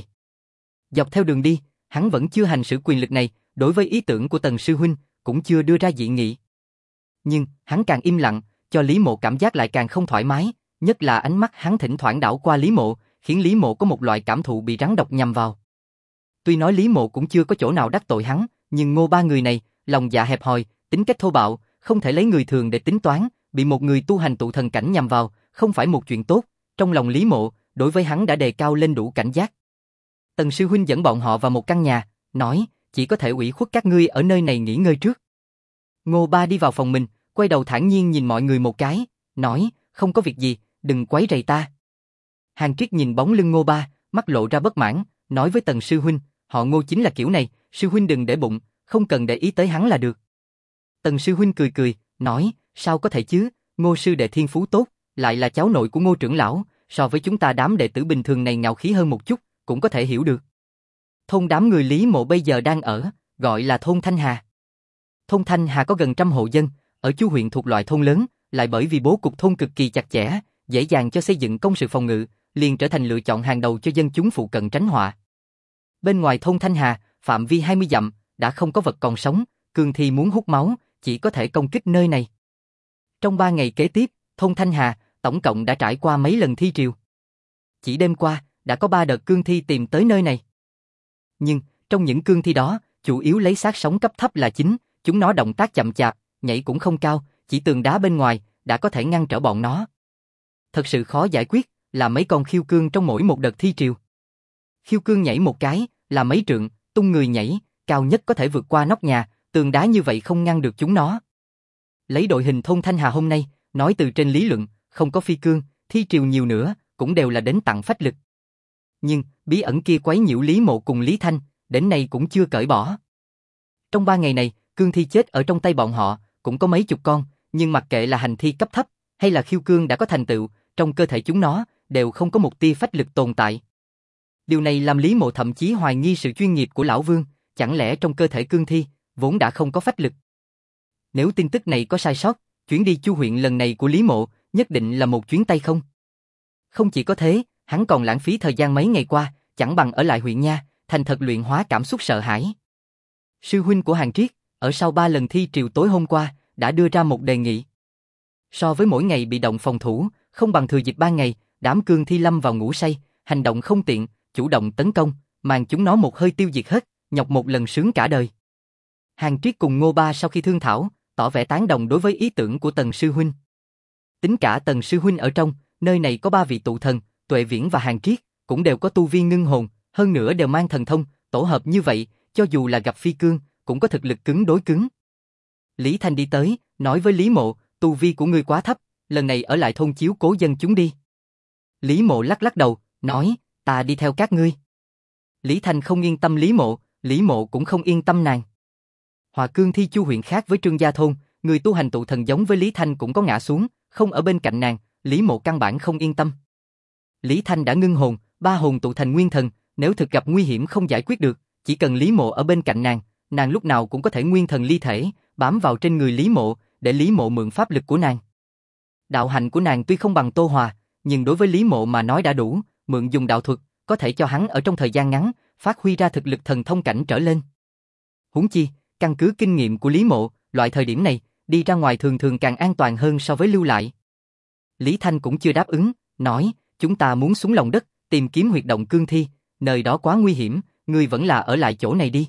A: Dọc theo đường đi, hắn vẫn chưa hành sử quyền lực này, đối với ý tưởng của Tần sư huynh, cũng chưa đưa ra dị nghị. Nhưng, hắn càng im lặng, cho Lý Mộ cảm giác lại càng không thoải mái, nhất là ánh mắt hắn thỉnh thoảng đảo qua Lý Mộ, khiến Lý Mộ có một loại cảm thụ bị rắn độc nhằm vào. Tuy nói Lý Mộ cũng chưa có chỗ nào đắc tội hắn, nhưng Ngô Ba người này, lòng dạ hẹp hòi, tính cách thô bạo, không thể lấy người thường để tính toán, bị một người tu hành tụ thần cảnh nhằm vào, không phải một chuyện tốt, trong lòng Lý Mộ, đối với hắn đã đề cao lên đủ cảnh giác. Tần sư huynh dẫn bọn họ vào một căn nhà, nói, chỉ có thể ủy khuất các ngươi ở nơi này nghỉ ngơi trước. Ngô Ba đi vào phòng mình, quay đầu thản nhiên nhìn mọi người một cái, nói, không có việc gì, đừng quấy rầy ta. Hàn Triết nhìn bóng lưng Ngô Ba, mắt lộ ra bất mãn, nói với Tần sư huynh, họ Ngô chính là kiểu này, sư huynh đừng để bụng, không cần để ý tới hắn là được. Tần sư huynh cười cười, nói, sao có thể chứ, Ngô sư đệ thiên phú tốt, lại là cháu nội của Ngô trưởng lão, so với chúng ta đám đệ tử bình thường này ngạo khí hơn một chút, cũng có thể hiểu được. Thôn đám người Lý Mộ bây giờ đang ở, gọi là thôn Thanh Hà. Thôn Thanh Hà có gần 100 hộ dân, ở Chu huyện thuộc loại thôn lớn, lại bởi vì bố cục thôn cực kỳ chặt chẽ, dễ dàng cho xây dựng công sự phòng ngự, liền trở thành lựa chọn hàng đầu cho dân chúng phụ cận tránh họa. Bên ngoài thôn Thanh Hà, phạm vi 20 dặm, đã không có vật còn sống, cương thi muốn hút máu, chỉ có thể công kích nơi này. Trong 3 ngày kế tiếp, thôn Thanh Hà, tổng cộng đã trải qua mấy lần thi triều. Chỉ đêm qua, đã có 3 đợt cương thi tìm tới nơi này. Nhưng, trong những cương thi đó, chủ yếu lấy xác sống cấp thấp là chính, chúng nó động tác chậm chạp, nhảy cũng không cao, chỉ tường đá bên ngoài, đã có thể ngăn trở bọn nó. Thật sự khó giải quyết, là mấy con khiêu cương trong mỗi một đợt thi triều. Khiêu cương nhảy một cái, là mấy trượng, tung người nhảy, cao nhất có thể vượt qua nóc nhà, tường đá như vậy không ngăn được chúng nó. Lấy đội hình thôn Thanh Hà hôm nay, nói từ trên lý luận, không có phi cương, thi triều nhiều nữa, cũng đều là đến tặng phách lực. Nhưng, bí ẩn kia quấy nhiễu Lý Mộ cùng Lý Thanh, đến nay cũng chưa cởi bỏ. Trong 3 ngày này, cương thi chết ở trong tay bọn họ, cũng có mấy chục con, nhưng mặc kệ là hành thi cấp thấp, hay là khiêu cương đã có thành tựu, trong cơ thể chúng nó, đều không có một tia phách lực tồn tại. Điều này làm Lý Mộ thậm chí hoài nghi sự chuyên nghiệp của Lão Vương, chẳng lẽ trong cơ thể cương thi, vốn đã không có phách lực. Nếu tin tức này có sai sót, chuyến đi Chu huyện lần này của Lý Mộ, nhất định là một chuyến tay không. Không chỉ có thế, hắn còn lãng phí thời gian mấy ngày qua, chẳng bằng ở lại huyện Nha, thành thật luyện hóa cảm xúc sợ hãi. Sư huynh của Hàn Triết, ở sau 3 lần thi triều tối hôm qua, đã đưa ra một đề nghị. So với mỗi ngày bị động phòng thủ, không bằng thừa dịp 3 ngày, đám cương thi lâm vào ngủ say, hành động không tiện, chủ động tấn công, màn chúng nó một hơi tiêu diệt hết, nhọc một lần sướng cả đời. Hàng Triết cùng Ngô Ba sau khi thương thảo, tỏ vẻ tán đồng đối với ý tưởng của Tần sư huynh. Tính cả Tần sư huynh ở trong, nơi này có 3 vị tụ thần, Tuệ Viễn và Hàng Triết, cũng đều có tu vi ngưng hồn, hơn nữa đều mang thần thông, tổ hợp như vậy, cho dù là gặp phi cương, cũng có thực lực cứng đối cứng. Lý Thanh đi tới, nói với Lý Mộ, tu vi của ngươi quá thấp, lần này ở lại thôn chiếu cố dân chúng đi. Lý Mộ lắc lắc đầu, nói, ta đi theo các ngươi. Lý Thanh không yên tâm Lý Mộ cũng không yên tâm nàng. Hòa Cương Thi Chu huyện khác với Trương Gia thôn, người tu hành tụ thần giống với Lý Thanh cũng có ngã xuống, không ở bên cạnh nàng, Lý Mộ căn bản không yên tâm. Lý Thanh đã ngưng hồn, 3 hồn tụ thành nguyên thần, nếu thực gặp nguy hiểm không giải quyết được, chỉ cần Lý Mộ ở bên cạnh nàng lúc nào cũng có thể nguyên thần ly thể, bám vào trên người Lý Mộ, để Lý Mộ mượn pháp lực của nàng. Đạo hạnh của nàng tuy không bằng Tô Hòa, nhưng đối với Lý Mộ mà nói đã đủ, mượn dùng đạo thuật, có thể cho hắn ở trong thời gian ngắn, phát huy ra thực lực thần thông cảnh trở lên. Huống chi, căn cứ kinh nghiệm của Lý Mộ, loại thời điểm này, đi ra ngoài thường thường càng an toàn hơn so với lưu lại. Lý Thanh cũng chưa đáp ứng, nói, chúng ta muốn xuống lòng đất, tìm kiếm huyệt động cương thi, nơi đó quá nguy hiểm, ngươi vẫn là ở lại chỗ này đi.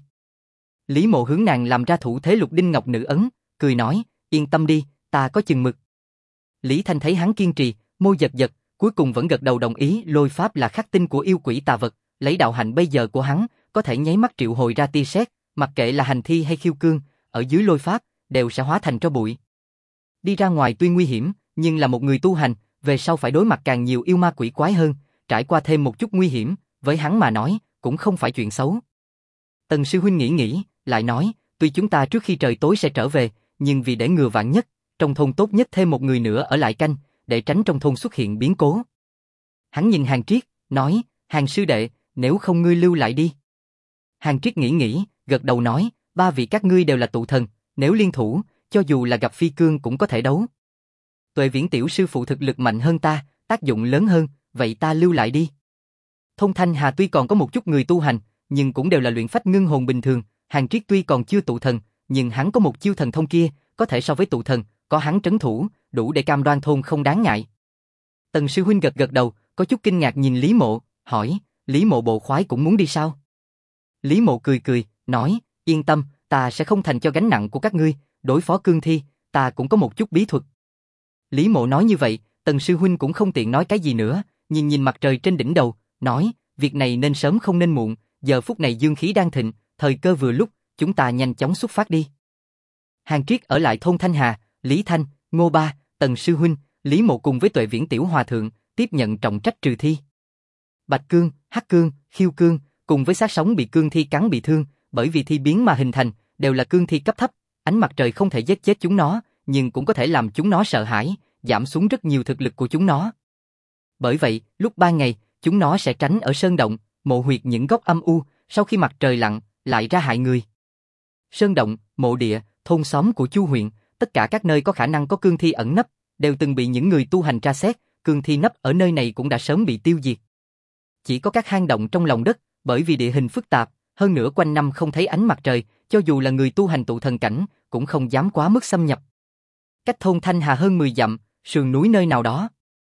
A: Lý Mộ hướng nàng làm ra thủ thế lục đinh ngọc nữ ấn, cười nói, yên tâm đi, ta có chừng mực. Lý Thanh thấy hắn kiên trì, môi giật giật, cuối cùng vẫn gật đầu đồng ý. Lôi pháp là khắc tinh của yêu quỷ tà vật, lấy đạo hạnh bây giờ của hắn, có thể nháy mắt triệu hồi ra tia sét, mặc kệ là hành thi hay khiêu cương, ở dưới lôi pháp đều sẽ hóa thành tro bụi. Đi ra ngoài tuy nguy hiểm, nhưng là một người tu hành, về sau phải đối mặt càng nhiều yêu ma quỷ quái hơn, trải qua thêm một chút nguy hiểm, với hắn mà nói, cũng không phải chuyện xấu. Tần sư huynh nghĩ, lại nói, tuy chúng ta trước khi trời tối sẽ trở về, nhưng vì để ngừa vạn nhất, trong thôn tốt nhất thêm một người nữa ở lại canh, để tránh trong thôn xuất hiện biến cố. Hắn nhìn Hàng Triết, nói, Hàng sư đệ, nếu không ngươi lưu lại đi. Hàng Triết nghĩ, gật đầu nói, 3 vị các ngươi đều là tụ thần, nếu liên thủ, cho dù là gặp phi cương cũng có thể đấu. Tuệ Viễn tiểu sư phụ thực lực mạnh hơn ta, tác dụng lớn hơn, vậy ta lưu lại đi. Thôn Thanh Hà tuy còn có một chút người tu hành, nhưng cũng đều là luyện phách ngưng hồn bình thường. Hàng Triết tuy còn chưa tụ thần, nhưng hắn có một chiêu thần thông kia, có thể so với tụ thần, có hắn trấn thủ, đủ để cam đoan thôn không đáng ngại. Tần sư huynh gật đầu, có chút kinh ngạc nhìn Lý Mộ, hỏi, Lý Mộ bộ khoái cũng muốn đi sao? Lý Mộ cười, nói, yên tâm, ta sẽ không thành cho gánh nặng của các ngươi, đối phó cương thi, ta cũng có một chút bí thuật. Lý Mộ nói như vậy, Tần sư huynh cũng không tiện nói cái gì nữa, nhìn mặt trời trên đỉnh đầu, nói, việc này nên sớm không nên muộn, giờ phút này dương khí đang thịnh, thời cơ vừa lúc, chúng ta nhanh chóng xuất phát đi. Hàng Triết ở lại thôn Thanh Hà, Lý Thanh, Ngô Ba, Tần sư huynh, Lý Mộ cùng với Tuệ Viễn tiểu hòa thượng, tiếp nhận trọng trách trừ thi. Bạch cương, hắc cương, khiêu cương, cùng với xác sống bị cương thi cắn bị thương, bởi vì thi biến mà hình thành, đều là cương thi cấp thấp, ánh mặt trời không thể giết chết chúng nó, nhưng cũng có thể làm chúng nó sợ hãi, giảm xuống rất nhiều thực lực của chúng nó. Bởi vậy, lúc ban ngày, chúng nó sẽ tránh ở sơn động, mộ huyệt những góc âm u, sau khi mặt trời lặn, lại ra hại người. Sơn động, mộ địa, thôn xóm của Chu huyện, tất cả các nơi có khả năng có cương thi ẩn nấp, đều từng bị những người tu hành tra xét, cương thi nấp ở nơi này cũng đã sớm bị tiêu diệt. Chỉ có các hang động trong lòng đất, bởi vì địa hình phức tạp, hơn nữa quanh năm không thấy ánh mặt trời, cho dù là người tu hành tụ thần cảnh, cũng không dám quá mức xâm nhập. Cách thôn Thanh Hà hơn 10 dặm, sườn núi nơi nào đó.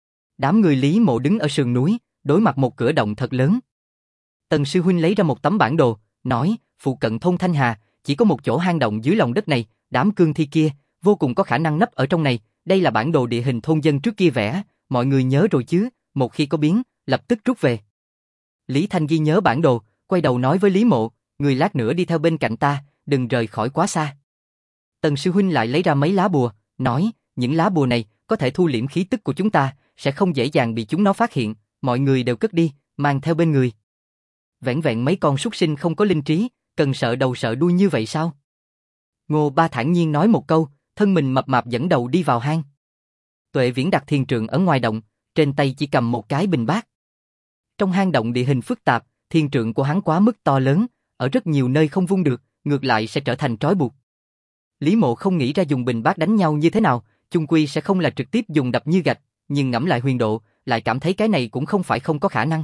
A: Đám người Lý Mộ đứng ở sườn núi, đối mặt một cửa động thật lớn. Tần sư huynh lấy ra một tấm bản đồ, nói, phụ cận thôn Thanh Hà, chỉ có một chỗ hang động dưới lòng đất này, đám cương thi kia, vô cùng có khả năng nấp ở trong này, đây là bản đồ địa hình thôn dân trước kia vẽ, mọi người nhớ rồi chứ, một khi có biến, lập tức rút về. Lý Thanh ghi nhớ bản đồ, quay đầu nói với Lý Mộ, người lát nữa đi theo bên cạnh ta, đừng rời khỏi quá xa. Tần sư huynh lại lấy ra mấy lá bùa, nói, những lá bùa này có thể thu liễm khí tức của chúng ta, sẽ không dễ dàng bị chúng nó phát hiện, mọi người đều cất đi, mang theo bên người. Vẻn vẹn mấy con súc sinh không có linh trí, cần sợ đầu sợ đuôi như vậy sao? Ngô Ba thản nhiên nói một câu, thân mình mập mạp dẫn đầu đi vào hang. Tuệ Viễn đặt thiền trượng ở ngoài động, trên tay chỉ cầm một cái bình bát. Trong hang động địa hình phức tạp, thiền trượng của hắn quá mức to lớn, ở rất nhiều nơi không vung được, ngược lại sẽ trở thành trói buộc. Lý Mộ không nghĩ ra dùng bình bát đánh nhau như thế nào, chung quy sẽ không là trực tiếp dùng đập như gạch, nhưng ngẫm lại huyền độ, lại cảm thấy cái này cũng không phải không có khả năng.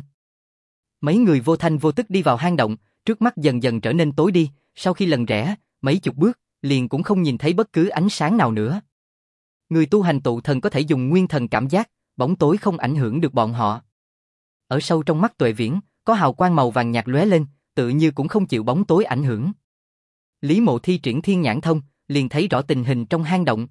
A: Mấy người vô thanh vô tức đi vào hang động, trước mắt dần dần trở nên tối đi, sau khi lần rẽ, mấy chục bước, liền cũng không nhìn thấy bất cứ ánh sáng nào nữa. Người tu hành tụ thần có thể dùng nguyên thần cảm giác, bóng tối không ảnh hưởng được bọn họ. Ở sâu trong mắt Tuệ Viễn, có hào quang màu vàng nhạt lóe lên, tự như cũng không chịu bóng tối ảnh hưởng. Lý Mộ thi triển thiên nhãn thông, liền thấy rõ tình hình trong hang động.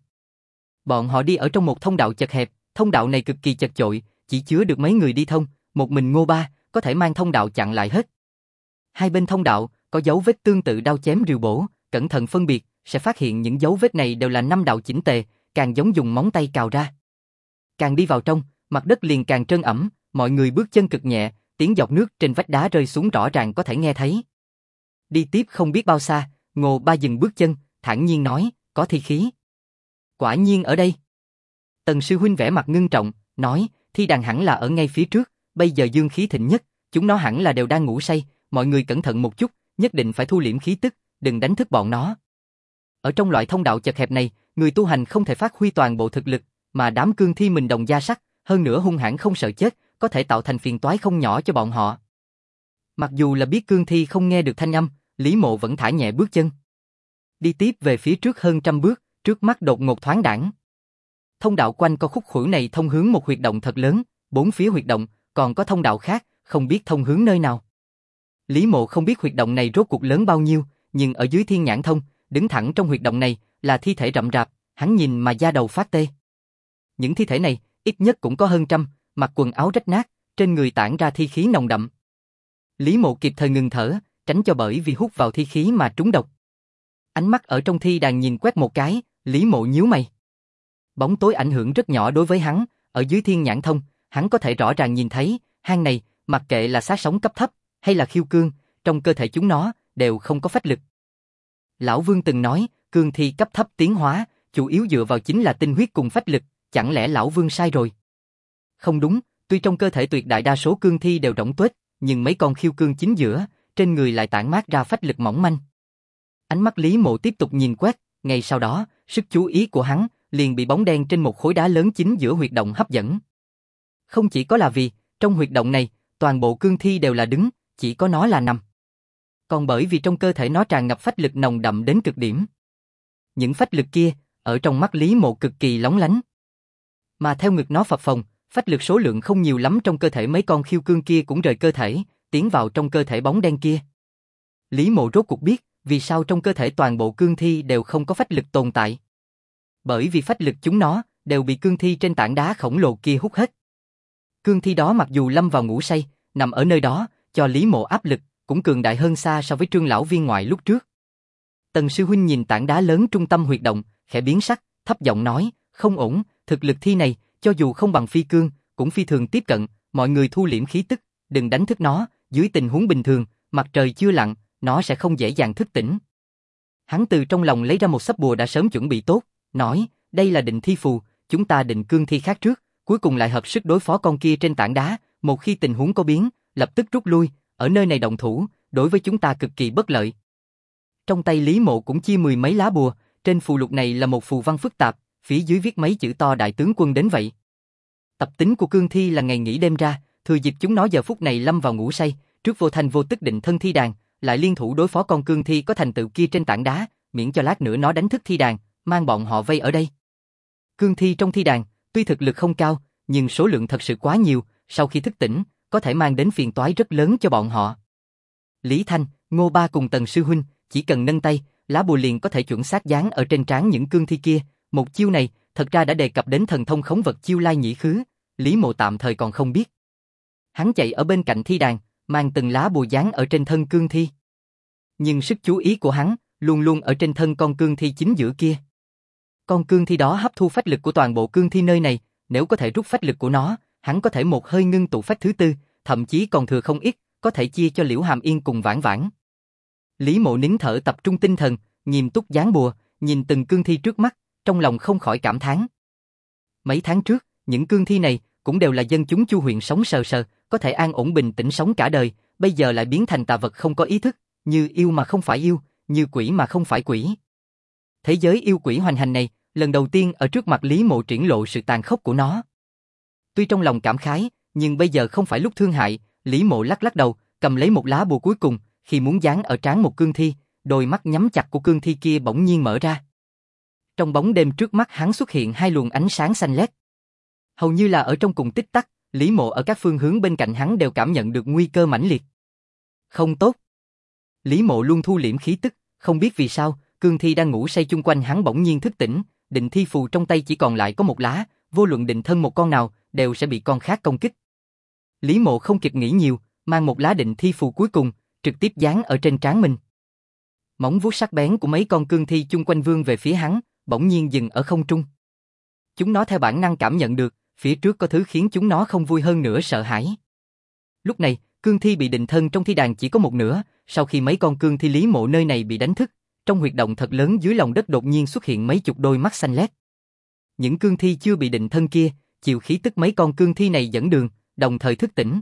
A: Bọn họ đi ở trong một thông đạo chật hẹp, thông đạo này cực kỳ chật chội, chỉ chứa được mấy người đi thông, một mình Ngô Ba có thể mang thông đạo chặn lại hết. Hai bên thông đạo có dấu vết tương tự đao chém rìu bổ, cẩn thận phân biệt sẽ phát hiện những dấu vết này đều là 5 đạo chỉnh tề, càng giống dùng móng tay cào ra. Càng đi vào trong, mặt đất liền càng trơn ẩm, mọi người bước chân cực nhẹ, tiếng giọt nước trên vách đá rơi xuống rõ ràng có thể nghe thấy. Đi tiếp không biết bao xa, Ngô Ba dừng bước chân, thản nhiên nói, có thi khí. Quả nhiên ở đây. Tần sư huynh vẻ mặt ngưng trọng, nói, thi đàn hẳn là ở ngay phía trước, bây giờ dương khí thịnh nhất, chúng nó hẳn là đều đang ngủ say, mọi người cẩn thận một chút, nhất định phải thu liễm khí tức, đừng đánh thức bọn nó. Ở trong loại thông đạo chật hẹp này, người tu hành không thể phát huy toàn bộ thực lực, mà đám cương thi mình đồng da sắt, hơn nữa hung hãn không sợ chết, có thể tạo thành phiền toái không nhỏ cho bọn họ. Mặc dù là biết cương thi không nghe được thanh âm, Lý Mộ vẫn thả nhẹ bước chân. Đi tiếp về phía trước hơn 100 bước, trước mắt đột ngột thoáng đãng. Thông đạo quanh co khúc khuỷu này thông hướng một huyệt động thật lớn, bốn phía huyệt động còn có thông đạo khác, không biết thông hướng nơi nào. Lý Mộ không biết huyệt động này rốt cuộc lớn bao nhiêu, nhưng ở dưới thiên nhãn thông, đứng thẳng trong huyệt động này là thi thể rậm rạp, hắn nhìn mà da đầu phát tê. Những thi thể này ít nhất cũng có hơn 100, mặc quần áo rách nát, trên người tản ra thi khí nồng đậm. Lý Mộ kịp thời ngừng thở, tránh cho bởi vì hút vào thi khí mà trúng độc. Ánh mắt ở trong thi đàn nhìn quét một cái, Lý Mộ nhíu mày. Bóng tối ảnh hưởng rất nhỏ đối với hắn, ở dưới thiên nhãn thông, hắn có thể rõ ràng nhìn thấy, hang này, mặc kệ là xác sống cấp thấp, hay là khiêu cương, trong cơ thể chúng nó, đều không có phách lực. Lão Vương từng nói, cương thi cấp thấp tiến hóa, chủ yếu dựa vào chính là tinh huyết cùng phách lực, chẳng lẽ Lão Vương sai rồi? Không đúng, tuy trong cơ thể tuyệt đại đa số cương thi đều rỗng tuếch, nhưng mấy con khiêu cương chính giữa, trên người lại tản mát ra phách lực mỏng manh. Ánh mắt Lý Mộ tiếp tục nhìn quét, ngay sau đó, sức chú ý của hắn liền bị bóng đen trên một khối đá lớn chính giữa huyệt động hấp dẫn. Không chỉ có là vì, trong huyệt động này, toàn bộ cương thi đều là đứng, chỉ có nó là nằm. Còn bởi vì trong cơ thể nó tràn ngập phách lực nồng đậm đến cực điểm. Những phách lực kia, ở trong mắt Lý Mộ cực kỳ lóng lánh. Mà theo ngực nó phập phồng, phách lực số lượng không nhiều lắm trong cơ thể mấy con khiêu cương kia cũng rời cơ thể, tiến vào trong cơ thể bóng đen kia. Lý Mộ rốt cuộc biết, vì sao trong cơ thể toàn bộ cương thi đều không có phách lực tồn tại. Bởi vì phách lực chúng nó đều bị cương thi trên tảng đá khổng lồ kia hút hết. Cương thi đó mặc dù lâm vào ngủ say, nằm ở nơi đó, cho Lý Mộ áp lực, cũng cường đại hơn xa so với Trương lão viên ngoại lúc trước. Tần sư huynh nhìn tảng đá lớn trung tâm huyệt động, khẽ biến sắc, thấp giọng nói, không ổn, thực lực thi này, cho dù không bằng phi cương, cũng phi thường tiếp cận, mọi người thu liễm khí tức, đừng đánh thức nó, dưới tình huống bình thường, mặt trời chưa lặn, nó sẽ không dễ dàng thức tỉnh. Hắn từ trong lòng lấy ra một sấp bùa đã sớm chuẩn bị tốt, nói, đây là định thi phù, chúng ta định cương thi khác trước, cuối cùng lại hợp sức đối phó con kia trên tảng đá, một khi tình huống có biến, lập tức rút lui, ở nơi này động thủ, đối với chúng ta cực kỳ bất lợi. Trong tay Lý Mộ cũng chia 10 mấy lá bùa, trên phù lục này là một phù văn phức tạp, phía dưới viết mấy chữ to đại tướng quân đến vậy. Tập tính của cương thi là ngày nghỉ đêm ra, thừa dịp chúng nó giờ phút này lâm vào ngủ say, trước vô thành vô tức định thân thi đàn, lại liên thủ đối phó con cương thi có thành tựu kia trên tảng đá, miễn cho lát nữa nó đánh thức thi đàn, mang bọn họ vây ở đây. Cương thi trong thi đàn, tuy thực lực không cao, nhưng số lượng thật sự quá nhiều, sau khi thức tỉnh, có thể mang đến phiền toái rất lớn cho bọn họ. Lý Thanh, Ngô Ba cùng Tần sư huynh, chỉ cần nâng tay, lá bùa liền có thể chuẩn xác dán ở trên trán những cương thi kia, một chiêu này, thật ra đã đề cập đến thần thông khống vật chiêu lai nhĩ khứ, Lý Mộ tạm thời còn không biết. Hắn chạy ở bên cạnh thi đàn, mang từng lá bùa dán ở trên thân cương thi. Nhưng sức chú ý của hắn, luôn luôn ở trên thân con cương thi chính giữa kia. Con cương thi đó hấp thu phách lực của toàn bộ cương thi nơi này, nếu có thể rút phách lực của nó, hắn có thể một hơi ngưng tụ phách thứ tư, thậm chí còn thừa không ít, có thể chia cho Liễu Hàm Yên cùng Vãn Vãn. Lý Mộ nín thở tập trung tinh thần, nghiêm túc dán bùa, nhìn từng cương thi trước mắt, trong lòng không khỏi cảm thán. Mấy tháng trước, những cương thi này cũng đều là dân chúng Chu huyện sống sờ sờ, có thể an ổn bình tĩnh sống cả đời, bây giờ lại biến thành tà vật không có ý thức, như yêu mà không phải yêu, như quỷ mà không phải quỷ. Thế giới yêu quỷ hoành hành này, lần đầu tiên ở trước mặt Lý Mộ triển lộ sự tàn khốc của nó. Tuy trong lòng cảm khái, nhưng bây giờ không phải lúc thương hại, Lý Mộ lắc lắc đầu, cầm lấy một lá bùa cuối cùng, khi muốn dán ở trán một cương thi, đôi mắt nhắm chặt của cương thi kia bỗng nhiên mở ra. Trong bóng đêm trước mắt hắn xuất hiện hai luồng ánh sáng xanh lét. Hầu như là ở trong cùng tích tắc, Lý Mộ ở các phương hướng bên cạnh hắn đều cảm nhận được nguy cơ mãnh liệt. Không tốt. Lý Mộ luôn thu liễm khí tức, Không biết vì sao, cương thi đang ngủ say chung quanh hắn bỗng nhiên thức tỉnh, định thi phù trong tay chỉ còn lại có một lá, vô luận định thân một con nào, đều sẽ bị con khác công kích. Lý Mộ không kịp nghĩ nhiều, mang một lá định thi phù cuối cùng, trực tiếp dán ở trên trán mình. Móng vuốt sắc bén của mấy con cương thi chung quanh vươn về phía hắn, bỗng nhiên dừng ở không trung. Chúng nó theo bản năng cảm nhận được, phía trước có thứ khiến chúng nó không vui hơn nữa sợ hãi. Lúc này, cương thi bị định thân trong thi đàn chỉ có một nửa, sau khi mấy con cương thi Lý Mộ nơi này bị đánh thức, trong huyệt động thật lớn dưới lòng đất đột nhiên xuất hiện mấy chục đôi mắt xanh lét. Những cương thi chưa bị định thân kia, chịu khí tức mấy con cương thi này dẫn đường, đồng thời thức tỉnh.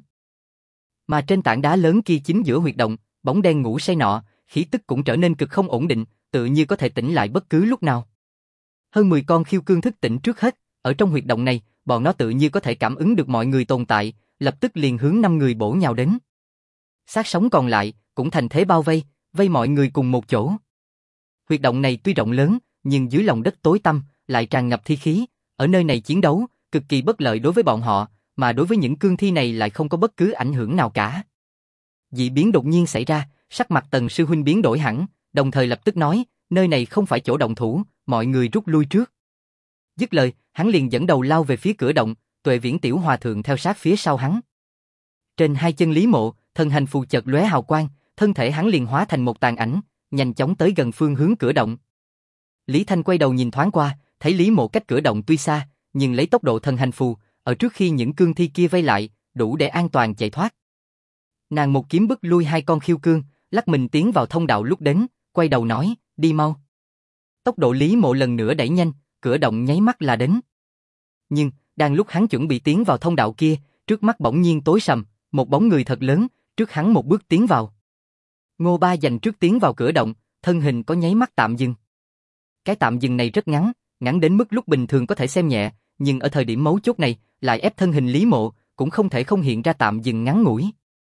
A: Mà trên tảng đá lớn kia chính giữa huyệt động, bóng đen ngủ say nọ, khí tức cũng trở nên cực không ổn định, tự như có thể tỉnh lại bất cứ lúc nào. Hơn 10 con khiêu cương thức tỉnh trước hết, ở trong huyệt động này, bọn nó tự như có thể cảm ứng được mọi người tồn tại, lập tức liền hướng 5 người bổ nhào đến. Xác sống còn lại, cũng thành thế bao vây, vây mọi người cùng một chỗ. Huyệt động này tuy rộng lớn, nhưng dưới lòng đất tối tăm, lại tràn ngập thi khí, ở nơi này chiến đấu, cực kỳ bất lợi đối với bọn họ, mà đối với những cương thi này lại không có bất cứ ảnh hưởng nào cả. Dị biến đột nhiên xảy ra, sắc mặt Tần sư huynh biến đổi hẳn, đồng thời lập tức nói, nơi này không phải chỗ động thủ, mọi người rút lui trước. Dứt lời, hắn liền dẫn đầu lao về phía cửa động, Tuệ Viễn tiểu hòa thượng theo sát phía sau hắn. Trên hai chân Lý Mộ, thân hành phù chợt lóe hào quang, thân thể hắn liền hóa thành một tàn ảnh, nhanh chóng tới gần phương hướng cửa động. Lý Thanh quay đầu nhìn thoáng qua, thấy Lý Mộ cách cửa động tuy xa, nhưng lấy tốc độ thân hành phù, ở trước khi những cương thi kia vây lại, đủ để an toàn chạy thoát. Nàng một kiếm bức lui hai con khiêu cương, lắc mình tiến vào thông đạo lúc đến, quay đầu nói, đi mau. Tốc độ Lý Mộ lần nữa đẩy nhanh, cửa động nháy mắt là đến. Nhưng, đang lúc hắn chuẩn bị tiến vào thông đạo kia, trước mắt bỗng nhiên tối sầm, một bóng người thật lớn, trước hắn một bước tiến vào. Ngô Ba giành trước tiến vào cửa động, thân hình có nháy mắt tạm dừng. Cái tạm dừng này rất ngắn, ngắn đến mức lúc bình thường có thể xem nhẹ, nhưng ở thời điểm mấu chốt này, lại ép thân hình Lý Mộ, cũng không thể không hiện ra tạm dừng ngắn ngủi.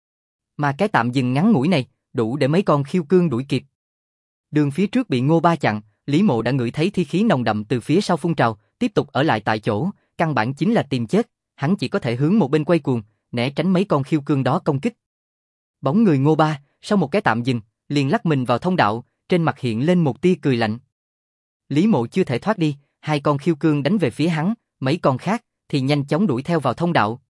A: Mà cái tạm dừng ngắn ngủi này, đủ để mấy con khiêu cương đuổi kịp. Đường phía trước bị Ngô Ba chặn, Lý Mộ đã ngửi thấy thi khí nồng đậm từ phía sau phun trào, tiếp tục ở lại tại chỗ, căn bản chính là tìm chết, hắn chỉ có thể hướng một bên quay cuồng, né tránh mấy con khiêu cương đó công kích. Bóng người Ngô Ba, sau một cái tạm dừng, liền lắc mình vào thông đạo, trên mặt hiện lên một tia cười lạnh. Lý Mộ chưa thể thoát đi, hai con khiêu cương đánh về phía hắn, mấy con khác thì nhanh chóng đuổi theo vào thông đạo.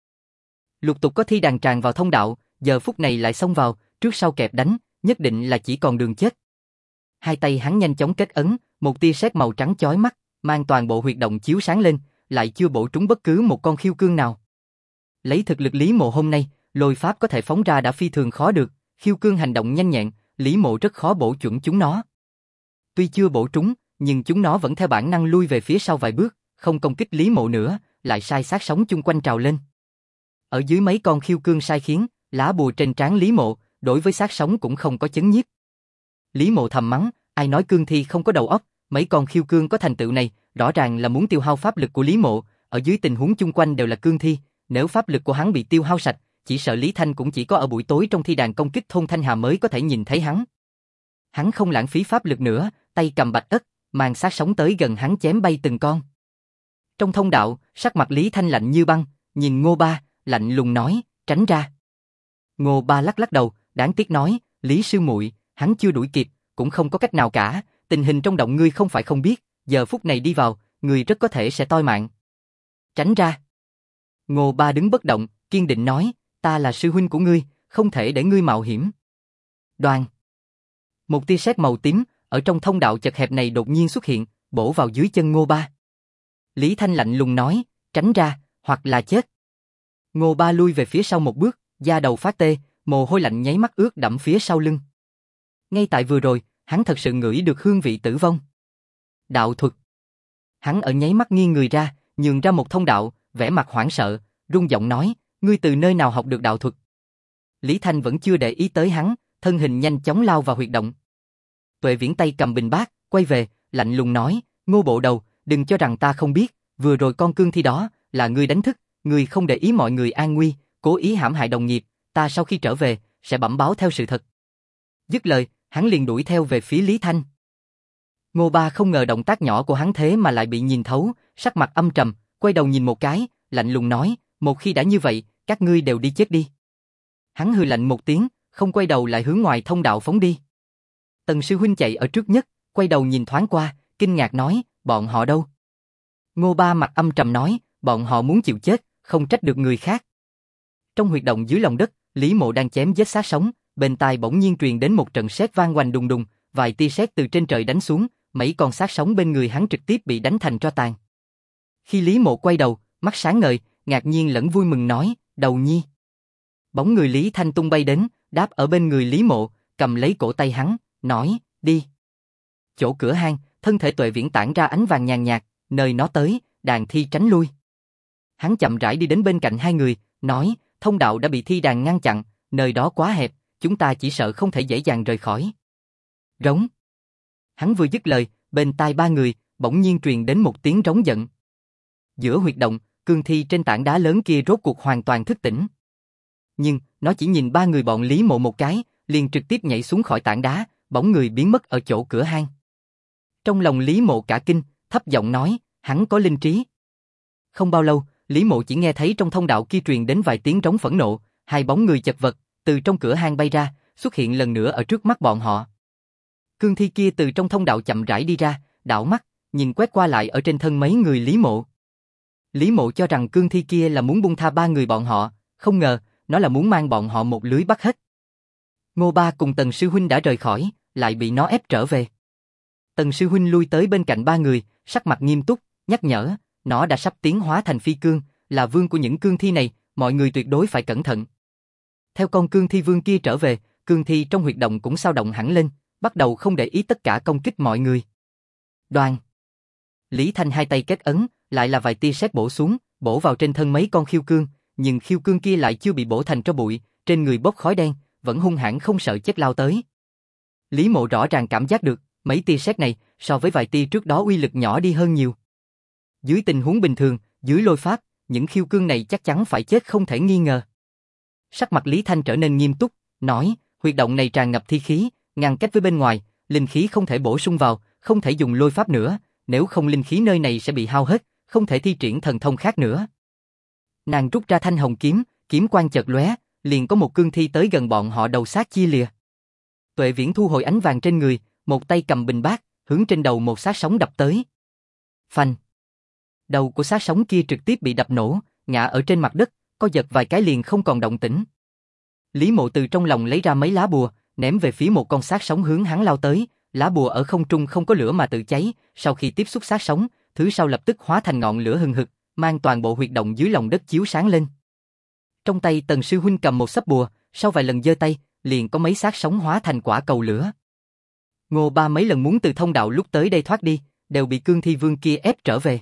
A: Lục tục có thi đàn tràn vào thông đạo, giờ phút này lại xông vào, trước sau kẹp đánh, nhất định là chỉ còn đường chết. Hai tay hắn nhanh chóng kết ấn, một tia sét màu trắng chói mắt, mang toàn bộ huyệt động chiếu sáng lên, lại chưa bổ trúng bất cứ một con khiêu cương nào. Lấy thực lực Lý Mộ hôm nay, lôi pháp có thể phóng ra đã phi thường khó được, khiêu cương hành động nhanh nhẹn, Lý Mộ rất khó bổ chuẩn chúng nó. Tuy chưa bổ trúng, nhưng chúng nó vẫn theo bản năng lui về phía sau vài bước, không công kích Lý Mộ nữa, lại sai sát sống chung quanh trào lên. Ở dưới mấy con khiêu cương sai khiến, lá bùa trên trán Lý Mộ, đối với sát sống cũng không có chấn nhiếp. Lý Mộ thầm mắng, ai nói cương thi không có đầu óc, mấy con khiêu cương có thành tựu này, rõ ràng là muốn tiêu hao pháp lực của Lý Mộ, ở dưới tình huống chung quanh đều là cương thi, nếu pháp lực của hắn bị tiêu hao sạch, chỉ sợ Lý Thanh cũng chỉ có ở buổi tối trong thi đàn công kích thôn Thanh Hà mới có thể nhìn thấy hắn. Hắn không lãng phí pháp lực nữa, tay cầm bạch ất, mang sát sống tới gần hắn chém bay từng con. Trong thông đạo, sắc mặt Lý Thanh lạnh như băng, nhìn Ngô Ba, lạnh lùng nói, tránh ra. Ngô Ba lắc lắc đầu, đáng tiếc nói, Lý sư muội, hắn chưa đuổi kịp, cũng không có cách nào cả, tình hình trong động ngươi không phải không biết, giờ phút này đi vào, ngươi rất có thể sẽ toi mạng. Tránh ra. Ngô Ba đứng bất động, kiên định nói, ta là sư huynh của ngươi, không thể để ngươi mạo hiểm. Đoàn. Một tia sét màu tím, ở trong thông đạo chật hẹp này đột nhiên xuất hiện, bổ vào dưới chân Ngô Ba. Lý Thanh lạnh lùng nói, tránh ra, hoặc là chết. Ngô Ba lui về phía sau một bước, da đầu phát tê, mồ hôi lạnh nháy mắt ướt đẫm phía sau lưng. Ngay tại vừa rồi, hắn thật sự ngửi được hương vị tử vong. Đạo thuật. Hắn ở nháy mắt nghiêng người ra, nhường ra một thông đạo, vẻ mặt hoảng sợ, run giọng nói, ngươi từ nơi nào học được đạo thuật? Lý Thanh vẫn chưa để ý tới hắn, thân hình nhanh chóng lao vào huyệt động. Tuệ Viễn tay cầm bình bát, quay về, lạnh lùng nói, Ngô bộ đầu, đừng cho rằng ta không biết, vừa rồi con cương thi đó, là ngươi đánh thức, ngươi không để ý mọi người an nguy, cố ý hãm hại đồng nghiệp, ta sau khi trở về, sẽ bẩm báo theo sự thật. Dứt lời, hắn liền đuổi theo về phía Lý Thanh. Ngô Ba không ngờ động tác nhỏ của hắn thế mà lại bị nhìn thấu, sắc mặt âm trầm, quay đầu nhìn một cái, lạnh lùng nói, một khi đã như vậy, các ngươi đều đi chết đi. Hắn hừ lạnh một tiếng, không quay đầu lại hướng ngoài thông đạo phóng đi. Tần sư huynh chạy ở trước nhất, quay đầu nhìn thoáng qua, kinh ngạc nói, bọn họ đâu? Ngô Ba mặt âm trầm nói, bọn họ muốn chịu chết, không trách được người khác. Trong huyệt động dưới lòng đất, Lý Mộ đang chém giết xác sống, bên tai bỗng nhiên truyền đến một trận sét vang oanh đùng đùng, vài tia sét từ trên trời đánh xuống, mấy con xác sống bên người hắn trực tiếp bị đánh thành tro tàn. Khi Lý Mộ quay đầu, mắt sáng ngời, ngạc nhiên lẫn vui mừng nói, Đầu Nhi. Bóng người Lý Thanh tung bay đến, đáp ở bên người Lý Mộ, cầm lấy cổ tay hắn, nói, đi. Chỗ cửa hang, thân thể Tuệ Viễn tản ra ánh vàng nhàn nhạt, nơi nó tới, đàn thi tránh lui. Hắn chậm rãi đi đến bên cạnh hai người, nói, thông đạo đã bị thi đàn ngăn chặn, nơi đó quá hẹp, chúng ta chỉ sợ không thể dễ dàng rời khỏi. Rống. Hắn vừa dứt lời, bên tai ba người, bỗng nhiên truyền đến một tiếng rống giận. Giữa huyệt động, cương thi trên tảng đá lớn kia rốt cuộc hoàn toàn thức tỉnh. Nhưng, nó chỉ nhìn ba người bọn Lý Mộ một cái, liền trực tiếp nhảy xuống khỏi tảng đá, bóng người biến mất ở chỗ cửa hang. Trong lòng Lý Mộ cả kinh, thấp giọng nói, hắn có linh trí. Không bao lâu, Lý Mộ chỉ nghe thấy trong thông đạo kia truyền đến vài tiếng rống phẫn nộ, hai bóng người chật vật, từ trong cửa hang bay ra, xuất hiện lần nữa ở trước mắt bọn họ. Cương thi kia từ trong thông đạo chậm rãi đi ra, đảo mắt, nhìn quét qua lại ở trên thân mấy người Lý Mộ. Lý Mộ cho rằng cương thi kia là muốn buông tha ba người bọn họ, không ngờ, nó là muốn mang bọn họ một lưới bắt hết. Ngô Ba cùng Tần sư huynh đã rời khỏi, lại bị nó ép trở về. Tần sư huynh lui tới bên cạnh ba người, sắc mặt nghiêm túc, nhắc nhở, nó đã sắp tiến hóa thành phi cương, là vương của những cương thi này, mọi người tuyệt đối phải cẩn thận. Theo con cương thi vương kia trở về, cương thi trong huyệt động cũng xao động hẳn lên, bắt đầu không để ý tất cả công kích mọi người. Đoan. Lý Thanh hai tay kết ấn, lại là vài tia sét bổ xuống, bổ vào trên thân mấy con khiêu cương, nhưng khiêu cương kia lại chưa bị bổ thành tro bụi, trên người bốc khói đen, vẫn hung hãn không sợ chết lao tới. Lý Mộ rõ ràng cảm giác được, mấy tia sét này so với vài tia trước đó uy lực nhỏ đi hơn nhiều. Dưới tình huống bình thường, dưới lôi pháp, những khiêu cương này chắc chắn phải chết không thể nghi ngờ. Sắc mặt Lý Thanh trở nên nghiêm túc, nói, huyệt động này tràn ngập thi khí, ngăn cách với bên ngoài, linh khí không thể bổ sung vào, không thể dùng lôi pháp nữa, nếu không linh khí nơi này sẽ bị hao hết, không thể thi triển thần thông khác nữa. Nàng rút ra thanh hồng kiếm, kiếm quang chợt lóe, liền có một cương thi tới gần bọn họ đầu xác chia lìa. Tuệ Viễn thu hồi ánh vàng trên người, một tay cầm bình bát, hướng trên đầu một xác sống đập tới. Phanh. Đầu của xác sống kia trực tiếp bị đập nổ, ngã ở trên mặt đất, co giật vài cái liền không còn động tĩnh. Lý Mộ từ trong lòng lấy ra mấy lá bùa, ném về phía một con xác sống hướng hắn lao tới, lá bùa ở không trung không có lửa mà tự cháy, sau khi tiếp xúc xác sống, thứ sau lập tức hóa thành ngọn lửa hừng hực, mang toàn bộ huyệt động dưới lòng đất chiếu sáng lên. Trong tay Tần sư huynh cầm một xấp bùa, sau vài lần giơ tay, liền có mấy xác sống hóa thành quả cầu lửa. Ngô Ba mấy lần muốn từ thông đạo lúc tới đây thoát đi, đều bị cương thi vương kia ép trở về.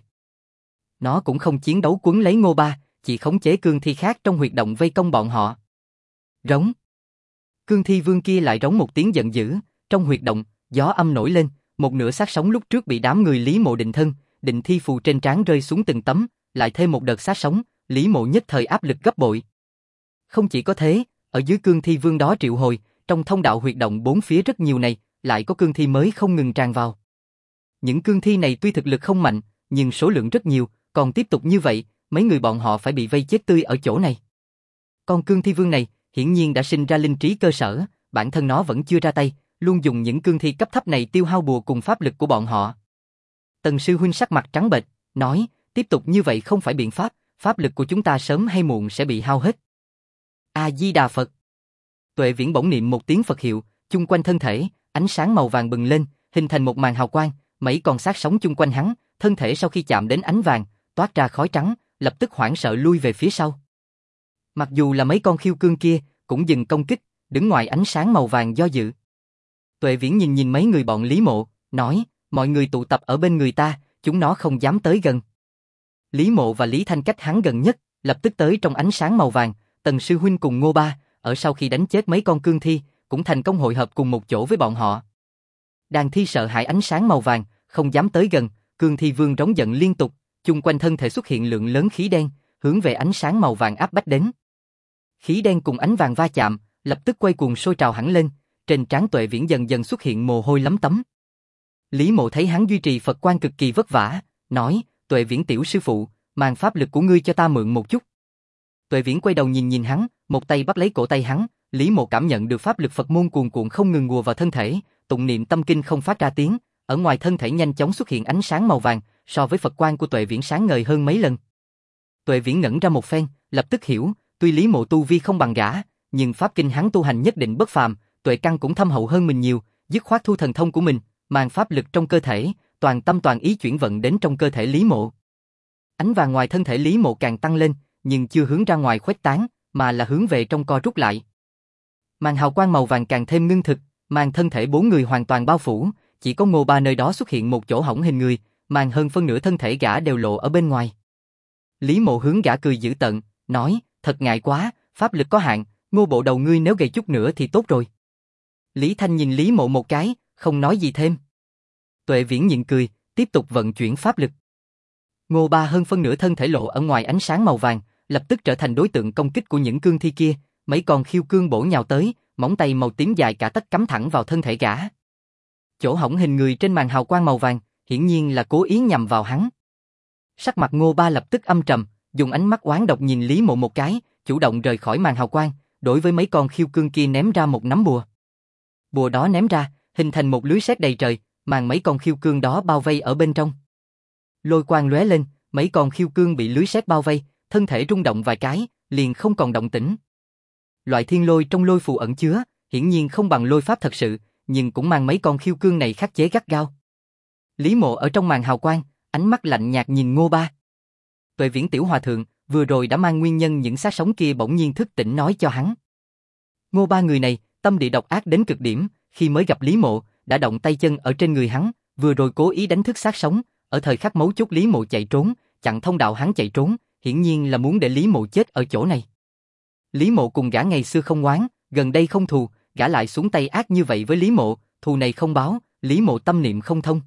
A: Nó cũng không chiến đấu quấn lấy Ngô Ba, chỉ khống chế cương thi khác trong huyệt động vây công bọn họ. Rống. Cương thi vương kia lại rống một tiếng giận dữ, trong huyệt động, gió âm nổi lên, một nửa xác sống lúc trước bị đám người Lý Mộ định thân, định thi phù trên trán rơi xuống từng tấm, lại thêm một đợt xác sống, Lý Mộ nhất thời áp lực gấp bội. Không chỉ có thế, ở dưới cương thi vương đó triệu hồi, trong thông đạo huyệt động bốn phía rất nhiều này, lại có cương thi mới không ngừng tràn vào. Những cương thi này tuy thực lực không mạnh, nhưng số lượng rất nhiều, còn tiếp tục như vậy, mấy người bọn họ phải bị vây chết tươi ở chỗ này. Con cương thi vương này, hiển nhiên đã sinh ra linh trí cơ sở, bản thân nó vẫn chưa ra tay, luôn dùng những cương thi cấp thấp này tiêu hao bùa cùng pháp lực của bọn họ. Tần sư huynh sắc mặt trắng bệch, nói, tiếp tục như vậy không phải biện pháp, pháp lực của chúng ta sớm hay muộn sẽ bị hao hết. A Di Đà Phật. Tuệ Viễn bỗng niệm một tiếng Phật hiệu, chung quanh thân thể, ánh sáng màu vàng bừng lên, hình thành một màn hào quang, mấy con xác sống chung quanh hắn, thân thể sau khi chạm đến ánh vàng, toát ra khói trắng, lập tức hoảng sợ lui về phía sau. Mặc dù là mấy con khiêu cương kia, cũng dừng công kích, đứng ngoài ánh sáng màu vàng do dự. Tuệ Viễn nhìn nhìn mấy người bọn Lý Mộ, nói, mọi người tụ tập ở bên người ta, chúng nó không dám tới gần. Lý Mộ và Lý Thanh cách hắn gần nhất, lập tức tới trong ánh sáng màu vàng, Tần sư huynh cùng Ngô Ba, ở sau khi đánh chết mấy con cương thi, cũng thành công hội hợp cùng một chỗ với bọn họ. Đàn thi sợ hãi ánh sáng màu vàng, không dám tới gần, cương thi vương rống giận liên tục, chung quanh thân thể xuất hiện lượng lớn khí đen, hướng về ánh sáng màu vàng áp bách đến. Khí đen cùng ánh vàng va chạm, lập tức quay cuồng sôi trào hẳn lên, trên trán Tuệ Viễn dần dần xuất hiện mồ hôi lấm tấm. Lý Mộ thấy hắn duy trì Phật quan cực kỳ vất vả, nói, Tuệ Viễn tiểu sư phụ, mang pháp lực của ngươi cho ta mượn một chút. Tuệ Viễn quay đầu nhìn nhìn hắn, một tay bắt lấy cổ tay hắn, Lý Mộ cảm nhận được pháp lực Phật môn cuồn cuộn không ngừng ùa vào thân thể, tụng niệm tâm kinh không phát ra tiếng, ở ngoài thân thể nhanh chóng xuất hiện ánh sáng màu vàng, so với Phật quang của Tuệ Viễn sáng ngời hơn mấy lần. Tuệ Viễn ngẩn ra một phen, lập tức hiểu, tuy Lý Mộ tu vi không bằng gã, nhưng pháp kinh hắn tu hành nhất định bất phàm, tuệ căn cũng thâm hậu hơn mình nhiều, dứt khoát thu thần thông của mình, mang pháp lực trong cơ thể, toàn tâm toàn ý chuyển vận đến trong cơ thể Lý Mộ. Ánh vàng ngoài thân thể Lý Mộ càng tăng lên, nhưng chưa hướng ra ngoài khuếch tán, mà là hướng về trong co rút lại. Màn hào quang màu vàng càng thêm ngưng thực, mang thân thể 4 người hoàn toàn bao phủ, chỉ có Ngô Ba nơi đó xuất hiện một chỗ hổng hình người, mang hơn phân nửa thân thể gã đều lộ ở bên ngoài. Lý Mộ hướng gã cười dữ tợn, nói, thật ngại quá, pháp lực có hạn, Ngô bộ đầu ngươi nếu gầy chút nữa thì tốt rồi. Lý Thanh nhìn Lý Mộ một cái, không nói gì thêm. Tuệ Viễn nhịn cười, tiếp tục vận chuyển pháp lực. Ngô Ba hơn phân nửa thân thể lộ ở ngoài ánh sáng màu vàng, lập tức trở thành đối tượng công kích của những cương thi kia, mấy con khiêu cương bổ nhào tới, móng tay màu tím dài cả tấc cắm thẳng vào thân thể gã. Chỗ hổng hình người trên màn hào quang màu vàng, hiển nhiên là cố ý nhằm vào hắn. Sắc mặt Ngô Ba lập tức âm trầm, dùng ánh mắt oán độc nhìn Lý Mộ một cái, chủ động rời khỏi màn hào quang, đối với mấy con khiêu cương kia ném ra một nắm bùa. Bùa đó ném ra, hình thành một lưới sét đầy trời, màn mấy con khiêu cương đó bao vây ở bên trong. Lôi quang lóe lên, mấy con khiêu cương bị lưới sét bao vây, thân thể rung động vài cái, liền không còn động tĩnh. Loại thiên lôi trong lôi phù ẩn chứa, hiển nhiên không bằng lôi pháp thật sự, nhưng cũng mang mấy con khiêu cương này khắc chế gắt gao. Lý Mộ ở trong màn hào quang, ánh mắt lạnh nhạt nhìn Ngô Ba. Tuệ Viễn tiểu hòa thượng, vừa rồi đã mang nguyên nhân những xác sống kia bỗng nhiên thức tỉnh nói cho hắn. Ngô Ba người này, tâm địa độc ác đến cực điểm, khi mới gặp Lý Mộ, đã động tay chân ở trên người hắn, vừa rồi cố ý đánh thức xác sống, ở thời khắc mấu chốt Lý Mộ chạy trốn, chặn thông đạo hắn chạy trốn, hiển nhiên là muốn để Lý Mộ chết ở chỗ này. Lý Mộ cùng gã ngày xưa không oán, gần đây không thù, gã lại xuống tay ác như vậy với Lý Mộ, thù này không báo, Lý Mộ tâm niệm không thông.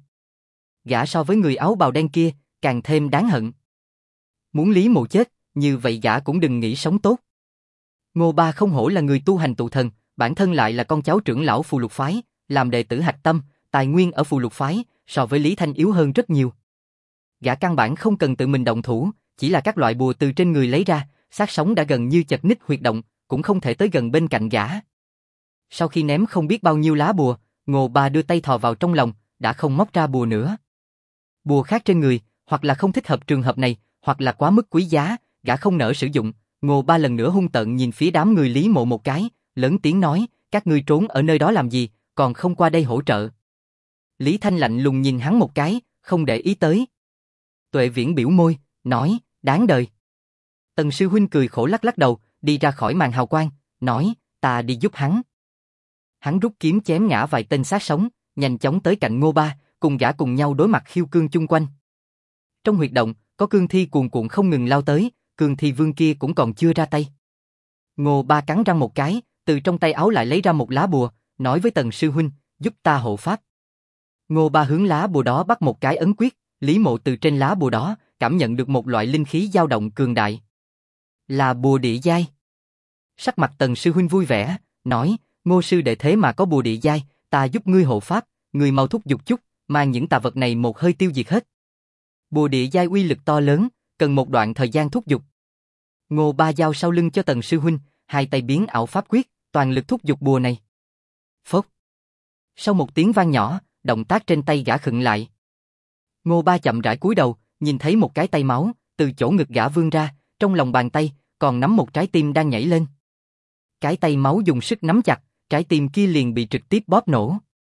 A: Gã so với người áo bào đen kia, càng thêm đáng hận. Muốn Lý Mộ chết, như vậy gã cũng đừng nghĩ sống tốt. Ngô Ba không hổ là người tu hành tụ thần, bản thân lại là con cháu trưởng lão Phù Lục phái, làm đệ tử hạch tâm, tài nguyên ở Phù Lục phái so với Lý Thanh yếu hơn rất nhiều. Gã căn bản không cần tự mình động thủ, chỉ là các loại bùa từ trên người lấy ra, xác sống đã gần như chật ních huyệt động, cũng không thể tới gần bên cạnh gã. Sau khi ném không biết bao nhiêu lá bùa, Ngô Ba đưa tay thò vào trong lòng, đã không móc ra bùa nữa. Bùa khác trên người, hoặc là không thích hợp trường hợp này, hoặc là quá mức quý giá, gã không nỡ sử dụng. Ngô Ba lần nữa hung tợn nhìn phía đám người Lý Mộ một cái, lớn tiếng nói, các ngươi trốn ở nơi đó làm gì, còn không qua đây hỗ trợ. Lý Thanh lạnh lùng nhìn hắn một cái, không để ý tới. Tuệ Viễn biểu môi, nói, đáng đời. Tần sư huynh cười khổ lắc lắc đầu, đi ra khỏi màn hào quang, nói, ta đi giúp hắn. Hắn rút kiếm chém ngã vài tên xác sống, nhanh chóng tới cạnh Ngô Ba, cùng gã cùng nhau đối mặt khiêu cương chung quanh. Trong huyệt động, có cương thi cuồn cuộn không ngừng lao tới, cương thi vương kia cũng còn chưa ra tay. Ngô Ba cắn răng một cái, từ trong tay áo lại lấy ra một lá bùa, nói với Tần sư huynh, giúp ta hộ pháp. Ngô Ba hướng lá bùa đó bắt một cái ấn quyết, Lý Mộ từ trên lá bùa đó cảm nhận được một loại linh khí dao động cường đại. Là bùa địa giai. Sắc mặt Tần sư huynh vui vẻ, nói, Ngô sư đệ thế mà có bùa địa giai, ta giúp ngươi hộ pháp, ngươi mau thúc giục chút, mang những tà vật này một hơi tiêu diệt hết. Bùa địa giai uy lực to lớn, cần một đoạn thời gian thúc giục. Ngô Ba giao sau lưng cho Tần sư huynh, hai tay biến ảo pháp quyết, toàn lực thúc giục bùa này. Phốc. Sau một tiếng vang nhỏ, động tác trên tay gã khựng lại. Ngô Ba chậm rãi cúi đầu, nhìn thấy một cái tay máu từ chỗ ngực gã vươn ra, trong lòng bàn tay còn nắm một trái tim đang nhảy lên. Cái tay máu dùng sức nắm chặt, trái tim kia liền bị trực tiếp bóp nổ.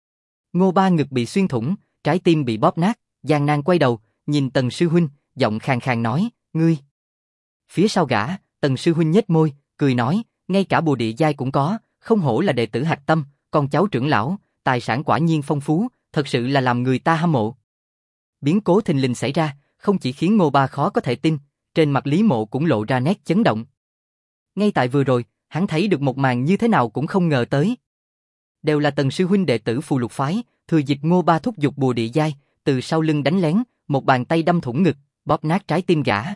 A: Ngô Ba ngực bị xuyên thủng, trái tim bị bóp nát, gian nan quay đầu, nhìn Tần sư huynh, giọng khàn khàn nói, ngươi. Phía sau gã, Tần sư huynh nhếch môi, cười nói, ngay cả bùa địa giai cũng có, không hổ là đệ tử hạch tâm, con cháu trưởng lão, tài sản quả nhiên phong phú, thật sự là làm người ta hâm mộ. Biến cố thình lình xảy ra, không chỉ khiến Ngô Ba khó có thể tin, trên mặt Lý Mộ cũng lộ ra nét chấn động. Ngay tại vừa rồi, hắn thấy được một màn như thế nào cũng không ngờ tới. Đều là Tần sư huynh đệ tử Phù Lục phái, thừa dịp Ngô Ba thúc giục bùa địa giai, từ sau lưng đánh lén, một bàn tay đâm thủng ngực, bóp nát trái tim gã.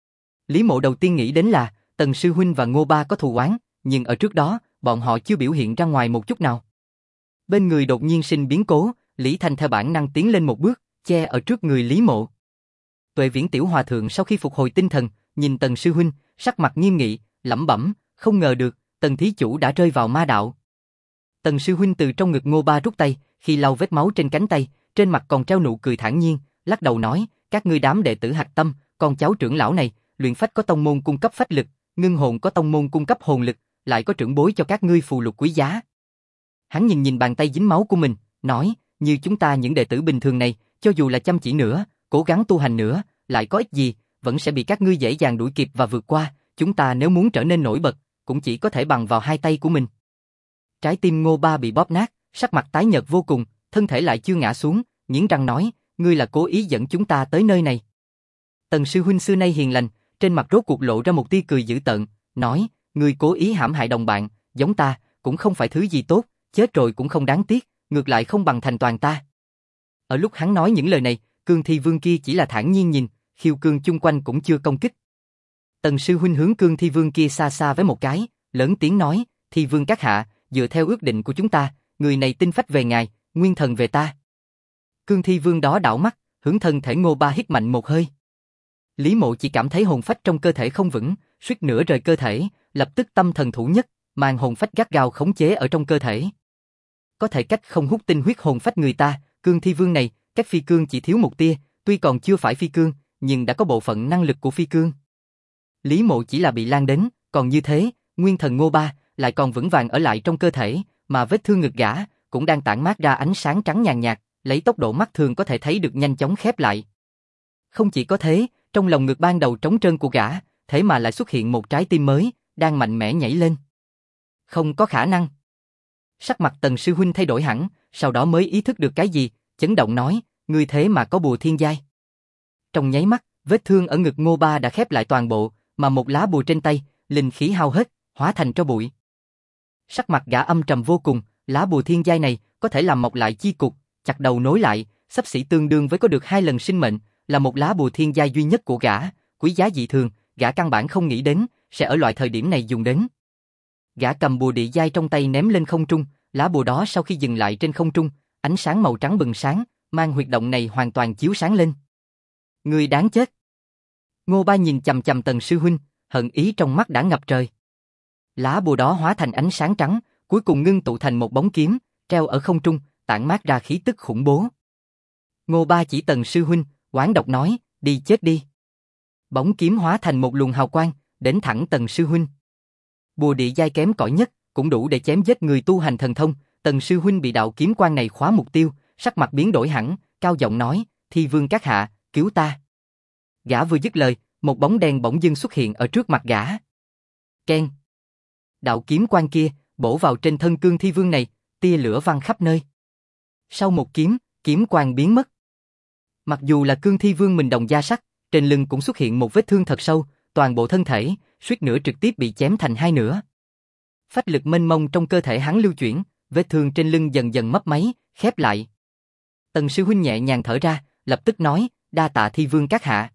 A: Lý Mộ đầu tiên nghĩ đến là Tần sư huynh và Ngô Ba có thù oán, nhưng ở trước đó, bọn họ chưa biểu hiện ra ngoài một chút nào. Bên người đột nhiên sinh biến cố, Lý Thanh theo bản năng tiến lên một bước, che ở trước người Lý Mộ. Tuệ Viễn tiểu hòa thượng sau khi phục hồi tinh thần, nhìn Tần sư huynh, sắc mặt nghiêm nghị, lẩm bẩm, không ngờ được, Tần thí chủ đã rơi vào ma đạo. Tần sư huynh từ trong ngực Ngô Ba rút tay, khi lau vết máu trên cánh tay, trên mặt còn treo nụ cười thản nhiên, lắc đầu nói, các ngươi đám đệ tử hạch tâm, con cháu trưởng lão này, luyện phách có tông môn cung cấp phách lực, ngưng hồn có tông môn cung cấp hồn lực, lại có trưởng bối cho các ngươi phù lục quý giá. Hắn nhìn nhìn bàn tay dính máu của mình, nói, như chúng ta những đệ tử bình thường này, cho dù là chăm chỉ nữa, cố gắng tu hành nữa, lại có ích gì, vẫn sẽ bị các ngươi dễ dàng đuổi kịp và vượt qua, chúng ta nếu muốn trở nên nổi bật, cũng chỉ có thể bằng vào hai tay của mình. Trái tim Ngô Ba bị bóp nát, sắc mặt tái nhợt vô cùng, thân thể lại chưa ngã xuống, nghiến răng nói, ngươi là cố ý dẫn chúng ta tới nơi này. Tần sư huynh xưa nay hiền lành, trên mặt rốt cuộc lộ ra một tia cười dữ tợn, nói, ngươi cố ý hãm hại đồng bạn, giống ta, cũng không phải thứ gì tốt, chết rồi cũng không đáng tiếc, ngược lại không bằng thành toàn ta. Ở lúc hắn nói những lời này, Cương Thi Vương kia chỉ là thản nhiên nhìn, khiêu cương chung quanh cũng chưa công kích. Tần sư huynh hướng Cương Thi Vương kia xa xa với một cái, lớn tiếng nói, Thi Vương các hạ, dựa theo ước định của chúng ta, người này tinh phách về ngài, nguyên thần về ta. Cương Thi Vương đó đảo mắt, hướng thân thể Ngô Ba hít mạnh một hơi. Lý Mộ chỉ cảm thấy hồn phách trong cơ thể không vững, suýt nữa rời cơ thể, lập tức tâm thần thủ nhất, mang hồn phách gắt gao khống chế ở trong cơ thể. Có thể cách không hút tinh huyết hồn phách người ta, Cương Thi Vương này, cách phi cương chỉ thiếu một tia, tuy còn chưa phải phi cương, nhưng đã có bộ phận năng lực của phi cương. Lý Mộ chỉ là bị lan đến, còn như thế, nguyên thần Ngô Ba lại còn vững vàng ở lại trong cơ thể, mà vết thương ngực gã cũng đang tản mát ra ánh sáng trắng nhàn nhạt, lấy tốc độ mắt thường có thể thấy được nhanh chóng khép lại. Không chỉ có thế, trong lòng ngực ban đầu trống trơn của gã, thế mà lại xuất hiện một trái tim mới, đang mạnh mẽ nhảy lên. Không có khả năng. Sắc mặt Tần sư huynh thay đổi hẳn, sau đó mới ý thức được cái gì, chấn động nói, ngươi thế mà có bùa thiên giai. Trong nháy mắt, vết thương ở ngực Ngô Ba đã khép lại toàn bộ, mà một lá bùa trên tay, linh khí hao hết, hóa thành tro bụi. Sắc mặt gã âm trầm vô cùng, lá bùa thiên giai này có thể làm mọc lại chi cục, chặt đầu nối lại, xấp xỉ tương đương với có được 2 lần sinh mệnh, là một lá bùa thiên giai duy nhất của gã, quý giá dị thường, gã căn bản không nghĩ đến sẽ ở loại thời điểm này dùng đến. Gã cầm bùa địa giai trong tay ném lên không trung, lá bùa đó sau khi dừng lại trên không trung, ánh sáng màu trắng bừng sáng, mang huyệt động này hoàn toàn chiếu sáng lên. Người đáng chết. Ngô Ba nhìn chằm chằm Tần sư huynh, hận ý trong mắt đã ngập trời. Lá bùa đó hóa thành ánh sáng trắng, cuối cùng ngưng tụ thành một bóng kiếm, treo ở không trung, tản mát ra khí tức khủng bố. Ngô Ba chỉ Tần sư huynh, oán độc nói, đi chết đi. Bóng kiếm hóa thành một luồng hào quang, đến thẳng Tần sư huynh. Bùa địa giai kém cỏi nhất, cũng đủ để chém giết người tu hành thần thông. Tần sư huynh bị đạo kiếm quang này khóa mục tiêu, sắc mặt biến đổi hẳn, cao giọng nói, Thi Vương các hạ, cứu ta. Gã vừa dứt lời, một bóng đen bỗng dưng xuất hiện ở trước mặt gã. Keng. Đạo kiếm quang kia bổ vào trên thân Cương Thi Vương này, tia lửa văng khắp nơi. Sau một kiếm, kiếm quang biến mất. Mặc dù là Cương Thi Vương mình đồng da sắt, trên lưng cũng xuất hiện một vết thương thật sâu, toàn bộ thân thể suýt nữa trực tiếp bị chém thành hai nửa. Phách lực mênh mông trong cơ thể hắn lưu chuyển, vết thương trên lưng dần dần mấp máy, khép lại. Tần sư huynh nhẹ nhàng thở ra, lập tức nói, đa tạ Thi Vương các hạ.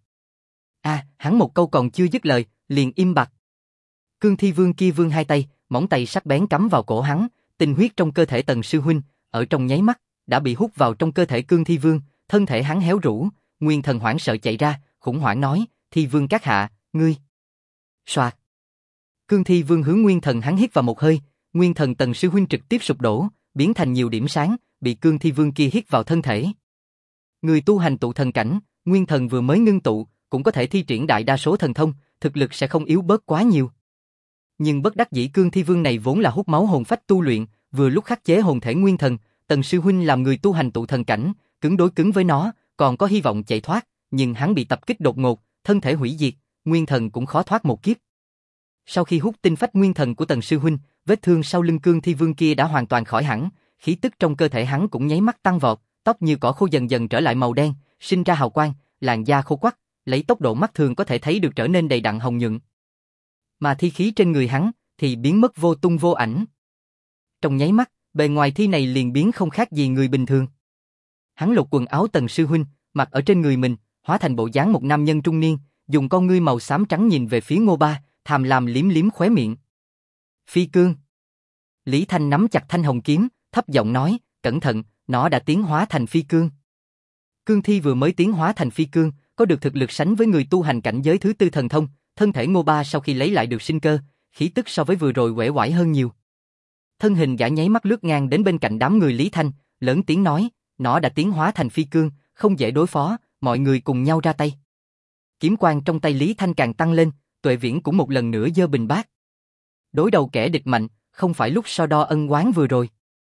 A: Hắn một câu còn chưa dứt lời, liền im bặt. Cương Thi Vương kia vươn hai tay, móng tay sắc bén cắm vào cổ hắn, tinh huyết trong cơ thể Tần sư huynh, ở trong nháy mắt, đã bị hút vào trong cơ thể Cương Thi Vương, thân thể hắn héo rũ, nguyên thần hoảng sợ chạy ra, khủng hoảng nói, Thi Vương các hạ, ngươi. Soạt. Cương Thi Vương hướng nguyên thần hắn hít vào một hơi, nguyên thần Tần sư huynh trực tiếp sụp đổ, biến thành nhiều điểm sáng, bị Cương Thi Vương kia hít vào thân thể. Người tu hành tụ thần cảnh, nguyên thần vừa mới ngưng tụ, cũng có thể thi triển đại đa số thần thông, thực lực sẽ không yếu bớt quá nhiều. Nhưng bất đắc dĩ Cương Thi Vương này vốn là hút máu hồn phách tu luyện, vừa lúc khắc chế hồn thể nguyên thần, Tần sư huynh làm người tu hành tụ thần cảnh, cứng đối cứng với nó, còn có hy vọng chạy thoát, nhưng hắn bị tập kích đột ngột, thân thể hủy diệt, nguyên thần cũng khó thoát một kiếp. Sau khi hút tinh phách nguyên thần của Tần sư huynh, vết thương sau lưng Cương Thi Vương kia đã hoàn toàn khỏi hẳn, khí tức trong cơ thể hắn cũng nháy mắt tăng vọt, tóc như cỏ khô dần dần trở lại màu đen, sinh ra hào quang, làn da khô quắt, lấy tốc độ mắt thường có thể thấy được trở nên đầy đặn hồng nhuận. Mà thi khí trên người hắn thì biến mất vô tung vô ảnh. Trong nháy mắt, bề ngoài thi này liền biến không khác gì người bình thường. Hắn lột quần áo Tần sư huynh, mặc ở trên người mình, hóa thành bộ dáng một nam nhân trung niên, dùng con ngươi màu xám trắng nhìn về phía Ngô Ba, tham lam liếm liếm khóe miệng. Phi cương. Lý Thanh nắm chặt thanh hồng kiếm, thấp giọng nói, cẩn thận, nó đã tiến hóa thành phi cương. Cương thi vừa mới tiến hóa thành phi cương, có được thực lực sánh với người tu hành cảnh giới thứ tư thần thông, thân thể Ngô Ba sau khi lấy lại được sinh cơ, khí tức so với vừa rồi uể oải hơn nhiều. Thân hình gã nháy mắt lướt ngang đến bên cạnh đám người Lý Thanh, lớn tiếng nói, nó đã tiến hóa thành phi cương, không dễ đối phó, mọi người cùng nhau ra tay. Kiếm quang trong tay Lý Thanh càng tăng lên, Tuệ Viễn cũng một lần nữa giơ bình bát. Đối đầu kẻ địch mạnh, không phải lúc so đo ân oán vừa rồi.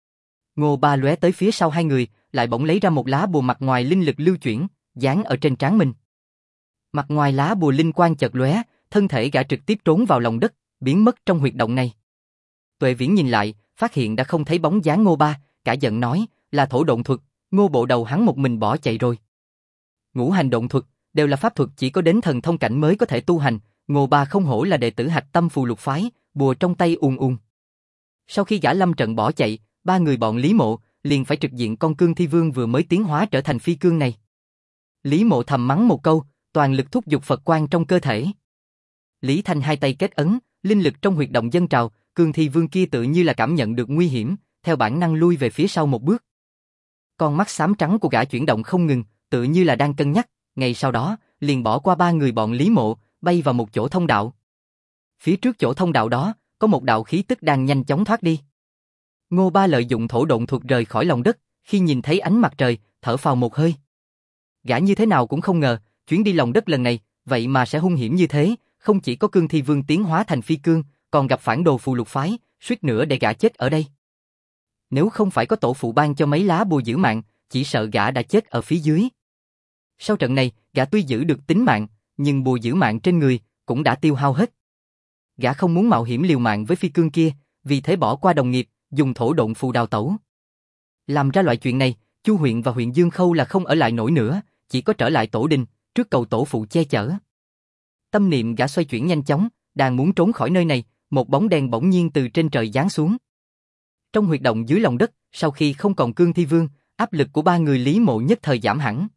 A: Ngô Ba lóe tới phía sau hai người, lại bỗng lấy ra một lá bùa mặt ngoài linh lực lưu chuyển, dán ở trên trán mình. Mặt ngoài lá bùa linh quang chợt lóe, thân thể gã trực tiếp trốn vào lòng đất, biến mất trong huyệt động này. Tuệ Viễn nhìn lại, phát hiện đã không thấy bóng dáng Ngô Ba, cả giận nói, là thổ độn thuật, Ngô bộ đầu hắn một mình bỏ chạy rồi. Ngũ hành độn thuật, đều là pháp thuật chỉ có đến thần thông cảnh mới có thể tu hành, Ngô Ba không hổ là đệ tử Hạch Tâm Phù Lục phái, bùa trong tay ùn ùn. Sau khi gã lâm trận bỏ chạy, ba người bọn Lý Mộ liền phải trực diện con cương thi vương vừa mới tiến hóa trở thành phi cương này. Lý Mộ thầm mắng một câu, toàn lực thúc giục Phật quang trong cơ thể. Lý Thanh hai tay kết ấn, linh lực trong huyệt động dâng trào, cương thi vương kia tự như là cảm nhận được nguy hiểm, theo bản năng lui về phía sau một bước. Con mắt xám trắng của gã chuyển động không ngừng, tự như là đang cân nhắc, ngay sau đó, liền bỏ qua ba người bọn Lý Mộ, bay vào một chỗ thông đạo. Phía trước chỗ thông đạo đó, có một đạo khí tức đang nhanh chóng thoát đi. Ngô Ba lợi dụng thổ độn thuật rời khỏi lòng đất, khi nhìn thấy ánh mặt trời, thở phào một hơi. Gã như thế nào cũng không ngờ, chuyến đi lòng đất lần này, vậy mà sẽ hung hiểm như thế, không chỉ có cương thi vương tiến hóa thành phi cương, còn gặp phản đồ phù lục phái, suýt nữa để gã chết ở đây. Nếu không phải có tổ phụ ban cho mấy lá bùa giữ mạng, chỉ sợ gã đã chết ở phía dưới. Sau trận này, gã tuy giữ được tính mạng, nhưng bùa giữ mạng trên người cũng đã tiêu hao hết. Gã không muốn mạo hiểm liều mạng với phi cương kia, vì thế bỏ qua đồng nghiệp, dùng thổ độn phù đào tẩu. Làm ra loại chuyện này, Chu huyện và huyện Dương Khâu là không ở lại nổi nữa, chỉ có trở lại tổ đình, trước cầu tổ phụ che chở. Tâm niệm gã xoay chuyển nhanh chóng, đang muốn trốn khỏi nơi này, một bóng đen bỗng nhiên từ trên trời giáng xuống. Trong huyệt động dưới lòng đất, sau khi không còn cương thi vương, áp lực của ba người Lý Mộ nhất thời giảm hẳn.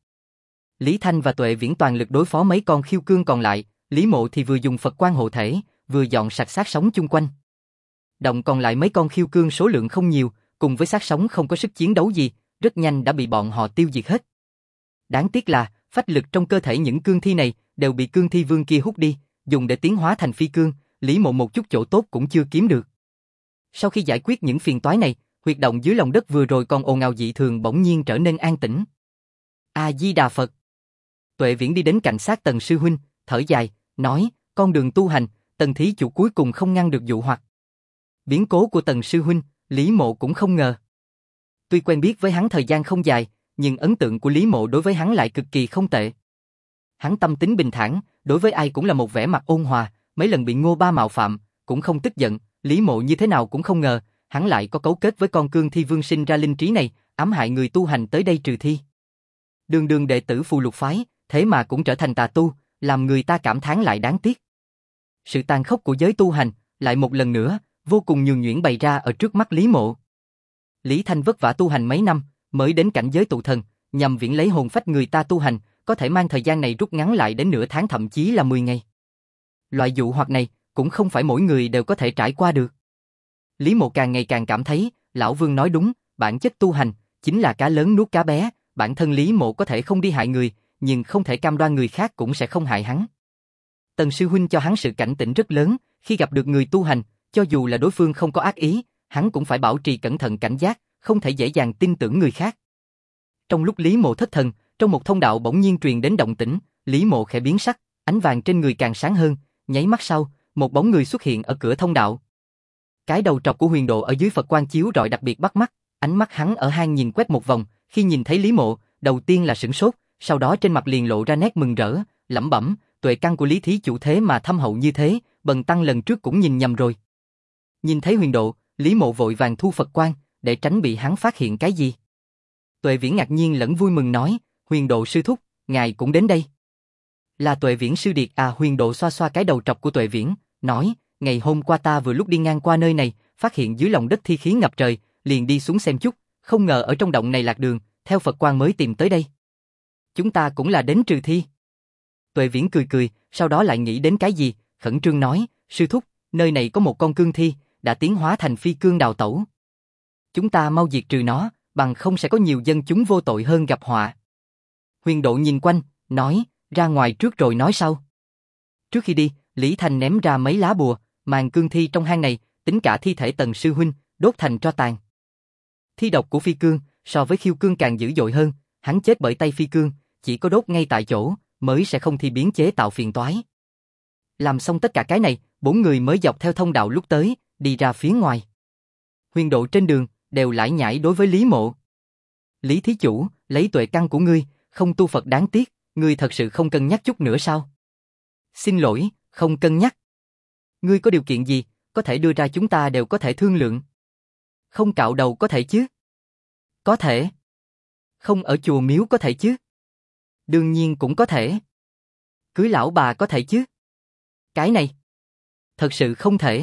A: Lý Thanh và Tuệ Viễn toàn lực đối phó mấy con khiêu cương còn lại, Lý Mộ thì vừa dùng Phật quang hộ thể, vừa dọn sạch xác sống chung quanh. Động còn lại mấy con khiêu cương số lượng không nhiều, cùng với xác sống không có sức chiến đấu gì, rất nhanh đã bị bọn họ tiêu diệt hết. Đáng tiếc là, phách lực trong cơ thể những cương thi này đều bị cương thi vương kia hút đi, dùng để tiến hóa thành phi cương, Lý Mộ một chút chỗ tốt cũng chưa kiếm được. Sau khi giải quyết những phiền toái này, huyệt động dưới lòng đất vừa rồi còn ồn ào dị thường bỗng nhiên trở nên an tĩnh. A Di Đà Phật. Tuệ Viễn đi đến cạnh sát Tần sư huynh, thở dài, nói, con đường tu hành, Tần thí chủ cuối cùng không ngăn được dụ hoặc. Biến cố của Tần sư huynh, Lý Mộ cũng không ngờ. Tuy quen biết với hắn thời gian không dài, nhưng ấn tượng của Lý Mộ đối với hắn lại cực kỳ không tệ. Hắn tâm tính bình thản, đối với ai cũng là một vẻ mặt ôn hòa, mấy lần bị Ngô Ba mạo phạm, cũng không tức giận, Lý Mộ như thế nào cũng không ngờ, hắn lại có cấu kết với con cương thi vương sinh ra linh trí này, ám hại người tu hành tới đây trừ thi. Đường đường đệ tử phù lục phái, thế mà cũng trở thành tà tu, làm người ta cảm thán lại đáng tiếc. Sự tàn khốc của giới tu hành, lại một lần nữa, vô cùng nhường nhuyễn bày ra ở trước mắt Lý Mộ. Lý Thanh vất vả tu hành mấy năm, mới đến cảnh giới tụ thần, nhằm viễn lấy hồn phách người ta tu hành, có thể mang thời gian này rút ngắn lại đến nửa tháng thậm chí là 10 ngày. Loại dụ hoặc này, cũng không phải mỗi người đều có thể trải qua được. Lý Mộ càng ngày càng cảm thấy, Lão Vương nói đúng, bản chất tu hành, chính là cá lớn nuốt cá bé, bản thân Lý Mộ có thể không đi hại người, nhưng không thể cam đoan người khác cũng sẽ không hại hắn. Tần sư huynh cho hắn sự cảnh tỉnh rất lớn, khi gặp được người tu hành, cho dù là đối phương không có ác ý, hắn cũng phải bảo trì cẩn thận cảnh giác, không thể dễ dàng tin tưởng người khác. Trong lúc Lý Mộ thất thần, trong một thông đạo bỗng nhiên truyền đến động tĩnh, Lý Mộ khẽ biến sắc, ánh vàng trên người càng sáng hơn, nháy mắt sau, một bóng người xuất hiện ở cửa thông đạo. Cái đầu trọc của Huyền Độ ở dưới Phật quang chiếu rọi đặc biệt bắt mắt, ánh mắt hắn ở hang nhìn quét một vòng, khi nhìn thấy Lý Mộ, đầu tiên là sửng sốt, sau đó trên mặt liền lộ ra nét mừng rỡ, lẩm bẩm, tuệ căn của Lý thí chủ thế mà thâm hậu như thế, bần tăng lần trước cũng nhìn nhầm rồi. Nhìn thấy Huyền Độ, Lý Mộ vội vàng thu Phật quang, để tránh bị hắn phát hiện cái gì. Tuệ Viễn ngạc nhiên lẫn vui mừng nói, Huyền Độ sư thúc, ngài cũng đến đây. Là Tuệ Viễn sư điệt à? Huyền Độ xoa xoa cái đầu trọc của Tuệ Viễn, nói, ngày hôm qua ta vừa lúc đi ngang qua nơi này, phát hiện dưới lòng đất thi khí ngập trời, liền đi xuống xem chút, không ngờ ở trong động này lạc đường, theo Phật quang mới tìm tới đây. Chúng ta cũng là đến trừ thi. Tuệ Viễn cười cười, sau đó lại nghĩ đến cái gì, khẩn trương nói, sư thúc, nơi này có một con cương thi, đã tiến hóa thành phi cương đào tẩu. Chúng ta mau diệt trừ nó, bằng không sẽ có nhiều dân chúng vô tội hơn gặp họa. Huyền Độ nhìn quanh, nói, ra ngoài trước rồi nói sau. Trước khi đi, Lý Thành ném ra mấy lá bùa, màn cương thi trong hang này, tính cả thi thể Tần sư huynh, đốt thành tro tàn. Thi độc của phi cương so với khiêu cương càng dữ dội hơn, hắn chết bởi tay phi cương, chỉ có đốt ngay tại chỗ mới sẽ không thi biến chế tạo phiền toái. Làm xong tất cả cái này, 4 người mới dọc theo thông đạo lúc tới, đi ra phía ngoài. Huyền Độ trên đường đều lải nhải đối với Lý Mộ. Lý thí chủ, lấy tuệ căn của ngươi, không tu Phật đáng tiếc, ngươi thật sự không cân nhắc chút nữa sao? Xin lỗi, không cân nhắc. Ngươi có điều kiện gì, có thể đưa ra chúng ta đều có thể thương lượng. Không cạo đầu có thể chứ? Có thể. Không ở chùa miếu có thể chứ? Đương nhiên cũng có thể. Cưới lão bà có thể chứ? Cái này, thật sự không thể.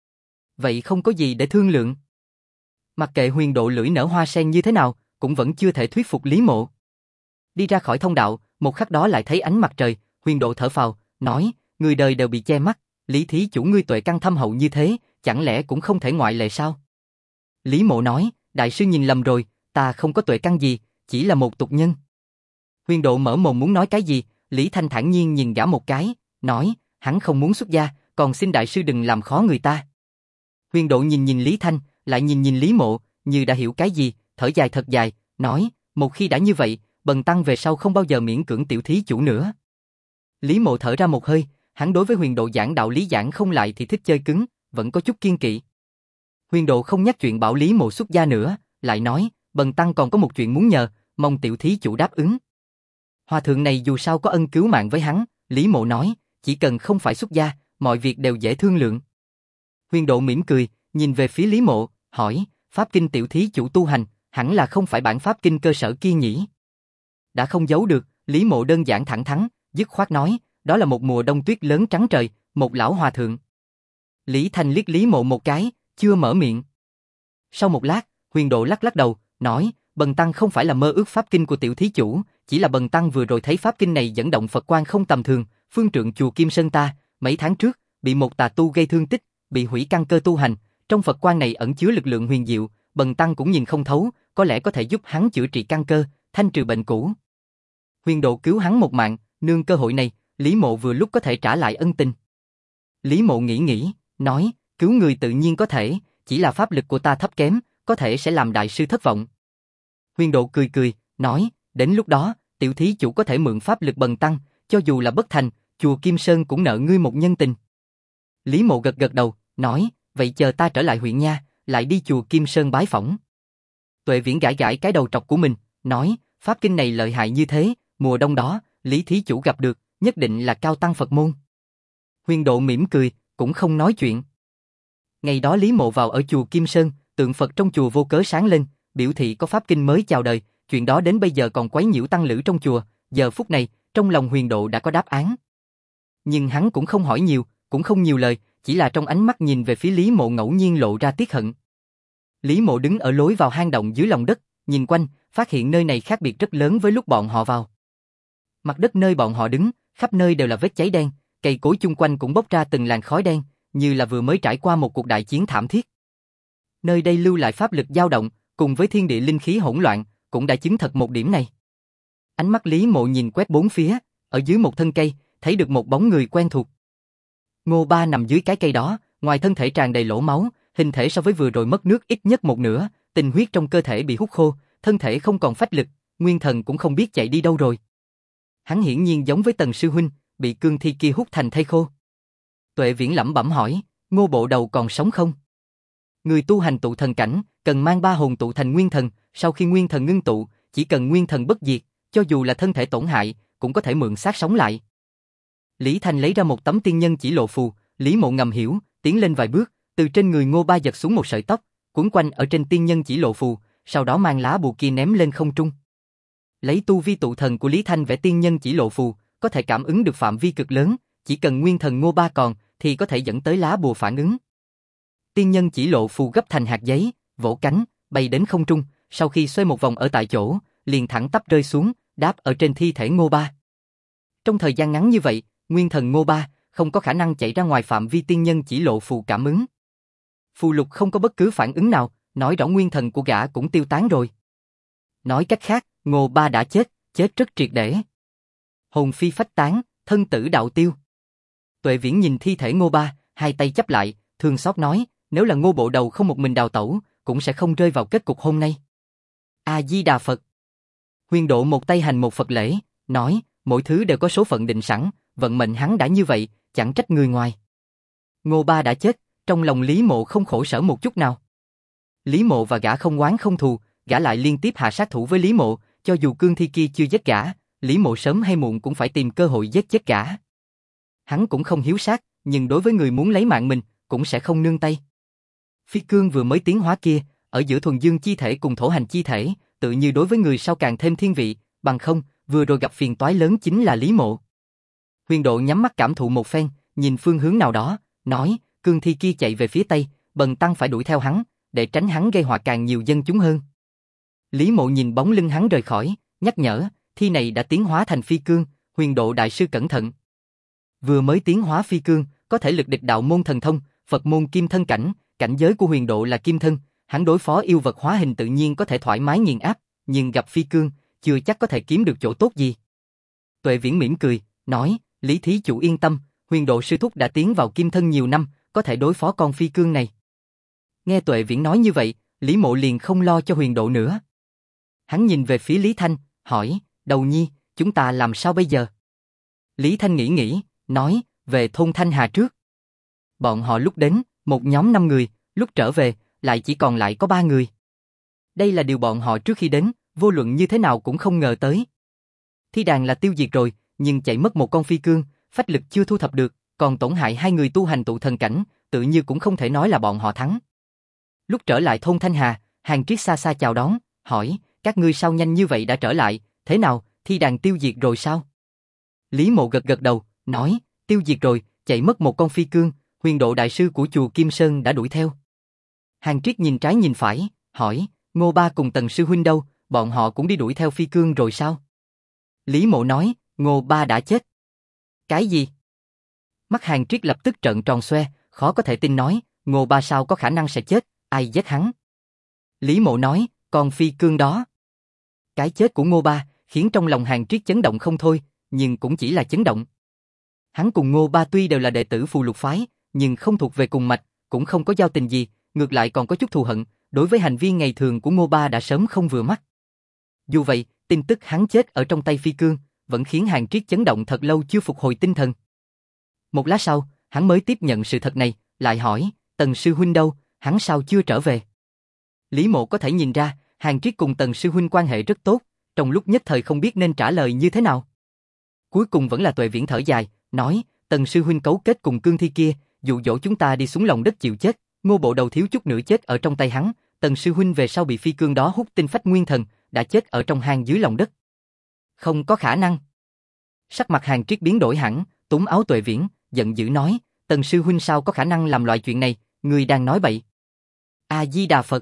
A: Vậy không có gì để thương lượng. Mặc kệ Huyền Độ lưỡi nở hoa sen như thế nào, cũng vẫn chưa thể thuyết phục Lý Mộ. Đi ra khỏi thông đạo, một khắc đó lại thấy ánh mặt trời, Huyền Độ thở phào, nói, người đời đều bị che mắt, Lý thí chủ ngươi tuệ căn thâm hậu như thế, chẳng lẽ cũng không thể ngoại lệ sao? Lý Mộ nói, đại sư nhìn lầm rồi, ta không có tuệ căn gì, chỉ là một tục nhân. Huyền Độ mở mồm muốn nói cái gì, Lý Thanh thản nhiên nhìn gã một cái, nói, hắn không muốn xuất gia, còn xin đại sư đừng làm khó người ta. Huyền Độ nhìn Lý Thanh, lại nhìn Lý Mộ, như đã hiểu cái gì, thở dài thật dài, nói, một khi đã như vậy, bần tăng về sau không bao giờ miễn cưỡng tiểu thí chủ nữa. Lý Mộ thở ra một hơi, hắn đối với Huyền Độ giảng đạo lý giảng không lại thì thích chơi cứng, vẫn có chút kiên kỵ. Huyền Độ không nhắc chuyện bảo Lý Mộ xuất gia nữa, lại nói, bần tăng còn có một chuyện muốn nhờ, mong tiểu thí chủ đáp ứng. Hòa thượng này dù sao có ân cứu mạng với hắn, Lý Mộ nói, chỉ cần không phải xuất gia, mọi việc đều dễ thương lượng. Huyền Độ mỉm cười, nhìn về phía Lý Mộ, hỏi, pháp kinh tiểu thí chủ tu hành, hẳn là không phải bản pháp kinh cơ sở kia nhỉ? Đã không giấu được, Lý Mộ đơn giản thẳng thắn, dứt khoát nói, đó là một mùa đông tuyết lớn trắng trời, một lão hòa thượng. Lý Thanh liếc Lý Mộ một cái, chưa mở miệng. Sau một lát, Huyền Độ lắc đầu, nói, bần tăng không phải là mơ ước pháp kinh của tiểu thí chủ, chỉ là bần tăng vừa rồi thấy pháp kinh này dẫn động Phật quan không tầm thường, phương trượng chùa Kim Sơn ta, mấy tháng trước, bị một tà tu gây thương tích, bị hủy căn cơ tu hành, trong Phật quan này ẩn chứa lực lượng huyền diệu, bần tăng cũng nhìn không thấu, có lẽ có thể giúp hắn chữa trị căn cơ, thanh trừ bệnh cũ. Huyền Độ cứu hắn một mạng, nương cơ hội này, Lý Mộ vừa lúc có thể trả lại ân tình. Lý Mộ nghĩ, nói, cứu người tự nhiên có thể, chỉ là pháp lực của ta thấp kém, có thể sẽ làm đại sư thất vọng. Huyền Độ cười, nói, đến lúc đó, tiểu thí chủ có thể mượn pháp lực bần tăng, cho dù là bất thành, chùa Kim Sơn cũng nợ ngươi một nhân tình. Lý Mộ gật đầu, nói, vậy chờ ta trở lại huyện nha, lại đi chùa Kim Sơn bái phỏng. Tuệ Viễn gãi cái đầu trọc của mình, nói, pháp kinh này lợi hại như thế, mùa đông đó, Lý thí chủ gặp được, nhất định là cao tăng Phật môn. Huyền Độ mỉm cười, cũng không nói chuyện. Ngày đó Lý Mộ vào ở chùa Kim Sơn, tượng Phật trong chùa vô cớ sáng lên, biểu thị có pháp kinh mới chào đời, chuyện đó đến bây giờ còn quấy nhiễu tăng lữ trong chùa, giờ phút này, trong lòng Huyền Độ đã có đáp án. Nhưng hắn cũng không hỏi nhiều, cũng không nhiều lời, chỉ là trong ánh mắt nhìn về phía Lý Mộ ngẫu nhiên lộ ra tiếc hận. Lý Mộ đứng ở lối vào hang động dưới lòng đất, nhìn quanh, phát hiện nơi này khác biệt rất lớn với lúc bọn họ vào. Mặt đất nơi bọn họ đứng, khắp nơi đều là vết cháy đen, cây cối chung quanh cũng bốc ra từng làn khói đen, như là vừa mới trải qua một cuộc đại chiến thảm thiết. Nơi đây lưu lại pháp lực dao động, cùng với thiên địa linh khí hỗn loạn, cũng đã chứng thật một điểm này. Ánh mắt Lý Mộ nhìn quét bốn phía, ở dưới một thân cây, thấy được một bóng người quen thuộc. Ngô Ba nằm dưới cái cây đó, ngoài thân thể tràn đầy lỗ máu, hình thể so với vừa rồi mất nước ít nhất một nửa, tinh huyết trong cơ thể bị hút khô, thân thể không còn phách lực, nguyên thần cũng không biết chạy đi đâu rồi. Hắn hiển nhiên giống với Tần sư huynh, bị cương thi kia hút thành thây khô. Tuệ Viễn lẩm bẩm hỏi, Ngô bộ đầu còn sống không? Người tu hành tụ thần cảnh, cần mang ba hồn tụ thành nguyên thần, sau khi nguyên thần ngưng tụ, chỉ cần nguyên thần bất diệt, cho dù là thân thể tổn hại, cũng có thể mượn xác sống lại. Lý Thanh lấy ra một tấm tiên nhân chỉ lộ phù, Lý Mộ ngầm hiểu, tiến lên vài bước, từ trên người Ngô Ba giật xuống một sợi tóc, quấn quanh ở trên tiên nhân chỉ lộ phù, sau đó mang lá bùa kia ném lên không trung. Lấy tu vi tụ thần của Lý Thanh vẽ tiên nhân chỉ lộ phù, có thể cảm ứng được phạm vi cực lớn, chỉ cần nguyên thần Ngô Ba còn, thì có thể dẫn tới lá bùa phản ứng. Tiên nhân chỉ lộ phù gấp thành hạt giấy, vỗ cánh, bay đến không trung, sau khi xoay một vòng ở tại chỗ, liền thẳng tắp rơi xuống, đáp ở trên thi thể Ngô Ba. Trong thời gian ngắn như vậy, nguyên thần Ngô Ba không có khả năng chạy ra ngoài phạm vi tiên nhân chỉ lộ phù cảm ứng. Phù lục không có bất cứ phản ứng nào, nói rõ nguyên thần của gã cũng tiêu tán rồi. Nói cách khác, Ngô Ba đã chết, chết rất triệt để. Hồn phi phách tán, thân tử đạo tiêu. Tuệ Viễn nhìn thi thể Ngô Ba, hai tay chắp lại, thương xót nói, nếu là Ngô Bộ Đầu không một mình đào tẩu, cũng sẽ không rơi vào kết cục hôm nay. A-di-đà Phật. Huyền Độ một tay hành một Phật lễ, nói, mỗi thứ đều có số phận định sẵn, vận mệnh hắn đã như vậy, chẳng trách người ngoài. Ngô Ba đã chết, trong lòng Lý Mộ không khổ sở một chút nào. Lý Mộ và gã không oán không thù, gã lại liên tiếp hạ sát thủ với Lý Mộ, cho dù cương thi kia chưa giết gã, Lý Mộ sớm hay muộn cũng phải tìm cơ hội giết chết gã. Hắn cũng không hiếu sát, nhưng đối với người muốn lấy mạng mình, cũng sẽ không nương tay. Phi cương vừa mới tiến hóa kia, ở giữa thuần dương chi thể cùng thổ hành chi thể, tự như đối với người sau càng thêm thiên vị, bằng không, vừa rồi gặp phiền toái lớn chính là Lý Mộ. Huyền Độ nhắm mắt cảm thụ một phen, nhìn phương hướng nào đó, nói, cương thi kia chạy về phía tây, bần tăng phải đuổi theo hắn, để tránh hắn gây họa càng nhiều dân chúng hơn. Lý Mộ nhìn bóng lưng hắn rời khỏi, nhắc nhở, thi này đã tiến hóa thành phi cương, Huyền Độ đại sư cẩn thận. Vừa mới tiến hóa phi cương, có thể lực địch đạo môn thần thông, Phật môn kim thân cảnh, cảnh giới của Huyền Độ là kim thân, hắn đối phó yêu vật hóa hình tự nhiên có thể thoải mái nghiền áp, nhưng gặp phi cương, chưa chắc có thể kiếm được chỗ tốt gì. Tuệ Viễn mỉm cười, nói, Lý thí chủ yên tâm, Huyền Độ sư thúc đã tiến vào kim thân nhiều năm, có thể đối phó con phi cương này. Nghe Tuệ Viễn nói như vậy, Lý Mộ liền không lo cho Huyền Độ nữa. Hắn nhìn về phía Lý Thanh, hỏi, Đầu Nhi, chúng ta làm sao bây giờ? Lý Thanh nghĩ, nói, về thôn Thanh Hà trước. Bọn họ lúc đến, một nhóm 5 người, lúc trở về, lại chỉ còn lại có 3 người. Đây là điều bọn họ trước khi đến, vô luận như thế nào cũng không ngờ tới. Thi đàn là tiêu diệt rồi, nhưng chạy mất một con phi cương, phách lực chưa thu thập được, còn tổn hại 2 người tu hành tụ thần cảnh, tự như cũng không thể nói là bọn họ thắng. Lúc trở lại thôn Thanh Hà, Hàn Triết xa xa chào đón, hỏi, các ngươi sao nhanh như vậy đã trở lại, thế nào, thi đàn tiêu diệt rồi sao? Lý Mộ gật đầu, nói, tiêu diệt rồi, chạy mất một con phi cương, Huyền Độ đại sư của chùa Kim Sơn đã đuổi theo. Hàn Triết nhìn trái nhìn phải, hỏi, Ngô Ba cùng Tần sư huynh đâu, bọn họ cũng đi đuổi theo phi cương rồi sao? Lý Mộ nói, Ngô Ba đã chết. Cái gì? Mắt Hàn Triết lập tức trợn tròn xoe, khó có thể tin nói, Ngô Ba sao có khả năng sẽ chết, ai giết hắn? Lý Mộ nói, con phi cương đó. Cái chết của Ngô Ba khiến trong lòng Hàn Triết chấn động không thôi, nhưng cũng chỉ là chấn động. Hắn cùng Ngô Ba tuy đều là đệ tử Phù Lục phái, nhưng không thuộc về cùng mạch, cũng không có giao tình gì, ngược lại còn có chút thù hận, đối với hành vi ngày thường của Ngô Ba đã sớm không vừa mắt. Dù vậy, tin tức hắn chết ở trong tay phi cương, vẫn khiến Hàn Triết chấn động thật lâu chưa phục hồi tinh thần. Một lát sau, hắn mới tiếp nhận sự thật này, lại hỏi, Tần sư huynh đâu, hắn sao chưa trở về? Lý Mộ có thể nhìn ra, Hàn Triết cùng Tần sư huynh quan hệ rất tốt, trong lúc nhất thời không biết nên trả lời như thế nào. Cuối cùng vẫn là Tuệ Viễn thở dài, nói, Tần sư huynh cấu kết cùng cương thi kia, dụ dỗ chúng ta đi xuống lòng đất chịu chết, Ngô Bộ Đầu thiếu chút nữa chết ở trong tay hắn, Tần sư huynh về sau bị phi cương đó hút tinh phách nguyên thần, đã chết ở trong hang dưới lòng đất. Không có khả năng. Sắc mặt Hàn Triết biến đổi hẳn, túm áo Tuệ Viễn, giận dữ nói, Tần sư huynh sao có khả năng làm loại chuyện này, người đang nói bậy. A-di-đà Phật.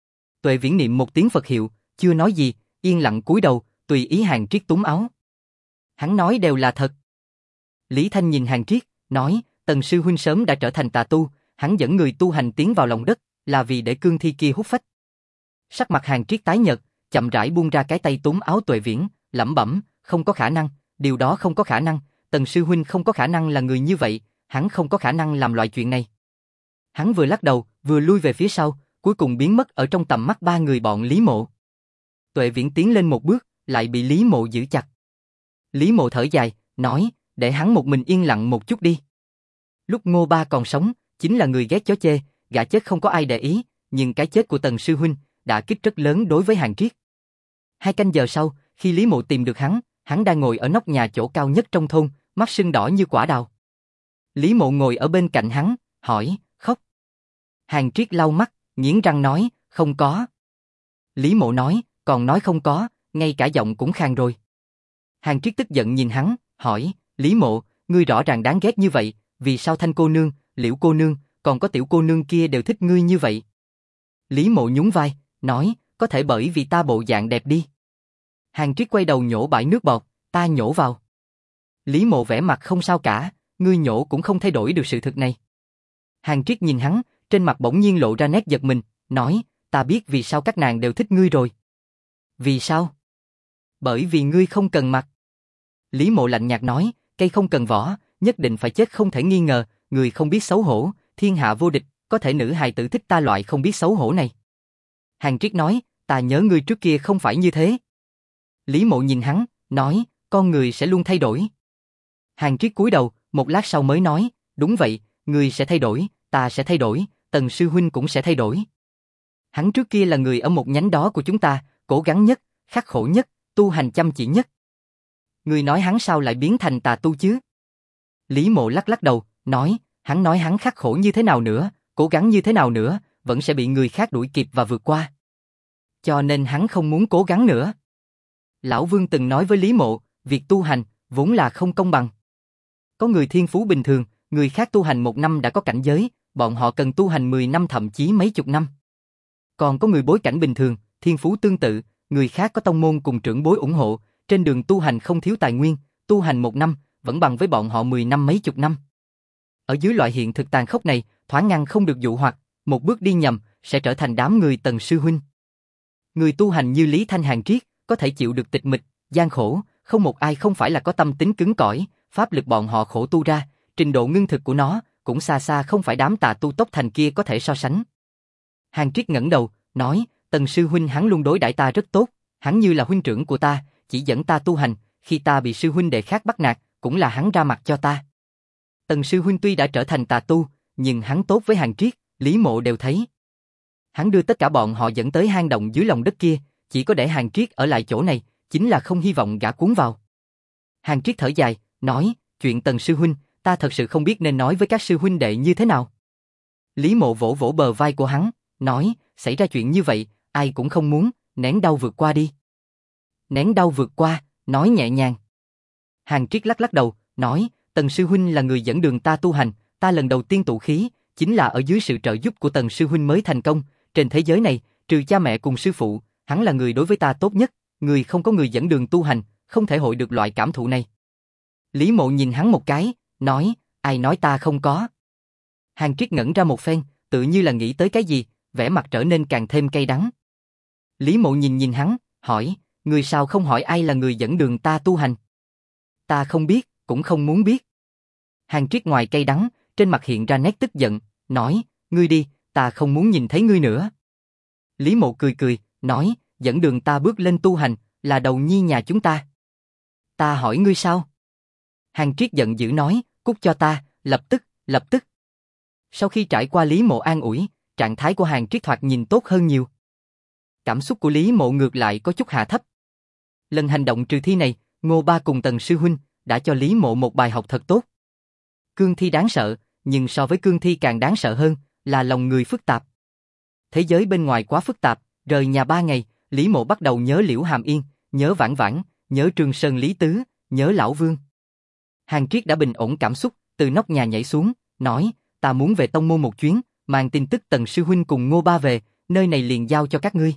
A: Tuệ Viễn niệm một tiếng Phật hiệu, chưa nói gì, yên lặng cúi đầu, tùy ý Hàn Triết túm áo. Hắn nói đều là thật. Lý Thanh nhìn Hàn Triết, nói, Tần sư huynh sớm đã trở thành tà tu, hắn dẫn người tu hành tiến vào lòng đất, là vì để cương thi kia hút phách. Sắc mặt Hàn Triết tái nhợt, chậm rãi buông ra cái tay túm áo Tuệ Viễn, lẩm bẩm, không có khả năng, điều đó không có khả năng, Tần sư huynh không có khả năng là người như vậy, hắn không có khả năng làm loại chuyện này. Hắn vừa lắc đầu, vừa lui về phía sau, cuối cùng biến mất ở trong tầm mắt 3 người bọn Lý Mộ. Tuệ Viễn tiến lên một bước, lại bị Lý Mộ giữ chặt. Lý Mộ thở dài, nói, để hắn một mình yên lặng một chút đi. Lúc Ngô Ba còn sống, chính là người ghét chó chê, gã chết không có ai để ý, nhưng cái chết của Tần sư huynh đã kích rất lớn đối với Hàn Triết. 2 canh giờ sau, khi Lý Mộ tìm được hắn đang ngồi ở nóc nhà chỗ cao nhất trong thôn, mắt sưng đỏ như quả đào. Lý Mộ ngồi ở bên cạnh hắn, hỏi, khóc. Hàn Triết lau mắt, nghiến răng nói, không có. Lý Mộ nói, còn nói không có, ngay cả giọng cũng khàn rồi. Hàn Triết tức giận nhìn hắn, hỏi, Lý Mộ, ngươi rõ ràng đáng ghét như vậy, vì sao Thanh cô nương, Liễu cô nương, còn có Tiểu cô nương kia đều thích ngươi như vậy? Lý Mộ nhún vai, nói, có thể bởi vì ta bộ dạng đẹp đi. Hàn Triết quay đầu nhổ bãi nước bọt, ta nhổ vào. Lý Mộ vẻ mặt không sao cả, ngươi nhổ cũng không thay đổi được sự thực này. Hàn Triết nhìn hắn, trên mặt bỗng nhiên lộ ra nét giật mình, nói, ta biết vì sao các nàng đều thích ngươi rồi. Vì sao? Bởi vì ngươi không cần mặt. Lý Mộ lạnh nhạt nói, cây không cần vỏ, nhất định phải chết không thể nghi ngờ, người không biết xấu hổ, thiên hạ vô địch, có thể nữ hài tử thích ta loại không biết xấu hổ này. Hàng Triết nói, ta nhớ ngươi trước kia không phải như thế. Lý Mộ nhìn hắn, nói, con người sẽ luôn thay đổi. Hàng Triết cúi đầu, một lát sau mới nói, đúng vậy, người sẽ thay đổi, ta sẽ thay đổi, Tần sư huynh cũng sẽ thay đổi. Hắn trước kia là người ở một nhánh đó của chúng ta, cố gắng nhất, khắc khổ nhất, tu hành chăm chỉ nhất. Người nói hắn sao lại biến thành tà tu chứ? Lý Mộ lắc lắc đầu, nói hắn khắc khổ như thế nào nữa, cố gắng như thế nào nữa, vẫn sẽ bị người khác đuổi kịp và vượt qua. Cho nên hắn không muốn cố gắng nữa. Lão Vương từng nói với Lý Mộ, việc tu hành vốn là không công bằng. Có người thiên phú bình thường, người khác tu hành 1 năm đã có cảnh giới, bọn họ cần tu hành 10 năm thậm chí mấy chục năm. Còn có người bối cảnh bình thường, thiên phú tương tự, người khác có tông môn cùng trưởng bối ủng hộ, trên đường tu hành không thiếu tài nguyên, tu hành 1 năm vẫn bằng với bọn họ 10 năm mấy chục năm. Ở dưới loại hiện thực tàn khốc này, thoáng ngăn không được dụ hoặc, một bước đi nhầm sẽ trở thành đám người Tần sư huynh. Người tu hành như Lý Thanh Hàng Triết có thể chịu được tịch mịch, gian khổ, không một ai không phải là có tâm tính cứng cỏi, pháp lực bọn họ khổ tu ra, trình độ ngưng thực của nó cũng xa xa không phải đám tà tu tốc thành kia có thể so sánh. Hàng Triết ngẩng đầu, nói, Tần sư huynh hắn luôn đối đãi ta rất tốt, hắn như là huynh trưởng của ta, chỉ dẫn ta tu hành, khi ta bị sư huynh đệ khác bắt nạt, cũng là hắn ra mặt cho ta. Tần sư huynh tuy đã trở thành tà tu, nhưng hắn tốt với Hàng Triết, Lý Mộ đều thấy. Hắn đưa tất cả bọn họ dẫn tới hang động dưới lòng đất kia, chỉ có để Hàng Triết ở lại chỗ này, chính là không hy vọng gã cuốn vào. Hàng Triết thở dài, nói, chuyện Tần sư huynh, ta thật sự không biết nên nói với các sư huynh đệ như thế nào. Lý Mộ vỗ vỗ bờ vai của hắn, nói, xảy ra chuyện như vậy, ai cũng không muốn, nén đau vượt qua đi. Nén đau vượt qua, nói nhẹ nhàng. Hàng Triết lắc lắc đầu, nói, Tần sư huynh là người dẫn đường ta tu hành, ta lần đầu tiên tụ khí, chính là ở dưới sự trợ giúp của Tần sư huynh mới thành công, trên thế giới này, trừ cha mẹ cùng sư phụ, hắn là người đối với ta tốt nhất, người không có người dẫn đường tu hành, không thể hội được loại cảm thụ này. Lý Mộ nhìn hắn một cái, nói, ai nói ta không có. Hàng Triết ngẩn ra một phen, tự như là nghĩ tới cái gì, vẻ mặt trở nên càng thêm cay đắng. Lý Mộ nhìn hắn, hỏi, người sao không hỏi ai là người dẫn đường ta tu hành? Ta không biết, cũng không muốn biết. Hàng Triết ngoài cay đắng, trên mặt hiện ra nét tức giận, nói, ngươi đi, ta không muốn nhìn thấy ngươi nữa. Lý Mộ cười cười, nói, dẫn đường ta bước lên tu hành, là đầu nhi nhà chúng ta. Ta hỏi ngươi sao? Hàng Triết giận dữ nói, cút cho ta, lập tức. Sau khi trải qua Lý Mộ an ủi, trạng thái của Hàng Triết thoạt nhìn tốt hơn nhiều. Cảm xúc của Lý Mộ ngược lại có chút hạ thấp. Lần hành động trừ thi này, Ngô Ba cùng Tần sư huynh đã cho Lý Mộ một bài học thật tốt. Cương thi đáng sợ, nhưng so với cương thi càng đáng sợ hơn là lòng người phức tạp. Thế giới bên ngoài quá phức tạp, rời nhà 3 ngày, Lý Mộ bắt đầu nhớ Liễu Hàm Yên, nhớ Vãn Vãn, nhớ Trường Sơn Lý Tứ, nhớ Lão Vương. Hàng Triết đã bình ổn cảm xúc, từ nóc nhà nhảy xuống, nói, ta muốn về tông môn một chuyến, mang tin tức Tần sư huynh cùng Ngô Ba về, nơi này liền giao cho các ngươi.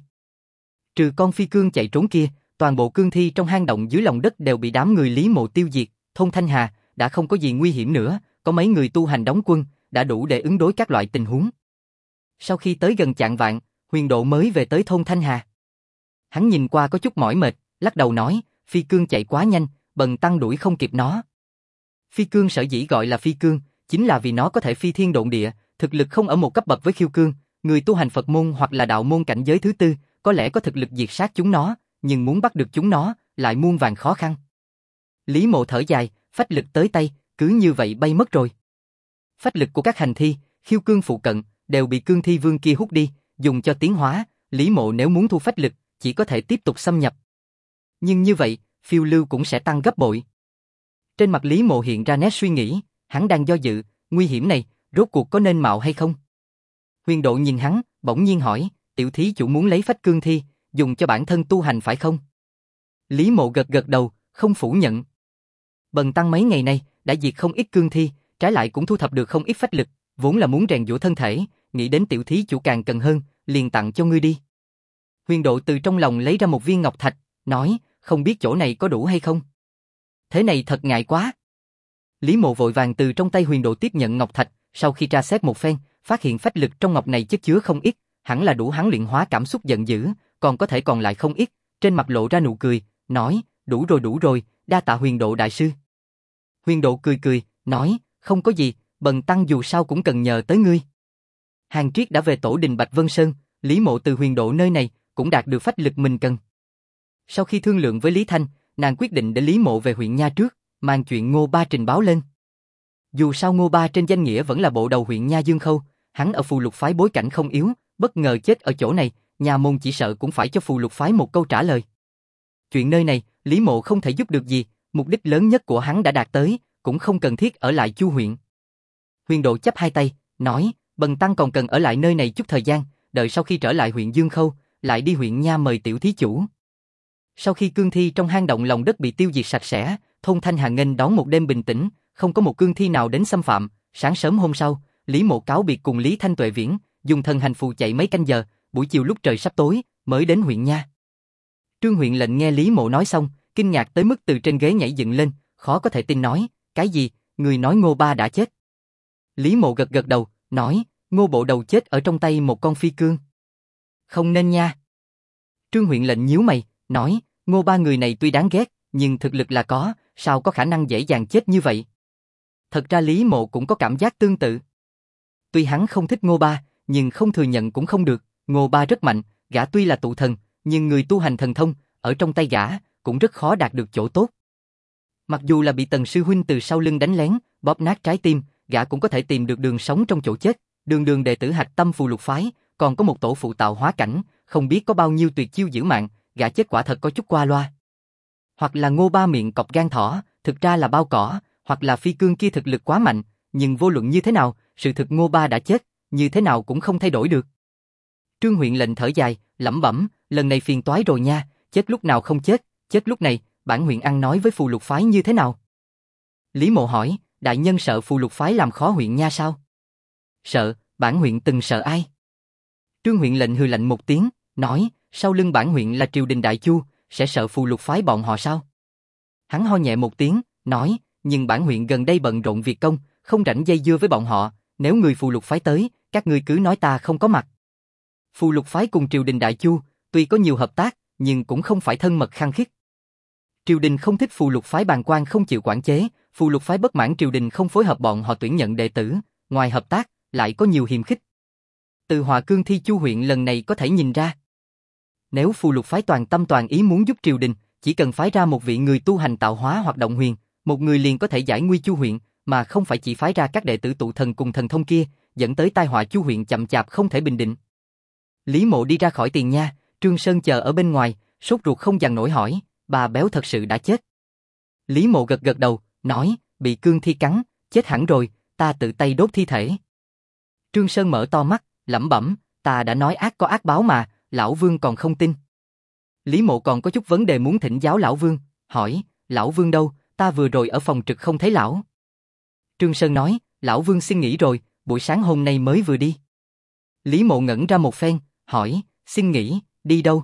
A: Trừ con phi cương chạy trốn kia, toàn bộ cương thi trong hang động dưới lòng đất đều bị đám người Lý Mộ tiêu diệt, thôn Thanh Hà đã không có gì nguy hiểm nữa, có mấy người tu hành đóng quân, đã đủ để ứng đối các loại tình huống. Sau khi tới gần chạng vạng, Huyền Độ mới về tới thôn Thanh Hà. Hắn nhìn qua có chút mỏi mệt, lắc đầu nói, phi cương chạy quá nhanh, bần tăng đuổi không kịp nó. Phi cương sở dĩ gọi là phi cương, chính là vì nó có thể phi thiên độn địa, thực lực không ở một cấp bậc với khiêu cương, người tu hành Phật môn hoặc là đạo môn cảnh giới thứ tư, có lẽ có thực lực diệt sát chúng nó, nhưng muốn bắt được chúng nó, lại muôn vàn khó khăn. Lý Mộ thở dài, phách lực tới tay, cứ như vậy bay mất rồi. Phách lực của các hành thi, khiêu cương phụ cận, đều bị cương thi vương kia hút đi, dùng cho tiến hóa, Lý Mộ nếu muốn thu phách lực, chỉ có thể tiếp tục xâm nhập. Nhưng như vậy, phiêu lưu cũng sẽ tăng gấp bội. Trên mặt Lý Mộ hiện ra nét suy nghĩ, hắn đang do dự, nguy hiểm này, rốt cuộc có nên mạo hay không? Huyền Độ nhìn hắn, bỗng nhiên hỏi, tiểu thí chủ muốn lấy phách cương thi, dùng cho bản thân tu hành phải không? Lý Mộ gật gật đầu, không phủ nhận. Bần tăng mấy ngày nay, đã diệt không ít cương thi, trái lại cũng thu thập được không ít phách lực, vốn là muốn rèn giũa thân thể, nghĩ đến tiểu thí chủ càng cần hơn, liền tặng cho ngươi đi. Huyền Độ từ trong lòng lấy ra một viên ngọc thạch, nói, không biết chỗ này có đủ hay không? Thế này thật ngại quá. Lý Mộ vội vàng từ trong tay Huyền Độ tiếp nhận ngọc thạch, sau khi tra xét một phen, phát hiện phách lực trong ngọc này chất chứa không ít, hẳn là đủ hắn luyện hóa cảm xúc giận dữ, còn có thể còn lại không ít, trên mặt lộ ra nụ cười, nói, đủ rồi, đa tạ Huyền Độ đại sư. Huyền Độ cười cười, nói, không có gì, bần tăng dù sao cũng cần nhờ tới ngươi. Hàng Triết đã về tổ đình Bạch Vân Sơn, Lý Mộ từ huyền độ nơi này cũng đạt được phách lực mình cần. Sau khi thương lượng với Lý Thanh, nàng quyết định để Lý Mộ về huyện Nha trước, mang chuyện Ngô Ba trình báo lên. Dù sao Ngô Ba trên danh nghĩa vẫn là bộ đầu huyện Nha Dương Khâu, hắn ở phù lục phái bối cảnh không yếu, bất ngờ chết ở chỗ này, nhà môn chỉ sợ cũng phải cho phù lục phái một câu trả lời. Chuyện nơi này, Lý Mộ không thể giúp được gì, mục đích lớn nhất của hắn đã đạt tới, cũng không cần thiết ở lại Chu huyện. Huyền Độ chắp hai tay, nói, bần tăng còn cần ở lại nơi này chút thời gian, đợi sau khi trở lại huyện Dương Khâu, lại đi huyện Nha mời tiểu thí chủ. Sau khi cương thi trong hang động lòng đất bị tiêu diệt sạch sẽ, thôn Thanh Hà nghênh đón một đêm bình tĩnh, không có một cương thi nào đến xâm phạm. Sáng sớm hôm sau, Lý Mộ cáo biệt cùng Lý Thanh Tuệ Viễn, dùng thần hành phù chạy mấy canh giờ, buổi chiều lúc trời sắp tối, mới đến huyện Nha. Trương huyện lệnh nghe Lý Mộ nói xong, kinh ngạc tới mức từ trên ghế nhảy dựng lên, khó có thể tin nói, cái gì, người nói Ngô Ba đã chết. Lý Mộ gật gật đầu, nói, Ngô bộ đầu chết ở trong tay một con phi cương. Không nên nha. Trương huyện lệnh nhíu mày, nói, Ngô Ba người này tuy đáng ghét, nhưng thực lực là có, sao có khả năng dễ dàng chết như vậy? Thật ra Lý Mộ cũng có cảm giác tương tự. Tuy hắn không thích Ngô Ba, nhưng không thừa nhận cũng không được, Ngô Ba rất mạnh, gã tuy là tụ thần, nhưng người tu hành thần thông, ở trong tay gã, cũng rất khó đạt được chỗ tốt. Mặc dù là bị Tần sư huynh từ sau lưng đánh lén, bóp nát trái tim, gã cũng có thể tìm được đường sống trong chỗ chết. Đường đệ tử hạch tâm phù lục phái, còn có một tổ phụ tạo hóa cảnh, không biết có bao nhiêu tuyệt chiêu giữ mạng, gã chết quả thật có chút qua loa. Hoặc là Ngô Ba miệng cọp gan thỏ, thực ra là bao cỏ, hoặc là phi cương kia thực lực quá mạnh, nhưng vô luận như thế nào, sự thực Ngô Ba đã chết, như thế nào cũng không thay đổi được. Trương huyện lệnh thở dài, lẩm bẩm, lần này phiền toái rồi nha, chết lúc nào không chết, chết lúc này, bản huyện ăn nói với phù lục phái như thế nào? Lý Mộ hỏi, đại nhân sợ phù lục phái làm khó huyện Nha sao? Sợ, bản huyện từng sợ ai? Trương huyện lệnh hừ lạnh một tiếng, nói, sau lưng bản huyện là triều đình Đại Chu, sẽ sợ phù lục phái bọn họ sao? Hắn ho nhẹ một tiếng, nói, nhưng bản huyện gần đây bận rộn việc công, không rảnh dây dưa với bọn họ, nếu người phù lục phái tới, các ngươi cứ nói ta không có mặt. Phù lục phái cùng triều đình Đại Chu, tuy có nhiều hợp tác, nhưng cũng không phải thân mật khăng khít. Triều đình không thích phù lục phái bàng quan không chịu quản chế, phù lục phái bất mãn triều đình không phối hợp bọn họ tuyển nhận đệ tử, ngoài hợp tác, lại có nhiều hiềm khích. Từ Hòa Cương Thi Chu huyện lần này có thể nhìn ra. Nếu phù lục phái toàn tâm toàn ý muốn giúp triều đình, chỉ cần phái ra một vị người tu hành tạo hóa hoặc động huyền, một người liền có thể giải nguy Chu huyện, mà không phải chỉ phái ra các đệ tử tụ thần cùng thần thông kia, dẫn tới tai họa Chu huyện chậm chạp không thể bình định. Lý Mộ đi ra khỏi tiền nha, Trương Sơn chờ ở bên ngoài, sốt ruột không dằn nổi hỏi, bà béo thật sự đã chết. Lý Mộ gật gật đầu, nói, bị cương thi cắn, chết hẳn rồi, ta tự tay đốt thi thể. Trương Sơn mở to mắt, lẩm bẩm, ta đã nói ác có ác báo mà, lão Vương còn không tin. Lý Mộ còn có chút vấn đề muốn thỉnh giáo lão Vương, hỏi, lão Vương đâu, ta vừa rồi ở phòng trực không thấy lão. Trương Sơn nói, lão Vương xin nghỉ rồi, buổi sáng hôm nay mới vừa đi. Lý Mộ ngẩn ra một phen, hỏi, xin nghỉ, đi đâu?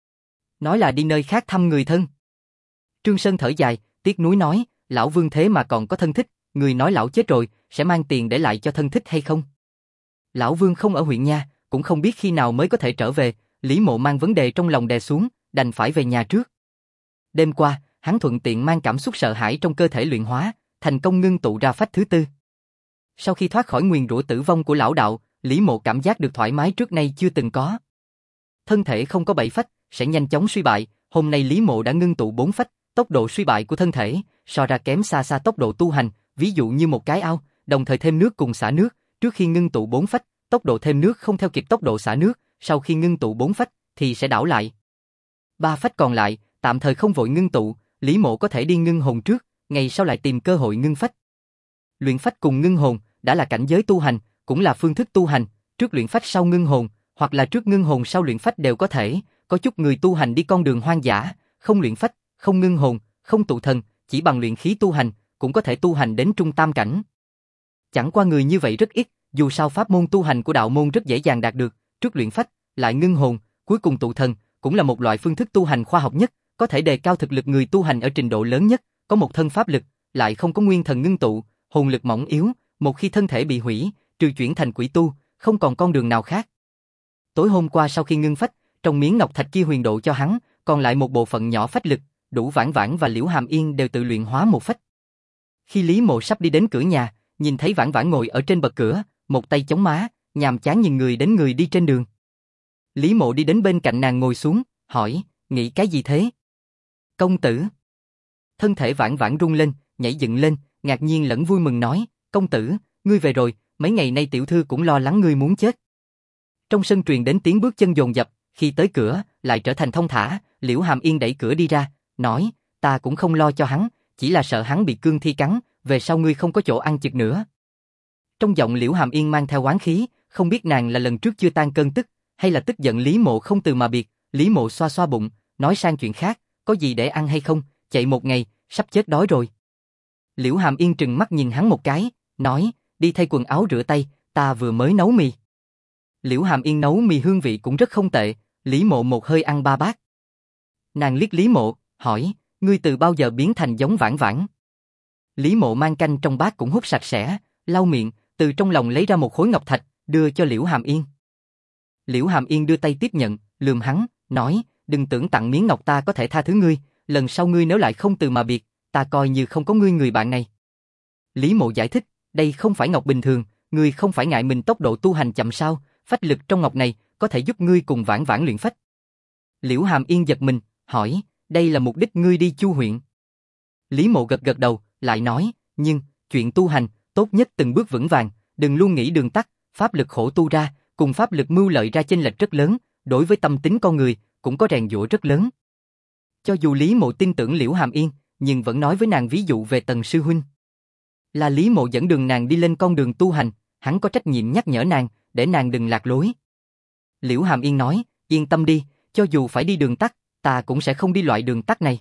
A: Nói là đi nơi khác thăm người thân. Trương Sơn thở dài, tiếc nuối nói, lão Vương thế mà còn có thân thích, người nói lão chết rồi, sẽ mang tiền để lại cho thân thích hay không? Lão Vương không ở huyện Nha, cũng không biết khi nào mới có thể trở về, Lý Mộ mang vấn đề trong lòng đè xuống, đành phải về nhà trước. Đêm qua, hắn thuận tiện mang cảm xúc sợ hãi trong cơ thể luyện hóa, thành công ngưng tụ ra phách thứ tư. Sau khi thoát khỏi nguyền rủa tử vong của lão đạo, Lý Mộ cảm giác được thoải mái trước nay chưa từng có. Thân thể không có 7 phách, sẽ nhanh chóng suy bại, hôm nay Lý Mộ đã ngưng tụ 4 phách, tốc độ suy bại của thân thể, so ra kém xa xa tốc độ tu hành, ví dụ như một cái ao, đồng thời thêm nước cùng xả nước, trước khi ngưng tụ 4 phách, tốc độ thêm nước không theo kịp tốc độ xả nước, sau khi ngưng tụ 4 phách, thì sẽ đảo lại. 3 phách còn lại, tạm thời không vội ngưng tụ, Lý Mộ có thể đi ngưng hồn trước, ngày sau lại tìm cơ hội ngưng phách. Luyện phách cùng ngưng hồn, đã là cảnh giới tu hành, cũng là phương thức tu hành, trước luyện phách sau ngưng hồn, hoặc là trước ngưng hồn sau luyện phách đều có thể, có chút người tu hành đi con đường hoang dã, không luyện phách, không ngưng hồn, không tụ thần, chỉ bằng luyện khí tu hành, cũng có thể tu hành đến trung tam cảnh. Chẳng qua người như vậy rất ít, dù sao pháp môn tu hành của đạo môn rất dễ dàng đạt được, trước luyện phách, lại ngưng hồn, cuối cùng tụ thần, cũng là một loại phương thức tu hành khoa học nhất, có thể đề cao thực lực người tu hành ở trình độ lớn nhất, có một thân pháp lực, lại không có nguyên thần ngưng tụ, hồn lực mỏng yếu, một khi thân thể bị hủy, trừ chuyển thành quỷ tu, không còn con đường nào khác. Tối hôm qua sau khi ngưng phách, trong miếng ngọc thạch kia huyền độ cho hắn, còn lại một bộ phận nhỏ phách lực, đủ Vãn Vãn và Liễu Hàm Yên đều tự luyện hóa một phách. Khi Lý Mộ sắp đi đến cửa nhà, nhìn thấy Vãn Vãn ngồi ở trên bậc cửa, một tay chống má, nhàm chán nhìn người đến người đi trên đường. Lý Mộ đi đến bên cạnh nàng ngồi xuống, hỏi, nghĩ cái gì thế? Công tử. Thân thể Vãn Vãn rung lên, nhảy dựng lên, ngạc nhiên lẫn vui mừng nói, công tử, ngươi về rồi, mấy ngày nay tiểu thư cũng lo lắng ngươi muốn chết. Trong sân truyền đến tiếng bước chân dồn dập, khi tới cửa, lại trở thành thông thả, Liễu Hàm Yên đẩy cửa đi ra, nói, ta cũng không lo cho hắn, chỉ là sợ hắn bị cương thi cắn, về sau ngươi không có chỗ ăn chực nữa. Trong giọng Liễu Hàm Yên mang theo oán khí, không biết nàng là lần trước chưa tan cơn tức, hay là tức giận Lý Mộ không từ mà biệt. Lý Mộ xoa xoa bụng, nói sang chuyện khác, có gì để ăn hay không, chạy một ngày, sắp chết đói rồi. Liễu Hàm Yên trừng mắt nhìn hắn một cái, nói, đi thay quần áo rửa tay, ta vừa mới nấu mì. Liễu Hàm Yên nấu mì hương vị cũng rất không tệ, Lý Mộ một hơi ăn 3 bát. Nàng liếc Lý Mộ, hỏi, ngươi từ bao giờ biến thành giống Vãn Vãn? Lý Mộ mang canh trong bát cũng hút sạch sẽ, lau miệng, từ trong lòng lấy ra một khối ngọc thạch, đưa cho Liễu Hàm Yên. Liễu Hàm Yên đưa tay tiếp nhận, lườm hắn, nói, đừng tưởng tặng miếng ngọc ta có thể tha thứ ngươi, lần sau ngươi nếu lại không từ mà biệt, ta coi như không có ngươi người bạn này. Lý Mộ giải thích, đây không phải ngọc bình thường, ngươi không phải ngại mình tốc độ tu hành chậm sao, phách lực trong ngọc này có thể giúp ngươi cùng Vãn Vãn luyện phách. Liễu Hàm Yên giật mình, hỏi, đây là mục đích ngươi đi Chu huyện? Lý Mộ gật gật đầu, lại nói, nhưng, chuyện tu hành, tốt nhất từng bước vững vàng, đừng luôn nghĩ đường tắt, pháp lực khổ tu ra, cùng pháp lực mưu lợi ra chênh lệch rất lớn, đối với tâm tính con người, cũng có rèn giũa rất lớn. Cho dù Lý Mộ tin tưởng Liễu Hàm Yên, nhưng vẫn nói với nàng ví dụ về Tần sư huynh. Là Lý Mộ dẫn đường nàng đi lên con đường tu hành, hắn có trách nhiệm nhắc nhở nàng, để nàng đừng lạc lối. Liễu Hàm Yên nói, yên tâm đi, cho dù phải đi đường tắt, ta cũng sẽ không đi loại đường tắt này.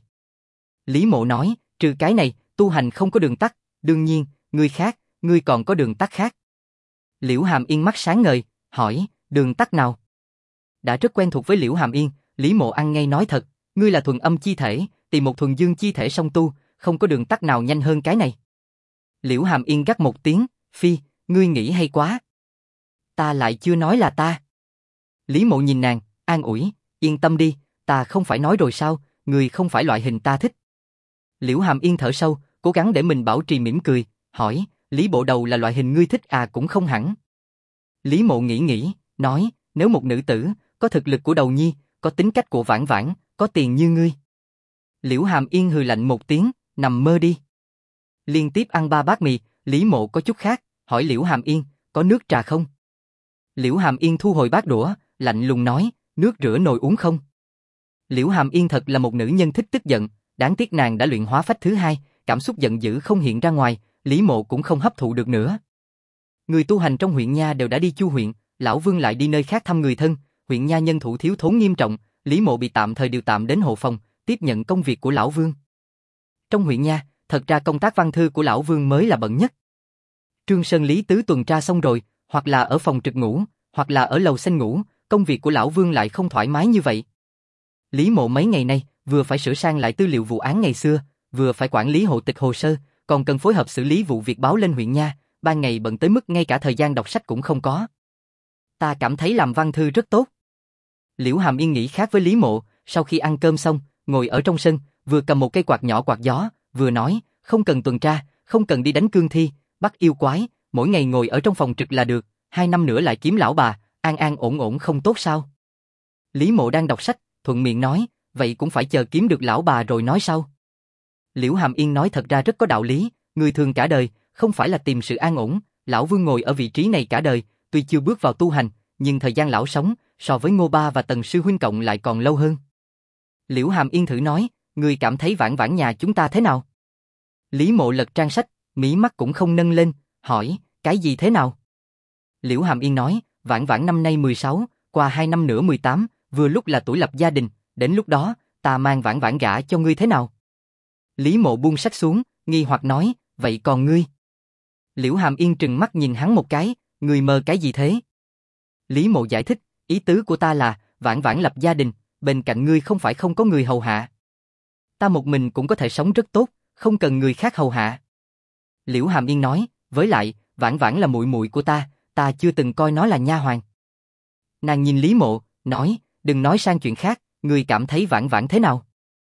A: Lý Mộ nói, trừ cái này, tu hành không có đường tắt, đương nhiên, ngươi khác, ngươi còn có đường tắt khác. Liễu Hàm Yên mắt sáng ngời, hỏi, đường tắt nào? Đã rất quen thuộc với Liễu Hàm Yên, Lý Mộ ăn ngay nói thật, ngươi là thuần âm chi thể, tìm một thuần dương chi thể song tu, không có đường tắt nào nhanh hơn cái này. Liễu Hàm Yên gắt một tiếng, phi, ngươi nghĩ hay quá. Ta lại chưa nói là ta. Lý Mộ nhìn nàng, an ủi, yên tâm đi, ta không phải nói rồi sao, ngươi không phải loại hình ta thích. Liễu Hàm Yên thở sâu, cố gắng để mình bảo trì mỉm cười, hỏi, Lý Bộ Đầu là loại hình ngươi thích à? Cũng không hẳn. Lý Mộ nghĩ, nói, nếu một nữ tử, có thực lực của Đầu Nhi, có tính cách của Vãn Vãn, có tiền như ngươi. Liễu Hàm Yên hừ lạnh một tiếng, nằm mơ đi. Liên tiếp ăn 3 bát mì, Lý Mộ có chút khác, hỏi Liễu Hàm Yên, có nước trà không? Liễu Hàm Yên thu hồi bát đũa, lạnh lùng nói, nước rửa nồi uống không? Liễu Hàm Yên thật là một nữ nhân thích tức giận, đáng tiếc nàng đã luyện hóa phách thứ 2, cảm xúc giận dữ không hiện ra ngoài, Lý Mộ cũng không hấp thụ được nữa. Người tu hành trong huyện nha đều đã đi Chu huyện, lão Vương lại đi nơi khác thăm người thân, huyện nha nhân thủ thiếu thốn nghiêm trọng, Lý Mộ bị tạm thời điều tạm đến hộ phòng, tiếp nhận công việc của lão Vương. Trong huyện nha, thật ra công tác văn thư của lão Vương mới là bận nhất. Trương Sơn Lý Tứ tuần tra xong rồi, hoặc là ở phòng trực ngủ, hoặc là ở lầu xanh ngủ, công việc của lão Vương lại không thoải mái như vậy. Lý Mộ mấy ngày nay, vừa phải sửa sang lại tư liệu vụ án ngày xưa, vừa phải quản lý hộ tịch hồ sơ, còn cần phối hợp xử lý vụ việc báo lên huyện nha, ban ngày bận tới mức ngay cả thời gian đọc sách cũng không có. Ta cảm thấy làm văn thư rất tốt. Liễu Hàm Yên nghĩ khác với Lý Mộ, sau khi ăn cơm xong, ngồi ở trong sân, vừa cầm một cây quạt nhỏ quạt gió, vừa nói, không cần tuần tra, không cần đi đánh cương thi, bắt yêu quái, mỗi ngày ngồi ở trong phòng trực là được, 2 năm nữa lại kiếm lão bà, an an ổn ổn không tốt sao? Lý Mộ đang đọc sách, thuận miệng nói, vậy cũng phải chờ kiếm được lão bà rồi nói sau. Liễu Hàm Yên nói thật ra rất có đạo lý, người thường cả đời, không phải là tìm sự an ổn, lão Vương ngồi ở vị trí này cả đời, tuy chưa bước vào tu hành, nhưng thời gian lão sống, so với Ngô Ba và Tần Sư Huynh cộng lại còn lâu hơn. Liễu Hàm Yên thử nói, ngươi cảm thấy Vãn Vãn nhà chúng ta thế nào? Lý Mộ lật trang sách, mí mắt cũng không nâng lên, hỏi, cái gì thế nào? Liễu Hàm Yên nói, Vãn Vãn năm nay 16, qua 2 năm nữa 18, vừa lúc là tuổi lập gia đình, đến lúc đó, ta mang Vãn Vãn gả cho ngươi thế nào? Lý Mộ buông sách xuống, nghi hoặc nói, vậy còn ngươi? Liễu Hàm Yên trừng mắt nhìn hắn một cái, ngươi mơ cái gì thế? Lý Mộ giải thích, ý tứ của ta là, Vãn Vãn lập gia đình, bên cạnh ngươi không phải không có người hầu hạ. Ta một mình cũng có thể sống rất tốt, không cần người khác hầu hạ. Liễu Hàm Yên nói, với lại, Vãn Vãn là muội muội của ta chưa từng coi nó là nha hoàn. Nàng nhìn Lý Mộ, nói, đừng nói sang chuyện khác, ngươi cảm thấy Vãn Vãn thế nào?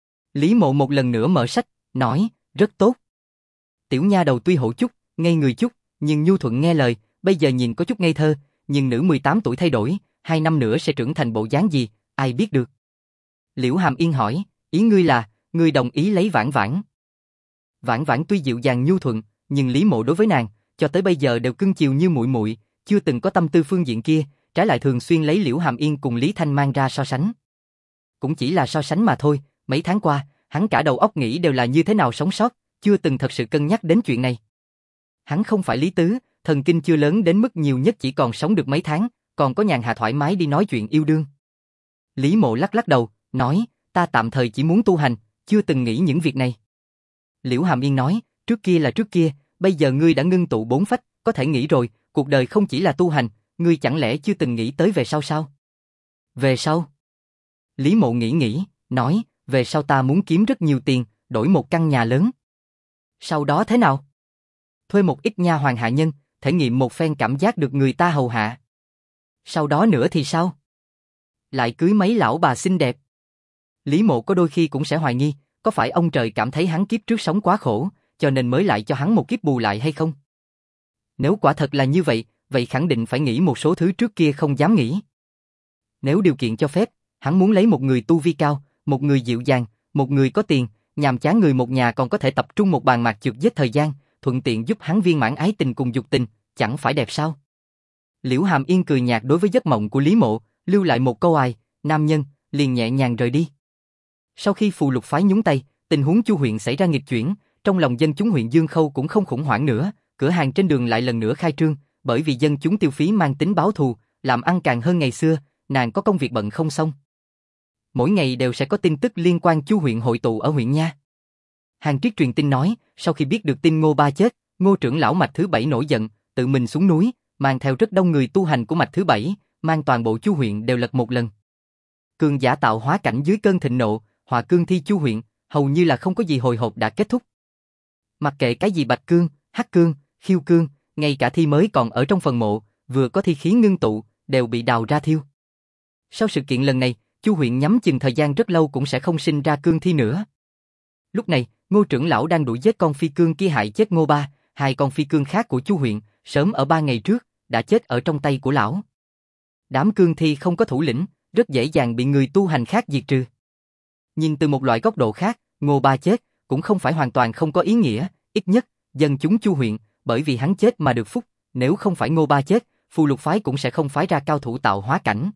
A: Lý Mộ một lần nữa mở sách, nói, rất tốt. Tiểu nha đầu tuy hổ chút, ngây người chút, nhưng nhu thuận nghe lời, bây giờ nhìn có chút ngây thơ, nhưng nữ 18 tuổi thay đổi, 2 năm nữa sẽ trưởng thành bộ dáng gì, ai biết được. Liễu Hàm Yên hỏi, ý ngươi là, ngươi đồng ý lấy Vãn Vãn. Vãn Vãn tuy dịu dàng nhu thuận, nhưng Lý Mộ đối với nàng, cho tới bây giờ đều cưng chiều như muội muội, chưa từng có tâm tư phương diện kia, trái lại thường xuyên lấy Liễu Hàm Yên cùng Lý Thanh mang ra so sánh. Cũng chỉ là so sánh mà thôi, mấy tháng qua, hắn cả đầu óc nghĩ đều là như thế nào sống sót, chưa từng thật sự cân nhắc đến chuyện này. Hắn không phải Lý Tứ, thần kinh chưa lớn đến mức nhiều nhất chỉ còn sống được mấy tháng, còn có nhàn hạ thoải mái đi nói chuyện yêu đương. Lý Mộ lắc lắc đầu, nói, ta tạm thời chỉ muốn tu hành, chưa từng nghĩ những việc này. Liễu Hàm Yên nói, trước kia là trước kia, bây giờ ngươi đã ngưng tụ 4 phách, có thể nghĩ rồi, cuộc đời không chỉ là tu hành, ngươi chẳng lẽ chưa từng nghĩ tới về sau sao? Về sau? Lý Mộ nghĩ, nói, về sau ta muốn kiếm rất nhiều tiền, đổi một căn nhà lớn. Sau đó thế nào? Thuê một ít nha hoàn hạ nhân, thể nghiệm một phen cảm giác được người ta hầu hạ. Sau đó nữa thì sao? Lại cưới mấy lão bà xinh đẹp. Lý Mộ có đôi khi cũng sẽ hoài nghi, có phải ông trời cảm thấy hắn kiếp trước sống quá khổ, cho nên mới lại cho hắn một kiếp bù lại hay không? Nếu quả thật là như vậy, vậy khẳng định phải nghĩ một số thứ trước kia không dám nghĩ. Nếu điều kiện cho phép, hắn muốn lấy một người tu vi cao, một người dịu dàng, một người có tiền, nhàm chán người một nhà còn có thể tập trung một bàn mạc trượt giết thời gian, thuận tiện giúp hắn viên mãn ái tình cùng dục tình, chẳng phải đẹp sao? Liễu Hàm Yên cười nhạt đối với giấc mộng của Lý Mộ, lưu lại một câu ai, nam nhân, liền nhẹ nhàng rời đi. Sau khi phù lục phái nhúng tay, tình huống Chu huyện xảy ra nghịch chuyển, trong lòng dân chúng huyện Dương Khâu cũng không khủng hoảng nữa, cửa hàng trên đường lại lần nữa khai trương, bởi vì dân chúng tiêu phí mang tính báo thù, làm ăn càng hơn ngày xưa, nàng có công việc bận không xong. Mỗi ngày đều sẽ có tin tức liên quan Chu huyện hội tụ ở huyện nha. Hàng Triết truyền tin nói, sau khi biết được tin Ngô Ba chết, Ngô trưởng lão mạch thứ 7 nổi giận, tự mình xuống núi, mang theo rất đông người tu hành của mạch thứ 7, mang toàn bộ Chu huyện đều lật một lần. Cường giả tạo hóa cảnh dưới cơn thịnh nộ, hòa cương thi Chu huyện, hầu như là không có gì hồi hộp đã kết thúc. Mặc kệ cái gì Bạch Cương, Hắc Cương, Khiêu Cương, ngay cả thi mới còn ở trong phần mộ, vừa có thi khí ngưng tụ, đều bị đào ra thiêu. Sau sự kiện lần này, Chu huyện nhắm chừng thời gian rất lâu cũng sẽ không sinh ra cương thi nữa. Lúc này, Ngô trưởng lão đang đuổi giết con phi cương kia hại chết Ngô Ba, hai con phi cương khác của Chu huyện, sớm ở 3 ngày trước, đã chết ở trong tay của lão. Đám cương thi không có thủ lĩnh, rất dễ dàng bị người tu hành khác diệt trừ. Nhìn từ một loại góc độ khác, Ngô Ba chết, cũng không phải hoàn toàn không có ý nghĩa, ít nhất, dân chúng Chu huyện, bởi vì hắn chết mà được phúc, nếu không phải Ngô Ba chết, phù lục phái cũng sẽ không phái ra cao thủ tạo hóa cảnh.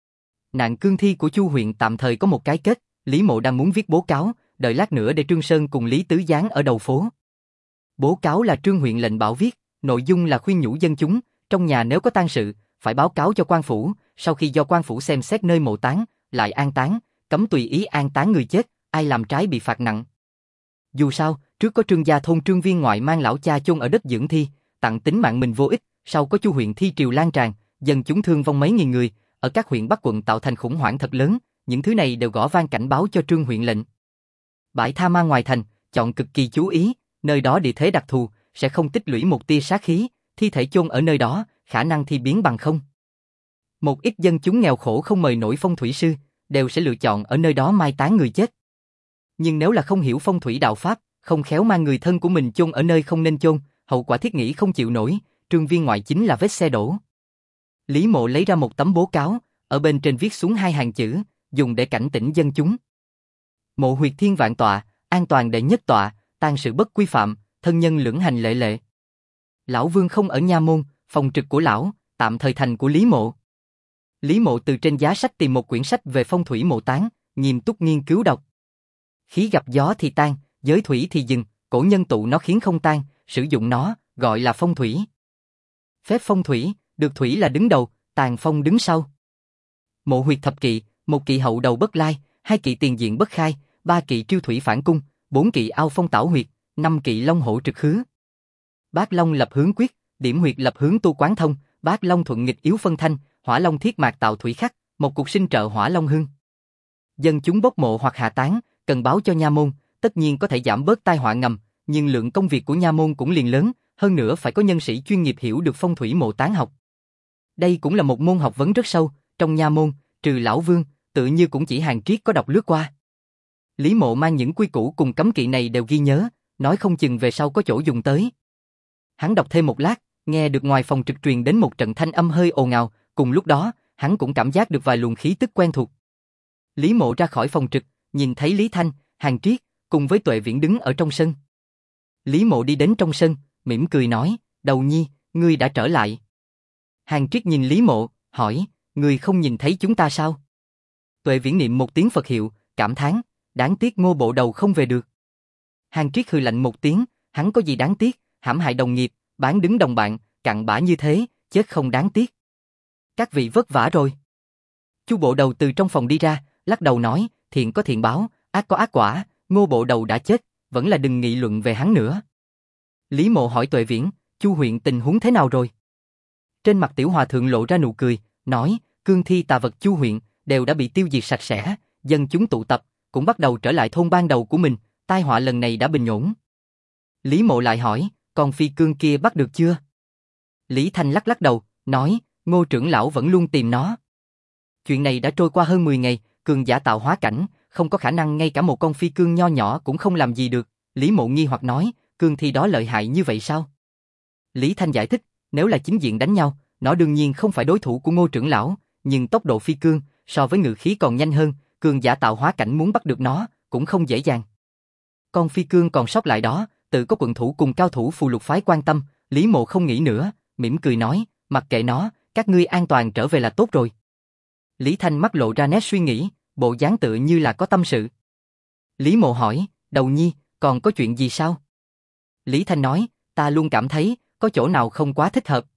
A: Nạn cương thi của Chu huyện tạm thời có một cái kết, Lý Mộ đang muốn viết bố cáo, đợi lát nữa để Trương Sơn cùng Lý Tứ dán ở đầu phố. Bố cáo là Trương huyện lệnh bảo viết, nội dung là khuyên nhủ dân chúng, trong nhà nếu có tang sự, phải báo cáo cho quan phủ, sau khi do quan phủ xem xét nơi mộ táng, lại an táng, cấm tùy ý an táng người chết, ai làm trái bị phạt nặng. Dù sao, trước có Trương gia thôn Trương Viên ngoại mang lão cha chôn ở đất dưỡng thi, tặng tính mạng mình vô ích, sau có Chu huyện thi triều lan tràn, dân chúng thương vong mấy nghìn người, ở các huyện Bắc quận tạo thành khủng hoảng thật lớn, những thứ này đều gõ vang cảnh báo cho Trương huyện lệnh. Bãi tha ma ngoài thành, chọn cực kỳ chú ý, nơi đó địa thế đặc thù, sẽ không tích lũy một tia sát khí, thi thể chôn ở nơi đó, khả năng thi biến bằng không. Một ít dân chúng nghèo khổ không mời nổi phong thủy sư, đều sẽ lựa chọn ở nơi đó mai táng người chết. Nhưng nếu là không hiểu phong thủy đạo pháp, không khéo mang người thân của mình chôn ở nơi không nên chôn, hậu quả thiết nghĩ không chịu nổi, Trương Viên ngoại chính là vết xe đổ. Lý Mộ lấy ra một tấm bố cáo, ở bên trên viết xuống 2 hàng chữ, dùng để cảnh tỉnh dân chúng. Mộ huyệt thiên vạn tọa, an toàn đệ nhất tọa, tang sự bất quy phạm, thân nhân lưỡng hành lệ lệ. Lão Vương không ở nha môn, phòng trực của lão, tạm thời thành của Lý Mộ. Lý Mộ từ trên giá sách tìm một quyển sách về phong thủy mộ táng, nghiêm túc nghiên cứu đọc. Khí gặp gió thì tan, giới thủy thì dừng, cổ nhân tụ nó khiến không tan, sử dụng nó, gọi là phong thủy. Phép phong thủy, được thủy là đứng đầu, tàn phong đứng sau. Mộ huyệt thập kỵ, 1 kỵ hậu đầu bất lai, 2 kỵ tiền diện bất khai, 3 kỵ triêu thủy phản cung, 4 kỵ ao phong tảo huyệt, 5 kỵ long hổ trực hứ. Bát long lập hướng quyết, điểm huyệt lập hướng tu quán thông, bát long thuận nghịch yếu phân thanh, hỏa long thiết mạc tạo thủy khắc, một cuộc sinh trợ hỏa long hưng. Dân chúng bốc mộ hoặc hạ táng, cần báo cho nha môn, tất nhiên có thể giảm bớt tai họa ngầm, nhưng lượng công việc của nha môn cũng liền lớn, hơn nữa phải có nhân sĩ chuyên nghiệp hiểu được phong thủy mộ táng học. Đây cũng là một môn học vấn rất sâu, trong nha môn, trừ lão Vương, tự như cũng chỉ Hàng Triết có đọc lướt qua. Lý Mộ mang những quy củ cùng cấm kỵ này đều ghi nhớ, nói không chừng về sau có chỗ dùng tới. Hắn đọc thêm một lát, Nghe được ngoài phòng trực truyền đến một trận thanh âm hơi ồn ào, cùng lúc đó, hắn cũng cảm giác được vài luồng khí tức quen thuộc. Lý Mộ ra khỏi phòng trực, nhìn thấy Lý Thanh, Hàn Triết, cùng với Tuệ Viễn đứng ở trong sân. Lý Mộ đi đến trong sân, mỉm cười nói, Đầu Nhi, ngươi đã trở lại. Hàn Triết nhìn Lý Mộ, hỏi, ngươi không nhìn thấy chúng ta sao? Tuệ Viễn niệm một tiếng Phật hiệu, cảm thán, đáng tiếc Ngô Bộ Đầu không về được. Hàn Triết hừ lạnh một tiếng, hắn có gì đáng tiếc, hãm hại đồng nghiệp, bán đứng đồng bạn, cặn bã như thế, chết không đáng tiếc. Các vị vất vả rồi. Chu Bộ Đầu từ trong phòng đi ra, lắc đầu nói, thiện có thiện báo, ác có ác quả, Ngô Bộ Đầu đã chết, vẫn là đừng nghị luận về hắn nữa. Lý Mộ hỏi Tuệ Viễn, Chu huyện tình huống thế nào rồi? Trên mặt Tiểu Hòa Thượng lộ ra nụ cười, nói, cương thi tà vật Chu huyện đều đã bị tiêu diệt sạch sẽ, dân chúng tụ tập, cũng bắt đầu trở lại thôn ban đầu của mình, tai họa lần này đã bình ổn. Lý Mộ lại hỏi, còn phi cương kia bắt được chưa? Lý Thanh lắc lắc đầu, nói, Ngô trưởng lão vẫn luôn tìm nó. Chuyện này đã trôi qua hơn 10 ngày, cường giả tạo hóa cảnh, không có khả năng ngay cả một con phi cương nho nhỏ cũng không làm gì được. Lý Mộ nghi hoặc nói, cương thi đó lợi hại như vậy sao? Lý Thanh giải thích, nếu là chính diện đánh nhau, nó đương nhiên không phải đối thủ của Ngô trưởng lão, nhưng tốc độ phi cương so với ngự khí còn nhanh hơn, cường giả tạo hóa cảnh muốn bắt được nó cũng không dễ dàng. Con phi cương còn sót lại đó, tự có quận thủ cùng cao thủ phù lục phái quan tâm. Lý Mộ không nghĩ nữa, mỉm cười nói, mặc kệ nó, các ngươi an toàn trở về là tốt rồi. Lý Thanh mắt lộ ra nét suy nghĩ, bộ dáng tựa như là có tâm sự. Lý Mộ hỏi, Đầu Nhi, còn có chuyện gì sao? Lý Thanh nói, ta luôn cảm thấy, có chỗ nào không quá thích hợp.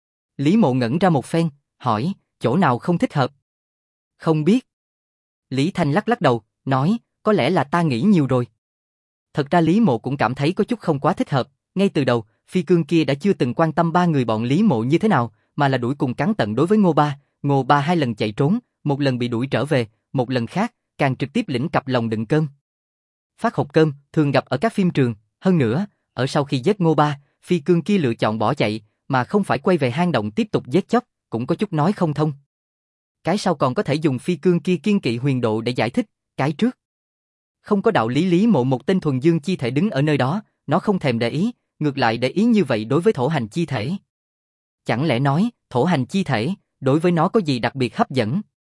A: Lý Mộ ngẩn ra một phen, hỏi, chỗ nào không thích hợp? Không biết. Lý Thanh lắc lắc đầu, nói, có lẽ là ta nghĩ nhiều rồi. Thật ra Lý Mộ cũng cảm thấy có chút không quá thích hợp, ngay từ đầu, phi cương kia đã chưa từng quan tâm ba người bọn Lý Mộ như thế nào, mà là đuổi cùng cắn tận đối với Ngô Ba 2 lần chạy trốn, một lần bị đuổi trở về, một lần khác, càng trực tiếp lĩnh cặp lồng đựng cơm. Phát hộp cơm, thường gặp ở các phim trường, hơn nữa, ở sau khi giết Ngô Ba, phi cương kia lựa chọn bỏ chạy, mà không phải quay về hang động tiếp tục giết chóc, cũng có chút nói không thông. Cái sau còn có thể dùng phi cương kia kiên kỵ huyền độ để giải thích, cái trước. Không có đạo lý. Lý Mộ một tên thuần dương chi thể đứng ở nơi đó, nó không thèm để ý, ngược lại để ý như vậy đối với thổ hành chi thể. Chẳng lẽ nói, thổ hành chi thể, đối với nó có gì đặc biệt hấp dẫn?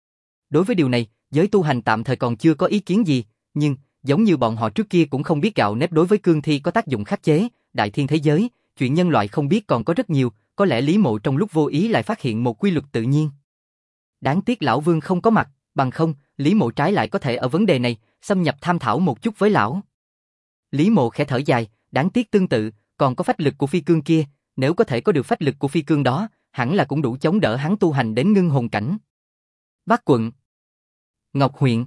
A: Đối với điều này, giới tu hành tạm thời còn chưa có ý kiến gì, nhưng, giống như bọn họ trước kia cũng không biết gạo nếp đối với cương thi có tác dụng khắc chế, đại thiên thế giới, chuyện nhân loại không biết còn có rất nhiều, có lẽ Lý Mộ trong lúc vô ý lại phát hiện một quy luật tự nhiên. Đáng tiếc lão Vương không có mặt, bằng không, Lý Mộ trái lại có thể ở vấn đề này, xâm nhập tham thảo một chút với lão. Lý Mộ khẽ thở dài, đáng tiếc tương tự, còn có phách lực của phi cương kia, nếu có thể có được phách lực của phi cương đó, hẳn là cũng đủ chống đỡ hắn tu hành đến ngưng hồn cảnh. Bắc quận Ngọc huyện.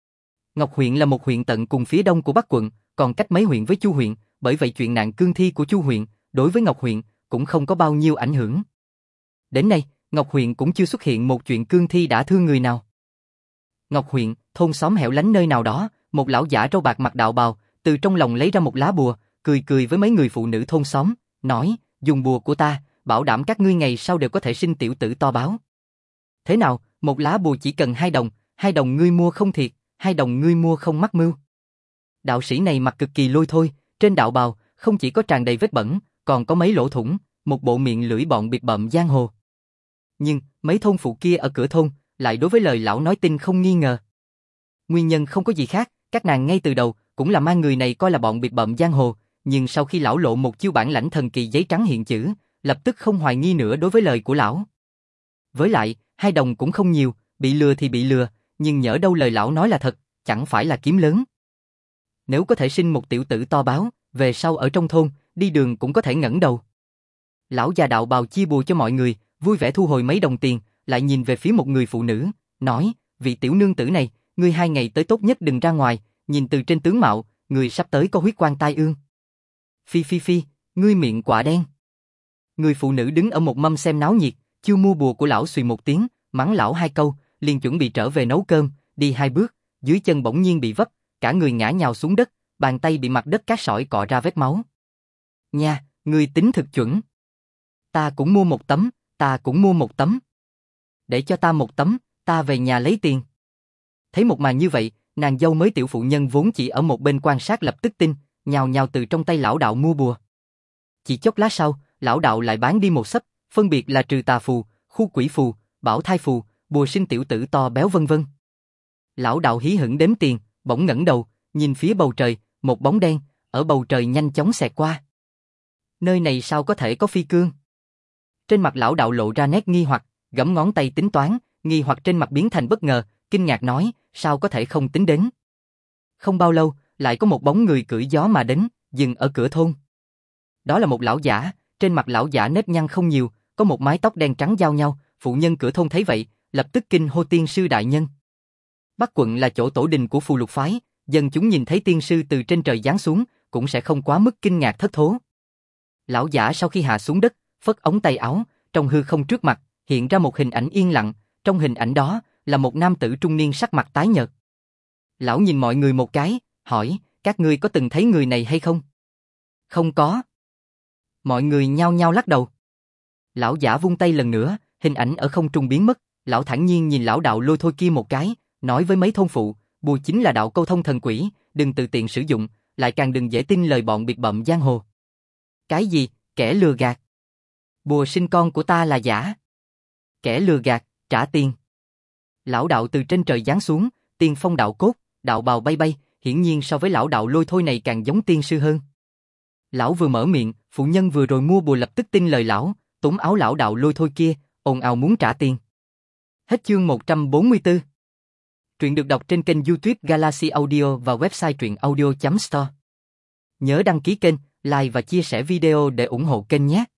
A: Ngọc huyện là một huyện tận cùng phía đông của Bắc quận, còn cách mấy huyện với Chu huyện, bởi vậy chuyện nạn cương thi của Chu huyện, đối với Ngọc huyện, cũng không có bao nhiêu ảnh hưởng. Đến nay, Ngọc huyện cũng chưa xuất hiện một chuyện cương thi đã thương người nào. Ngọc huyện, thôn xóm hẻo lánh nơi nào đó, một lão giả râu bạc mặc đạo bào, từ trong lòng lấy ra một lá bùa, cười cười với mấy người phụ nữ thôn xóm, nói, dùng bùa của ta, bảo đảm các ngươi ngày sau đều có thể sinh tiểu tử to báo. Thế nào, một lá bùa chỉ cần 2 đồng ngươi mua không thiệt, 2 đồng ngươi mua không mắc mưu. Đạo sĩ này mặt cực kỳ lôi thôi, trên đạo bào, không chỉ có tràn đầy vết bẩn, còn có mấy lỗ thủng, một bộ miệng lưỡi bọn bịp bợm giang hồ. Nhưng, mấy thôn phụ kia ở cửa thôn, lại đối với lời lão nói tin không nghi ngờ. Nguyên nhân không có gì khác, các nàng ngay từ đầu, cũng là mang người này coi là bọn bịp bợm giang hồ, nhưng sau khi lão lộ một chiêu bản lãnh thần kỳ giấy trắng hiện chữ, lập tức không hoài nghi nữa đối với lời của lão. Với lại, 2 đồng cũng không nhiều, bị lừa thì bị lừa, nhưng nhỡ đâu lời lão nói là thật, chẳng phải là kiếm lớn. Nếu có thể sinh một tiểu tử to báo, về sau ở trong thôn, đi đường cũng có thể ngẩng đầu. Lão già đạo bào chia bùa cho mọi người, vui vẻ thu hồi mấy đồng tiền, lại nhìn về phía một người phụ nữ, nói, vị tiểu nương tử này, ngươi 2 ngày tới tốt nhất đừng ra ngoài, nhìn từ trên tướng mạo, người sắp tới có huyết quan tai ương. Phi, ngươi miệng quạ đen. Người phụ nữ đứng ở một mâm xem náo nhiệt, chưa mua bùa của lão xùy một tiếng, mắng lão 2 câu, liền chuẩn bị trở về nấu cơm, đi 2 bước, dưới chân bỗng nhiên bị vấp, cả người ngã nhào xuống đất, bàn tay bị mặt đất cát sỏi cọ ra vết máu. Nha, ngươi tính thực chuẩn. Ta cũng mua một tấm. Để cho ta một tấm, ta về nhà lấy tiền. Thấy một màn như vậy, nàng dâu mới tiểu phụ nhân vốn chỉ ở một bên quan sát lập tức tin, nhào nhào từ trong tay lão đạo mua bùa. Chỉ chốc lát sau, lão đạo lại bán đi một xấp, phân biệt là trừ tà phù, khu quỷ phù, bảo thai phù, bùa sinh tiểu tử to béo vân vân. Lão đạo hí hửng đếm tiền, bỗng ngẩng đầu, nhìn phía bầu trời, một bóng đen, ở bầu trời nhanh chóng xẹt qua. Nơi này sao có thể có phi cương? Trên mặt lão đạo lộ ra nét nghi hoặc, gẫm ngón tay tính toán, nghi hoặc trên mặt biến thành bất ngờ, kinh ngạc nói, sao có thể không tính đến. Không bao lâu, lại có một bóng người cưỡi gió mà đến, dừng ở cửa thôn. Đó là một lão giả, trên mặt lão giả nếp nhăn không nhiều, có một mái tóc đen trắng giao nhau, phụ nhân cửa thôn thấy vậy, lập tức kinh hô tiên sư đại nhân. Bắc quận là chỗ tổ đình của phù lục phái, dân chúng nhìn thấy tiên sư từ trên trời giáng xuống, cũng sẽ không quá mức kinh ngạc thất thố. Lão giả sau khi hạ xuống đất, phất ống tay áo, trong hư không trước mặt, hiện ra một hình ảnh yên lặng, trong hình ảnh đó, là một nam tử trung niên sắc mặt tái nhợt. Lão nhìn mọi người một cái, hỏi, các ngươi có từng thấy người này hay không? Không có. Mọi người nhao nhao lắc đầu. Lão giả vung tay lần nữa, hình ảnh ở không trung biến mất, lão thản nhiên nhìn lão đạo Lôi Thôi kia một cái, nói với mấy thôn phụ, bùa chính là đạo câu thông thần quỷ, đừng tự tiện sử dụng, lại càng đừng dễ tin lời bọn biệt bợm giang hồ. Cái gì, kẻ lừa gạt? Bùa sinh con của ta là giả. Kẻ lừa gạt, trả tiền. Lão đạo từ trên trời giáng xuống, tiên phong đạo cốt, đạo bào bay bay, hiển nhiên so với lão đạo Lôi Thôi này càng giống tiên sư hơn. Lão vừa mở miệng, phụ nhân vừa rồi mua bùa lập tức tin lời lão, túm áo lão đạo Lôi Thôi kia, ồn ào muốn trả tiền. Hết chương 144. Truyện được đọc trên kênh YouTube Galaxy Audio và website truyệnaudio.store. Nhớ đăng ký kênh, like và chia sẻ video để ủng hộ kênh nhé.